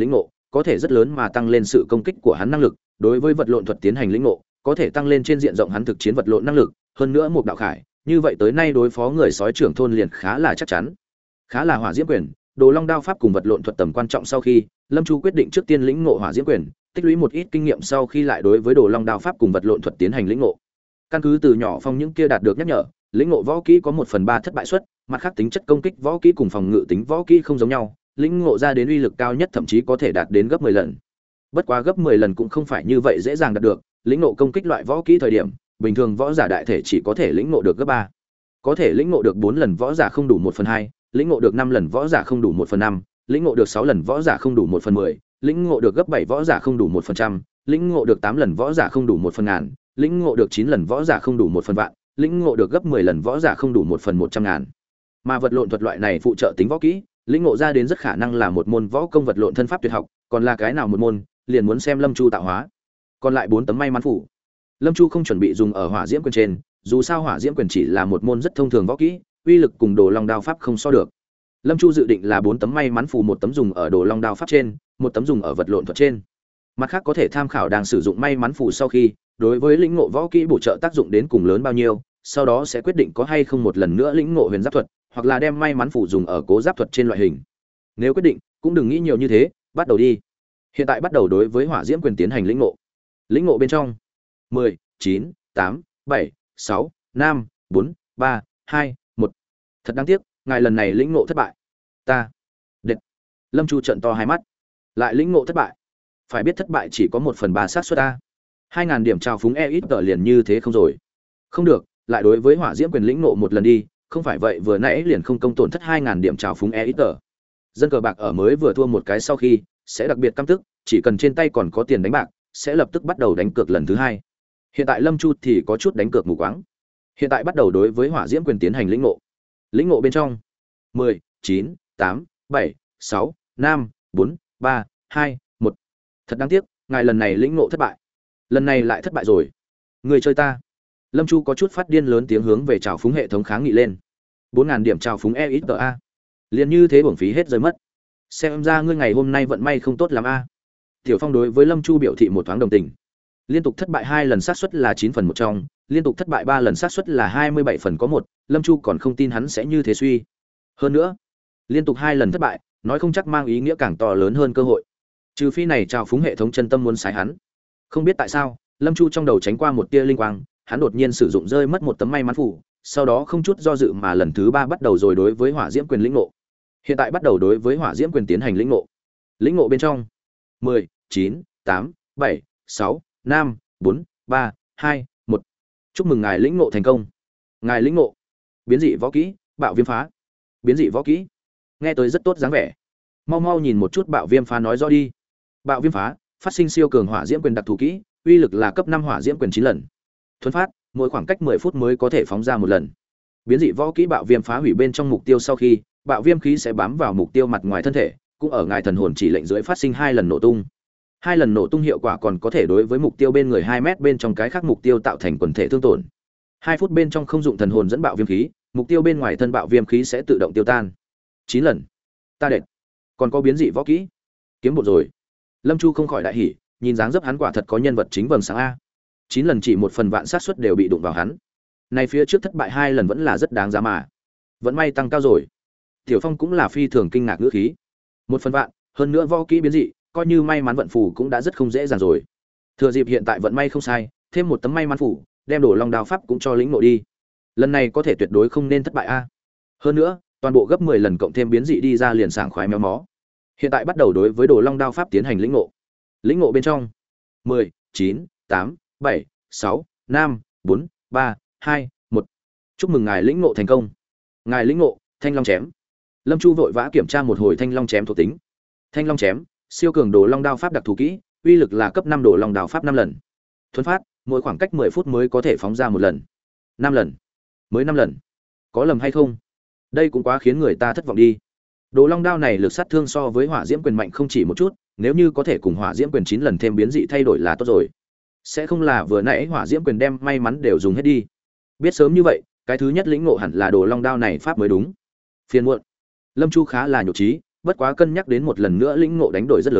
có thể rất lớn mà tăng lên sự công kích của hắn năng lực, đối với vật lộn thuật tiến hành lĩnh ngộ, có thể tăng lên trên diện rộng hắn thực chiến vật lộn năng lực, hơn nữa một đạo khải, như vậy tới nay đối phó người sói trưởng thôn liền khá là chắc chắn. Khá là hỏa diễm quyền, đồ long đao pháp cùng vật lộn thuật tầm quan trọng sau khi, Lâm Chu quyết định trước tiên lĩnh ngộ hỏa diễm quyền, tích lũy một ít kinh nghiệm sau khi lại đối với đồ long đao pháp cùng vật lộn thuật tiến hành lĩnh ngộ. Căn cứ từ nhỏ phong những kia đạt được nhắc nhở, lĩnh ngộ võ kỹ có một phần ba thất bại suất, mặt khác tính chất công kích võ kỹ cùng phòng ngự tính võ kỹ không giống nhau, lĩnh ngộ ra đến uy lực cao nhất thậm chí có thể đạt đến gấp mười lần. Bất quá gấp mười lần cũng không phải như vậy dễ dàng đạt được, lĩnh ngộ công kích loại võ kỹ thời điểm, bình thường võ giả đại thể chỉ có thể lĩnh ngộ được gấp ba. Có thể lĩnh ngộ được bốn lần võ giả không đủ một phần hai, lĩnh ngộ được năm lần võ giả không đủ một phần năm, lĩnh ngộ được sáu lần võ giả không đủ một phần mười, lĩnh ngộ được gấp bảy võ giả không đủ một phần trăm, lĩnh ngộ được tám lần võ giả không đủ một phần ngàn, lĩnh ngộ được chín lần võ giả không đủ một phần vạn, lĩnh ngộ được gấp mười lần võ giả không đủ một phần một trăm ngàn. Mà vật lộn thuật loại này phụ trợ tính võ kỹ, lĩnh ngộ ra đến rất khả năng là một môn võ công vật lộn thân pháp tuyệt học, còn là cái nào một môn, liền muốn xem Lâm Chu tạo hóa. Còn lại bốn tấm may mắn phủ, Lâm Chu không chuẩn bị dùng ở hỏa diễm quyền trên, dù sao hỏa diễm quyền chỉ là một môn rất thông thường võ kỹ, uy lực cùng đồ long đao pháp không so được. Lâm Chu dự định là bốn tấm may mắn phù, một tấm dùng ở đồ long đao pháp trên, một tấm dùng ở vật lộn thuật trên. Mặt khác có thể tham khảo đang sử dụng may mắn phù sau khi, đối với lĩnh ngộ võ kỹ bổ trợ tác dụng đến cùng lớn bao nhiêu, sau đó sẽ quyết định có hay không một lần nữa lĩnh ngộ huyền giáp thuật, hoặc là đem may mắn phù dùng ở cố giáp thuật trên loại hình. Nếu quyết định, cũng đừng nghĩ nhiều như thế, bắt đầu đi. Hiện tại bắt đầu đối với hỏa diễm quyền tiến hành lĩnh ngộ. Lĩnh ngộ bên trong mười, chín, tám, bảy, sáu, năm, bốn, ba, hai, một. Thật đáng tiếc, ngài lần này lĩnh ngộ thất bại. Ta. Đệt. Lâm Chu trợn to hai mắt. Lại lĩnh ngộ thất bại. Phải biết thất bại chỉ có một phần ba xác suất a. Hai ngàn điểm trào phúng e ít tờ liền như thế không rồi. Không được, lại đối với hỏa diễm quyền lĩnh ngộ một lần đi, không phải vậy vừa nãy liền không công tổn thất hai ngàn điểm trào phúng e ít tờ. Dân cờ bạc ở mới vừa thua một cái sau khi, sẽ đặc biệt căm tức, chỉ cần trên tay còn có tiền đánh bạc, sẽ lập tức bắt đầu đánh cược lần thứ hai. Hiện tại Lâm Chu thì có chút đánh cược mù quáng. Hiện tại bắt đầu đối với hỏa diễm quyền tiến hành lĩnh ngộ. Lĩnh ngộ bên trong mười, chín, tám, bảy, sáu, năm, bốn, ba, hai, một. Thật đáng tiếc, ngài lần này lĩnh ngộ thất bại. Lần này lại thất bại rồi. Người chơi ta. Lâm Chu có chút phát điên lớn tiếng hướng về trào phúng hệ thống kháng nghị lên. bốn ngàn điểm trào phúng e ít tờ a. Liền như thế bổng phí hết rơi mất. Xem ra ngươi ngày hôm nay vận may không tốt lắm a. Tiểu Phong đối với Lâm Chu biểu thị một thoáng đồng tình. Liên tục thất bại hai lần xác suất là chín phần một trong, liên tục thất bại ba lần xác suất là hai mươi bảy phần có một, Lâm Chu còn không tin hắn sẽ như thế suy. Hơn nữa, liên tục hai lần thất bại, nói không chắc mang ý nghĩa càng to lớn hơn cơ hội. Trừ phi này trào phúng hệ thống chân tâm muốn sái hắn. Không biết tại sao, Lâm Chu trong đầu tránh qua một tia linh quang, hắn đột nhiên sử dụng rơi mất một tấm may mắn phù, sau đó không chút do dự mà lần thứ ba bắt đầu rồi đối với hỏa diễm quyền lĩnh ngộ. Hiện tại bắt đầu đối với hỏa diễm quyền tiến hành lĩnh ngộ. Lĩnh ngộ bên trong mười, chín, tám, bảy, sáu, năm, bốn, ba, hai, một. Chúc mừng ngài lĩnh ngộ thành công. Ngài lĩnh ngộ biến dị võ kỹ, bạo viêm phá. Biến dị võ kỹ. Nghe tới rất tốt dáng vẻ. Mau mau nhìn một chút bạo viêm phá nói rõ đi. Bạo viêm phá, phát sinh siêu cường hỏa diễm quyền đặc thù kỹ, uy lực là cấp năm hỏa diễm quyền chín lần. Thuấn phát, mỗi khoảng cách mười phút mới có thể phóng ra một lần. Biến dị võ kỹ bạo viêm phá hủy bên trong mục tiêu sau khi, bạo viêm khí sẽ bám vào mục tiêu mặt ngoài thân thể, cũng ở ngài thần hồn chỉ lệnh dưới phát sinh hai lần nổ tung. Hai lần nổ tung hiệu quả còn có thể đối với mục tiêu bên người hai mét bên trong cái khác mục tiêu tạo thành quần thể thương tổn. Hai phút bên trong không dụng thần hồn dẫn bạo viêm khí, mục tiêu bên ngoài thân bạo viêm khí sẽ tự động tiêu tan. Chín lần. Ta đệt. Còn có biến dị võ kỹ. Kiếm một rồi. Lâm Chu không khỏi đại hỉ, nhìn dáng dấp hắn quả thật có nhân vật chính vầng sáng a. Chín lần chỉ một phần vạn xác suất đều bị đụng vào hắn. Này phía trước thất bại hai lần vẫn là rất đáng giá mà. Vẫn may tăng cao rồi. Tiểu Phong cũng là phi thường kinh ngạc ngữ khí. Một phần vạn, hơn nữa võ kỹ biến dị, coi như may mắn vận phù cũng đã rất không dễ dàng rồi. Thừa dịp hiện tại vận may không sai, thêm một tấm may mắn phù, đem đổ long đao pháp cũng cho lĩnh nội đi. Lần này có thể tuyệt đối không nên thất bại a. Hơn nữa, toàn bộ gấp mười lần cộng thêm biến dị đi ra liền sảng khoái méo mó. Hiện tại bắt đầu đối với đồ long đao pháp tiến hành lĩnh ngộ. Lĩnh ngộ bên trong mười, chín, tám, bảy, sáu, năm, bốn, ba, hai, một. Chúc mừng ngài lĩnh ngộ thành công. Ngài lĩnh ngộ Thanh Long chém. Lâm Chu vội vã kiểm tra một hồi Thanh Long chém thuộc tính. Thanh Long chém, siêu cường đồ long đao pháp đặc thù kỹ, uy lực là cấp năm đồ long đao pháp năm lần. Thuấn phát, mỗi khoảng cách mười phút mới có thể phóng ra một lần. năm lần. Mới năm lần. Có lầm hay không? Đây cũng quá khiến người ta thất vọng đi. Đồ long đao này lực sát thương so với hỏa diễm quyền mạnh không chỉ một chút, nếu như có thể cùng hỏa diễm quyền chín lần thêm biến dị thay đổi là tốt rồi. Sẽ không là vừa nãy hỏa diễm quyền đem may mắn đều dùng hết đi. Biết sớm như vậy, cái thứ nhất lĩnh ngộ hẳn là đồ long đao này pháp mới đúng. Phiền muộn. Lâm Chu khá là nhục trí, bất quá cân nhắc đến một lần nữa lĩnh ngộ đánh đổi rất lớn,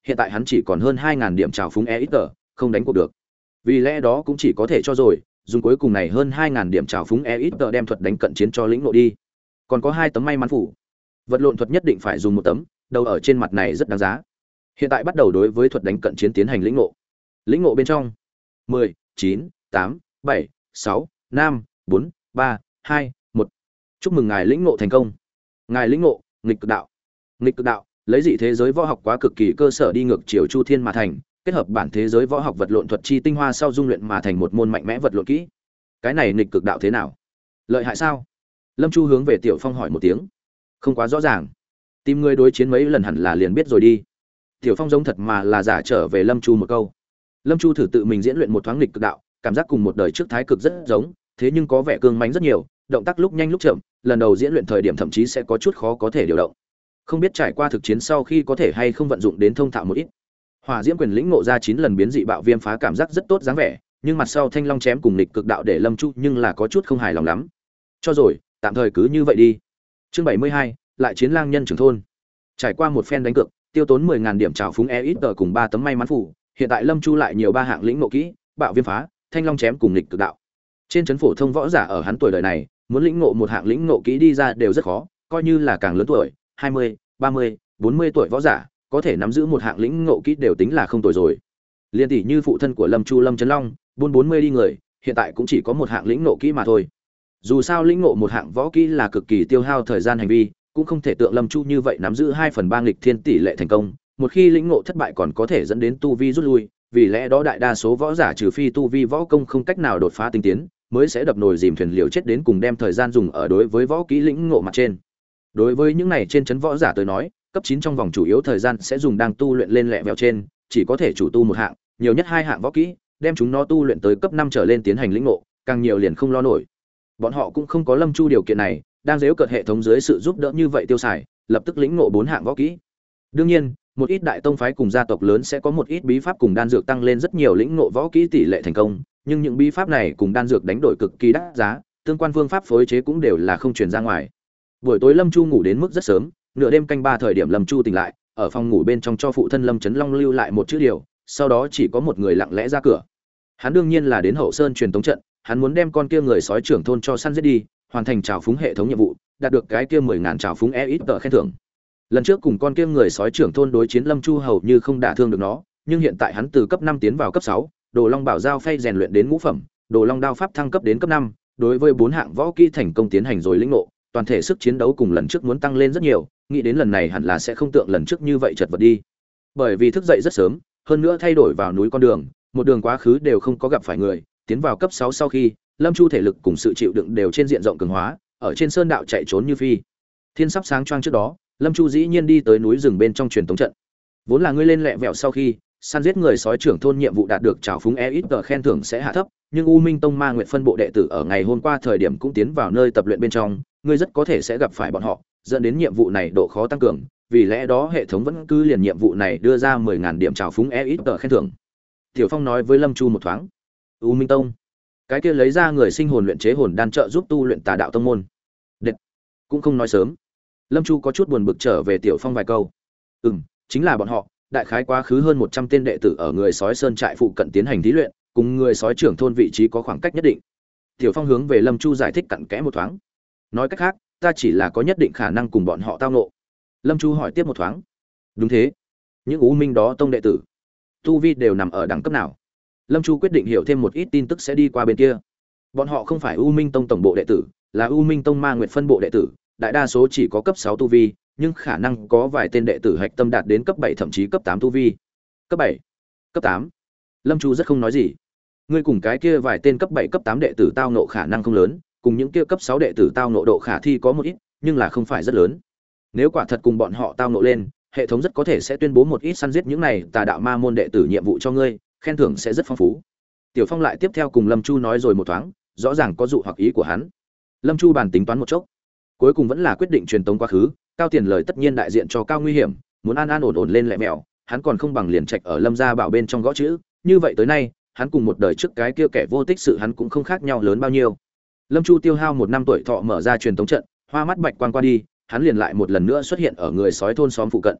hiện tại hắn chỉ còn hơn hai ngàn điểm trào phúng e ít tờ, không đánh cuộc được. Vì lẽ đó cũng chỉ có thể cho rồi, dùng cuối cùng này hơn hai ngàn điểm trào phúng e ít tờ đem thuật đánh cận chiến cho lĩnh ngộ đi. Còn có hai tấm may mắn phủ. Vật lộn thuật nhất định phải dùng một tấm, đầu ở trên mặt này rất đáng giá. Hiện tại bắt đầu đối với thuật đánh cận chiến tiến hành lĩnh ngộ. Lĩnh ngộ bên trong mười, chín, tám, bảy, sáu, năm, bốn, ba, hai, một. Chúc mừng ngài lĩnh ngộ thành công. Ngài lĩnh ngộ nghịch cực đạo. Nghịch cực đạo lấy dị thế giới võ học quá cực kỳ cơ sở đi ngược chiều chu thiên mà thành, kết hợp bản thế giới võ học vật lộn thuật chi tinh hoa sau dung luyện mà thành một môn mạnh mẽ vật lộn kỹ. Cái này nghịch cực đạo thế nào? Lợi hại sao? Lâm Chu hướng về Tiểu Phong hỏi một tiếng. Không quá rõ ràng. Tìm người đối chiến mấy lần hẳn là liền biết rồi đi. Tiểu Phong giống thật mà là giả trở về Lâm Chu một câu. Lâm Chu thử tự mình diễn luyện một thoáng nghịch cực đạo, cảm giác cùng một đời trước thái cực rất giống, thế nhưng có vẻ cương mãnh rất nhiều, động tác lúc nhanh lúc chậm, lần đầu diễn luyện thời điểm thậm chí sẽ có chút khó có thể điều động. Không biết trải qua thực chiến sau khi có thể hay không vận dụng đến thông thạo một ít. Hỏa Diễm quyền lĩnh ngộ ra chín lần biến dị bạo viêm phá cảm giác rất tốt dáng vẻ, nhưng mặt sau Thanh Long chém cùng nghịch cực đạo để Lâm Chu nhưng là có chút không hài lòng lắm. Cho rồi, tạm thời cứ như vậy đi. Chương bảy mươi hai, lại chiến lang nhân trưởng thôn. Trải qua một phen đánh cược, tiêu tốn mười ngàn điểm trào phúng e ít tờ cùng ba tấm may mắn phủ, hiện tại Lâm Chu lại nhiều ba hạng lĩnh ngộ kỹ, bạo viêm phá, Thanh Long chém cùng nghịch cực đạo. Trên trấn phổ thông võ giả ở hắn tuổi đời này, muốn lĩnh ngộ một hạng lĩnh ngộ kỹ đi ra đều rất khó, coi như là càng lớn tuổi, hai mươi, ba mươi, bốn mươi tuổi võ giả, có thể nắm giữ một hạng lĩnh ngộ kỹ đều tính là không tồi rồi. Liên tỷ như phụ thân của Lâm Chu Lâm Trấn Long, buôn bốn mươi đi người, hiện tại cũng chỉ có một hạng lĩnh ngộ kỹ mà thôi. Dù sao lĩnh ngộ một hạng võ kỹ là cực kỳ tiêu hao thời gian hành vi, cũng không thể tượng Lâm Chu như vậy nắm giữ hai phần ba nghịch thiên tỷ lệ thành công, một khi lĩnh ngộ thất bại còn có thể dẫn đến tu vi rút lui, vì lẽ đó đại đa số võ giả trừ phi tu vi võ công không cách nào đột phá tinh tiến, mới sẽ đập nồi dìm thuyền liều chết đến cùng đem thời gian dùng ở đối với võ kỹ lĩnh ngộ mặt trên. Đối với những này trên trấn võ giả tới nói, cấp chín trong vòng chủ yếu thời gian sẽ dùng đang tu luyện lên lẹ vẹo trên, chỉ có thể chủ tu một hạng, nhiều nhất hai hạng võ kỹ, đem chúng nó tu luyện tới cấp năm trở lên tiến hành lĩnh ngộ, càng nhiều liền không lo nổi. Bọn họ cũng không có Lâm Chu điều kiện này, đang giễu cợt hệ thống dưới sự giúp đỡ như vậy tiêu xài, lập tức lĩnh ngộ bốn hạng võ kỹ. Đương nhiên, một ít đại tông phái cùng gia tộc lớn sẽ có một ít bí pháp cùng đan dược tăng lên rất nhiều lĩnh ngộ võ kỹ tỷ lệ thành công, nhưng những bí pháp này cùng đan dược đánh đổi cực kỳ đắt giá, tương quan phương pháp phối chế cũng đều là không truyền ra ngoài. Buổi tối Lâm Chu ngủ đến mức rất sớm, nửa đêm canh ba thời điểm Lâm Chu tỉnh lại, ở phòng ngủ bên trong cho phụ thân Lâm Trấn Long lưu lại một chữ điều, sau đó chỉ có một người lặng lẽ ra cửa. Hắn đương nhiên là đến Hậu Sơn truyền tống trận, hắn muốn đem con kia người sói trưởng thôn cho săn giết đi, hoàn thành trào phúng hệ thống nhiệm vụ, đạt được cái kia mười ngàn trào phúng e ít tờ khen thưởng. Lần trước cùng con kia người sói trưởng thôn đối chiến Lâm Chu hầu như không đả thương được nó, nhưng hiện tại hắn từ cấp năm tiến vào cấp sáu, Đồ Long Bảo Giao phay rèn luyện đến ngũ phẩm, Đồ Long Đao pháp thăng cấp đến cấp năm, đối với bốn hạng võ kỹ thành công tiến hành rồi lĩnh ngộ, toàn thể sức chiến đấu cùng lần trước muốn tăng lên rất nhiều, nghĩ đến lần này hẳn là sẽ không tượng lần trước như vậy chật vật đi. Bởi vì thức dậy rất sớm, hơn nữa thay đổi vào núi con đường, một đường quá khứ đều không có gặp phải người, tiến vào cấp sáu sau khi, Lâm Chu thể lực cùng sự chịu đựng đều trên diện rộng cường hóa, ở trên sơn đạo chạy trốn như phi. Thiên sắp sáng choang trước đó, Lâm Chu dĩ nhiên đi tới núi rừng bên trong truyền tống trận. Vốn là ngươi lên lẹ vẹo sau khi săn giết người sói trưởng thôn nhiệm vụ đạt được trào phúng e ít tờ khen thưởng sẽ hạ thấp, nhưng U Minh Tông Ma Nguyệt phân bộ đệ tử ở ngày hôm qua thời điểm cũng tiến vào nơi tập luyện bên trong, ngươi rất có thể sẽ gặp phải bọn họ, dẫn đến nhiệm vụ này độ khó tăng cường, vì lẽ đó hệ thống vẫn cứ liền nhiệm vụ này đưa ra mười ngàn điểm trào phúng e ít tờ khen thưởng. Tiểu Phong nói với Lâm Chu một thoáng. U Minh Tông, cái kia lấy ra người sinh hồn luyện chế hồn đan trợ giúp tu luyện tà đạo tông môn. Đệt, cũng không nói sớm. Lâm Chu có chút buồn bực trở về Tiểu Phong vài câu. Ừm, chính là bọn họ, đại khái quá khứ hơn một trăm tên đệ tử ở người sói sơn trại phụ cận tiến hành thí luyện, cùng người sói trưởng thôn vị trí có khoảng cách nhất định. Tiểu Phong hướng về Lâm Chu giải thích cặn kẽ một thoáng. Nói cách khác, ta chỉ là có nhất định khả năng cùng bọn họ tao ngộ. Lâm Chu hỏi tiếp một thoáng. Đúng thế. Những U Minh đó tông đệ tử, tu vi đều nằm ở đẳng cấp nào? Lâm Chu quyết định hiểu thêm một ít tin tức sẽ đi qua bên kia. Bọn họ không phải U Minh Tông tổng bộ đệ tử, là U Minh Tông Ma Nguyệt phân bộ đệ tử, đại đa số chỉ có cấp sáu tu vi, nhưng khả năng có vài tên đệ tử hạch tâm đạt đến cấp bảy thậm chí cấp tám tu vi. Cấp bảy, cấp tám. Lâm Chu rất không nói gì. Ngươi cùng cái kia vài tên cấp bảy cấp tám đệ tử tao ngộ khả năng không lớn, cùng những kia cấp sáu đệ tử tao ngộ độ khả thi có một ít, nhưng là không phải rất lớn. Nếu quả thật cùng bọn họ tao ngộ lên, hệ thống rất có thể sẽ tuyên bố một ít săn giết những này tà đạo ma môn đệ tử nhiệm vụ cho ngươi, khen thưởng sẽ rất phong phú. Tiểu Phong lại tiếp theo cùng Lâm Chu nói rồi một thoáng, rõ ràng có dụ hoặc ý của hắn. Lâm Chu bàn tính toán một chốc, cuối cùng vẫn là quyết định truyền tống quá khứ, cao tiền lời tất nhiên đại diện cho cao nguy hiểm, muốn an an ổn ổn lên lẹ mèo, hắn còn không bằng liền trạch ở Lâm gia bảo bên trong gõ chữ, như vậy tới nay, hắn cùng một đời trước cái kia kẻ vô tích sự hắn cũng không khác nhau lớn bao nhiêu. Lâm Chu tiêu hao một năm tuổi thọ mở ra truyền tống trận, hoa mắt bạch quang qua đi, hắn liền lại một lần nữa xuất hiện ở người sói thôn xóm phụ cận.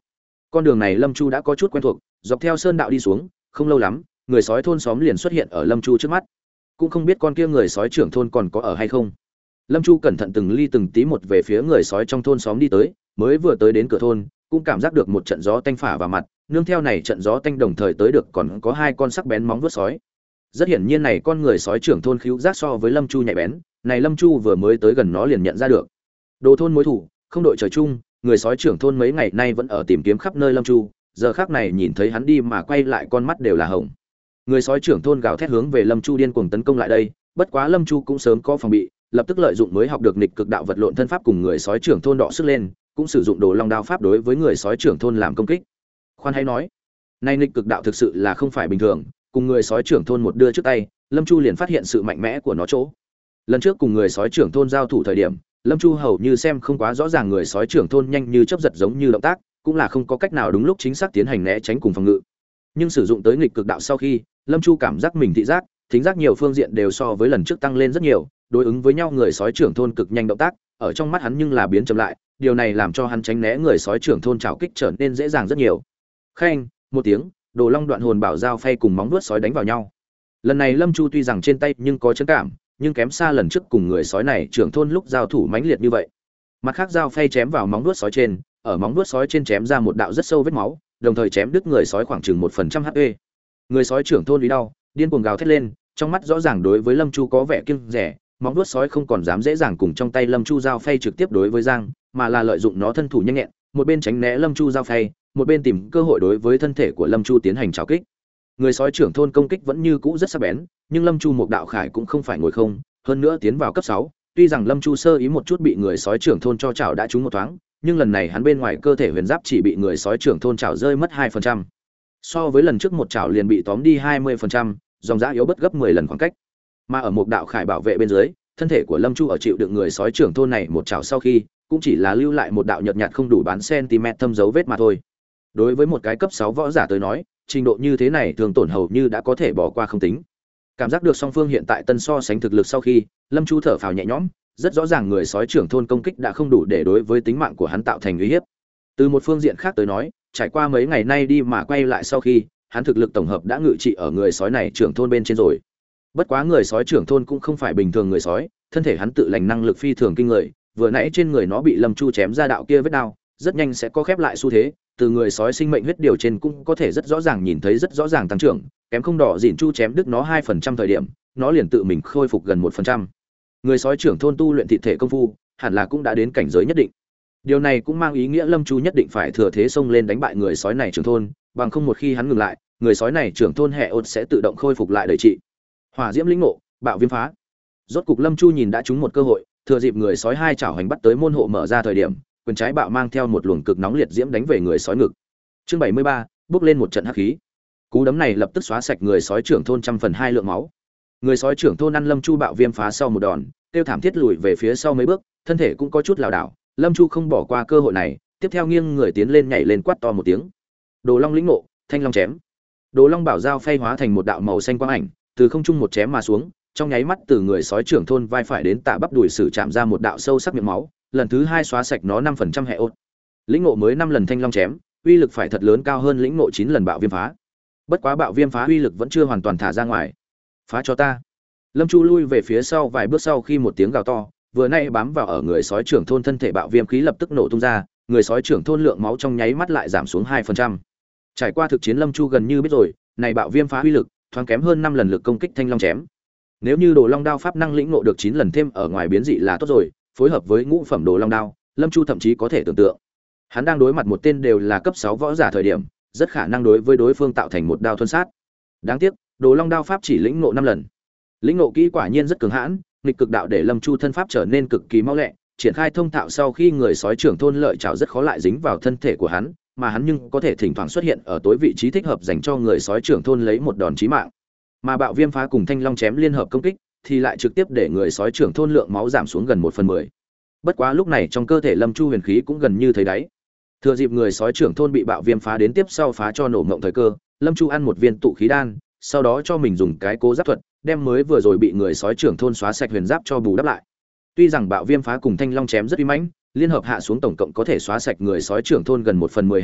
Con đường này Lâm Chu đã có chút quen thuộc, dọc theo sơn đạo đi xuống, không lâu lắm, người sói thôn xóm liền xuất hiện ở Lâm Chu trước mắt. Cũng không biết con kia người sói trưởng thôn còn có ở hay không. Lâm Chu cẩn thận từng ly từng tí một về phía người sói trong thôn xóm đi tới, mới vừa tới đến cửa thôn, cũng cảm giác được một trận gió tanh phả vào mặt, nương theo này trận gió tanh đồng thời tới được còn có hai con sắc bén móng vuốt sói. Rất hiển nhiên này con người sói trưởng thôn khíu giác so với Lâm Chu nhạy bén, này Lâm Chu vừa mới tới gần nó liền nhận ra được. Đồ thôn mối thủ, không đội trời chung, người sói trưởng thôn mấy ngày nay vẫn ở tìm kiếm khắp nơi Lâm Chu, giờ khắc này nhìn thấy hắn đi mà quay lại con mắt đều là hồng. Người sói trưởng thôn gào thét hướng về Lâm Chu điên cuồng tấn công lại đây, bất quá Lâm Chu cũng sớm có phòng bị, lập tức lợi dụng mới học được nghịch cực đạo vật lộn thân pháp cùng người sói trưởng thôn đọ sức lên, cũng sử dụng đồ long đao pháp đối với người sói trưởng thôn làm công kích. Khoan hay nói, nay nghịch cực đạo thực sự là không phải bình thường, cùng người sói trưởng thôn một đưa trước tay, Lâm Chu liền phát hiện sự mạnh mẽ của nó chỗ. Lần trước cùng người sói trưởng thôn giao thủ thời điểm, Lâm Chu hầu như xem không quá rõ ràng người sói trưởng thôn nhanh như chớp giật giống như động tác, cũng là không có cách nào đúng lúc chính xác tiến hành né tránh cùng phòng ngự. Nhưng sử dụng tới nghịch cực đạo sau khi, Lâm Chu cảm giác mình thị giác, thính giác nhiều phương diện đều so với lần trước tăng lên rất nhiều, đối ứng với nhau người sói trưởng thôn cực nhanh động tác, ở trong mắt hắn nhưng là biến chậm lại, điều này làm cho hắn tránh né người sói trưởng thôn trảo kích trở nên dễ dàng rất nhiều. Khen một tiếng, Đồ Long Đoạn Hồn Bảo dao phay cùng móng vuốt sói đánh vào nhau. Lần này Lâm Chu tuy rằng trên tay nhưng có chấn cảm, nhưng kém xa lần trước cùng người sói này trưởng thôn lúc giao thủ mãnh liệt như vậy. Mặt khác dao phay chém vào móng vuốt sói trên, ở móng vuốt sói trên chém ra một đạo rất sâu vết máu, đồng thời chém đứt người sói khoảng chừng một phần trăm hát pê. Người sói trưởng thôn uy đau, điên cuồng gào thét lên, trong mắt rõ ràng đối với Lâm Chu có vẻ kiêng dè, móng vuốt sói không còn dám dễ dàng cùng trong tay Lâm Chu dao phay trực tiếp đối với Giang, mà là lợi dụng nó thân thủ nhanh nhẹn, một bên tránh né Lâm Chu dao phay, một bên tìm cơ hội đối với thân thể của Lâm Chu tiến hành trảo kích. Người sói trưởng thôn công kích vẫn như cũ rất sắc bén, nhưng Lâm Chu một đạo khải cũng không phải ngồi không, hơn nữa tiến vào cấp sáu, tuy rằng Lâm Chu sơ ý một chút bị người sói trưởng thôn cho chảo đã trúng một thoáng, nhưng lần này hắn bên ngoài cơ thể huyền giáp chỉ bị người sói trưởng thôn chảo rơi mất hai phần trăm. So với lần trước một chảo liền bị tóm đi hai mươi phần trăm, dòng giá yếu bất gấp mười lần khoảng cách. Mà ở một đạo khải bảo vệ bên dưới, thân thể của Lâm Chu ở chịu đựng người sói trưởng thôn này một chảo sau khi, cũng chỉ là lưu lại một đạo nhợt nhạt không đủ bán cm thâm dấu vết mà thôi. Đối với một cái cấp sáu võ giả tới nói, trình độ như thế này thường tổn hầu như đã có thể bỏ qua không tính. Cảm giác được song phương hiện tại tân so sánh thực lực sau khi, Lâm Chu thở phào nhẹ nhõm, rất rõ ràng người sói trưởng thôn công kích đã không đủ để đối với tính mạng của hắn tạo thành uy hiếp. Từ một phương diện khác tới nói, trải qua mấy ngày nay đi mà quay lại sau khi, hắn thực lực tổng hợp đã ngự trị ở người sói này trưởng thôn bên trên rồi. Bất quá người sói trưởng thôn cũng không phải bình thường người sói, thân thể hắn tự lành năng lực phi thường kinh người, vừa nãy trên người nó bị Lâm Chu chém ra đạo kia vết đao, rất nhanh sẽ có khép lại xu thế, từ người sói sinh mệnh huyết điều trên cũng có thể rất rõ ràng nhìn thấy rất rõ ràng tăng trưởng, kém không đỏ dỉn Chu chém đứt nó hai phần trăm thời điểm, nó liền tự mình khôi phục gần một phần trăm. Người sói trưởng thôn tu luyện thị thể công phu, hẳn là cũng đã đến cảnh giới nhất định. Điều này cũng mang ý nghĩa Lâm Chu nhất định phải thừa thế xông lên đánh bại người sói này trưởng thôn, bằng không một khi hắn ngừng lại, người sói này trưởng thôn hệ ột sẽ tự động khôi phục lại đầy trị. Hỏa diễm lĩnh ngộ, bạo viêm phá. Rốt cục Lâm Chu nhìn đã trúng một cơ hội, thừa dịp người sói hai chảo hành bắt tới môn hộ mở ra thời điểm, quyền trái bạo mang theo một luồng cực nóng liệt diễm đánh về người sói ngực. Chương bảy mươi ba, bước lên một trận hắc khí. Cú đấm này lập tức xóa sạch người sói trưởng thôn trăm phần hai lượng máu. Người sói trưởng thôn ăn Lâm Chu bạo viêm phá sau một đòn, tiêu thảm thiết lùi về phía sau mấy bước, thân thể cũng có chút lảo đảo. Lâm Chu không bỏ qua cơ hội này, tiếp theo nghiêng người tiến lên nhảy lên quát to một tiếng. Đồ Long lĩnh ngộ, thanh long chém. Đồ Long bảo dao phay hóa thành một đạo màu xanh quang ảnh, từ không trung một chém mà xuống, trong nháy mắt từ người sói trưởng thôn vai phải đến tạ bắp đùi sử chạm ra một đạo sâu sắc miệng máu, lần thứ hai xóa sạch nó năm phần trăm hệ ốt. Lĩnh ngộ mới năm lần thanh long chém, uy lực phải thật lớn cao hơn lĩnh ngộ chín lần bạo viêm phá. Bất quá bạo viêm phá uy lực vẫn chưa hoàn toàn thả ra ngoài. Phá cho ta. Lâm Chu lui về phía sau vài bước sau khi một tiếng gào to, vừa nay bám vào ở người sói trưởng thôn thân thể bạo viêm khí lập tức nổ tung ra, người sói trưởng thôn lượng máu trong nháy mắt lại giảm xuống hai phần trăm. Trải qua thực chiến Lâm Chu gần như biết rồi, này bạo viêm phá uy lực thoáng kém hơn năm lần lực công kích thanh long chém. Nếu như Đồ Long đao pháp năng lĩnh ngộ được chín lần thêm ở ngoài biến dị là tốt rồi, phối hợp với ngũ phẩm Đồ Long đao, Lâm Chu thậm chí có thể tưởng tượng. Hắn đang đối mặt một tên đều là cấp sáu võ giả thời điểm, rất khả năng đối với đối phương tạo thành một đao thuần sát. Đáng tiếc, Đồ Long đao pháp chỉ lĩnh ngộ năm lần. Lĩnh ngộ kỹ quả nhiên rất cường hãn, nghịch cực đạo để Lâm Chu thân pháp trở nên cực kỳ mau lẹ, triển khai thông thạo sau khi người sói trưởng thôn lợi chảo rất khó lại dính vào thân thể của hắn, mà hắn nhưng có thể thỉnh thoảng xuất hiện ở tối vị trí thích hợp dành cho người sói trưởng thôn lấy một đòn chí mạng. Mà bạo viêm phá cùng thanh long chém liên hợp công kích thì lại trực tiếp để người sói trưởng thôn lượng máu giảm xuống gần một phần mười. Bất quá lúc này trong cơ thể Lâm Chu huyền khí cũng gần như thấy đáy. Thừa dịp người sói trưởng thôn bị bạo viêm phá đến tiếp sau phá cho nổ ngộng thời cơ, Lâm Chu ăn một viên tụ khí đan, sau đó cho mình dùng cái cố giáp thuật, đem mới vừa rồi bị người sói trưởng thôn xóa sạch huyền giáp cho bù đắp lại. Tuy rằng bạo viêm phá cùng thanh long chém rất uy mãnh, liên hợp hạ xuống tổng cộng có thể xóa sạch người sói trưởng thôn gần một phần mười hệ ốt,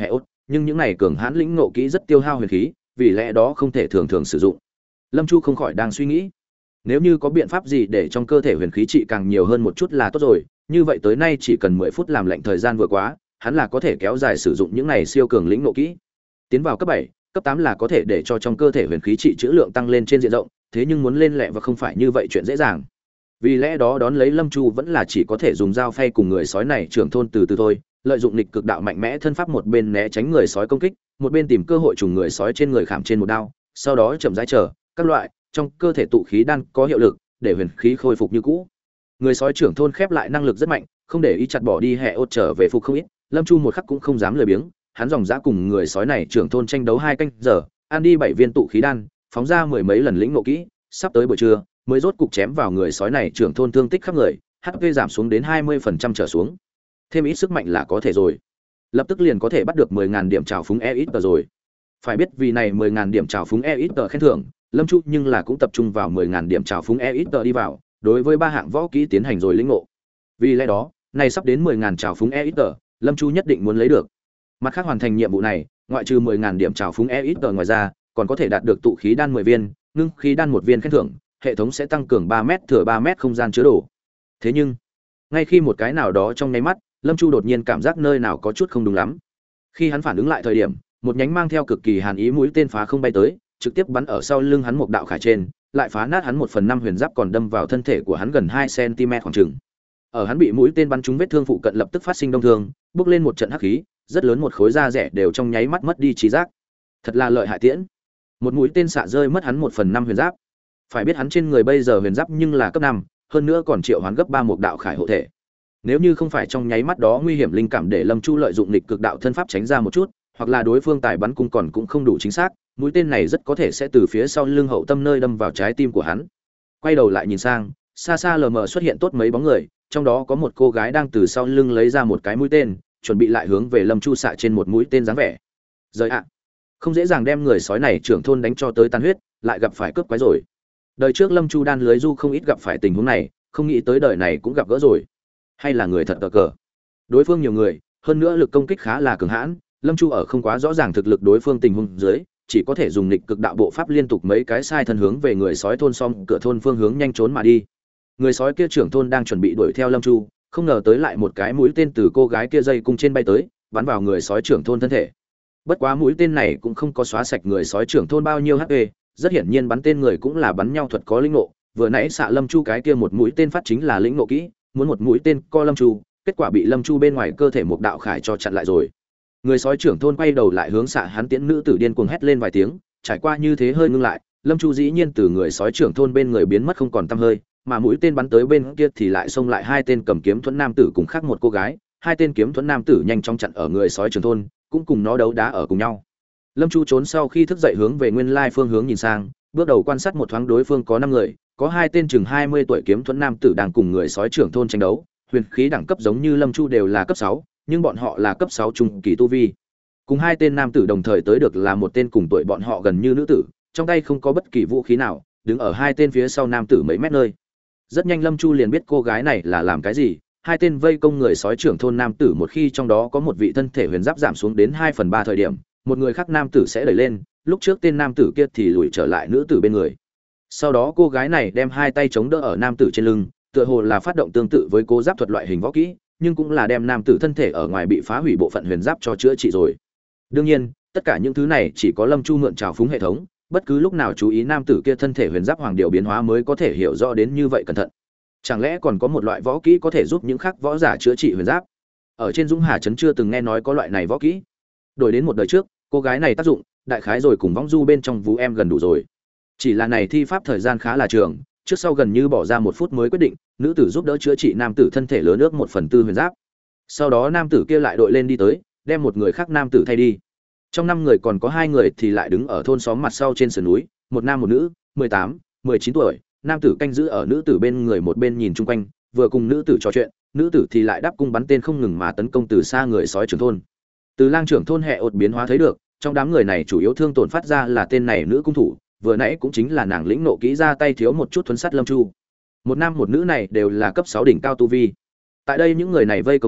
nhưng những này cường hãn lĩnh ngộ kỹ rất tiêu hao huyền khí, vì lẽ đó không thể thường thường sử dụng. Lâm Chu không khỏi đang suy nghĩ, nếu như có biện pháp gì để trong cơ thể huyền khí trị càng nhiều hơn một chút là tốt rồi, như vậy tới nay chỉ cần mười phút làm lệnh thời gian vừa quá, hắn là có thể kéo dài sử dụng những này siêu cường lĩnh ngộ kỹ. Tiến vào cấp bảy, cấp tám là có thể để cho trong cơ thể huyền khí trị trữ lượng tăng lên trên diện rộng, thế nhưng muốn lên lẹ và không phải như vậy chuyện dễ dàng. Vì lẽ đó đón lấy Lâm Chu vẫn là chỉ có thể dùng dao phay cùng người sói này trưởng thôn từ từ thôi, lợi dụng nghịch cực đạo mạnh mẽ thân pháp một bên né tránh người sói công kích, một bên tìm cơ hội trùng người sói trên người khảm trên một đao, sau đó chậm rãi chờ các loại trong cơ thể tụ khí đan có hiệu lực để huyền khí khôi phục như cũ. Người sói trưởng thôn khép lại năng lực rất mạnh, không để ý chặt bỏ đi hệ ốt trở về phục không ít. Lâm Chu một khắc cũng không dám lười biếng, hắn dòng dã cùng người sói này trưởng thôn tranh đấu hai canh giờ, ăn đi bảy viên tụ khí đan, phóng ra mười mấy lần lĩnh ngộ kỹ, sắp tới buổi trưa mới rốt cục chém vào người sói này trưởng thôn thương tích khắp người, hát pê giảm xuống đến hai mươi phần trăm trở xuống. Thêm ít sức mạnh là có thể rồi. Lập tức liền có thể bắt được mười nghìn điểm trào phúng e ít rồi. Phải biết vì này mười nghìn điểm trào phúng e ít khen thưởng, Lâm Chu nhưng là cũng tập trung vào mười nghìn điểm trào phúng e ít đi vào, đối với ba hạng võ kỹ tiến hành rồi lĩnh ngộ. Vì lẽ đó, này sắp đến mười nghìn trào phúng e ít, Lâm Chu nhất định muốn lấy được. Mặt khác hoàn thành nhiệm vụ này, ngoại trừ mười nghìn điểm trào phúng e ít ngoài ra, còn có thể đạt được tụ khí đan mười viên, ngưng khí đan một viên khen thưởng, hệ thống sẽ tăng cường ba mét thừa ba mét không gian chứa đồ. Thế nhưng, ngay khi một cái nào đó trong nháy mắt, Lâm Chu đột nhiên cảm giác nơi nào có chút không đúng lắm. Khi hắn phản ứng lại thời điểm, một nhánh mang theo cực kỳ hàn ý mũi tên phá không bay tới, trực tiếp bắn ở sau lưng hắn một đạo khải trên, lại phá nát hắn một phần năm huyền giáp còn đâm vào thân thể của hắn gần hai xăng-ti-mét khoảng chừng. Ở hắn bị mũi tên bắn trúng vết thương phụ cận lập tức phát sinh đông thương, bước lên một trận hắc khí, rất lớn một khối da rẻ đều trong nháy mắt mất đi trí giác. Thật là lợi hại tiễn. Một mũi tên xạ rơi mất hắn một phần năm huyền giáp. Phải biết hắn trên người bây giờ huyền giáp nhưng là cấp năm, hơn nữa còn triệu hoán gấp ba một đạo khải hộ thể. Nếu như không phải trong nháy mắt đó nguy hiểm linh cảm để Lâm Chu lợi dụng nghịch cực đạo thân pháp tránh ra một chút, hoặc là đối phương tài bắn cung còn cũng không đủ chính xác, mũi tên này rất có thể sẽ từ phía sau lưng hậu tâm nơi đâm vào trái tim của hắn. Quay đầu lại nhìn sang, xa xa lờ mờ xuất hiện tốt mấy bóng người, trong đó có một cô gái đang từ sau lưng lấy ra một cái mũi tên, chuẩn bị lại hướng về Lâm Chu xạ trên một mũi tên dáng vẻ. Rời ạ, không dễ dàng đem người sói này trưởng thôn đánh cho tới tan huyết, lại gặp phải cướp quái rồi. Đời trước Lâm Chu đan lưới du không ít gặp phải tình huống này, không nghĩ tới đời này cũng gặp gỡ rồi. Hay là người thật cờ cờ. Đối phương nhiều người, hơn nữa lực công kích khá là cường hãn, Lâm Chu ở không quá rõ ràng thực lực đối phương tình huống dưới, chỉ có thể dùng nghịch cực đạo bộ pháp liên tục mấy cái sai thân hướng về người sói thôn xong cửa thôn phương hướng nhanh trốn mà đi. Người sói kia trưởng thôn đang chuẩn bị đuổi theo Lâm Chu, không ngờ tới lại một cái mũi tên từ cô gái kia dây cung trên bay tới, bắn vào người sói trưởng thôn thân thể. Bất quá mũi tên này cũng không có xóa sạch người sói trưởng thôn bao nhiêu hát pê, rất hiển nhiên bắn tên người cũng là bắn nhau thuật có lĩnh ngộ, vừa nãy xạ Lâm Chu cái kia một mũi tên phát chính là lĩnh ngộ kỹ, muốn một mũi tên co Lâm Chu, kết quả bị Lâm Chu bên ngoài cơ thể một đạo khải cho chặn lại rồi. Người sói trưởng thôn quay đầu lại hướng xạ hắn tiễn nữ tử điên cuồng hét lên vài tiếng, trải qua như thế hơi ngưng lại, Lâm Chu dĩ nhiên từ người sói trưởng thôn bên người biến mất không còn tăm hơi, mà mũi tên bắn tới bên kia thì lại xông lại hai tên cầm kiếm thuẫn nam tử cùng khác một cô gái, hai tên kiếm thuẫn nam tử nhanh chóng chặn ở người sói trưởng thôn, cũng cùng nó đấu đá ở cùng nhau. Lâm Chu trốn sau khi thức dậy hướng về nguyên lai phương hướng nhìn sang, bước đầu quan sát một thoáng đối phương có năm người, có hai tên chừng hai mươi tuổi kiếm thuẫn nam tử đang cùng người sói trưởng thôn tranh đấu, huyền khí đẳng cấp giống như Lâm Chu đều là cấp sáu, nhưng bọn họ là cấp sáu trung kỳ tu vi. Cùng hai tên nam tử đồng thời tới được là một tên cùng tuổi bọn họ gần như nữ tử, trong tay không có bất kỳ vũ khí nào, đứng ở hai tên phía sau nam tử mấy mét nơi. Rất nhanh Lâm Chu liền biết cô gái này là làm cái gì, hai tên vây công người sói trưởng thôn nam tử một khi trong đó có một vị thân thể huyền giáp giảm xuống đến hai phần ba thời điểm, một người khác nam tử sẽ đẩy lên, lúc trước tên nam tử kia thì lùi trở lại nữ tử bên người. Sau đó cô gái này đem hai tay chống đỡ ở nam tử trên lưng, tựa hồ là phát động tương tự với cố giáp thuật loại hình võ kỹ, nhưng cũng là đem nam tử thân thể ở ngoài bị phá hủy bộ phận huyền giáp cho chữa trị rồi. Đương nhiên, tất cả những thứ này chỉ có Lâm Chu mượn trào phúng hệ thống, bất cứ lúc nào chú ý nam tử kia thân thể huyền giáp hoàng điệu biến hóa mới có thể hiểu rõ đến như vậy cẩn thận. Chẳng lẽ còn có một loại võ kỹ có thể giúp những khác võ giả chữa trị huyền giáp? Ở trên Dũng Hà trấn chưa từng nghe nói có loại này võ kỹ. Đổi đến một đời trước, cô gái này tác dụng, đại khái rồi cùng võng du bên trong vũ em gần đủ rồi. Chỉ là này thi pháp thời gian khá là trường, trước sau gần như bỏ ra một phút mới quyết định, nữ tử giúp đỡ chữa trị nam tử thân thể lớn ước một phần tư huyền giáp. Sau đó nam tử kia lại đội lên đi tới, đem một người khác nam tử thay đi. Trong năm người còn có hai người thì lại đứng ở thôn xóm mặt sau trên sườn núi, một nam một nữ, mười tám, mười chín tuổi, nam tử canh giữ ở nữ tử bên người một bên nhìn chung quanh, vừa cùng nữ tử trò chuyện, nữ tử thì lại đáp cung bắn tên không ngừng mà tấn công từ xa người sói trưởng thôn. Từ lang trưởng thôn hệ ột biến hóa thấy được, trong đám người này chủ yếu thương tổn phát ra là tên này nữ cung thủ, vừa nãy cũng chính là nàng lĩnh nộ kỹ ra tay thiếu một chút thuấn sát Lâm Chu. Một nam một nữ này đều là cấp sáu đỉnh cao tu vi. Tại đây những người này vây công dưới,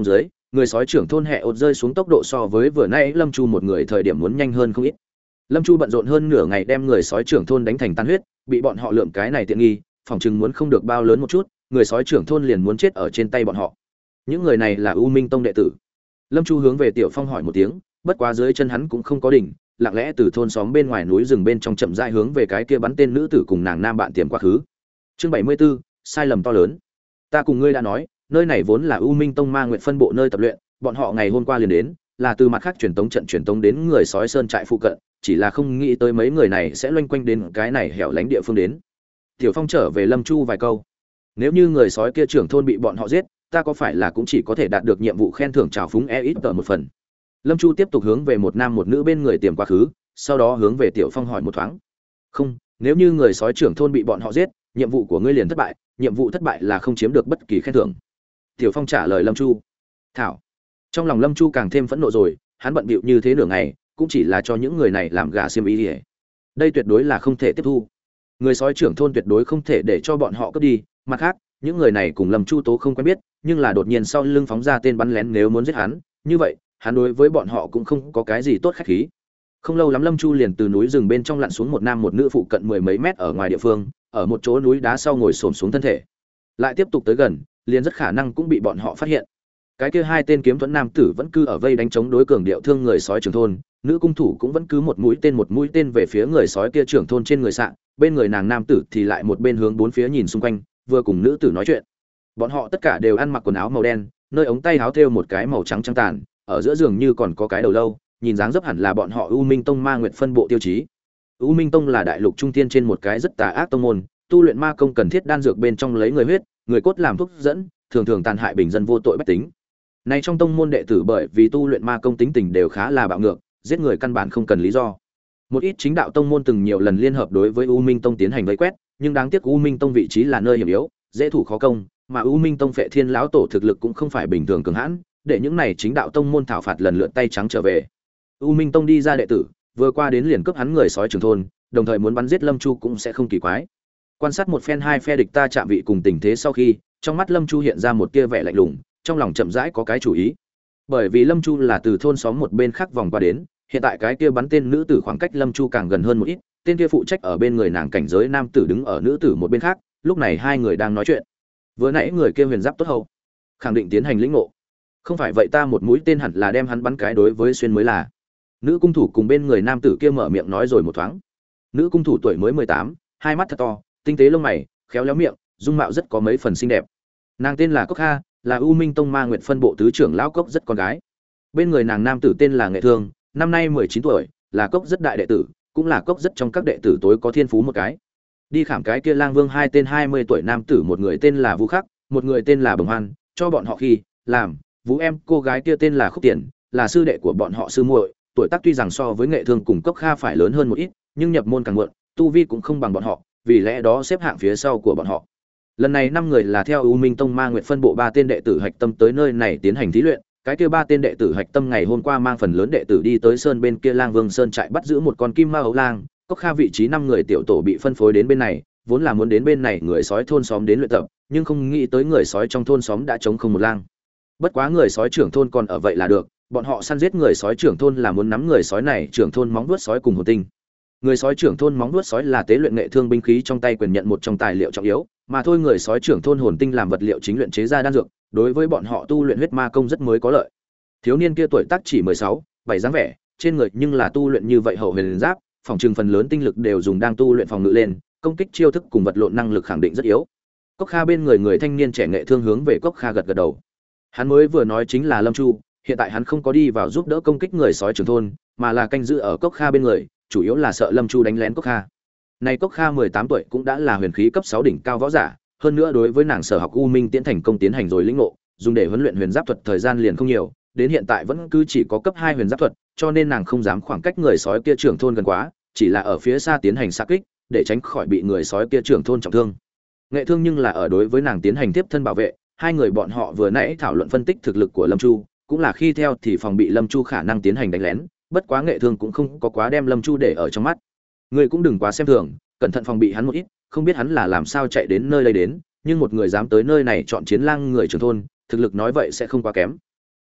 người sói trưởng thôn hẹ ột rơi xuống tốc độ so với vừa nãy Lâm Chu một người thời điểm muốn nhanh hơn không ít. Lâm Chu bận rộn hơn nửa ngày đem người sói trưởng thôn đánh thành tan huyết, bị bọn họ lượm cái này tiện nghi, phòng chừng muốn không được bao lớn một chút, người sói trưởng thôn liền muốn chết ở trên tay bọn họ. Những người này là U Minh Tông đệ tử. Lâm Chu hướng về Tiểu Phong hỏi một tiếng, bất quá dưới chân hắn cũng không có đỉnh, lặng lẽ từ thôn xóm bên ngoài núi rừng bên trong chậm rãi hướng về cái kia bắn tên nữ tử cùng nàng nam bạn tiềm quá khứ. Chương bảy mươi 74, sai lầm to lớn. Ta cùng ngươi đã nói, nơi này vốn là U Minh Tông Ma Nguyệt phân bộ nơi tập luyện, bọn họ ngày hôm qua liền đến, là từ mặt khác truyền tống trận truyền tống đến người sói sơn trại phụ cận, chỉ là không nghĩ tới mấy người này sẽ loanh quanh đến cái này hẻo lánh địa phương đến. Tiểu Phong trở về Lâm Chu vài câu. Nếu như người sói kia trưởng thôn bị bọn họ giết, ta có phải là cũng chỉ có thể đạt được nhiệm vụ khen thưởng trào phúng e ít tờ một phần. Lâm Chu tiếp tục hướng về một nam một nữ bên người tiềm quá khứ, sau đó hướng về Tiểu Phong hỏi một thoáng. Không, nếu như người sói trưởng thôn bị bọn họ giết, nhiệm vụ của ngươi liền thất bại, nhiệm vụ thất bại là không chiếm được bất kỳ khen thưởng. Tiểu Phong trả lời Lâm Chu. Thảo. Trong lòng Lâm Chu càng thêm phẫn nộ rồi, hắn bận bịu như thế nửa ngày, cũng chỉ là cho những người này làm gà xiêm y đi. Đây tuyệt đối là không thể tiếp thu. Người sói trưởng thôn tuyệt đối không thể để cho bọn họ cướp đi, mặt khác, những người này cùng Lâm Chu Tố không quen biết, nhưng là đột nhiên sau lưng phóng ra tên bắn lén nếu muốn giết hắn, như vậy, hắn đối với bọn họ cũng không có cái gì tốt khách khí. Không lâu lắm Lâm Chu liền từ núi rừng bên trong lặn xuống một nam một nữ phụ cận mười mấy mét ở ngoài địa phương, ở một chỗ núi đá sau ngồi xổm xuống thân thể. Lại tiếp tục tới gần, liền rất khả năng cũng bị bọn họ phát hiện. Cái kia hai tên kiếm thuẫn nam tử vẫn cứ ở vây đánh chống đối cường điệu thương người sói trưởng thôn, nữ cung thủ cũng vẫn cứ một mũi tên một mũi tên về phía người sói kia trưởng thôn trên người sạng, bên người nàng nam tử thì lại một bên hướng bốn phía nhìn xung quanh, vừa cùng nữ tử nói chuyện. Bọn họ tất cả đều ăn mặc quần áo màu đen, nơi ống tay áo thêu một cái màu trắng trắng tàn, ở giữa giường như còn có cái đầu lâu, nhìn dáng dấp hẳn là bọn họ U Minh Tông Ma Nguyệt phân bộ tiêu chí. U Minh Tông là đại lục trung thiên trên một cái rất tà ác tông môn, tu luyện ma công cần thiết đan dược bên trong lấy người huyết, người cốt làm thuốc dẫn, thường thường tàn hại bình dân vô tội bách tính. Nay trong tông môn đệ tử bởi vì tu luyện ma công tính tình đều khá là bạo ngược, giết người căn bản không cần lý do. Một ít chính đạo tông môn từng nhiều lần liên hợp đối với U Minh Tông tiến hành vây quét, nhưng đáng tiếc U Minh Tông vị trí là nơi hiểm yếu, dễ thủ khó công, mà U Minh Tông Phệ Thiên lão tổ thực lực cũng không phải bình thường cường hãn, để những này chính đạo tông môn thảo phạt lần lượt tay trắng trở về. U Minh Tông đi ra đệ tử, vừa qua đến liền cướp hắn người sói trưởng thôn, đồng thời muốn bắn giết Lâm Chu cũng sẽ không kỳ quái. Quan sát một phen hai phe địch ta chạm vị cùng tình thế sau khi, trong mắt Lâm Chu hiện ra một tia vẻ lạnh lùng, trong lòng chậm rãi có cái chủ ý. Bởi vì Lâm Chu là từ thôn xóm một bên khác vòng qua đến, hiện tại cái kia bắn tên nữ tử khoảng cách Lâm Chu càng gần hơn một ít, tên kia phụ trách ở bên người nàng cảnh giới nam tử đứng ở nữ tử một bên khác, lúc này hai người đang nói chuyện. Vừa nãy người kia huyền giáp tốt hậu, khẳng định tiến hành lĩnh ngộ. Không phải vậy ta một mũi tên hẳn là đem hắn bắn cái đối với xuyên mới là. Nữ cung thủ cùng bên người nam tử kia mở miệng nói rồi một thoáng. Nữ cung thủ tuổi mới mười tám, hai mắt thật to, tinh tế lông mày, khéo léo miệng, dung mạo rất có mấy phần xinh đẹp. Nàng tên là Cốc Kha, là U Minh Tông Ma Nguyệt phân bộ tứ trưởng lão Cốc rất con gái. Bên người nàng nam tử tên là Nghệ Thương, năm nay mười chín tuổi, là Cốc rất đại đệ tử, cũng là Cốc rất trong các đệ tử tối có thiên phú một cái. Đi khảm cái kia Lang Vương hai tên hai mươi tuổi nam tử, một người tên là Vũ Khắc, một người tên là Bồng Hoan, cho bọn họ khi làm Vũ em, cô gái kia tên là Khúc Tiền, là sư đệ của bọn họ sư muội, tuổi tác tuy rằng so với Nghệ Thương cùng Cốc Kha phải lớn hơn một ít, nhưng nhập môn càng muộn, tu vi cũng không bằng bọn họ, vì lẽ đó xếp hạng phía sau của bọn họ. Lần này năm người là theo U Minh Tông Ma Nguyệt phân bộ ba tên đệ tử hạch tâm tới nơi này tiến hành thí luyện, cái kia ba tên đệ tử hạch tâm ngày hôm qua mang phần lớn đệ tử đi tới sơn bên kia Lang Vương sơn trại bắt giữ một con kim ma ấu lang, Cốc Kha vị trí năm người tiểu tổ bị phân phối đến bên này, vốn là muốn đến bên này người sói thôn xóm đến luyện tập, nhưng không nghĩ tới người sói trong thôn xóm đã trống không một lang. Bất quá người sói trưởng thôn còn ở vậy là được, bọn họ săn giết người sói trưởng thôn là muốn nắm người sói này trưởng thôn móng vuốt sói cùng hồn tinh. Người sói trưởng thôn móng vuốt sói là tế luyện nghệ thương binh khí trong tay quyền nhận một trong tài liệu trọng yếu, mà thôi người sói trưởng thôn hồn tinh làm vật liệu chính luyện chế ra đan dược, đối với bọn họ tu luyện huyết ma công rất mới có lợi. Thiếu niên kia tuổi tác chỉ mười sáu, bảy dáng vẻ, trên người nhưng là tu luyện như vậy hậu huyền giáp, phòng trường phần lớn tinh lực đều dùng đang tu luyện phòng ngự lên, công kích chiêu thức cùng vật lộn năng lực khẳng định rất yếu. Cốc Kha bên người người thanh niên trẻ nghệ thương hướng về Cốc Kha gật gật đầu. Hắn mới vừa nói chính là Lâm Chu, hiện tại hắn không có đi vào giúp đỡ công kích người sói trưởng thôn, mà là canh giữ ở Cốc Kha bên người, chủ yếu là sợ Lâm Chu đánh lén Cốc Kha. Này Cốc Kha mười tám tuổi cũng đã là huyền khí cấp sáu đỉnh cao võ giả, hơn nữa đối với nàng sở học U Minh Tiễn thành công tiến hành rồi lĩnh ngộ, dùng để huấn luyện huyền giáp thuật thời gian liền không nhiều, đến hiện tại vẫn cứ chỉ có cấp hai huyền giáp thuật, cho nên nàng không dám khoảng cách người sói kia trưởng thôn gần quá, chỉ là ở phía xa tiến hành xạ kích, để tránh khỏi bị người sói kia trưởng thôn trọng thương. Nghệ thương nhưng là ở đối với nàng tiến hành tiếp thân bảo vệ, hai người bọn họ vừa nãy thảo luận phân tích thực lực của Lâm Chu, cũng là khi theo thì phòng bị Lâm Chu khả năng tiến hành đánh lén, bất quá Nghệ thương cũng không có quá đem Lâm Chu để ở trong mắt. Người cũng đừng quá xem thường, cẩn thận phòng bị hắn một ít, không biết hắn là làm sao chạy đến nơi đây đến, nhưng một người dám tới nơi này chọn chiến lang người trưởng thôn, thực lực nói vậy sẽ không quá kém.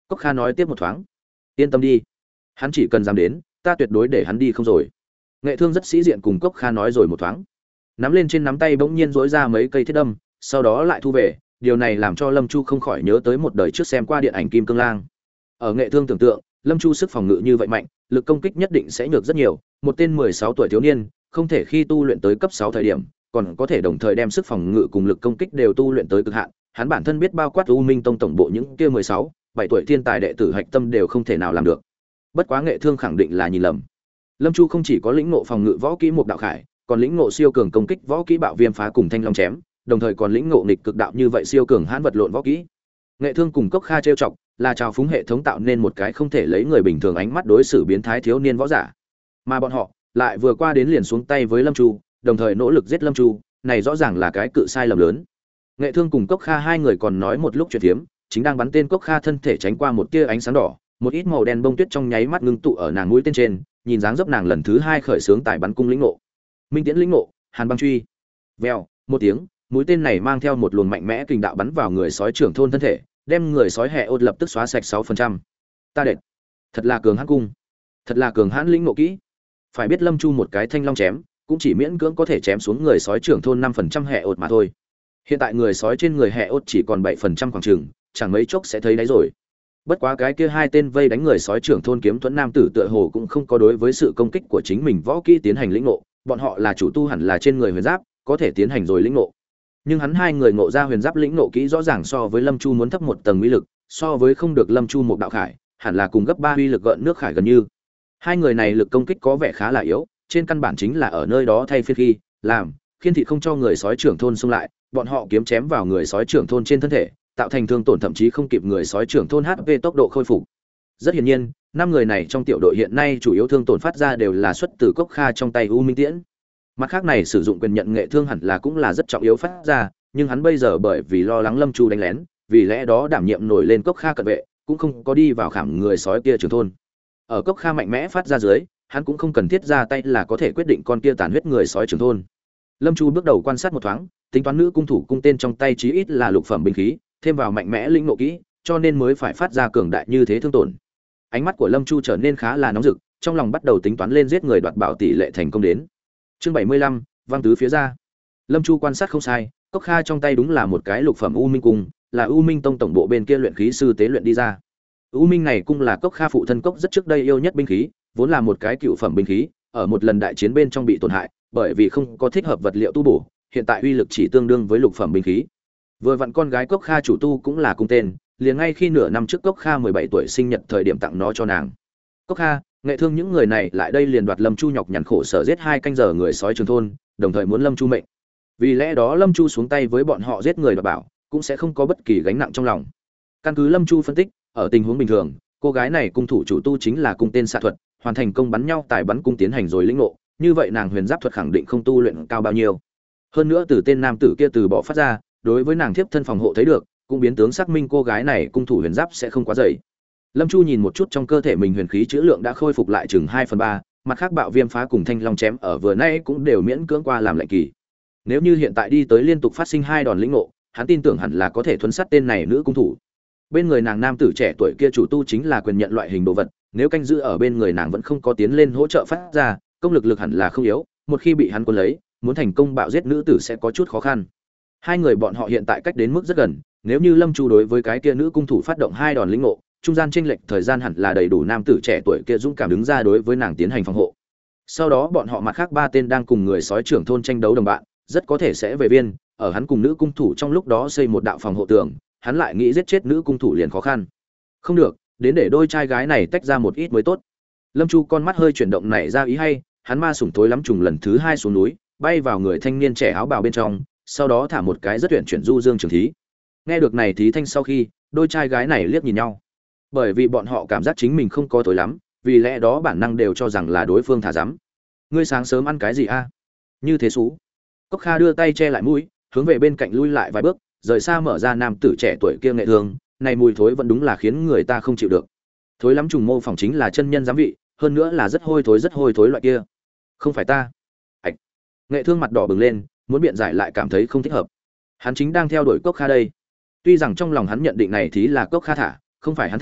Cốc Kha nói tiếp một thoáng. Yên tâm đi, hắn chỉ cần dám đến, ta tuyệt đối để hắn đi không rồi. Nghệ Thương rất sĩ diện cùng Cốc Kha nói rồi một thoáng. Nắm lên trên nắm tay bỗng nhiên rỗi ra mấy cây thiết đâm, sau đó lại thu về, điều này làm cho Lâm Chu không khỏi nhớ tới một đời trước xem qua điện ảnh Kim Cương Lang. Ở Nghệ Thương tưởng tượng, Lâm Chu sức phòng ngự như vậy mạnh, lực công kích nhất định sẽ nhược rất nhiều, một tên mười sáu tuổi thiếu niên, không thể khi tu luyện tới cấp sáu thời điểm, còn có thể đồng thời đem sức phòng ngự cùng lực công kích đều tu luyện tới cực hạn, hắn bản thân biết bao quát U Minh Tông tổng bộ những kia mười sáu, bảy tuổi thiên tài đệ tử hạch tâm đều không thể nào làm được. Bất quá Nghệ Thương khẳng định là nhìn lầm. Lâm Chu không chỉ có lĩnh ngộ phòng ngự võ kỹ một đạo khải, còn lĩnh ngộ siêu cường công kích võ kỹ bạo viêm phá cùng thanh long chém, đồng thời còn lĩnh ngộ nghịch cực đạo như vậy siêu cường hãn vật lộn võ kỹ. Nghệ Thương cùng Cốc Kha trêu chọc, là trào phúng hệ thống tạo nên một cái không thể lấy người bình thường ánh mắt đối xử biến thái thiếu niên võ giả. Mà bọn họ lại vừa qua đến liền xuống tay với Lâm Chu, đồng thời nỗ lực giết Lâm Chu, này rõ ràng là cái cự sai lầm lớn. Nghệ Thương cùng Cốc Kha hai người còn nói một lúc chuyện phiếm, chính đang bắn tên Cốc Kha thân thể tránh qua một tia ánh sáng đỏ, một ít màu đen bông tuyết trong nháy mắt ngưng tụ ở nàng mũi tên trên, nhìn dáng dấp nàng lần thứ hai khởi xướng tài bắn cung lĩnh ngộ. Minh Tiễn lĩnh ngộ, Hàn Băng Truy. Vèo, một tiếng, mũi tên này mang theo một luồng mạnh mẽ kình đạo bắn vào người sói trưởng thôn thân thể, đem người sói hẹ ột lập tức xóa sạch sáu phần trăm. Ta đệt, thật là cường hãn cung, thật là cường hãn lĩnh ngộ kỹ. Phải biết Lâm Chu một cái thanh long chém, cũng chỉ miễn cưỡng có thể chém xuống người sói trưởng thôn năm phần trăm hẹ ột mà thôi. Hiện tại người sói trên người hẹ ột chỉ còn bảy phần trăm khoảng chừng, chẳng mấy chốc sẽ thấy đáy rồi. Bất quá cái kia hai tên vây đánh người sói trưởng thôn kiếm thuẫn nam tử tựa hồ cũng không có đối với sự công kích của chính mình võ kỹ tiến hành lĩnh ngộ, bọn họ là chủ tu hẳn là trên người huyền giáp, có thể tiến hành rồi lĩnh ngộ. Nhưng hắn hai người ngộ ra huyền giáp lĩnh ngộ kỹ rõ ràng so với Lâm Chu muốn thấp một tầng uy lực, so với không được Lâm Chu một đạo khải, hẳn là cùng gấp ba uy lực gợn nước khải gần như. Hai người này lực công kích có vẻ khá là yếu, trên căn bản chính là ở nơi đó thay phiên khi làm, khiên thị không cho người sói trưởng thôn xung lại, bọn họ kiếm chém vào người sói trưởng thôn trên thân thể, tạo thành thương tổn thậm chí không kịp người sói trưởng thôn hát pê tốc độ khôi phục. Rất hiển nhiên, năm người này trong tiểu đội hiện nay chủ yếu thương tổn phát ra đều là xuất từ Cốc Kha trong tay U Minh Tiễn. Mặt khác này sử dụng quyền nhận nghệ thương hẳn là cũng là rất trọng yếu phát ra, nhưng hắn bây giờ bởi vì lo lắng Lâm Chu đánh lén, vì lẽ đó đảm nhiệm nổi lên Cốc Kha cận vệ, cũng không có đi vào khảm người sói kia trưởng thôn. Ở Cốc Kha mạnh mẽ phát ra dưới, hắn cũng không cần thiết ra tay là có thể quyết định con kia tàn huyết người sói trưởng thôn. Lâm Chu bước đầu quan sát một thoáng, tính toán nữ cung thủ cung tên trong tay chí ít là lục phẩm binh khí, thêm vào mạnh mẽ linh ngộ kỹ, cho nên mới phải phát ra cường đại như thế thương tổn. Ánh mắt của Lâm Chu trở nên khá là nóng rực, trong lòng bắt đầu tính toán lên giết người đoạt bảo tỷ lệ thành công đến. Chương bảy mươi lăm, văng tứ phía ra. Lâm Chu quan sát không sai, Cốc Kha trong tay đúng là một cái lục phẩm U Minh cung, là U Minh Tông tổng bộ bên kia luyện khí sư tế luyện đi ra. U Minh này cung là Cốc Kha phụ thân Cốc rất trước đây yêu nhất binh khí, vốn là một cái cựu phẩm binh khí, ở một lần đại chiến bên trong bị tổn hại, bởi vì không có thích hợp vật liệu tu bổ, hiện tại uy lực chỉ tương đương với lục phẩm binh khí. Vừa vặn con gái Cốc Kha chủ tu cũng là cung tên, liền ngay khi nửa năm trước Cốc Kha mười bảy tuổi sinh nhật thời điểm tặng nó cho nàng. Cốc Kha, nghệ thương những người này lại đây liền đoạt Lâm Chu nhọc nhằn khổ sở giết hai canh giờ người sói trường thôn, đồng thời muốn Lâm Chu mệnh. Vì lẽ đó Lâm Chu xuống tay với bọn họ giết người đoạt bảo, cũng sẽ không có bất kỳ gánh nặng trong lòng. Căn cứ Lâm Chu phân tích, ở tình huống bình thường, cô gái này cung thủ chủ tu chính là cung tên xạ thuật, hoàn thành công bắn nhau tài bắn cung tiến hành rồi lĩnh ngộ, như vậy nàng huyền giáp thuật khẳng định không tu luyện cao bao nhiêu. Hơn nữa từ tên nam tử kia từ bỏ phát ra, đối với nàng thiếp thân phòng hộ thấy được, cũng biến tướng xác minh cô gái này cung thủ huyền giáp sẽ không quá dày. Lâm Chu nhìn một chút trong cơ thể mình huyền khí chữ lượng đã khôi phục lại chừng hai phần ba, mặt khác bạo viêm phá cùng thanh long chém ở vừa nay cũng đều miễn cưỡng qua làm lệnh kỳ. Nếu như hiện tại đi tới liên tục phát sinh hai đòn lĩnh ngộ, hắn tin tưởng hẳn là có thể thuấn sát tên này nữ cung thủ. Bên người nàng nam tử trẻ tuổi kia chủ tu chính là quyền nhận loại hình đồ vật, nếu canh giữ ở bên người nàng vẫn không có tiến lên hỗ trợ phát ra, công lực lực hẳn là không yếu, một khi bị hắn cuốn lấy, muốn thành công bạo giết nữ tử sẽ có chút khó khăn. Hai người bọn họ hiện tại cách đến mức rất gần, nếu như Lâm Chu đối với cái kia nữ cung thủ phát động hai đòn lĩnh ngộ, trung gian chênh lệch thời gian hẳn là đầy đủ nam tử trẻ tuổi kia dũng cảm đứng ra đối với nàng tiến hành phòng hộ. Sau đó bọn họ mặt khác ba tên đang cùng người sói trưởng thôn tranh đấu đồng bạn, rất có thể sẽ về viên, ở hắn cùng nữ cung thủ trong lúc đó xây một đạo phòng hộ tường, hắn lại nghĩ giết chết nữ cung thủ liền khó khăn. Không được, đến để đôi trai gái này tách ra một ít mới tốt. Lâm Chu con mắt hơi chuyển động nảy ra ý hay, hắn ma sủng tối lắm trùng lần thứ hai xuống núi, bay vào người thanh niên trẻ áo bào bên trong, sau đó thả một cái rất tuyển chuyển du dương trường thí. Nghe được này thí thanh sau khi, đôi trai gái này liếc nhìn nhau. Bởi vì bọn họ cảm giác chính mình không có tối lắm, vì lẽ đó bản năng đều cho rằng là đối phương thả rắm. Ngươi sáng sớm ăn cái gì a? Như thế xú. Cốc Kha đưa tay che lại mũi, hướng về bên cạnh lui lại vài bước, rời xa mở ra nam tử trẻ tuổi kia nghệ thường, này mùi thối vẫn đúng là khiến người ta không chịu được. Thối lắm trùng mô phỏng chính là chân nhân giám vị, hơn nữa là rất hôi thối rất hôi thối loại kia. Không phải ta. Ảch. Nghệ thương mặt đỏ bừng lên, muốn biện giải lại cảm thấy không thích hợp. Hắn chính đang theo đuổi Cốc Kha đây. Tuy rằng trong lòng hắn nhận định này thí là Cốc Kha thả, không phải hắn thả,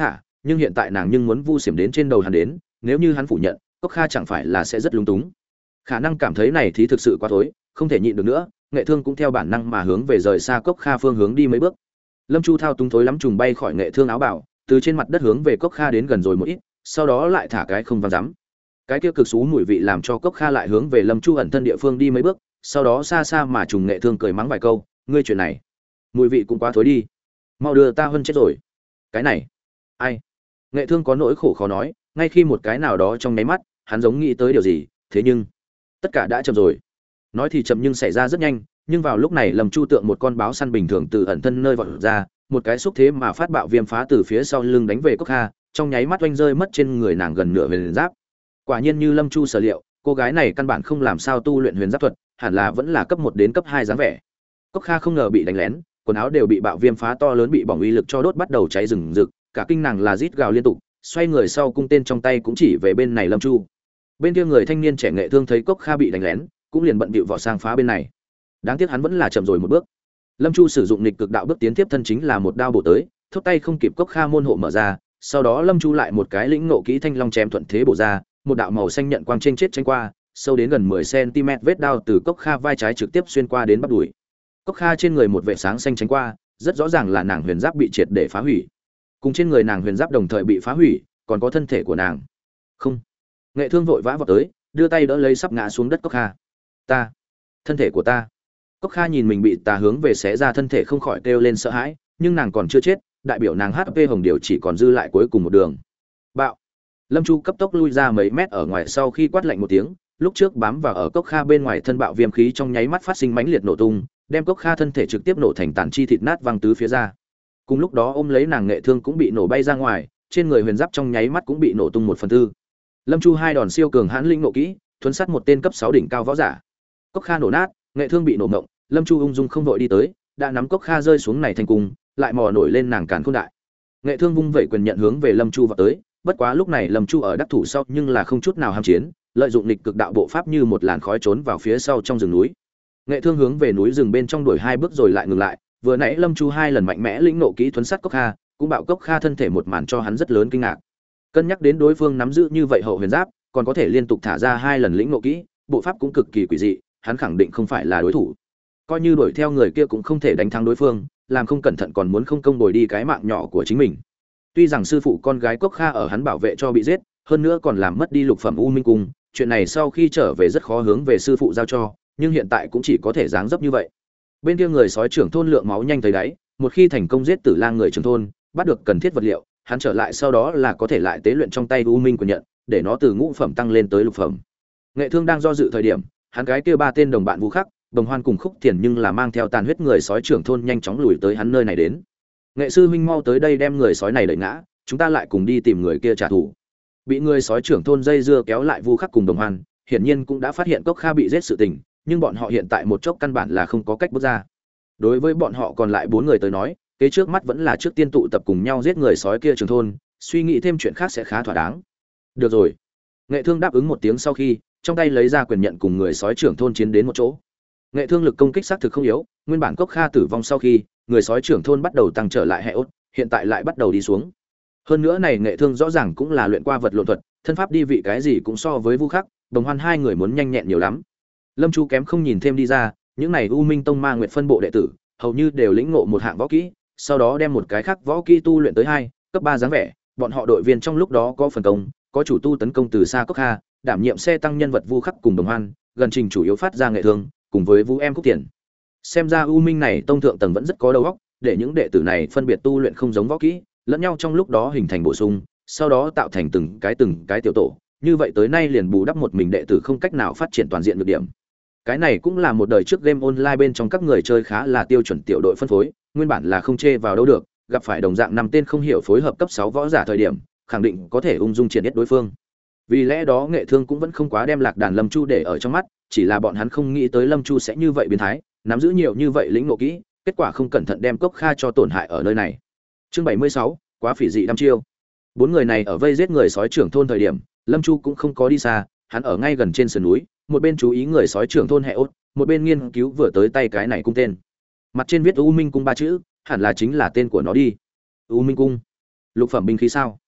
nhưng hiện tại nàng nhưng muốn vu xiểm đến trên đầu hắn đến, nếu như hắn phủ nhận, Cốc Kha chẳng phải là sẽ rất lúng túng. Khả năng cảm thấy này thì thực sự quá thối, không thể nhịn được nữa, Nghệ Thương cũng theo bản năng mà hướng về rời xa Cốc Kha phương hướng đi mấy bước. Lâm Chu thao túng thối lắm trùng bay khỏi Nghệ Thương áo bảo, từ trên mặt đất hướng về Cốc Kha đến gần rồi một ít, sau đó lại thả cái không vang dám. Cái kia cực xú mùi vị làm cho Cốc Kha lại hướng về Lâm Chu ẩn thân địa phương đi mấy bước, sau đó xa xa mà trùng Nghệ Thương cười mắng vài câu, ngươi chuyện này, mùi vị cũng quá thối đi, mau đưa ta hơn chết rồi. Cái này, ai? Nghệ Thương có nỗi khổ khó nói, ngay khi một cái nào đó trong nháy mắt, hắn giống nghĩ tới điều gì, thế nhưng tất cả đã chậm rồi. Nói thì chậm nhưng xảy ra rất nhanh, nhưng vào lúc này Lâm Chu tượng một con báo săn bình thường từ ẩn thân nơi vọt ra, một cái xúc thế mà phát bạo viêm phá từ phía sau lưng đánh về Cốc Kha, trong nháy mắt oanh rơi mất trên người nàng gần nửa huyền giáp. Quả nhiên như Lâm Chu sở liệu, cô gái này căn bản không làm sao tu luyện huyền giáp thuật, hẳn là vẫn là cấp một đến cấp hai dáng vẻ. Cốc Kha không ngờ bị đánh lén, quần áo đều bị bạo viêm phá to lớn bị bỏng uy lực cho đốt bắt đầu cháy rừng rực, cả kinh nàng là rít gào liên tục, xoay người sau cung tên trong tay cũng chỉ về bên này Lâm Chu. Bên kia người thanh niên trẻ Nghệ Thương thấy Cốc Kha bị đánh lén, cũng liền bận bịu vọt sang phá bên này. Đáng tiếc hắn vẫn là chậm rồi một bước. Lâm Chu sử dụng nghịch cực đạo bước tiến tiếp thân chính là một đao bổ tới, thốt tay không kịp Cốc Kha môn hộ mở ra, sau đó Lâm Chu lại một cái lĩnh ngộ kỹ thanh long chém thuận thế bổ ra, một đạo màu xanh nhận quang trên chết tránh qua, sâu đến gần mười xăng ti mét vết đao từ Cốc Kha vai trái trực tiếp xuyên qua đến bắp đùi. Cốc Kha trên người một vệt sáng xanh tránh qua, rất rõ ràng là nàng huyền giáp bị triệt để phá hủy. Cùng trên người nàng huyền giáp đồng thời bị phá hủy, còn có thân thể của nàng. Không. Nghệ Thương vội vã vọt tới, đưa tay đỡ lấy sắp ngã xuống đất Cốc Kha. Ta, thân thể của ta. Cốc Kha nhìn mình bị tà hướng về xé ra thân thể không khỏi kêu lên sợ hãi, nhưng nàng còn chưa chết, đại biểu nàng hát pê hồng điều chỉ còn dư lại cuối cùng một đường. Bạo. Lâm Chu cấp tốc lui ra mấy mét ở ngoài sau khi quát lạnh một tiếng, lúc trước bám vào ở Cốc Kha bên ngoài thân bạo viêm khí trong nháy mắt phát sinh mãnh liệt nổ tung, đem Cốc Kha thân thể trực tiếp nổ thành tàn chi thịt nát văng tứ phía ra. Cùng lúc đó ôm lấy nàng Nghệ Thương cũng bị nổ bay ra ngoài, trên người huyền giáp trong nháy mắt cũng bị nổ tung một phần tư. Lâm Chu hai đòn siêu cường hãn linh nộ kỹ, thuấn sát một tên cấp sáu đỉnh cao võ giả. Cốc Kha nổ nát, Nghệ Thương bị nổ ngộng, Lâm Chu ung dung không vội đi tới, đã nắm Cốc Kha rơi xuống này thành cung, lại mò nổi lên nàng càn khôn đại. Nghệ Thương vung vẩy quyền nhận hướng về Lâm Chu vào tới, bất quá lúc này Lâm Chu ở đắc thủ sau nhưng là không chút nào ham chiến, lợi dụng nghịch cực đạo bộ pháp như một làn khói trốn vào phía sau trong rừng núi. Nghệ Thương hướng về núi rừng bên trong đuổi hai bước rồi lại ngừng lại, vừa nãy Lâm Chu hai lần mạnh mẽ lĩnh nộ kỹ thuấn sát Cốc Kha, cũng bạo Cốc Kha thân thể một màn cho hắn rất lớn kinh ngạc. Cân nhắc đến đối phương nắm giữ như vậy hậu huyền giáp, còn có thể liên tục thả ra hai lần lĩnh nộ kỹ, bộ pháp cũng cực kỳ quỷ dị, hắn khẳng định không phải là đối thủ. Coi như đuổi theo người kia cũng không thể đánh thắng đối phương, làm không cẩn thận còn muốn không công bồi đi cái mạng nhỏ của chính mình. Tuy rằng sư phụ con gái Cốc Kha ở hắn bảo vệ cho bị giết, hơn nữa còn làm mất đi lục phẩm U Minh cung, chuyện này sau khi trở về rất khó hướng về sư phụ giao cho, nhưng hiện tại cũng chỉ có thể dáng dấp như vậy. Bên kia người sói trưởng thôn lượng máu nhanh thấy đáy, một khi thành công giết Tử Lang người trưởng thôn, bắt được cần thiết vật liệu, hắn trở lại sau đó là có thể lại tế luyện trong tay U Minh quyền nhận, để nó từ ngũ phẩm tăng lên tới lục phẩm. Nghệ Thương đang do dự thời điểm, hắn cái kia ba tên đồng bạn Vu Khắc, Đồng Hoan cùng Khúc Tiền nhưng là mang theo tàn huyết người sói trưởng thôn nhanh chóng lùi tới hắn nơi này đến. Nghệ sư huynh mau tới đây đem người sói này đẩy ngã, chúng ta lại cùng đi tìm người kia trả thù. Bị người sói trưởng thôn dây dưa kéo lại Vu Khắc cùng Đồng Hoan, hiển nhiên cũng đã phát hiện Cốc Kha bị giết sự tình, nhưng bọn họ hiện tại một chốc căn bản là không có cách bước ra. Đối với bọn họ còn lại bốn người tới nói, kế trước mắt vẫn là trước tiên tụ tập cùng nhau giết người sói kia trưởng thôn, suy nghĩ thêm chuyện khác sẽ khá thỏa đáng. Được rồi. Nghệ Thương đáp ứng một tiếng sau khi, trong tay lấy ra quyền nhận cùng người sói trưởng thôn chiến đến một chỗ. Nghệ Thương lực công kích xác thực không yếu, nguyên bản Cốc Kha tử vong sau khi, người sói trưởng thôn bắt đầu tăng trở lại hệ ốt, hiện tại lại bắt đầu đi xuống. Hơn nữa này Nghệ Thương rõ ràng cũng là luyện qua vật lộn thuật, thân pháp đi vị cái gì cũng so với Vu Khắc, Đồng Hoan hai người muốn nhanh nhẹn nhiều lắm. Lâm Chu kém không nhìn thêm đi ra, những này U Minh Tông Ma Nguyệt phân bộ đệ tử, hầu như đều lĩnh ngộ một hạng võ kỹ, sau đó đem một cái khác võ kỹ tu luyện tới hai cấp ba dáng vẻ, bọn họ đội viên trong lúc đó có phần công, có chủ tu tấn công từ xa Cốc Kha, đảm nhiệm xe tăng nhân vật Vu Khắc cùng Đồng Hoan, gần trình chủ yếu phát ra Nghệ Thương, cùng với Vũ Em Khúc Tiền. Xem ra U Minh này tông thượng tầng vẫn rất có đầu óc, để những đệ tử này phân biệt tu luyện không giống võ kỹ, lẫn nhau trong lúc đó hình thành bổ sung, sau đó tạo thành từng cái từng cái tiểu tổ, như vậy tới nay liền bù đắp một mình đệ tử không cách nào phát triển toàn diện được điểm. Cái này cũng là một đời trước game online bên trong các người chơi khá là tiêu chuẩn tiểu đội phân phối, nguyên bản là không chê vào đâu được, gặp phải đồng dạng năm tên không hiểu phối hợp cấp sáu võ giả thời điểm, khẳng định có thể ung dung triển hết đối phương. Vì lẽ đó Nghệ Thương cũng vẫn không quá đem Lạc Đàn Lâm Chu để ở trong mắt, chỉ là bọn hắn không nghĩ tới Lâm Chu sẽ như vậy biến thái, nắm giữ nhiều như vậy lĩnh ngộ kỹ, kết quả không cẩn thận đem Cốc Kha cho tổn hại ở nơi này. Chương bảy mươi sáu, quá phỉ dị đăm chiêu. Bốn người này ở vây giết người sói trưởng thôn thời điểm, Lâm Chu cũng không có đi xa, hắn ở ngay gần trên sườn núi, một bên chú ý người sói trưởng thôn hệ ốt, một bên nghiên cứu vừa tới tay cái này cung tên. Mặt trên viết U Minh cung ba chữ, hẳn là chính là tên của nó đi. U Minh cung, lục phẩm binh khí sao?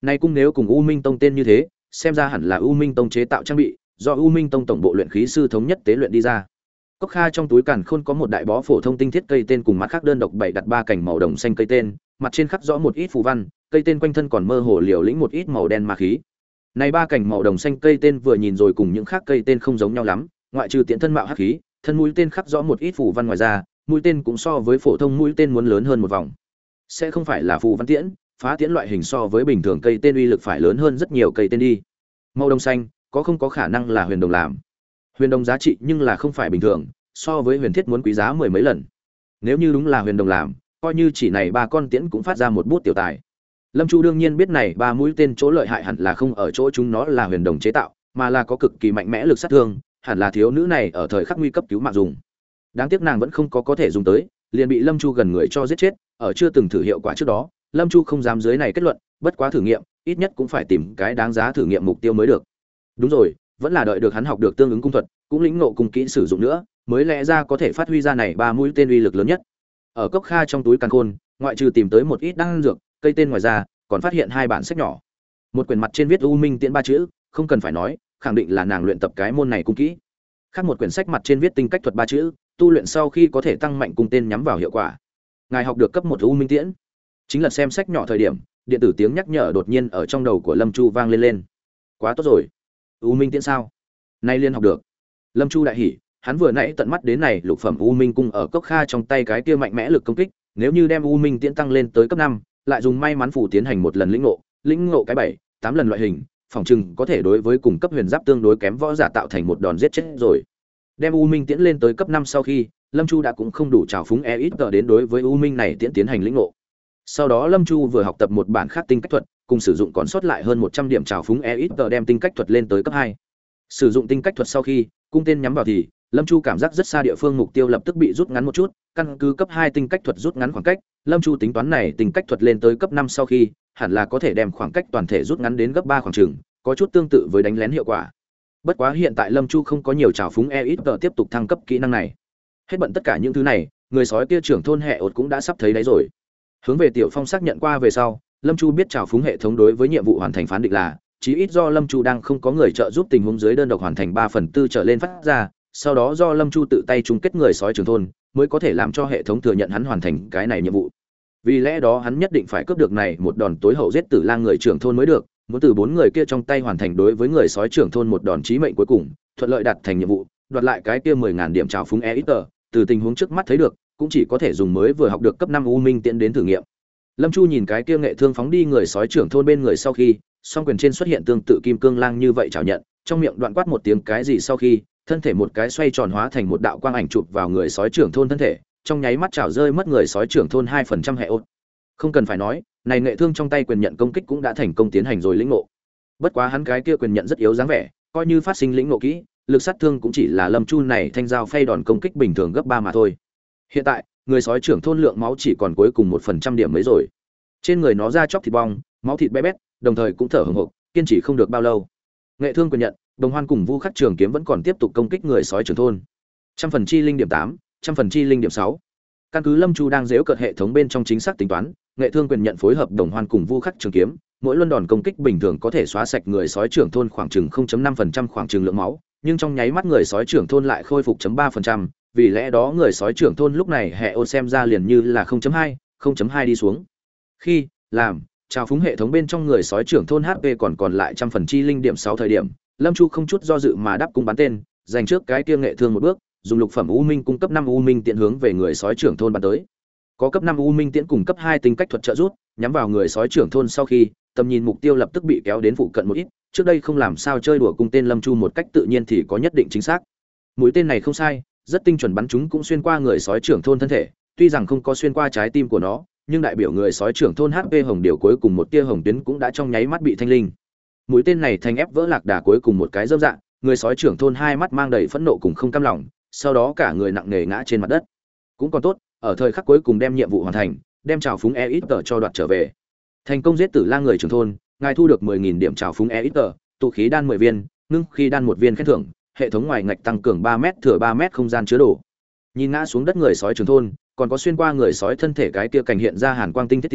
Nay cung nếu cùng U Minh Tông tên như thế, xem ra hẳn là U Minh Tông chế tạo trang bị, do U Minh Tông tổng bộ luyện khí sư thống nhất tế luyện đi ra. Cốc Kha trong túi càn khôn có một đại bó phổ thông tinh thiết cây tên cùng mặt khác đơn độc bảy đặt ba cành màu đồng xanh cây tên, mặt trên khắc rõ một ít phù văn, cây tên quanh thân còn mơ hồ liều lĩnh một ít màu đen ma khí. Này ba cành màu đồng xanh cây tên vừa nhìn rồi cùng những khác cây tên không giống nhau lắm, ngoại trừ tiện thân mạo hắc khí, thân mũi tên khắc rõ một ít phù văn ngoài ra, mũi tên cũng so với phổ thông mũi tên muốn lớn hơn một vòng. Sẽ không phải là phù văn tiễn, phá tiễn loại hình so với bình thường cây tên uy lực phải lớn hơn rất nhiều cây tên đi. Màu đồng xanh, có không có khả năng là huyền đồng làm. Huyền đồng giá trị nhưng là không phải bình thường, so với huyền thiết muốn quý giá mười mấy lần. Nếu như đúng là huyền đồng làm, coi như chỉ này ba con tiễn cũng phát ra một bút tiểu tài. Lâm Chu đương nhiên biết này ba mũi tên chỗ lợi hại hẳn là không ở chỗ chúng nó là huyền đồng chế tạo, mà là có cực kỳ mạnh mẽ lực sát thương, hẳn là thiếu nữ này ở thời khắc nguy cấp cứu mạng dùng. Đáng tiếc nàng vẫn không có có thể dùng tới, liền bị Lâm Chu gần người cho giết chết, ở chưa từng thử hiệu quả trước đó, Lâm Chu không dám dưới này kết luận, bất quá thử nghiệm, ít nhất cũng phải tìm cái đáng giá thử nghiệm mục tiêu mới được. Đúng rồi, vẫn là đợi được hắn học được tương ứng cung thuật, cũng lĩnh ngộ cung kỹ sử dụng nữa, mới lẽ ra có thể phát huy ra này ba mũi tên uy lực lớn nhất. Ở Cốc Kha trong túi càn khôn, ngoại trừ tìm tới một ít đan dược, cây tên ngoài ra, còn phát hiện hai bản sách nhỏ. Một quyển mặt trên viết U Minh Tiễn ba chữ, không cần phải nói, khẳng định là nàng luyện tập cái môn này cung kỹ. Khác một quyển sách mặt trên viết tinh cách thuật ba chữ, tu luyện sau khi có thể tăng mạnh cung tên nhắm vào hiệu quả. Ngài học được cấp một U Minh Tiễn. Chính là xem sách nhỏ thời điểm, điện tử tiếng nhắc nhở đột nhiên ở trong đầu của Lâm Chu vang lên lên. Quá tốt rồi. U Minh Tiễn sao? Nay liên học được. Lâm Chu đại hỉ, hắn vừa nãy tận mắt đến này lục phẩm U Minh cung ở Cốc Kha trong tay cái kia mạnh mẽ lực công kích, nếu như đem U Minh Tiễn tăng lên tới cấp năm, lại dùng may mắn phủ tiến hành một lần lĩnh ngộ, lĩnh ngộ cái bảy, tám lần loại hình, phòng trừng có thể đối với cùng cấp huyền giáp tương đối kém võ giả tạo thành một đòn giết chết rồi. Đem U Minh Tiễn lên tới cấp năm sau khi, Lâm Chu đã cũng không đủ trào phúng e ít tờ đến đối với U Minh này tiễn tiến hành lĩnh ngộ. Sau đó Lâm Chu vừa học tập một bản khác tinh cách thuật, cùng sử dụng còn sót lại hơn một trăm điểm trào phúng e ít tờ đem tinh cách thuật lên tới cấp hai. Sử dụng tinh cách thuật sau khi, cung tên nhắm vào thì, Lâm Chu cảm giác rất xa địa phương mục tiêu lập tức bị rút ngắn một chút, căn cứ cấp hai tinh cách thuật rút ngắn khoảng cách, Lâm Chu tính toán này tinh cách thuật lên tới cấp năm sau khi, hẳn là có thể đem khoảng cách toàn thể rút ngắn đến gấp ba khoảng chừng, có chút tương tự với đánh lén hiệu quả. Bất quá hiện tại Lâm Chu không có nhiều trào phúng e ít tờ tiếp tục thăng cấp kỹ năng này. Hết bận tất cả những thứ này, người sói kia trưởng thôn hệ ột cũng đã sắp thấy đấy rồi. Hướng về Tiểu Phong xác nhận qua về sau, Lâm Chu biết trào phúng hệ thống đối với nhiệm vụ hoàn thành phán định là, chí ít do Lâm Chu đang không có người trợ giúp tình huống dưới đơn độc hoàn thành ba phần tư trở lên phát ra, sau đó do Lâm Chu tự tay chung kết người sói trưởng thôn, mới có thể làm cho hệ thống thừa nhận hắn hoàn thành cái này nhiệm vụ. Vì lẽ đó hắn nhất định phải cướp được này một đòn tối hậu giết tử lang người trưởng thôn mới được, muốn từ bốn người kia trong tay hoàn thành đối với người sói trưởng thôn một đòn chí mệnh cuối cùng, thuận lợi đạt thành nhiệm vụ, đoạt lại cái kia mười ngàn điểm trào phúng e ít tờ, từ tình huống trước mắt thấy được, cũng chỉ có thể dùng mới vừa học được cấp năm U Minh Tiễn đến thử nghiệm. Lâm Chu nhìn cái kia nghệ thương phóng đi người sói trưởng thôn bên người sau khi, song quyền trên xuất hiện tương tự kim cương lang như vậy chào nhận, trong miệng đoạn quát một tiếng cái gì sau khi, thân thể một cái xoay tròn hóa thành một đạo quang ảnh chụp vào người sói trưởng thôn thân thể, trong nháy mắt chảo rơi mất người sói trưởng thôn hai phần trăm hệ ốt. Không cần phải nói, này nghệ thương trong tay quyền nhận công kích cũng đã thành công tiến hành rồi lĩnh ngộ. Bất quá hắn cái kia quyền nhận rất yếu dáng vẻ, coi như phát sinh lĩnh ngộ kỹ, lực sát thương cũng chỉ là Lâm Chu này thanh dao phay đòn công kích bình thường gấp ba mà thôi. Hiện tại, người sói trưởng thôn lượng máu chỉ còn cuối cùng một phần trăm điểm mấy rồi. Trên người nó da chóc thịt bong, máu thịt bé bét, đồng thời cũng thở hổn hộc, kiên trì không được bao lâu. Nghệ thương quyền nhận, Đồng Hoan cùng Vu Khắc Trường kiếm vẫn còn tiếp tục công kích người sói trưởng thôn. Trăm phần chi linh điểm tám, trăm phần chi linh điểm sáu. Căn cứ Lâm Chu đang giễu cợt hệ thống bên trong chính xác tính toán, nghệ thương quyền nhận phối hợp Đồng Hoan cùng Vu Khắc Trường kiếm, mỗi luân đòn công kích bình thường có thể xóa sạch người sói trưởng thôn khoảng chừng không phẩy năm phần trăm khoảng chừng lượng máu, nhưng trong nháy mắt người sói trưởng thôn lại khôi phục ba phần trăm, vì lẽ đó người sói trưởng thôn lúc này hệ ô xem ra liền như là không phẩy hai, không phẩy hai đi xuống. Khi làm trào phúng hệ thống bên trong người sói trưởng thôn hát pê còn còn lại trăm phần chi linh điểm sáu thời điểm, Lâm Chu không chút do dự mà đáp cung bắn tên, giành trước cái kia nghệ thương một bước, dùng lục phẩm U Minh cung cấp năm U Minh tiện hướng về người sói trưởng thôn bắn tới. Có cấp năm U Minh tiễn cùng cấp hai tinh cách thuật trợ giúp, nhắm vào người sói trưởng thôn sau khi, tầm nhìn mục tiêu lập tức bị kéo đến phụ cận một ít, trước đây không làm sao chơi đùa cung tên Lâm Chu một cách tự nhiên thì có nhất định chính xác. Mũi tên này không sai, rất tinh chuẩn bắn trúng cũng xuyên qua người sói trưởng thôn thân thể, tuy rằng không có xuyên qua trái tim của nó, nhưng đại biểu người sói trưởng thôn hát pê hồng điều cuối cùng một tia hồng tuyến cũng đã trong nháy mắt bị thanh linh. Mũi tên này thành ép vỡ lạc đà cuối cùng một cái dâm dạng, người sói trưởng thôn hai mắt mang đầy phẫn nộ cùng không cam lòng, sau đó cả người nặng nề ngã trên mặt đất. Cũng còn tốt, ở thời khắc cuối cùng đem nhiệm vụ hoàn thành, đem trào phúng e ít tờ cho đoạt trở về. Thành công giết tử lang người trưởng thôn, ngài thu được mười nghìn điểm trào phúng e ít tờ, tụ khí đan mười viên, ngưng khí đan một viên khen thưởng, hệ thống ngoài ngạch tăng cường ba mét thừa ba mét không gian chứa đồ. Nhìn ngã xuống đất người sói trưởng thôn, còn có xuyên qua người sói thân thể cái kia cảnh hiện ra hàn quang tinh thiết tiễn,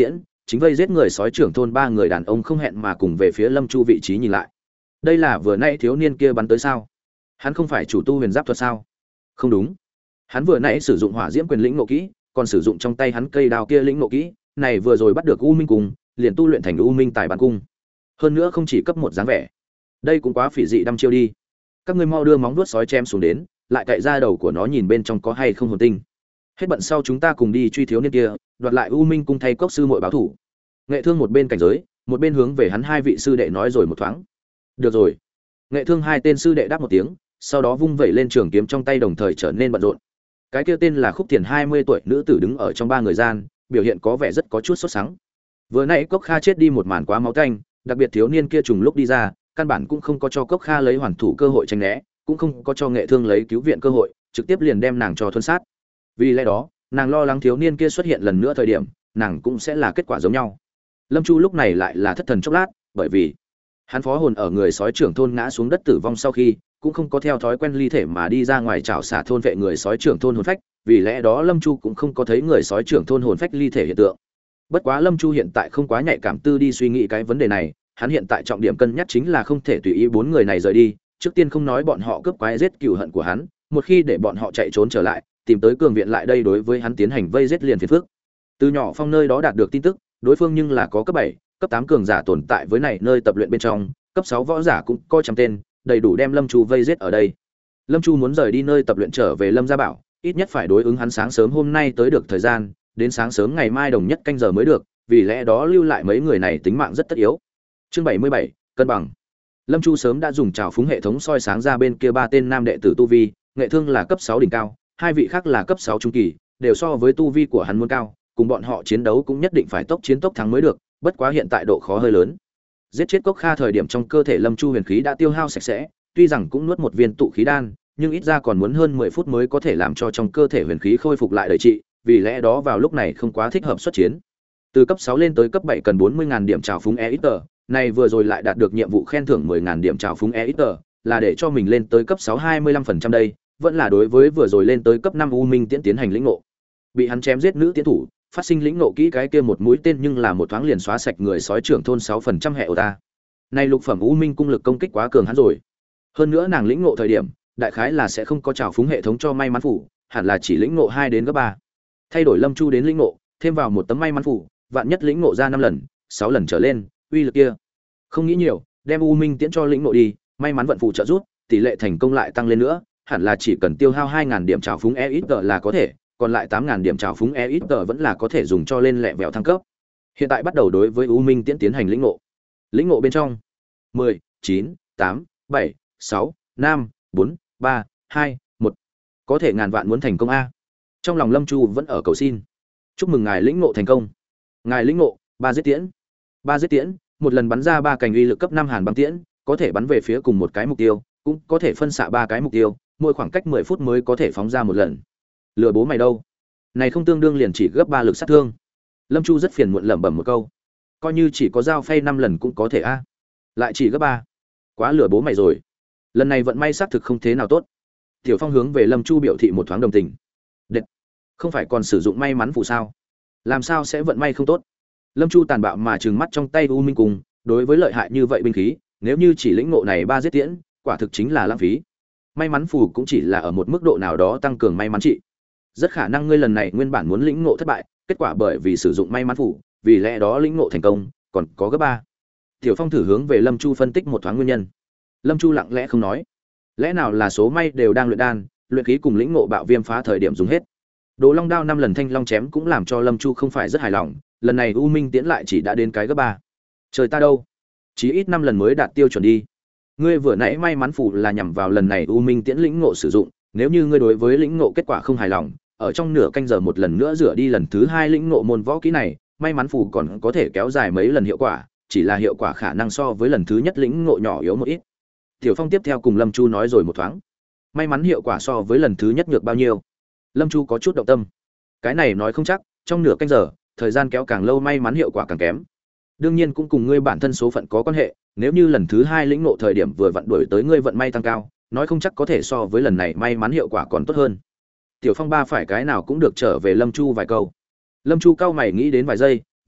chính vây giết người sói trưởng thôn ba người đàn ông không hẹn mà cùng về phía Lâm Chu vị trí nhìn lại. Đây là vừa nãy thiếu niên kia bắn tới sao? Hắn không phải chủ tu huyền giáp thuật sao? Không đúng, hắn vừa nãy sử dụng hỏa diễm quyền lĩnh ngộ kỹ, còn sử dụng trong tay hắn cây đao kia lĩnh ngộ kỹ, này vừa rồi bắt được U Minh cung, liền tu luyện thành U Minh tài bản cung. Hơn nữa không chỉ cấp một dáng vẻ. Đây cũng quá phỉ dị đăm chiêu đi. Các ngươi mau đưa móng vuốt sói chém xuống đến, lại cạy ra đầu của nó nhìn bên trong có hay không hồn tinh. Hết bận sau chúng ta cùng đi truy thiếu niên kia, đoạt lại U Minh cung thay cốc sư muội báo thủ. Nghệ Thương một bên cảnh giới, một bên hướng về hắn hai vị sư đệ nói rồi một thoáng. Được rồi. Nghệ Thương hai tên sư đệ đáp một tiếng, sau đó vung vẩy lên trường kiếm trong tay đồng thời trở nên bận rộn. Cái kia tên là Khúc Tiền hai mươi tuổi nữ tử đứng ở trong ba người gian, biểu hiện có vẻ rất có chút sốt sắng. Vừa nãy Cốc Kha chết đi một màn quá máu tanh, đặc biệt thiếu niên kia trùng lúc đi ra, căn bản cũng không có cho Cốc Kha lấy hoàn thủ cơ hội tránh né, cũng không có cho Nghệ Thương lấy cứu viện cơ hội, trực tiếp liền đem nàng cho thuần sát. Vì lẽ đó, nàng lo lắng thiếu niên kia xuất hiện lần nữa thời điểm, nàng cũng sẽ là kết quả giống nhau. Lâm Chu lúc này lại là thất thần chốc lát, bởi vì hắn phó hồn ở người sói trưởng thôn ngã xuống đất tử vong sau khi, cũng không có theo thói quen ly thể mà đi ra ngoài chảo xả thôn vệ người sói trưởng thôn hồn phách, vì lẽ đó Lâm Chu cũng không có thấy người sói trưởng thôn hồn phách ly thể hiện tượng. Bất quá Lâm Chu hiện tại không quá nhạy cảm tư đi suy nghĩ cái vấn đề này, hắn hiện tại trọng điểm cân nhắc chính là không thể tùy ý bốn người này rời đi, trước tiên không nói bọn họ cướp quái giết cừu hận của hắn, một khi để bọn họ chạy trốn trở lại, tìm tới cường viện lại đây đối với hắn tiến hành vây giết liền phiền phức. Từ nhỏ Phong nơi đó đạt được tin tức, đối phương nhưng là có cấp bảy, cấp tám cường giả tồn tại với này nơi tập luyện bên trong, cấp sáu võ giả cũng coi trăm tên, đầy đủ đem Lâm Chu vây giết ở đây. Lâm Chu muốn rời đi nơi tập luyện trở về Lâm Gia Bảo, ít nhất phải đối ứng hắn sáng sớm hôm nay tới được thời gian, đến sáng sớm ngày mai đồng nhất canh giờ mới được, vì lẽ đó lưu lại mấy người này tính mạng rất tất yếu. Chương bảy mươi bảy, cân bằng. Lâm Chu sớm đã dùng trào phúng hệ thống soi sáng ra bên kia ba tên nam đệ tử tu vi, Nghệ Thương là cấp sáu đỉnh cao, hai vị khác là cấp sáu trung kỳ, đều so với tu vi của hắn muốn cao, cùng bọn họ chiến đấu cũng nhất định phải tốc chiến tốc thắng mới được, bất quá hiện tại độ khó hơi lớn. Giết chết Cốc Kha thời điểm trong cơ thể Lâm Chu huyền khí đã tiêu hao sạch sẽ, tuy rằng cũng nuốt một viên tụ khí đan, nhưng ít ra còn muốn hơn mười phút mới có thể làm cho trong cơ thể huyền khí khôi phục lại đầy trị, vì lẽ đó vào lúc này không quá thích hợp xuất chiến. Từ cấp sáu lên tới cấp bảy cần bốn mươi nghìn điểm trào phúng e ít tờ, này vừa rồi lại đạt được nhiệm vụ khen thưởng mười nghìn điểm trào phúng e ít tờ, là để cho mình lên tới cấp sáu hai mươi lăm phần trăm đây, vẫn là đối với vừa rồi lên tới cấp năm U Minh Tiễn tiến hành lĩnh ngộ. Bị hắn chém giết nữ tiến thủ, phát sinh lĩnh ngộ kỹ cái kia một mũi tên nhưng là một thoáng liền xóa sạch người sói trưởng thôn sáu phần trăm hệ ổ ta. Này lục phẩm U Minh cung lực công kích quá cường hắn rồi. Hơn nữa nàng lĩnh ngộ thời điểm, đại khái là sẽ không có trào phúng hệ thống cho may mắn phủ, hẳn là chỉ lĩnh ngộ hai đến cấp ba. Thay đổi Lâm Chu đến lĩnh ngộ, thêm vào một tấm may mắn phủ, vạn nhất lĩnh ngộ ra năm lần, sáu lần trở lên, uy lực kia. Không nghĩ nhiều, đem U Minh Tiễn cho lĩnh ngộ đi, may mắn vận phụ trợ rút, tỷ lệ thành công lại tăng lên nữa, hẳn là chỉ cần tiêu hao hai nghìn điểm trào phúng e ít tờ là có thể, còn lại tám nghìn điểm trào phúng e ít tờ vẫn là có thể dùng cho lên lẹ vẹo thăng cấp. Hiện tại bắt đầu đối với U Minh Tiễn tiến hành lĩnh ngộ. Lĩnh ngộ bên trong mười, chín, tám, bảy, sáu, năm, bốn, ba, hai, một. Có thể ngàn vạn muốn thành công a. Trong lòng Lâm Chu vẫn ở cầu xin. Chúc mừng ngài lĩnh ngộ thành công. Ngài lĩnh ngộ ba giết tiễn. Ba giết tiễn, một lần bắn ra ba cành uy lực cấp năm hàn băng tiễn, có thể bắn về phía cùng một cái mục tiêu, cũng có thể phân xạ ba cái mục tiêu, mỗi khoảng cách mười phút mới có thể phóng ra một lần. Lừa bố mày đâu? Này không tương đương liền chỉ gấp ba lực sát thương. Lâm Chu rất phiền muộn lẩm bẩm một câu. Coi như chỉ có dao phay năm lần cũng có thể a. Lại chỉ gấp ba. Quá lừa bố mày rồi. Lần này vận may xác thực không thế nào tốt. Tiểu Phong hướng về Lâm Chu biểu thị một thoáng đồng tình. Đệt, không phải còn sử dụng may mắn phù sao? Làm sao sẽ vận may không tốt? Lâm Chu tàn bạo mà trừng mắt trong tay U Minh Cung, đối với lợi hại như vậy binh khí, nếu như chỉ lĩnh ngộ này ba giết tiễn, quả thực chính là lãng phí. May mắn phù cũng chỉ là ở một mức độ nào đó tăng cường may mắn trị. Rất khả năng ngươi lần này nguyên bản muốn lĩnh ngộ thất bại, kết quả bởi vì sử dụng may mắn phù, vì lẽ đó lĩnh ngộ thành công, còn có gấp ba. Tiểu Phong thử hướng về Lâm Chu phân tích một thoáng nguyên nhân. Lâm Chu lặng lẽ không nói. Lẽ nào là số may đều đang luyện đan, luyện khí cùng lĩnh ngộ bạo viêm phá thời điểm dùng hết. Đồ Long đao năm lần thanh long chém cũng làm cho Lâm Chu không phải rất hài lòng, lần này U Minh Tiễn lại chỉ đã đến cái gấp ba. Trời ta đâu, chí ít năm lần mới đạt tiêu chuẩn đi. Ngươi vừa nãy may mắn phủ là nhằm vào lần này U Minh Tiễn lĩnh ngộ sử dụng, nếu như ngươi đối với lĩnh ngộ kết quả không hài lòng, ở trong nửa canh giờ một lần nữa rửa đi lần thứ hai lĩnh ngộ môn võ kỹ này, may mắn phủ còn có thể kéo dài mấy lần hiệu quả, chỉ là hiệu quả khả năng so với lần thứ nhất lĩnh ngộ nhỏ yếu một ít. Tiểu Phong tiếp theo cùng Lâm Chu nói rồi một thoáng. May mắn hiệu quả so với lần thứ nhất nhược bao nhiêu? Lâm Chu có chút động tâm. Cái này nói không chắc, trong nửa canh giờ, thời gian kéo càng lâu may mắn hiệu quả càng kém. Đương nhiên cũng cùng ngươi bản thân số phận có quan hệ, nếu như lần thứ hai lĩnh ngộ thời điểm vừa vặn đuổi tới ngươi vận may tăng cao, nói không chắc có thể so với lần này may mắn hiệu quả còn tốt hơn. Tiểu Phong ba phải cái nào cũng được trở về Lâm Chu vài câu. Lâm Chu cao mày nghĩ đến vài giây,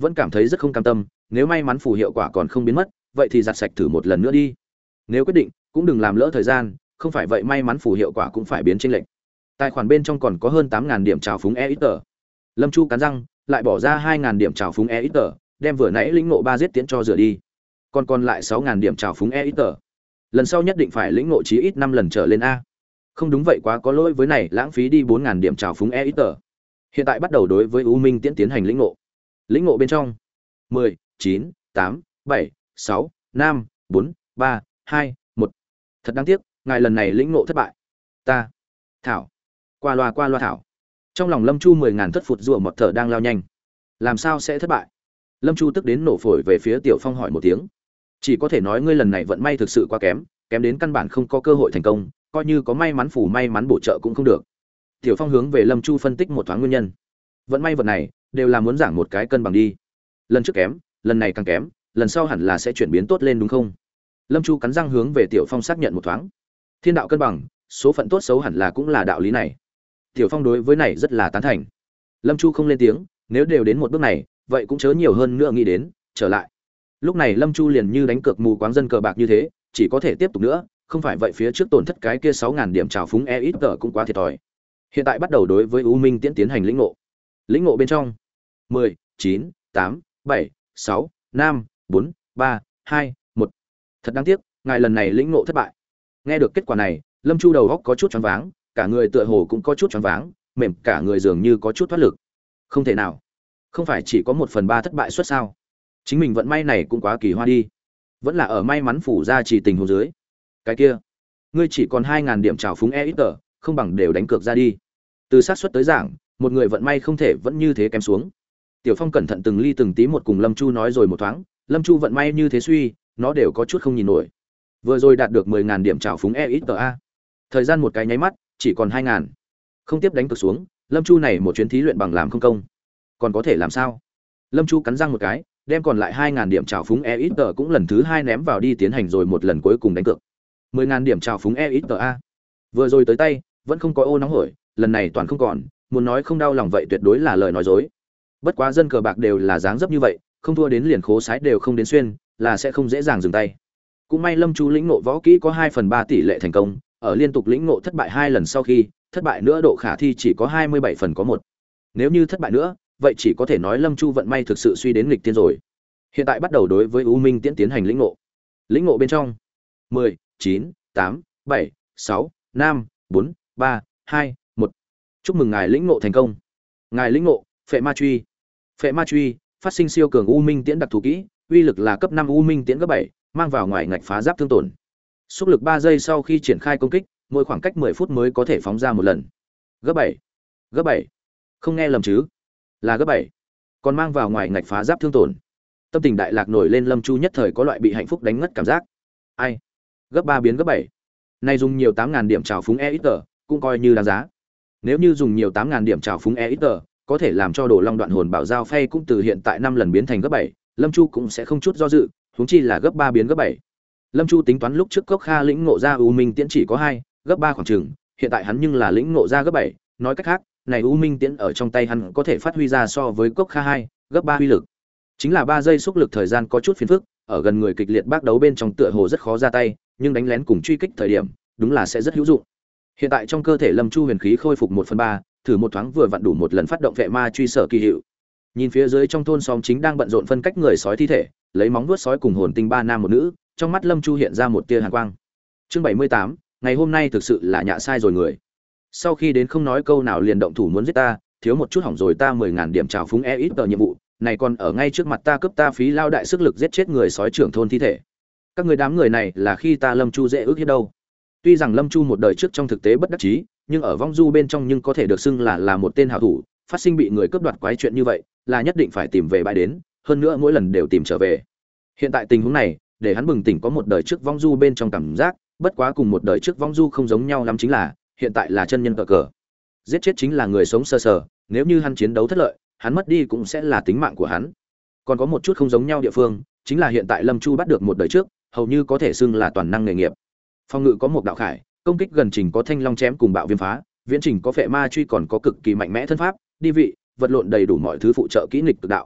vẫn cảm thấy rất không cam tâm, nếu may mắn phù hiệu quả còn không biến mất, vậy thì giặt sạch thử một lần nữa đi. Nếu quyết định, cũng đừng làm lỡ thời gian, không phải vậy may mắn phù hiệu quả cũng phải biến chênh lệch. Tài khoản bên trong còn có hơn tám nghìn điểm trào phúng e ít tờ. Lâm Chu cắn răng, lại bỏ ra hai nghìn điểm trào phúng e ít tờ, đem vừa nãy lĩnh ngộ ba giết tiễn cho rửa đi. Còn còn lại sáu nghìn điểm trào phúng e ít tờ. Lần sau nhất định phải lĩnh ngộ chí ít năm lần trở lên a. Không đúng vậy quá có lỗi với này, lãng phí đi bốn nghìn điểm trào phúng e ít tờ. Hiện tại bắt đầu đối với U Minh Tiễn tiến hành lĩnh ngộ. Lĩnh ngộ bên trong mười, chín, tám, bảy, sáu, năm, bốn, ba, hai, một. Thật đáng tiếc, ngài lần này lĩnh ngộ thất bại. Ta, thảo, qua loa qua loa thảo. Trong lòng Lâm Chu mười ngàn thất phụt rùa một thở đang lao nhanh. Làm sao sẽ thất bại? Lâm Chu tức đến nổ phổi về phía Tiểu Phong hỏi một tiếng. Chỉ có thể nói ngươi lần này vận may thực sự quá kém, kém đến căn bản không có cơ hội thành công, coi như có may mắn phủ may mắn bổ trợ cũng không được. Tiểu Phong hướng về Lâm Chu phân tích một thoáng nguyên nhân. Vận may vật này đều là muốn giảng một cái cân bằng đi. Lần trước kém, lần này càng kém, lần sau hẳn là sẽ chuyển biến tốt lên đúng không? Lâm Chu cắn răng hướng về Tiểu Phong xác nhận một thoáng. Thiên đạo cân bằng, số phận tốt xấu hẳn là cũng là đạo lý này. Tiểu Phong đối với này rất là tán thành. Lâm Chu không lên tiếng, nếu đều đến một bước này, vậy cũng chớ nhiều hơn nữa nghĩ đến, trở lại. Lúc này Lâm Chu liền như đánh cược mù quáng dân cờ bạc như thế, chỉ có thể tiếp tục nữa, không phải vậy phía trước tổn thất cái kia sáu nghìn điểm trào phúng e ít tờ cũng quá thiệt thòi. Hiện tại bắt đầu đối với U Minh Tiễn tiến hành lĩnh ngộ. Lĩnh ngộ bên trong mười, chín, tám, bảy, sáu, năm, bốn, ba, hai, một. Thật đáng tiếc, ngài lần này lĩnh ngộ thất bại. Nghe được kết quả này, Lâm Chu đầu óc có chút choáng váng, cả người tựa hồ cũng có chút choáng váng, mềm cả người dường như có chút thoát lực. Không thể nào, không phải chỉ có một phần ba thất bại suất sao? Chính mình vận may này cũng quá kỳ hoa đi. Vẫn là ở may mắn phủ ra chỉ tình huống dưới. Cái kia, ngươi chỉ còn hai nghìn điểm trào phúng e ít tờ, không bằng đều đánh cược ra đi. Từ xác suất tới giảng, một người vận may không thể vẫn như thế kém xuống. Tiểu Phong cẩn thận từng ly từng tí một cùng Lâm Chu nói rồi một thoáng, Lâm Chu vận may như thế suy, nó đều có chút không nhìn nổi. Vừa rồi đạt được mười nghìn điểm trào phúng e ít tờ a. Thời gian một cái nháy mắt, chỉ còn hai nghìn. Không tiếp đánh cược xuống, Lâm Chu này một chuyến thí luyện bằng làm không công. Còn có thể làm sao? Lâm Chu cắn răng một cái, đem còn lại hai nghìn điểm trào phúng e ít tờ cũng lần thứ hai ném vào đi tiến hành rồi một lần cuối cùng đánh cược. mười nghìn điểm trào phúng e ít tờ a. Vừa rồi tới tay, vẫn không có ô nóng hổi, lần này toàn không còn, muốn nói không đau lòng vậy tuyệt đối là lời nói dối. Bất quá dân cờ bạc đều là dáng dấp như vậy, không thua đến liền khố sái đều không đến xuyên, là sẽ không dễ dàng dừng tay. Cũng may Lâm Chu lĩnh ngộ võ kỹ có hai phần ba tỷ lệ thành công, ở liên tục lĩnh ngộ thất bại hai lần sau khi, thất bại nữa độ khả thi chỉ có hai mươi bảy phần có một. Nếu như thất bại nữa, vậy chỉ có thể nói Lâm Chu vận may thực sự suy đến nghịch tiên rồi. Hiện tại bắt đầu đối với U Minh Tiễn tiến hành lĩnh ngộ. Lĩnh ngộ bên trong mười, chín, tám, bảy, sáu, năm, bốn, ba, hai, một. Chúc mừng ngài lĩnh ngộ thành công. Ngài lĩnh ngộ Phệ Ma Truy. Phệ Ma Truy phát sinh siêu cường U Minh Tiễn đặc thù kỹ, uy lực là cấp năm U Minh Tiễn cấp bảy, mang vào ngoài ngạch phá giáp thương tổn. Xúc lực ba giây sau khi triển khai công kích, mỗi khoảng cách mười phút mới có thể phóng ra một lần. Gấp bảy. Gấp bảy. Không nghe lầm chứ? Là gấp bảy. Còn mang vào ngoài ngạch phá giáp thương tổn. Tâm tình đại lạc nổi lên, Lâm Chu nhất thời có loại bị hạnh phúc đánh ngất cảm giác. Ai? Gấp ba biến gấp bảy. Nay dùng nhiều tám nghìn điểm trào phúng e ít tờ, cũng coi như đáng giá. Nếu như dùng nhiều tám nghìn điểm trào phúng e ít tờ, có thể làm cho Đồ Long Đoạn Hồn Bảo Giao phay cũng từ hiện tại năm lần biến thành gấp bảy, Lâm Chu cũng sẽ không chút do dự, huống chi là gấp ba biến gấp bảy. Lâm Chu tính toán lúc trước Cốc Kha lĩnh ngộ ra U Minh Tiễn chỉ có hai, gấp ba khoảng chừng, hiện tại hắn nhưng là lĩnh ngộ ra gấp bảy, nói cách khác, này U Minh Tiễn ở trong tay hắn có thể phát huy ra so với Cốc Kha hai, gấp ba uy lực. Chính là ba giây xúc lực thời gian có chút phiền phức, ở gần người kịch liệt bác đấu bên trong tựa hồ rất khó ra tay, nhưng đánh lén cùng truy kích thời điểm, đúng là sẽ rất hữu dụng. Hiện tại trong cơ thể Lâm Chu huyền khí khôi phục một phần ba, thử một thoáng vừa vặn đủ một lần phát động Phệ Ma Truy sở kỳ hiệu. Nhìn phía dưới trong thôn xóm chính đang bận rộn phân cách người sói thi thể, lấy móng vuốt sói cùng hồn tinh ba nam một nữ, trong mắt Lâm Chu hiện ra một tia hàn quang. Chương bảy mươi tám, ngày hôm nay thực sự là nhạ sai rồi người. Sau khi đến không nói câu nào liền động thủ muốn giết ta, thiếu một chút hỏng rồi ta mười nghìn điểm trào phúng e ít tờ nhiệm vụ, này còn ở ngay trước mặt ta cướp ta phí lao đại sức lực giết chết người sói trưởng thôn thi thể. Các người đám người này là khi ta Lâm Chu dễ ước hiếp đâu. Tuy rằng Lâm Chu một đời trước trong thực tế bất đắc chí, nhưng ở vong du bên trong nhưng có thể được xưng là là một tên hảo thủ, phát sinh bị người cướp đoạt quái chuyện như vậy, là nhất định phải tìm về bãi đến, hơn nữa mỗi lần đều tìm trở về. Hiện tại tình huống này, để hắn bừng tỉnh có một đời trước vong du bên trong cảm giác, bất quá cùng một đời trước vong du không giống nhau lắm chính là, hiện tại là chân nhân cờ cờ. Giết chết chính là người sống sơ sờ, nếu như hắn chiến đấu thất lợi, hắn mất đi cũng sẽ là tính mạng của hắn. Còn có một chút không giống nhau địa phương, chính là hiện tại Lâm Chu bắt được một đời trước, hầu như có thể xưng là toàn năng nghề nghiệp. Phong ngự có một đạo khải, công kích gần trình có thanh long chém cùng bạo viêm phá, viễn trình có Phệ Ma Truy, còn có cực kỳ mạnh mẽ thân pháp, đi vị, vật lộn đầy đủ mọi thứ phụ trợ kỹ nghịch cực đạo.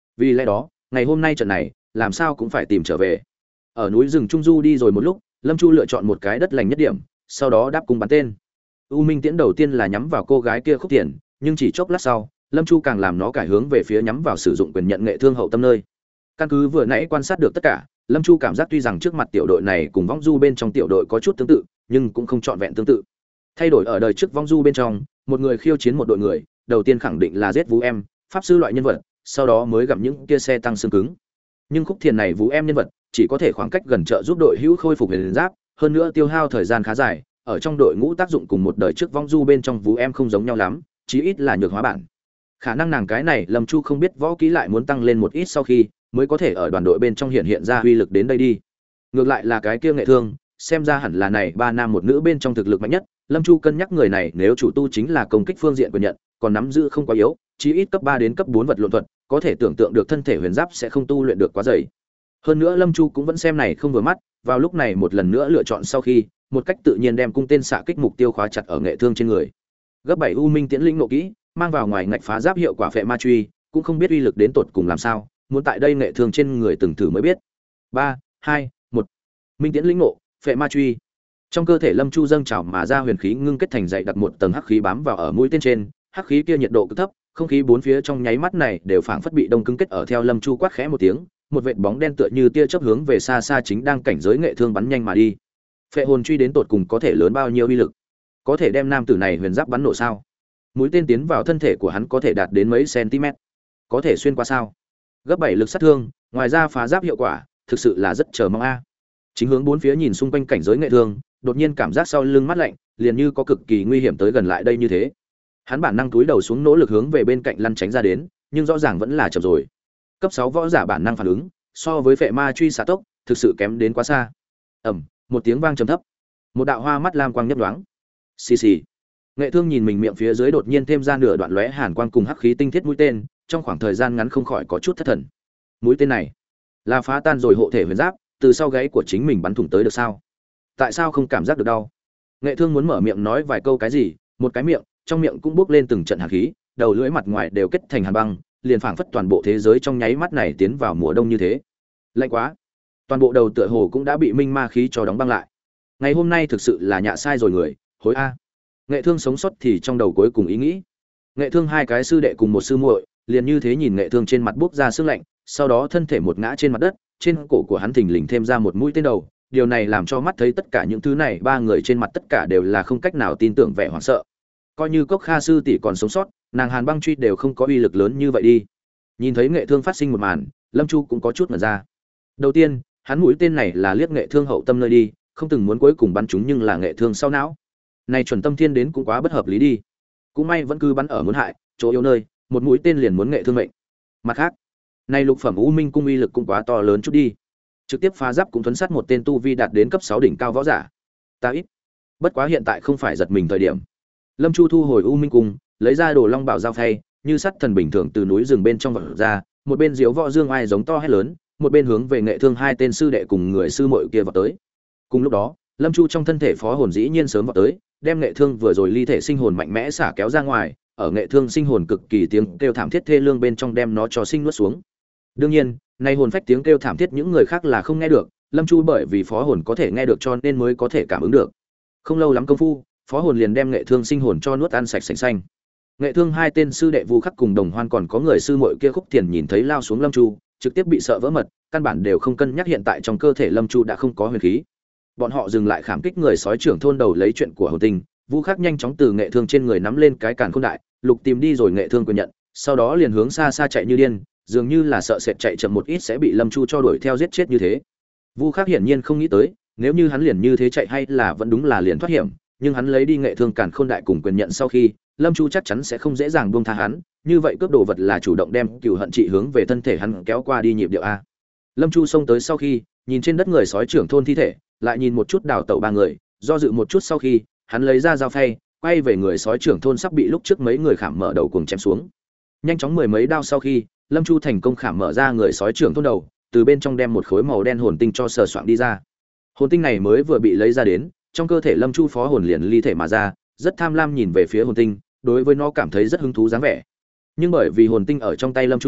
Vì lẽ đó ngày hôm nay trận này làm sao cũng phải tìm trở về. Ở núi rừng trung du đi rồi một lúc, Lâm Chu lựa chọn một cái đất lành nhất điểm, sau đó đáp cung bắn tên. U Minh tiễn đầu tiên là nhắm vào cô gái kia Khúc Tiền, nhưng chỉ chốc lát sau, Lâm Chu càng làm nó cải hướng về phía nhắm vào sử dụng quyền nhận Nghệ Thương hậu tâm nơi. Căn cứ vừa nãy quan sát được tất cả, Lâm Chu cảm giác tuy rằng trước mặt tiểu đội này cùng vong du bên trong tiểu đội có chút tương tự, nhưng cũng không trọn vẹn tương tự. Thay đổi ở đời trước vong du bên trong, một người khiêu chiến một đội người, đầu tiên khẳng định là giết Vũ Em, pháp sư loại nhân vật, sau đó mới gặp những kia xe tăng xương cứng. Nhưng Khúc Thiền này Vũ Em nhân vật, chỉ có thể khoảng cách gần trợ giúp đội hữu khôi phục huyền giáp, hơn nữa tiêu hao thời gian khá dài, ở trong đội ngũ tác dụng cùng một đời trước vong du bên trong Vũ Em không giống nhau lắm, chí ít là nhược hóa bản. Khả năng nàng cái này Lâm Chu không biết võ kỹ lại muốn tăng lên một ít sau khi mới có thể ở đoàn đội bên trong hiện hiện ra uy lực đến đây đi. Ngược lại là cái kia Nghệ Thương, xem ra hẳn là này ba nam một nữ bên trong thực lực mạnh nhất, Lâm Chu cân nhắc người này nếu chủ tu chính là công kích phương diện quyền nhận, còn nắm giữ không quá yếu, chí ít cấp ba đến cấp bốn vật lộn thuật, có thể tưởng tượng được thân thể huyền giáp sẽ không tu luyện được quá dày. Hơn nữa Lâm Chu cũng vẫn xem này không vừa mắt, vào lúc này một lần nữa lựa chọn sau khi, một cách tự nhiên đem cung tên xạ kích mục tiêu khóa chặt ở Nghệ Thương trên người. Gấp bảy U Minh Tiễn linh nộ kỹ, mang vào ngoài ngạch phá giáp hiệu quả phệ ma truy, cũng không biết uy lực đến tột cùng làm sao, muốn tại đây Nghệ Thương trên người từng thử mới biết. ba, hai, một. Minh Tiễn linh nộ, phệ ma truy. Trong cơ thể Lâm Chu dâng trào mà ra huyền khí ngưng kết thành dày đặt một tầng hắc khí bám vào ở mũi tên trên, hắc khí kia nhiệt độ cực thấp, không khí bốn phía trong nháy mắt này đều phảng phất bị đông cứng kết ở theo Lâm Chu quát khẽ một tiếng, một vệt bóng đen tựa như tia chớp hướng về xa xa chính đang cảnh giới Nghệ Thương bắn nhanh mà đi. Phệ hồn truy đến tột cùng có thể lớn bao nhiêu uy lực? Có thể đem nam tử này huyền giáp bắn nổ sao? Mũi tên tiến vào thân thể của hắn có thể đạt đến mấy cm, có thể xuyên qua sao? Gấp bảy lực sát thương, ngoài ra phá giáp hiệu quả, thực sự là rất chờ mong a. Chính hướng bốn phía nhìn xung quanh cảnh giới Nghệ Thương, đột nhiên cảm giác sau lưng mát lạnh, liền như có cực kỳ nguy hiểm tới gần lại đây như thế. Hắn bản năng túi đầu xuống nỗ lực hướng về bên cạnh lăn tránh ra đến, nhưng rõ ràng vẫn là chậm rồi. Cấp sáu võ giả bản năng phản ứng, so với phệ ma truy xạ tốc, thực sự kém đến quá xa. Ầm, một tiếng vang trầm thấp. Một đạo hoa mắt lam quang nhấp nhoáng. Xì xì. Nghệ Thương nhìn mình miệng phía dưới đột nhiên thêm ra nửa đoạn lóe hàn quang cùng hắc khí tinh thiết mũi tên, trong khoảng thời gian ngắn không khỏi có chút thất thần. Mũi tên này là phá tan rồi hộ thể huyền giáp, từ sau gáy của chính mình bắn thủng tới được sao? Tại sao không cảm giác được đau? Nghệ Thương muốn mở miệng nói vài câu cái gì, một cái miệng, trong miệng cũng bốc lên từng trận hàn khí, đầu lưỡi mặt ngoài đều kết thành hàn băng, liền phảng phất toàn bộ thế giới trong nháy mắt này tiến vào mùa đông như thế. Lạnh quá. Toàn bộ đầu tựa hồ cũng đã bị minh ma khí cho đóng băng lại. Ngày hôm nay thực sự là nhạ sai rồi người, hối a. Nghệ Thương sống sót thì trong đầu cuối cùng ý nghĩ. Nghệ Thương hai cái sư đệ cùng một sư muội, liền như thế nhìn Nghệ Thương trên mặt bốc ra sương lạnh, sau đó thân thể một ngã trên mặt đất, trên cổ của hắn thình lình thêm ra một mũi tên đầu, điều này làm cho mắt thấy tất cả những thứ này ba người trên mặt tất cả đều là không cách nào tin tưởng vẻ hoảng sợ. Coi như Cốc Kha sư tỷ còn sống sót, nàng Hàn Băng truy đều không có uy lực lớn như vậy đi. Nhìn thấy Nghệ Thương phát sinh một màn, Lâm Chu cũng có chút ngẩn ra. Đầu tiên, hắn mũi tên này là liếc Nghệ Thương hậu tâm nơi đi, không từng muốn cuối cùng bắn chúng nhưng là Nghệ Thương sau não. Này chuẩn tâm thiên đến cũng quá bất hợp lý đi. Cũng may vẫn cứ bắn ở muốn hại, chỗ yếu nơi, một mũi tên liền muốn Nghệ Thương mệnh. Mặt khác, này lục phẩm U Minh cung uy lực cũng quá to lớn chút đi. Trực tiếp phá giáp cũng thuấn sát một tên tu vi đạt đến cấp sáu đỉnh cao võ giả. Ta ít. Bất quá hiện tại không phải giật mình thời điểm. Lâm Chu thu hồi U Minh cung, lấy ra đồ long bảo giao phay, như sắt thần bình thường từ núi rừng bên trong vọt ra, một bên diếu võ dương ai giống to hét lớn, một bên hướng về Nghệ Thương hai tên sư đệ cùng người sư muội kia vọt tới. Cùng lúc đó, Lâm Chu trong thân thể phó hồn dĩ nhiên sớm vọt tới, đem Nghệ Thương vừa rồi ly thể sinh hồn mạnh mẽ xả kéo ra ngoài, ở Nghệ Thương sinh hồn cực kỳ tiếng kêu thảm thiết thê lương bên trong đem nó cho sinh nuốt xuống. Đương nhiên, nay hồn phách tiếng kêu thảm thiết những người khác là không nghe được, Lâm Chu bởi vì phó hồn có thể nghe được cho nên mới có thể cảm ứng được. Không lâu lắm công phu, phó hồn liền đem Nghệ Thương sinh hồn cho nuốt ăn sạch sành xanh. Nghệ Thương hai tên sư đệ Vu Khắc cùng Đồng Hoan còn có người sư muội kia Khúc Thiền nhìn thấy lao xuống Lâm Chu, trực tiếp bị sợ vỡ mật, căn bản đều không cân nhắc hiện tại trong cơ thể Lâm Chu đã không có huyền khí. Bọn họ dừng lại khảm kích người sói trưởng thôn đầu lấy chuyện của Hồn Tinh, Vu Khắc nhanh chóng từ Nghệ Thương trên người nắm lên cái càn khôn đại, lục tìm đi rồi Nghệ Thương quyền nhận, sau đó liền hướng xa xa chạy như điên, dường như là sợ sệt chạy chậm một ít sẽ bị Lâm Chu cho đuổi theo giết chết như thế. Vu Khắc hiển nhiên không nghĩ tới, nếu như hắn liền như thế chạy hay là vẫn đúng là liền thoát hiểm, nhưng hắn lấy đi Nghệ Thương càn khôn đại cùng quyền nhận sau khi, Lâm Chu chắc chắn sẽ không dễ dàng buông tha hắn, như vậy cướp đồ vật là chủ động đem cừu hận trị hướng về thân thể hắn kéo qua đi nhịp điệu a. Lâm Chu xông tới sau khi, nhìn trên đất người sói trưởng thôn thi thể, lại nhìn một chút đào tẩu ba người, do dự một chút sau khi, hắn lấy ra dao phay, quay về người sói trưởng thôn sắp bị lúc trước mấy người khảm mở đầu cùng chém xuống. Nhanh chóng mười mấy đao sau khi, Lâm Chu thành công khảm mở ra người sói trưởng thôn đầu, từ bên trong đem một khối màu đen hồn tinh cho sờ soạng đi ra. Hồn tinh này mới vừa bị lấy ra đến, trong cơ thể Lâm Chu phó hồn liền ly thể mà ra, rất tham lam nhìn về phía hồn tinh, đối với nó cảm thấy rất hứng thú dáng vẻ. Nhưng bởi vì hồn tinh ở trong tay Lâm Chu,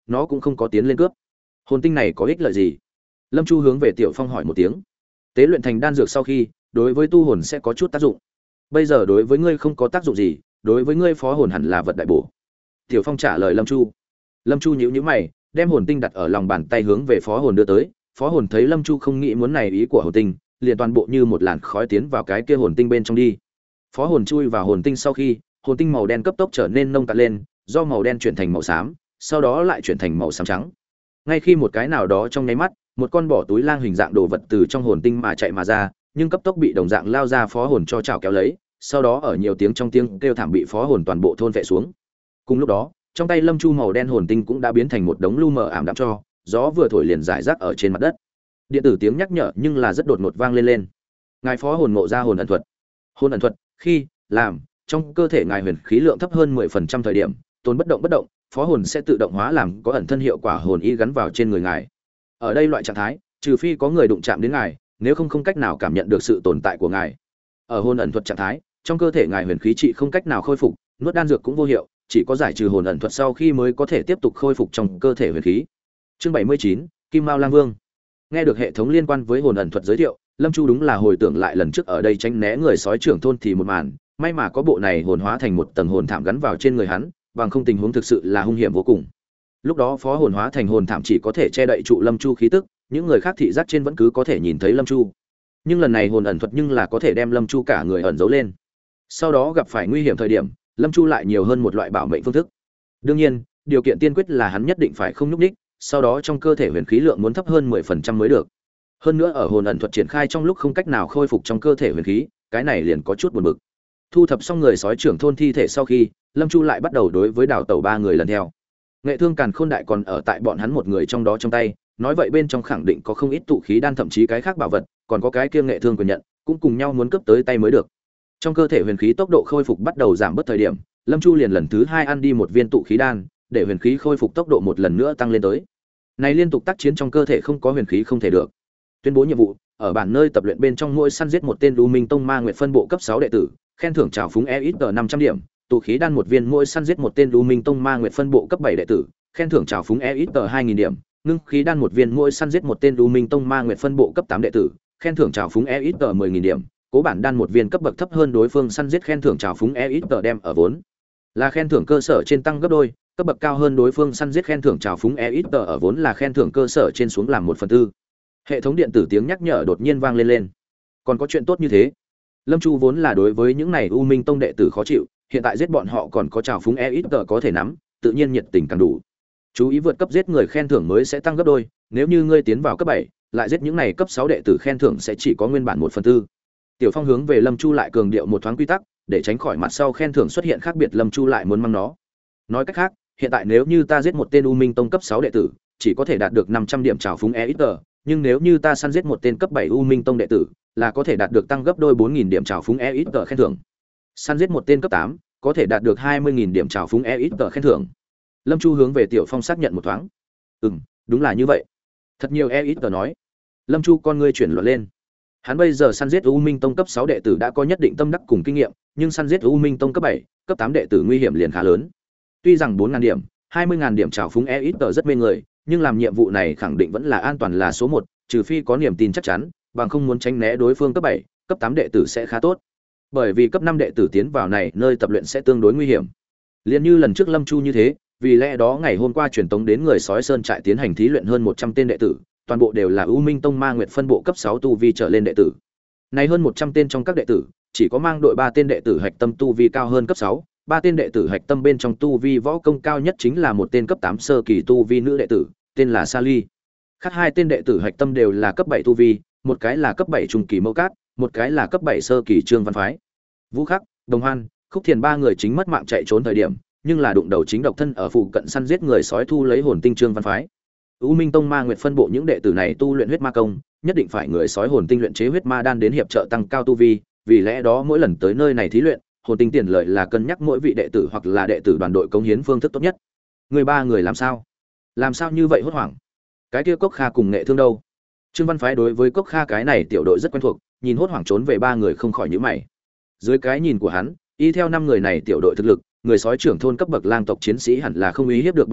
nó cũng không có tiến lên cướp. Hồn tinh này có ích lợi gì? Lâm Chu hướng về Tiểu Phong hỏi một tiếng. Tế luyện thành đan dược sau khi, đối với tu hồn sẽ có chút tác dụng. Bây giờ đối với ngươi không có tác dụng gì, đối với ngươi phó hồn hẳn là vật đại bổ. Tiểu Phong trả lời Lâm Chu. Lâm Chu nhíu nhíu mày, đem hồn tinh đặt ở lòng bàn tay hướng về phó hồn đưa tới. Phó hồn thấy Lâm Chu không nghĩ muốn này ý của hồn tinh, liền toàn bộ như một làn khói tiến vào cái kia hồn tinh bên trong đi. Phó hồn chui vào hồn tinh sau khi, hồn tinh màu đen cấp tốc trở nên nông cạn lên, do màu đen chuyển thành màu xám, sau đó lại chuyển thành màu xám trắng. Ngay khi một cái nào đó trong nháy mắt, một con bỏ túi lang hình dạng đồ vật từ trong hồn tinh mà chạy mà ra, nhưng cấp tốc bị đồng dạng lao ra phó hồn cho chảo kéo lấy, sau đó ở nhiều tiếng trong tiếng kêu thảm bị phó hồn toàn bộ thôn vệ xuống. Cùng lúc đó, trong tay Lâm Chu màu đen hồn tinh cũng đã biến thành một đống lu mờ ảm đạm cho, gió vừa thổi liền rải rác ở trên mặt đất. Điện tử tiếng nhắc nhở nhưng là rất đột ngột vang lên lên. Ngài phó hồn ngộ ra hồn ẩn thuật. Hồn ẩn thuật, khi làm trong cơ thể ngài huyền khí lượng thấp hơn mười phần trăm thời điểm, tồn bất động bất động, phó hồn sẽ tự động hóa làm có ẩn thân hiệu quả hồn y gắn vào trên người ngài. Ở đây loại trạng thái, trừ phi có người đụng chạm đến ngài, nếu không không cách nào cảm nhận được sự tồn tại của ngài. Ở hồn ẩn thuật trạng thái, trong cơ thể ngài huyền khí trị không cách nào khôi phục, nuốt đan dược cũng vô hiệu, chỉ có giải trừ hồn ẩn thuật sau khi mới có thể tiếp tục khôi phục trong cơ thể huyền khí. Chương bảy mươi chín, Kim Mao Lang Vương. Nghe được hệ thống liên quan với hồn ẩn thuật giới thiệu, Lâm Chu đúng là hồi tưởng lại lần trước ở đây tránh né người sói trưởng thôn thì một màn, may mà có bộ này hồn hóa thành một tầng hồn thảm gắn vào trên người hắn, bằng không tình huống thực sự là hung hiểm vô cùng. Lúc đó phó hồn hóa thành hồn thảm chỉ có thể che đậy trụ Lâm Chu khí tức, những người khác thị giác trên vẫn cứ có thể nhìn thấy Lâm Chu. Nhưng lần này hồn ẩn thuật nhưng là có thể đem Lâm Chu cả người ẩn giấu lên. Sau đó gặp phải nguy hiểm thời điểm, Lâm Chu lại nhiều hơn một loại bảo mệnh phương thức. Đương nhiên, điều kiện tiên quyết là hắn nhất định phải không nhúc nhích, sau đó trong cơ thể huyền khí lượng muốn thấp hơn mười phần trăm mới được. Hơn nữa ở hồn ẩn thuật triển khai trong lúc không cách nào khôi phục trong cơ thể huyền khí, cái này liền có chút buồn bực. Thu thập xong người sói trưởng thôn thi thể sau khi, Lâm Chu lại bắt đầu đối với đào tẩu ba người lần theo. Nghệ thương Càn Khôn Đại còn ở tại bọn hắn một người trong đó trong tay, nói vậy bên trong khẳng định có không ít tụ khí đan thậm chí cái khác bảo vật, còn có cái kia Nghệ thương quyền nhận, cũng cùng nhau muốn cướp tới tay mới được. Trong cơ thể huyền khí tốc độ khôi phục bắt đầu giảm bớt thời điểm, Lâm Chu liền lần thứ hai ăn đi một viên tụ khí đan, để huyền khí khôi phục tốc độ một lần nữa tăng lên tới. Này liên tục tác chiến trong cơ thể không có huyền khí không thể được. Tuyên bố nhiệm vụ, ở bản nơi tập luyện bên trong mỗi săn giết một tên U Minh Tông Ma Nguyệt phân bộ cấp sáu đệ tử, khen thưởng trào phúng e ít tờ năm trăm điểm, tụ khí đan một viên mỗi săn giết một tên U Minh Tông Ma Nguyệt phân bộ cấp bảy đệ tử, khen thưởng trào phúng e ít tờ hai nghìn điểm, ngưng khí đan một viên mỗi săn giết một tên U Minh Tông Ma Nguyệt phân bộ cấp tám đệ tử, khen thưởng trào phúng e ít tờ mười nghìn điểm, cố bản đan một viên cấp bậc thấp hơn đối phương săn giết khen thưởng trào phúng e ít tờ đem ở vốn là khen thưởng cơ sở trên tăng gấp đôi, cấp bậc cao hơn đối phương săn giết khen thưởng trào phúng e ít tờ ở vốn là khen thưởng cơ sở trên xuống làm một phần tư. Hệ thống điện tử tiếng nhắc nhở đột nhiên vang lên lên. Còn có chuyện tốt như thế? Lâm Chu vốn là đối với những này U Minh Tông đệ tử khó chịu, hiện tại giết bọn họ còn có trào phúng e ít tờ có thể nắm, tự nhiên nhiệt tình càng đủ. Chú ý vượt cấp giết người khen thưởng mới sẽ tăng gấp đôi, nếu như ngươi tiến vào cấp bảy, lại giết những này cấp sáu đệ tử khen thưởng sẽ chỉ có nguyên bản một phần tư. Tiểu Phong hướng về Lâm Chu lại cường điệu một thoáng quy tắc, để tránh khỏi mặt sau khen thưởng xuất hiện khác biệt Lâm Chu lại muốn mang nó. Nói cách khác, hiện tại nếu như ta giết một tên U Minh Tông cấp sáu đệ tử, chỉ có thể đạt được năm trăm điểm trào phúng e ít tờ, nhưng nếu như ta săn giết một tên cấp bảy U Minh Tông đệ tử, là có thể đạt được tăng gấp đôi bốn nghìn điểm trào phúng e ít tờ khen thưởng. Săn giết một tên cấp tám, có thể đạt được hai mươi nghìn điểm trào phúng e ít tờ khen thưởng. Lâm Chu hướng về Tiểu Phong xác nhận một thoáng. Ừm, đúng là như vậy. Thật nhiều e ít tờ nói. Lâm Chu con ngươi chuyển loạn lên. Hắn bây giờ săn giết U Minh Tông cấp sáu đệ tử đã có nhất định tâm đắc cùng kinh nghiệm, nhưng săn giết U Minh Tông cấp bảy, cấp tám đệ tử nguy hiểm liền khá lớn. Tuy rằng bốn nghìn điểm, hai mươi nghìn điểm trào phúng e ít tờ rất mê người, nhưng làm nhiệm vụ này khẳng định vẫn là an toàn là số một, trừ phi có niềm tin chắc chắn, bằng không muốn tránh né đối phương cấp bảy, cấp tám đệ tử sẽ khá tốt. Bởi vì cấp năm đệ tử tiến vào này nơi tập luyện sẽ tương đối nguy hiểm. Liên như lần trước Lâm Chu như thế, vì lẽ đó ngày hôm qua truyền tống đến người sói sơn trại tiến hành thí luyện hơn một trăm tên đệ tử, toàn bộ đều là U Minh Tông Ma Nguyệt phân bộ cấp sáu tu vi trở lên đệ tử. Này hơn một trăm tên trong các đệ tử, chỉ có mang đội ba tên đệ tử hạch tâm tu vi cao hơn cấp sáu, ba tên đệ tử hạch tâm bên trong tu vi võ công cao nhất chính là một tên cấp tám sơ kỳ tu vi nữ đệ tử, tên là Sally. Khác hai tên đệ tử hạch tâm đều là cấp bảy tu vi, một cái là cấp bảy trung kỳ Mâu Cát, một cái là cấp bảy sơ kỳ Trương Văn Phái. Vũ Khắc, Đồng Hoan, Khúc Thiền ba người chính mất mạng chạy trốn thời điểm, nhưng là đụng đầu chính độc thân ở phụ cận săn giết người sói thu lấy hồn tinh Trương Văn Phái. U Minh Tông Ma Nguyệt phân bộ những đệ tử này tu luyện huyết ma công, nhất định phải người sói hồn tinh luyện chế huyết ma đan đến hiệp trợ tăng cao tu vi, vì lẽ đó mỗi lần tới nơi này thí luyện, hồn tinh tiền lợi là cân nhắc mỗi vị đệ tử hoặc là đệ tử đoàn đội cống hiến phương thức tốt nhất. Người ba người làm sao? Làm sao như vậy hốt hoảng? Cái kia Cốc Kha cùng Nghệ Thương đâu? Trương Văn Phái đối với Cốc Kha cái này tiểu đội rất quen thuộc, nhìn hốt hoảng trốn về ba người không khỏi nhíu mày. Dưới cái nhìn của hắn, y theo năm người này tiểu đội thực lực, người sói trưởng thôn cấp bậc lang tộc chiến sĩ hẳn là không uy hiếp được bọn họ,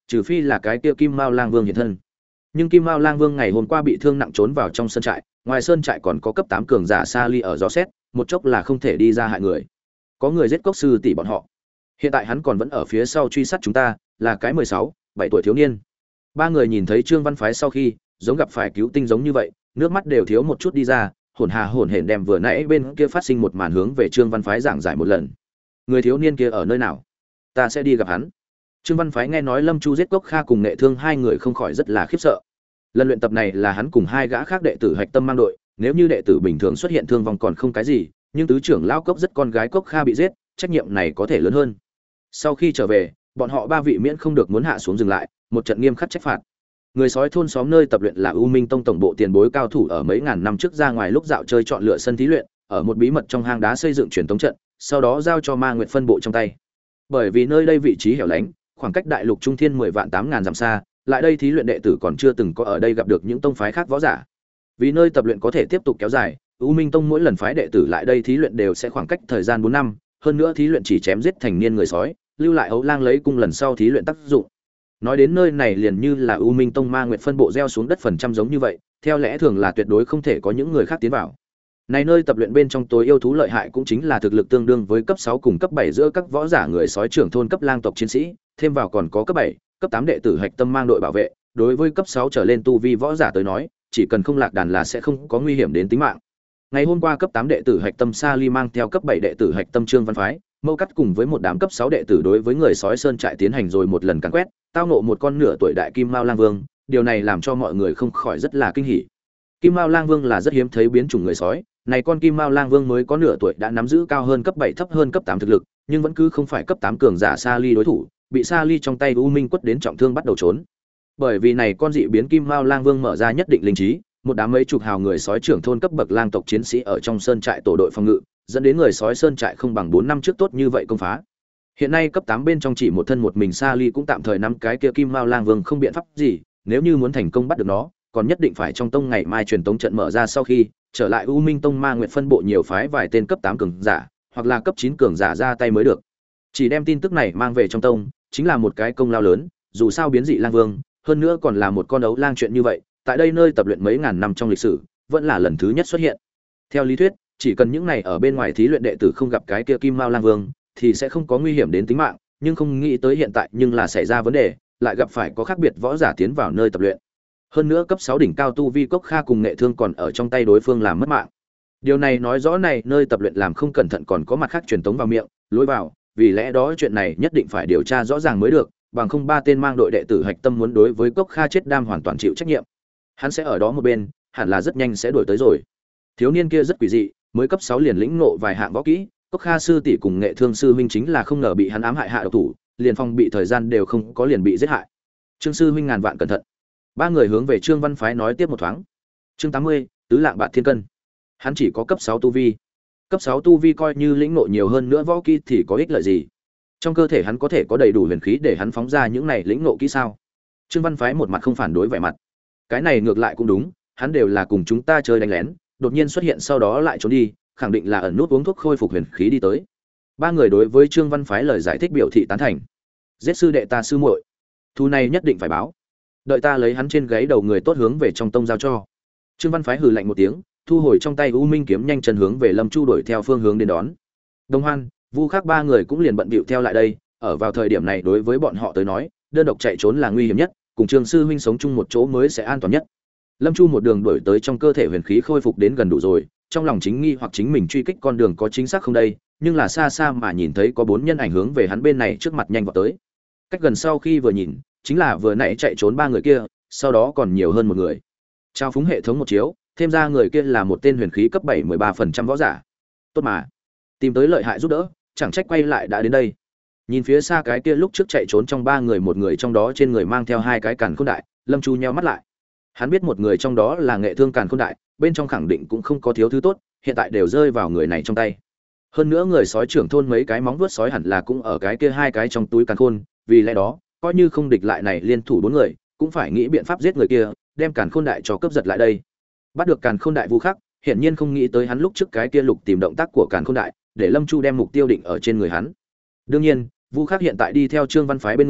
trừ phi là cái kia Kim Mao Lang Vương hiện thân. Nhưng Kim Mao Lang Vương ngày hôm qua bị thương nặng trốn vào trong sơn trại, ngoài sơn trại còn có cấp tám cường giả Sa Ly ở dò xét, một chốc là không thể đi ra hại người. Có người giết Cốc sư tỷ bọn họ. Hiện tại hắn còn vẫn ở phía sau truy sát chúng ta, là cái mười sáu, bảy tuổi thiếu niên. Ba người nhìn thấy Trương Văn Phái sau khi, giống gặp phải cứu tinh giống như vậy, nước mắt đều thiếu một chút đi ra, hồn hà hồn hển đem vừa nãy bên kia phát sinh một màn hướng về Trương Văn Phái giảng giải một lần. Người thiếu niên kia ở nơi nào? Ta sẽ đi gặp hắn. Trương Văn Phái nghe nói Lâm Chu giết Cốc Kha cùng Nghệ Thương hai người không khỏi rất là khiếp sợ. Lần luyện tập này là hắn cùng hai gã khác đệ tử hạch tâm mang đội, nếu như đệ tử bình thường xuất hiện thương vong còn không cái gì, nhưng tứ trưởng lão Cốc rất con gái Cốc Kha bị giết, trách nhiệm này có thể lớn hơn. Sau khi trở về, bọn họ ba vị miễn không được muốn hạ xuống dừng lại, một trận nghiêm khắc trách phạt. Người sói thôn xóm nơi tập luyện là U Minh Tông tổng bộ tiền bối cao thủ ở mấy ngàn năm trước ra ngoài lúc dạo chơi chọn lựa sân thí luyện, ở một bí mật trong hang đá xây dựng truyền tống trận, sau đó giao cho Ma Nguyệt phân bộ trong tay. Bởi vì nơi đây vị trí hẻo lánh, khoảng cách đại lục trung thiên mười vạn tám ngàn dặm xa, lại đây thí luyện đệ tử còn chưa từng có ở đây gặp được những tông phái khác võ giả. Vì nơi tập luyện có thể tiếp tục kéo dài, U Minh Tông mỗi lần phái đệ tử lại đây thí luyện đều sẽ khoảng cách thời gian bốn năm, hơn nữa thí luyện chỉ chém giết thành niên người sói, lưu lại ấu lang lấy cung lần sau thí luyện tác dụng. Nói đến nơi này liền như là U Minh Tông Ma Nguyệt phân bộ gieo xuống đất phần trăm giống như vậy, theo lẽ thường là tuyệt đối không thể có những người khác tiến vào. Này nơi tập luyện bên trong tối yêu thú lợi hại cũng chính là thực lực tương đương với cấp sáu cùng cấp bảy giữa các võ giả người sói trưởng thôn cấp lang tộc chiến sĩ, thêm vào còn có cấp bảy, cấp tám đệ tử hạch tâm mang đội bảo vệ, đối với cấp sáu trở lên tu vi võ giả tới nói, chỉ cần không lạc đàn là sẽ không có nguy hiểm đến tính mạng. Ngày hôm qua cấp tám đệ tử hạch tâm Sa Ly mang theo cấp bảy đệ tử hạch tâm Trương Văn Phái, Mâu Cắt cùng với một đám cấp sáu đệ tử đối với người sói sơn trại tiến hành rồi một lần càn quét, tao ngộ một con nửa tuổi đại Kim Mao Lang Vương, điều này làm cho mọi người không khỏi rất là kinh hỉ. Kim Mao Lang Vương là rất hiếm thấy biến chủng người sói, này con Kim Mao Lang Vương mới có nửa tuổi đã nắm giữ cao hơn cấp bảy thấp hơn cấp tám thực lực, nhưng vẫn cứ không phải cấp tám cường giả Sa Ly đối thủ, bị Sa Ly trong tay U Minh quất đến trọng thương bắt đầu trốn. Bởi vì này con dị biến Kim Mao Lang Vương mở ra nhất định linh trí, một đám mấy chục hào người sói trưởng thôn cấp bậc lang tộc chiến sĩ ở trong sơn trại tổ đội phòng ngự, dẫn đến người sói sơn trại không bằng bốn năm trước tốt như vậy công phá. Hiện nay cấp tám bên trong chỉ một thân một mình Sa Ly cũng tạm thời nắm cái kia Kim Mao Lang Vương không biện pháp gì, nếu như muốn thành công bắt được nó, còn nhất định phải trong tông ngày mai truyền tống trận mở ra sau khi trở lại U Minh Tông Ma Nguyệt phân bộ nhiều phái vài tên cấp tám cường giả, hoặc là cấp chín cường giả ra tay mới được. Chỉ đem tin tức này mang về trong tông, chính là một cái công lao lớn, dù sao biến dị lang vương, hơn nữa còn là một con ấu lang chuyện như vậy, tại đây nơi tập luyện mấy ngàn năm trong lịch sử, vẫn là lần thứ nhất xuất hiện. Theo lý thuyết, chỉ cần những này ở bên ngoài thí luyện đệ tử không gặp cái kia Kim Mao Lang Vương, thì sẽ không có nguy hiểm đến tính mạng, nhưng không nghĩ tới hiện tại nhưng là xảy ra vấn đề, lại gặp phải có khác biệt võ giả tiến vào nơi tập luyện. Hơn nữa cấp sáu đỉnh cao tu vi Cốc Kha cùng Nghệ Thương còn ở trong tay đối phương làm mất mạng. Điều này nói rõ này nơi tập luyện làm không cẩn thận còn có mặt khác truyền tống vào miệng, lối vào, vì lẽ đó chuyện này nhất định phải điều tra rõ ràng mới được, bằng không ba tên mang đội đệ tử hạch tâm muốn đối với Cốc Kha chết đam hoàn toàn chịu trách nhiệm. Hắn sẽ ở đó một bên, hẳn là rất nhanh sẽ đuổi tới rồi. Thiếu niên kia rất quỷ dị, mới cấp sáu liền lĩnh ngộ vài hạng võ kỹ, Cốc Kha sư tỷ cùng Nghệ Thương sư huynh chính là không ngờ bị hắn ám hại hạ độc thủ, liền phong bị thời gian đều không có liền bị giết hại. Trương sư huynh ngàn vạn cẩn thận. Ba người hướng về Trương Văn Phái nói tiếp một thoáng. Chương tám mươi, tứ lạng bạc thiên cân. Hắn chỉ có cấp sáu tu vi. Cấp sáu tu vi coi như lĩnh ngộ nhiều hơn nữa võ kỹ thì có ích lợi gì? Trong cơ thể hắn có thể có đầy đủ huyền khí để hắn phóng ra những này lĩnh ngộ kỹ sao? Trương Văn Phái một mặt không phản đối vẻ mặt. Cái này ngược lại cũng đúng, hắn đều là cùng chúng ta chơi đánh lén, đột nhiên xuất hiện sau đó lại trốn đi, khẳng định là ẩn nút uống thuốc khôi phục huyền khí đi tới. Ba người đối với Trương Văn Phái lời giải thích biểu thị tán thành. Giết sư đệ ta sư muội, thu này nhất định phải báo. Đợi ta lấy hắn trên gáy đầu người tốt hướng về trong tông giao cho. Trương Văn Phái hừ lạnh một tiếng, thu hồi trong tay U Minh kiếm nhanh chân hướng về Lâm Chu đuổi theo phương hướng đến đón. Đông Hoan, Vu Khắc ba người cũng liền bận bịu theo lại đây, ở vào thời điểm này đối với bọn họ tới nói, đơn độc chạy trốn là nguy hiểm nhất, cùng Trương sư huynh sống chung một chỗ mới sẽ an toàn nhất. Lâm Chu một đường đuổi tới trong cơ thể huyền khí khôi phục đến gần đủ rồi, trong lòng chính nghi hoặc chính mình truy kích con đường có chính xác không đây, nhưng là xa xa mà nhìn thấy có bốn nhân ảnh hướng về hắn bên này trước mặt nhanh vọt tới. Cách gần sau khi vừa nhìn, chính là vừa nãy chạy trốn ba người kia, sau đó còn nhiều hơn một người. Trao phúng hệ thống một chiếu, thêm ra người kia là một tên huyền khí cấp bảy mười ba phần trăm võ giả. Tốt mà, tìm tới lợi hại giúp đỡ, chẳng trách quay lại đã đến đây. Nhìn phía xa cái kia lúc trước chạy trốn trong ba người một người trong đó trên người mang theo hai cái càn khôn đại, Lâm Chu nheo mắt lại. Hắn biết một người trong đó là Nghệ Thương càn khôn đại, bên trong khẳng định cũng không có thiếu thứ tốt, hiện tại đều rơi vào người này trong tay. Hơn nữa người sói trưởng thôn mấy cái móng vuốt sói hẳn là cũng ở cái kia hai cái trong túi càn khôn, vì lẽ đó, coi như không địch lại này liên thủ bốn người, cũng phải nghĩ biện pháp giết người kia, đem càn khôn đại cho cướp giật lại đây. Bắt được càn khôn đại Vu Khắc, hiển nhiên không nghĩ tới hắn lúc trước cái kia lục tìm động tác của càn khôn đại, để Lâm Chu đem mục tiêu định ở trên người hắn. Đương nhiên, Vu Khắc hiện tại đi theo Trương Văn Phái bên người,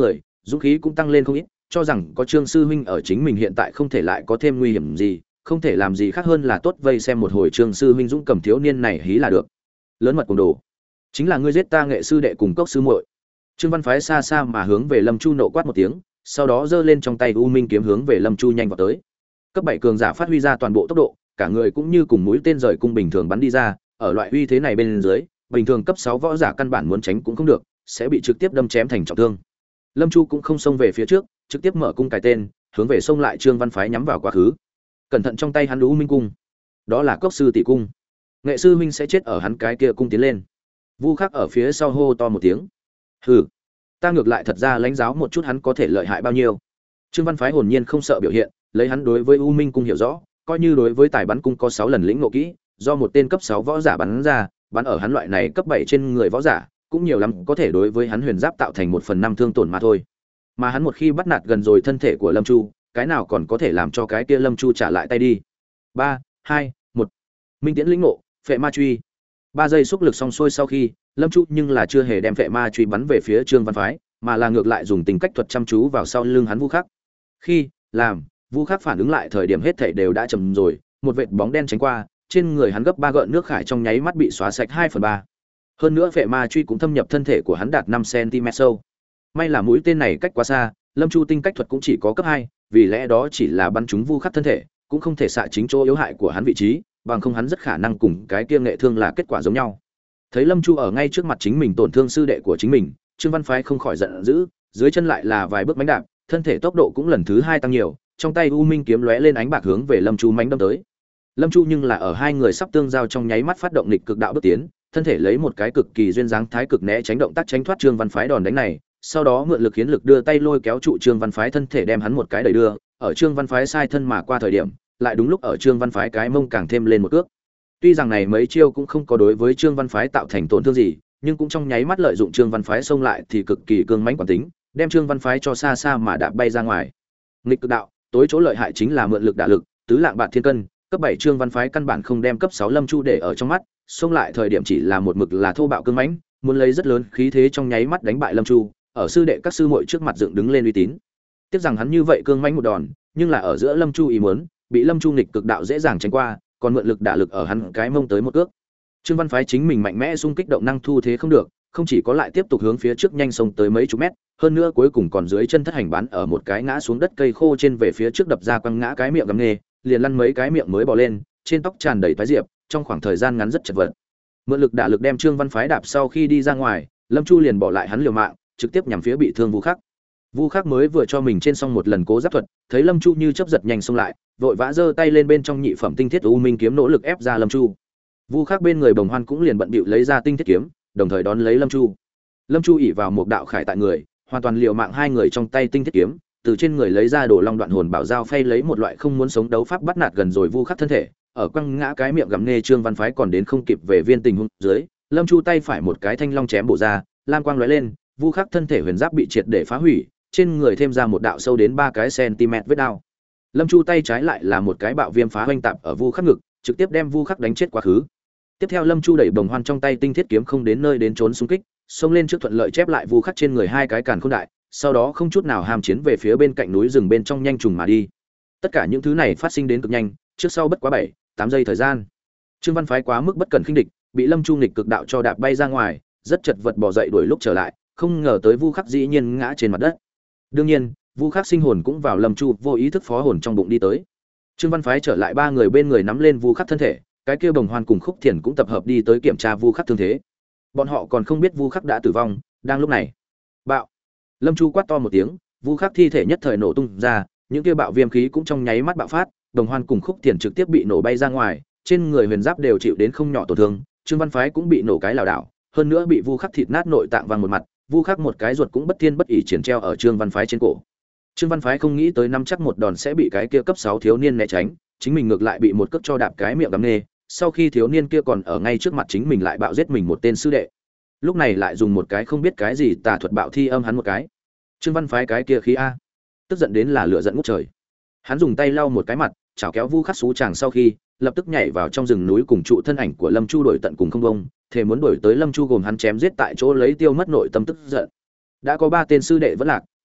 dũng khí cũng tăng lên không ít, cho rằng có Trương sư huynh ở chính mình hiện tại không thể lại có thêm nguy hiểm gì, không thể làm gì khác hơn là tốt vây xem một hồi Trương sư huynh dũng cầm thiếu niên này hí là được. Lớn mật cùng đồ, chính là ngươi giết ta nghệ sư đệ cùng cốc sư muội. Trương Văn Phái xa xa mà hướng về Lâm Chu nộ quát một tiếng, sau đó giơ lên trong tay U Minh kiếm hướng về Lâm Chu nhanh vào tới. Cấp bảy cường giả phát huy ra toàn bộ tốc độ, cả người cũng như cùng mũi tên rời cung bình thường bắn đi ra, ở loại uy thế này bên dưới, bình thường cấp sáu võ giả căn bản muốn tránh cũng không được, sẽ bị trực tiếp đâm chém thành trọng thương. Lâm Chu cũng không xông về phía trước, trực tiếp mở cung cài tên, hướng về xông lại Trương Văn Phái nhắm vào quá khứ. Cẩn thận trong tay hắn U Minh cung, đó là cốc sư tỷ cung. Nghệ sư huynh sẽ chết ở hắn cái kia cung tiến lên. Vu Khắc ở phía sau hô to một tiếng. Hừ, ta ngược lại thật ra lãnh giáo một chút hắn có thể lợi hại bao nhiêu. Trương Văn Phái hồn nhiên không sợ biểu hiện, lấy hắn đối với U Minh cung hiểu rõ, coi như đối với tài bắn cung có sáu lần lĩnh ngộ kỹ, do một tên cấp sáu võ giả bắn ra, bắn ở hắn loại này cấp bảy trên người võ giả, cũng nhiều lắm có thể đối với hắn huyền giáp tạo thành một phần năm thương tổn mà thôi. Mà hắn một khi bắt nạt gần rồi thân thể của Lâm Chu, cái nào còn có thể làm cho cái kia Lâm Chu trả lại tay đi. ba, hai, một. Minh Tiễn lĩnh ngộ, Phệ Ma truy. Ba giây xúc lực xong xuôi sau khi, Lâm Chu nhưng là chưa hề đem Phệ Ma truy bắn về phía Trương Văn Phái, mà là ngược lại dùng tình cách thuật chăm chú vào sau lưng hắn Vu Khắc. Khi làm Vu Khắc phản ứng lại thời điểm hết thảy đều đã chậm rồi, một vệt bóng đen tránh qua, trên người hắn gấp ba gợn nước khải trong nháy mắt bị xóa sạch hai phần ba. Hơn nữa Phệ Ma truy cũng thâm nhập thân thể của hắn đạt năm xăng-ti-mét sâu. May là mũi tên này cách quá xa, Lâm Chu tinh cách thuật cũng chỉ có cấp hai, vì lẽ đó chỉ là bắn trúng Vu Khắc thân thể, cũng không thể xạ chính chỗ yếu hại của hắn vị trí, bằng không hắn rất khả năng cùng cái kia nghệ thương là kết quả giống nhau. Thấy Lâm Chu ở ngay trước mặt chính mình tổn thương sư đệ của chính mình, Trương Văn Phái không khỏi giận dữ, dưới chân lại là vài bước mánh đạp, thân thể tốc độ cũng lần thứ hai tăng nhiều, trong tay U Minh kiếm lóe lên ánh bạc hướng về Lâm Chu mánh đâm tới. Lâm Chu nhưng là ở hai người sắp tương giao trong nháy mắt phát động nghịch cực đạo bước tiến, thân thể lấy một cái cực kỳ duyên dáng thái cực né tránh động tác tránh thoát Trương Văn Phái đòn đánh này, sau đó mượn lực khiến lực đưa tay lôi kéo trụ Trương Văn Phái thân thể đem hắn một cái đẩy đưa, ở Trương Văn Phái sai thân mà qua thời điểm, lại đúng lúc ở Trương Văn Phái cái mông càng thêm lên một cước. Tuy rằng này mấy chiêu cũng không có đối với Trương Văn Phái tạo thành tổn thương gì, nhưng cũng trong nháy mắt lợi dụng Trương Văn Phái xông lại thì cực kỳ cương mãnh quán tính, đem Trương Văn Phái cho xa xa mà đạp bay ra ngoài. Nghịch cực đạo, tối chỗ lợi hại chính là mượn lực đả lực, tứ lạng bạt thiên cân, cấp bảy Trương Văn Phái căn bản không đem cấp sáu Lâm Chu để ở trong mắt, xông lại thời điểm chỉ là một mực là thô bạo cương mãnh, muốn lấy rất lớn khí thế trong nháy mắt đánh bại Lâm Chu, ở sư đệ các sư muội trước mặt dựng đứng lên uy tín. Tiếc rằng hắn như vậy cương mãnh một đòn, nhưng là ở giữa Lâm Chu ý muốn, bị Lâm Chu nghịch cực đạo dễ dàng tránh qua, còn mượn lực đả lực ở hắn cái mông tới một cước. Trương Văn Phái chính mình mạnh mẽ xung kích động năng thu thế không được, không chỉ có lại tiếp tục hướng phía trước nhanh sông tới mấy chục mét, hơn nữa cuối cùng còn dưới chân thất hành bán ở một cái ngã xuống đất cây khô trên về phía trước đập ra quăng ngã cái miệng gầm nghề, liền lăn mấy cái miệng mới bò lên, trên tóc tràn đầy toái diệp, trong khoảng thời gian ngắn rất chật vật. Mượn lực đả lực đem Trương Văn Phái đạp sau khi đi ra ngoài, Lâm Chu liền bỏ lại hắn liều mạng, trực tiếp nhằm phía bị thương Vu Khắc. Vu Khắc mới vừa cho mình trên xong một lần cố giáp thuật, thấy Lâm Chu như chớp giật nhanh xông lại, vội vã giơ tay lên bên trong nhị phẩm tinh thiết U Minh kiếm nỗ lực ép ra Lâm Chu. Vu Khắc bên người Bồng Hoan cũng liền bận bịu lấy ra tinh thiết kiếm, đồng thời đón lấy Lâm Chu. Lâm Chu ỷ vào một đạo khải tại người, hoàn toàn liều mạng hai người trong tay tinh thiết kiếm, từ trên người lấy ra Đồ Long Đoạn Hồn Bảo Dao phay lấy một loại không muốn sống đấu pháp bắt nạt gần rồi Vu Khắc thân thể, ở quăng ngã cái miệng gầm nê Trương Văn Phái còn đến không kịp về viên tình huống dưới, Lâm Chu tay phải một cái thanh long chém bổ ra, lam quang lóe lên, Vu Khắc thân thể huyền giáp bị triệt để phá hủy, trên người thêm ra một đạo sâu đến ba cái cm vết đao. Lâm Chu tay trái lại là một cái bạo viêm phá hoành tạp ở Vu Khắc ngực, trực tiếp đem Vu Khắc đánh chết quá khứ. Tiếp theo Lâm Chu đẩy Bồng Hoan trong tay tinh thiết kiếm không đến nơi đến trốn xung kích, xông lên trước thuận lợi chép lại Vu Khắc trên người hai cái càn khôn đại, sau đó không chút nào ham chiến về phía bên cạnh núi rừng bên trong nhanh trùng mà đi. Tất cả những thứ này phát sinh đến cực nhanh, trước sau bất quá bảy, tám giây thời gian. Trương Văn Phái quá mức bất cẩn khinh địch, bị Lâm Chu nghịch cực đạo cho đạp bay ra ngoài, rất chật vật bò dậy đuổi lúc trở lại, không ngờ tới Vu Khắc dĩ nhiên ngã trên mặt đất. Đương nhiên, Vu Khắc sinh hồn cũng vào Lâm Chu vô ý thức phó hồn trong bụng đi tới. Trương Văn Phái trở lại ba người bên người nắm lên Vu Khắc thân thể, cái kia Bồng Hoan cùng Khúc Thiền cũng tập hợp đi tới kiểm tra Vu Khắc thương thế. Bọn họ còn không biết Vu Khắc đã tử vong, đang lúc này, bạo. Lâm Chu quát to một tiếng, Vu Khắc thi thể nhất thời nổ tung ra, những kia bạo viêm khí cũng trong nháy mắt bạo phát, Bồng Hoan cùng Khúc Thiền trực tiếp bị nổ bay ra ngoài, trên người huyền giáp đều chịu đến không nhỏ tổn thương, Trương Văn Phái cũng bị nổ cái lảo đảo, hơn nữa bị Vu Khắc thịt nát nội tạng văng một mặt, Vu Khắc một cái ruột cũng bất thiên bất ỷ triển treo ở Trương Văn Phái trên cổ. Trương Văn Phái không nghĩ tới năm chắc một đòn sẽ bị cái kia cấp sáu thiếu niên né tránh, chính mình ngược lại bị một cước cho đạp cái miệng đắm nê, sau khi thiếu niên kia còn ở ngay trước mặt chính mình lại bạo giết mình một tên sư đệ. Lúc này lại dùng một cái không biết cái gì tà thuật bạo thi âm hắn một cái. Trương Văn Phái cái kia khí a, tức giận đến là lửa giận ngút trời. Hắn dùng tay lau một cái mặt, chảo kéo Vu Khắc xú chàng sau khi, lập tức nhảy vào trong rừng núi cùng trụ thân ảnh của Lâm Chu đổi tận cùng không bông, thề muốn đổi tới Lâm Chu gồm hắn chém giết tại chỗ lấy tiêu mất nội tâm tức giận. Đã có ba tên sư đệ vẫn lạc,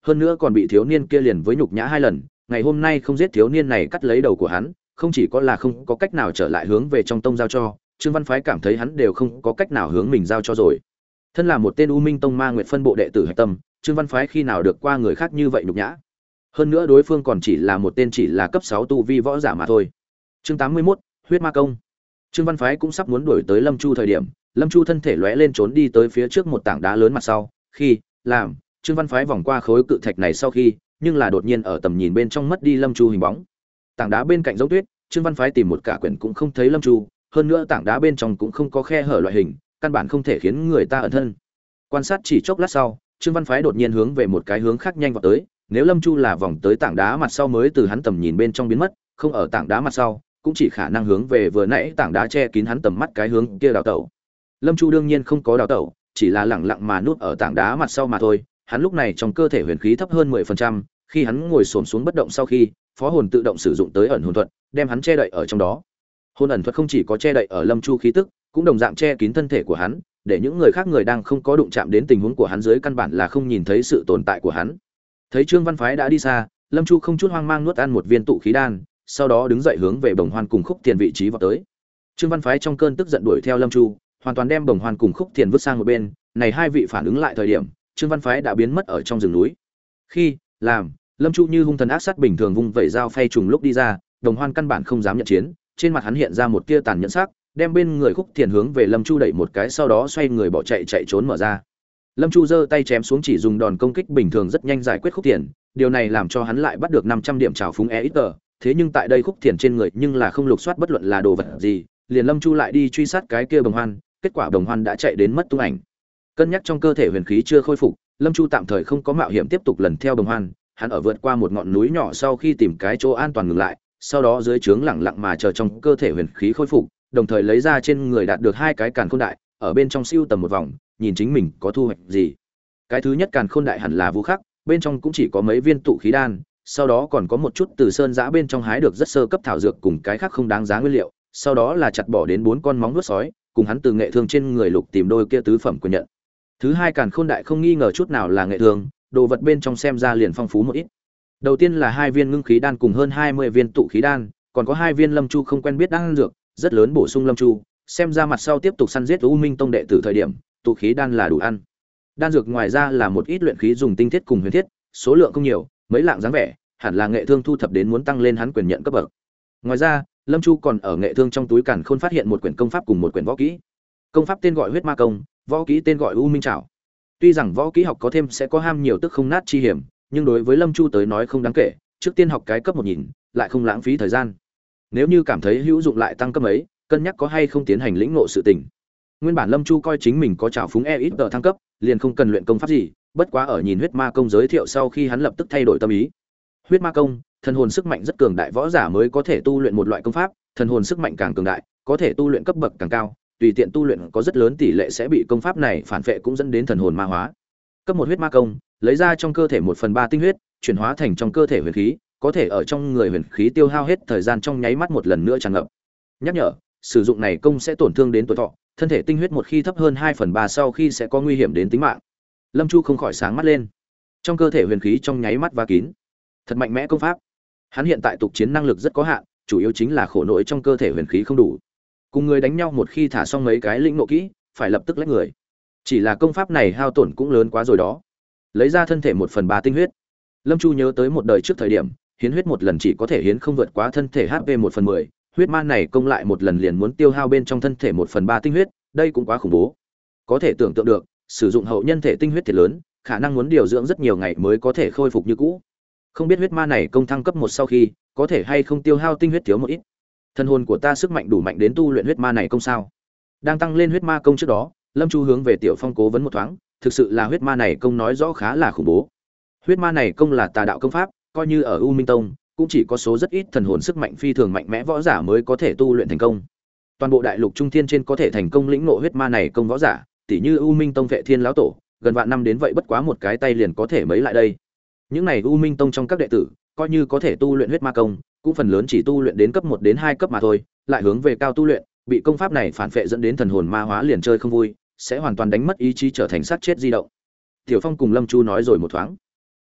hơn nữa còn bị thiếu niên kia liền với nhục nhã hai lần, ngày hôm nay không giết thiếu niên này cắt lấy đầu của hắn, không chỉ có là không có cách nào trở lại hướng về trong tông giao cho, Trương Văn Phái cảm thấy hắn đều không có cách nào hướng mình giao cho rồi. Thân là một tên U Minh Tông Ma Nguyệt phân bộ đệ tử hạch tâm, Trương Văn Phái khi nào được qua người khác như vậy nhục nhã. Hơn nữa đối phương còn chỉ là một tên chỉ là cấp sáu tu vi võ giả mà thôi. Chương tám mươi mốt, huyết ma công. Trương Văn Phái cũng sắp muốn đuổi tới Lâm Chu thời điểm, Lâm Chu thân thể lóe lên trốn đi tới phía trước một tảng đá lớn mặt sau, khi làm Trương Văn Phái vòng qua khối cự thạch này sau khi, nhưng là đột nhiên ở tầm nhìn bên trong mất đi Lâm Chu hình bóng. Tảng đá bên cạnh giống tuyết, Trương Văn Phái tìm một cả quyển cũng không thấy Lâm Chu, hơn nữa tảng đá bên trong cũng không có khe hở loại hình, căn bản không thể khiến người ta ẩn thân. Quan sát chỉ chốc lát sau, Trương Văn Phái đột nhiên hướng về một cái hướng khác nhanh vọt tới, nếu Lâm Chu là vòng tới tảng đá mặt sau mới từ hắn tầm nhìn bên trong biến mất, không ở tảng đá mặt sau, cũng chỉ khả năng hướng về vừa nãy tảng đá che kín hắn tầm mắt cái hướng kia đào tẩu. Lâm Chu đương nhiên không có đào tẩu, chỉ là lẳng lặng mà núp ở tảng đá mặt sau mà thôi. Hắn lúc này trong cơ thể huyền khí thấp hơn mười phần trăm, khi hắn ngồi xổm xuống bất động sau khi, phó hồn tự động sử dụng tới ẩn hồn thuật, đem hắn che đậy ở trong đó. Hồn ẩn thuật không chỉ có che đậy ở Lâm Chu khí tức, cũng đồng dạng che kín thân thể của hắn, để những người khác người đang không có đụng chạm đến tình huống của hắn dưới căn bản là không nhìn thấy sự tồn tại của hắn. Thấy Trương Văn Phái đã đi xa, Lâm Chu không chút hoang mang nuốt ăn một viên tụ khí đan, sau đó đứng dậy hướng về Bồng Hoan cùng Khúc Tiền vị trí vọt tới. Trương Văn Phái trong cơn tức giận đuổi theo Lâm Chu, hoàn toàn đem Bồng Hoan cùng Khúc Tiền vứt sang một bên, này hai vị phản ứng lại thời điểm, Trương Văn Phái đã biến mất ở trong rừng núi. Khi làm Lâm Chu như hung thần ác sát bình thường vung vẩy dao phay trùng lúc đi ra, Đồng Hoan căn bản không dám nhận chiến, trên mặt hắn hiện ra một tia tàn nhẫn sắc, đem bên người Khúc Tiền hướng về Lâm Chu đẩy một cái, sau đó xoay người bỏ chạy chạy trốn mở ra. Lâm Chu giơ tay chém xuống chỉ dùng đòn công kích bình thường rất nhanh giải quyết Khúc Tiền, điều này làm cho hắn lại bắt được năm trăm điểm trào phúng e ít tờ, thế nhưng tại đây Khúc Tiền trên người nhưng là không lục soát bất luận là đồ vật gì, liền Lâm Chu lại đi truy sát cái kia Bồng Hoan, kết quả Bồng Hoan đã chạy đến mất tung ảnh. Cân nhắc trong cơ thể huyền khí chưa khôi phục, Lâm Chu tạm thời không có mạo hiểm tiếp tục lần theo Bồng Hoan, hắn ở vượt qua một ngọn núi nhỏ sau khi tìm cái chỗ an toàn ngừng lại, sau đó dưới trướng lặng lặng mà chờ trong cơ thể huyền khí khôi phục, đồng thời lấy ra trên người đạt được hai cái càn khôn đại, ở bên trong siêu tầm một vòng, nhìn chính mình có thu hoạch gì. Cái thứ nhất càn khôn đại hẳn là vũ khắc, bên trong cũng chỉ có mấy viên tụ khí đan, sau đó còn có một chút từ sơn giã bên trong hái được rất sơ cấp thảo dược cùng cái khác không đáng giá nguyên liệu, sau đó là chặt bỏ đến bốn con móng vuốt sói, cùng hắn từ nghệ thương trên người lục tìm đôi kia tứ phẩm của nhận. Thứ hai càn khôn đại không nghi ngờ chút nào là nghệ thương, đồ vật bên trong xem ra liền phong phú một ít. Đầu tiên là hai viên ngưng khí đan cùng hơn hai mươi viên tụ khí đan, còn có hai viên Lâm Chu không quen biết đan dược, rất lớn bổ sung Lâm Chu, xem ra mặt sau tiếp tục săn giết U Minh Tông đệ tử thời điểm, tụ khí đan là đủ ăn. Đan dược ngoài ra là một ít luyện khí dùng tinh thiết cùng huyền thiết, số lượng không nhiều, mấy lạng dáng vẻ, hẳn là nghệ thương thu thập đến muốn tăng lên hắn quyền nhận cấp bậc. Ngoài ra, Lâm Chu còn ở nghệ thương trong túi càn khôn phát hiện một quyển công pháp cùng một quyển võ kỹ. Công pháp tên gọi Huyết Ma Công, võ kỹ tên gọi U Minh Trảo. Tuy rằng võ kỹ học có thêm sẽ có ham nhiều tức không nát chi hiểm, nhưng đối với Lâm Chu tới nói không đáng kể, trước tiên học cái cấp một nhìn, lại không lãng phí thời gian. Nếu như cảm thấy hữu dụng lại tăng cấp ấy, cân nhắc có hay không tiến hành lĩnh ngộ sự tình. Nguyên bản Lâm Chu coi chính mình có trảo phúng e ít tờ thăng cấp, liền không cần luyện công pháp gì, bất quá ở nhìn Huyết Ma Công giới thiệu sau khi hắn lập tức thay đổi tâm ý. Huyết Ma Công, thần hồn sức mạnh rất cường đại võ giả mới có thể tu luyện một loại công pháp, thần hồn sức mạnh càng cường đại, có thể tu luyện cấp bậc càng cao, tùy tiện tu luyện có rất lớn tỷ lệ sẽ bị công pháp này phản phệ cũng dẫn đến thần hồn ma hóa. Cấp một Huyết Ma Công, lấy ra trong cơ thể một phần ba tinh huyết, chuyển hóa thành trong cơ thể huyền khí, có thể ở trong người huyền khí tiêu hao hết thời gian trong nháy mắt một lần nữa tràn ngập. Nhắc nhở, sử dụng này công sẽ tổn thương đến tuổi thọ, thân thể tinh huyết một khi thấp hơn hai phần ba sau khi sẽ có nguy hiểm đến tính mạng. Lâm Chu không khỏi sáng mắt lên. Trong cơ thể huyền khí trong nháy mắt va kín. Thật mạnh mẽ công pháp. Hắn hiện tại tục chiến năng lực rất có hạn, chủ yếu chính là khổ nỗi trong cơ thể huyền khí không đủ. Cùng người đánh nhau một khi thả xong mấy cái lĩnh ngộ kỹ, phải lập tức lách người. Chỉ là công pháp này hao tổn cũng lớn quá rồi đó. Lấy ra thân thể một phần ba tinh huyết. Lâm Chu nhớ tới một đời trước thời điểm, hiến huyết một lần chỉ có thể hiến không vượt quá thân thể hát pê một phần mười, huyết ma này công lại một lần liền muốn tiêu hao bên trong thân thể một phần ba tinh huyết, đây cũng quá khủng bố. Có thể tưởng tượng được, sử dụng hậu nhân thể tinh huyết thiệt lớn, khả năng muốn điều dưỡng rất nhiều ngày mới có thể khôi phục như cũ. Không biết huyết ma này công thăng cấp một sau khi, có thể hay không tiêu hao tinh huyết thiếu một ít. Thân hồn của ta sức mạnh đủ mạnh đến tu luyện huyết ma này công sao? Đang tăng lên huyết ma công trước đó, Lâm Chu hướng về Tiểu Phong cố vấn một thoáng, thực sự là huyết ma này công nói rõ khá là khủng bố. Huyết ma này công là tà đạo công pháp, coi như ở U Minh Tông, cũng chỉ có số rất ít thần hồn sức mạnh phi thường mạnh mẽ võ giả mới có thể tu luyện thành công. Toàn bộ đại lục trung thiên trên có thể thành công lĩnh ngộ huyết ma này công võ giả, tỷ như U Minh Tông Vệ Thiên lão tổ, gần vạn năm đến vậy bất quá một cái tay liền có thể mấy lại đây. Những này U Minh Tông trong các đệ tử, coi như có thể tu luyện huyết ma công, cũng phần lớn chỉ tu luyện đến cấp một đến hai cấp mà thôi, lại hướng về cao tu luyện, bị công pháp này phản phệ dẫn đến thần hồn ma hóa liền chơi không vui, sẽ hoàn toàn đánh mất ý chí trở thành sát chết di động. Tiểu Phong cùng Lâm Chu nói rồi một thoáng.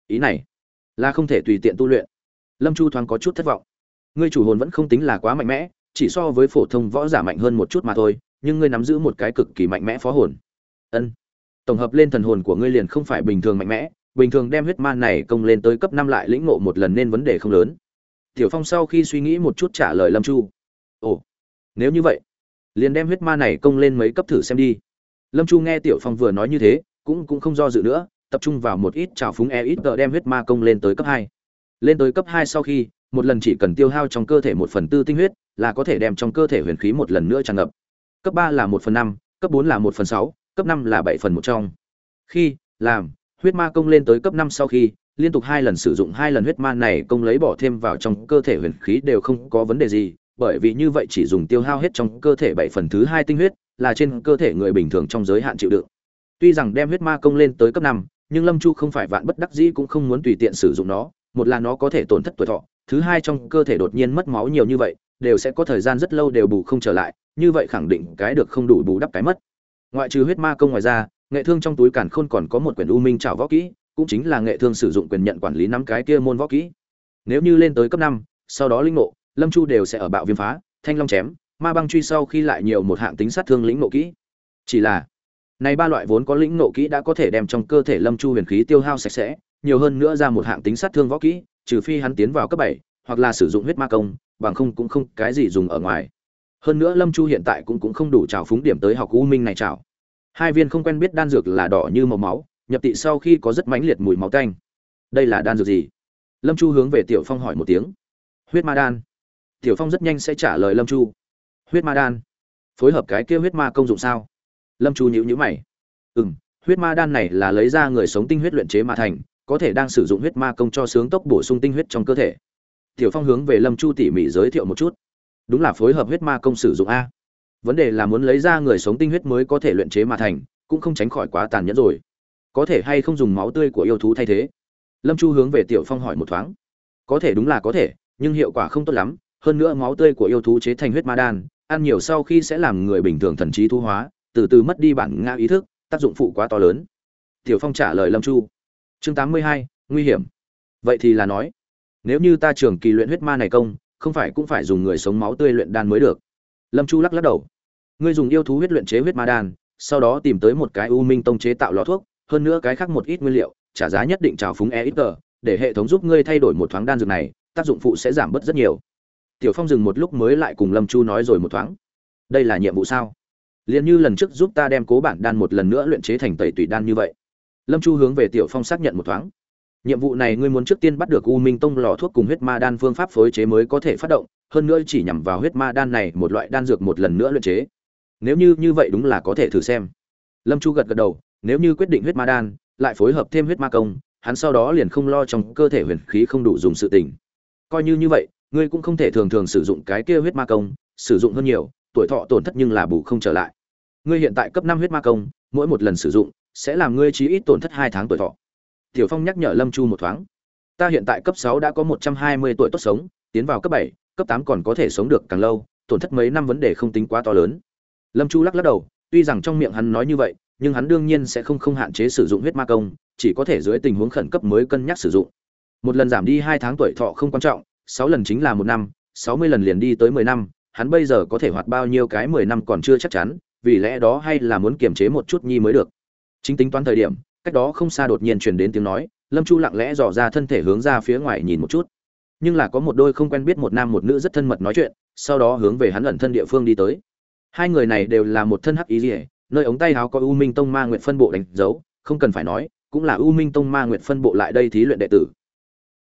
ý này là không thể tùy tiện tu luyện. Lâm Chu thoáng có chút thất vọng. Ngươi chủ hồn vẫn không tính là quá mạnh mẽ, chỉ so với phổ thông võ giả mạnh hơn một chút mà thôi, nhưng ngươi nắm giữ một cái cực kỳ mạnh mẽ phó hồn. Ân. Tổng hợp lên thần hồn của ngươi liền không phải bình thường mạnh mẽ, bình thường đem huyết ma này công lên tới cấp năm lại lĩnh ngộ một lần nên vấn đề không lớn. Tiểu Phong sau khi suy nghĩ một chút trả lời Lâm Chu. Ồ, nếu như vậy, liền đem huyết ma này công lên mấy cấp thử xem đi. Lâm Chu nghe Tiểu Phong vừa nói như thế, cũng cũng không do dự nữa, tập trung vào một ít trào phúng e ít tờ đem huyết ma công lên tới cấp hai. Lên tới cấp hai sau khi, một lần chỉ cần tiêu hao trong cơ thể một phần tư tinh huyết, là có thể đem trong cơ thể huyền khí một lần nữa tràn ngập. Cấp ba là một phần năm, cấp bốn là một phần sáu, cấp năm là bảy phần một trong. Khi làm huyết ma công lên tới cấp năm sau khi, liên tục hai lần sử dụng hai lần huyết ma này công lấy bỏ thêm vào trong cơ thể huyền khí đều không có vấn đề gì, bởi vì như vậy chỉ dùng tiêu hao hết trong cơ thể bảy phần thứ hai tinh huyết, là trên cơ thể người bình thường trong giới hạn chịu đựng. Tuy rằng đem huyết ma công lên tới cấp năm, nhưng Lâm Chu không phải vạn bất đắc dĩ cũng không muốn tùy tiện sử dụng nó, một là nó có thể tổn thất tuổi thọ, thứ hai trong cơ thể đột nhiên mất máu nhiều như vậy, đều sẽ có thời gian rất lâu đều bù không trở lại, như vậy khẳng định cái được không đủ bù đắp cái mất. Ngoại trừ huyết ma công ngoài ra, nghệ thương trong túi càn khôn còn có một quyển u minh trảo võ kỹ, cũng chính là nghệ thương sử dụng quyền nhận quản lý nắm cái kia môn võ kỹ. Nếu như lên tới cấp năm, sau đó linh ngộ, Lâm Chu đều sẽ ở bạo viêm phá, thanh long chém, ma băng truy sau khi lại nhiều một hạng tính sát thương lĩnh ngộ kỹ. Chỉ là này ba loại vốn có lĩnh ngộ kỹ đã có thể đem trong cơ thể Lâm Chu huyền khí tiêu hao sạch sẽ, nhiều hơn nữa ra một hạng tính sát thương võ kỹ, trừ phi hắn tiến vào cấp bảy, hoặc là sử dụng huyết ma công, bằng không cũng không cái gì dùng ở ngoài. Hơn nữa Lâm Chu hiện tại cũng cũng không đủ trào phúng điểm tới học u minh này trảo. Hai viên không quen biết đan dược là đỏ như màu máu, nhập tỵ sau khi có rất mãnh liệt mùi máu tanh. Đây là đan dược gì? Lâm Chu hướng về Tiểu Phong hỏi một tiếng. Huyết ma đan. Tiểu Phong rất nhanh sẽ trả lời Lâm Chu. Huyết ma đan, phối hợp cái kia huyết ma công dụng sao? Lâm Chu nhíu nhíu mày. Ừm, huyết ma đan này là lấy ra người sống tinh huyết luyện chế mà thành, có thể đang sử dụng huyết ma công cho sướng tốc bổ sung tinh huyết trong cơ thể. Tiểu Phong hướng về Lâm Chu tỉ mỉ giới thiệu một chút. Đúng là phối hợp huyết ma công sử dụng a. Vấn đề là muốn lấy ra người sống tinh huyết mới có thể luyện chế mà thành, cũng không tránh khỏi quá tàn nhẫn rồi. Có thể hay không dùng máu tươi của yêu thú thay thế? Lâm Chu hướng về Tiểu Phong hỏi một thoáng. Có thể, đúng là có thể, nhưng hiệu quả không tốt lắm, hơn nữa máu tươi của yêu thú chế thành huyết ma đan, ăn nhiều sau khi sẽ làm người bình thường thần trí thu hóa, từ từ mất đi bản ngã ý thức, tác dụng phụ quá to lớn. Tiểu Phong trả lời Lâm Chu. Chương tám mươi hai, nguy hiểm. Vậy thì là nói, nếu như ta trường kỳ luyện huyết ma này công, không phải cũng phải dùng người sống máu tươi luyện đan mới được. Lâm Chu lắc lắc đầu. Ngươi dùng yêu thú huyết luyện chế huyết ma đan, sau đó tìm tới một cái U Minh Tông chế tạo lọ thuốc, hơn nữa cái khác một ít nguyên liệu, trả giá nhất định trào phúng e ít tờ, để hệ thống giúp ngươi thay đổi một thoáng đan dược này, tác dụng phụ sẽ giảm bớt rất nhiều. Tiểu Phong dừng một lúc mới lại cùng Lâm Chu nói rồi một thoáng. Đây là nhiệm vụ sao? Liên như lần trước giúp ta đem cố bản đan một lần nữa luyện chế thành tẩy tùy đan như vậy. Lâm Chu hướng về Tiểu Phong xác nhận một thoáng. Nhiệm vụ này ngươi muốn trước tiên bắt được U Minh Tông lò thuốc cùng huyết ma đan phương pháp phối chế mới có thể phát động, hơn nữa chỉ nhằm vào huyết ma đan này một loại đan dược một lần nữa luyện chế. Nếu như như vậy đúng là có thể thử xem. Lâm Chu gật gật đầu, nếu như quyết định huyết ma đan, lại phối hợp thêm huyết ma công, hắn sau đó liền không lo trong cơ thể huyền khí không đủ dùng sự tình. Coi như như vậy, ngươi cũng không thể thường thường sử dụng cái kia huyết ma công, sử dụng hơn nhiều, tuổi thọ tổn thất nhưng là bù không trở lại. Ngươi hiện tại cấp năm huyết ma công, mỗi một lần sử dụng sẽ làm ngươi chí ít tổn thất hai tháng tuổi thọ. Tiểu Phong nhắc nhở Lâm Chu một thoáng. Ta hiện tại cấp sáu đã có một trăm hai mươi tuổi tốt sống, tiến vào cấp bảy, cấp tám còn có thể sống được càng lâu, tổn thất mấy năm vấn đề không tính quá to lớn. Lâm Chu lắc lắc đầu, tuy rằng trong miệng hắn nói như vậy, nhưng hắn đương nhiên sẽ không không hạn chế sử dụng huyết ma công, chỉ có thể dưới tình huống khẩn cấp mới cân nhắc sử dụng. Một lần giảm đi hai tháng tuổi thọ không quan trọng, sáu lần chính là một năm, sáu mươi lần liền đi tới mười năm, hắn bây giờ có thể hoạt bao nhiêu cái mười năm còn chưa chắc chắn, vì lẽ đó hay là muốn kiềm chế một chút nhi mới được. Chính tính toán thời điểm, cách đó không xa đột nhiên truyền đến tiếng nói, Lâm Chu lặng lẽ dò ra thân thể hướng ra phía ngoài nhìn một chút. Nhưng là có một đôi không quen biết một nam một nữ rất thân mật nói chuyện, sau đó hướng về hắn ẩn thân địa phương đi tới. Hai người này đều là một thân hắc ý liễu, nơi ống tay áo có U Minh Tông Ma Nguyệt phân bộ đánh dấu, không cần phải nói, cũng là U Minh Tông Ma Nguyệt phân bộ lại đây thí luyện đệ tử.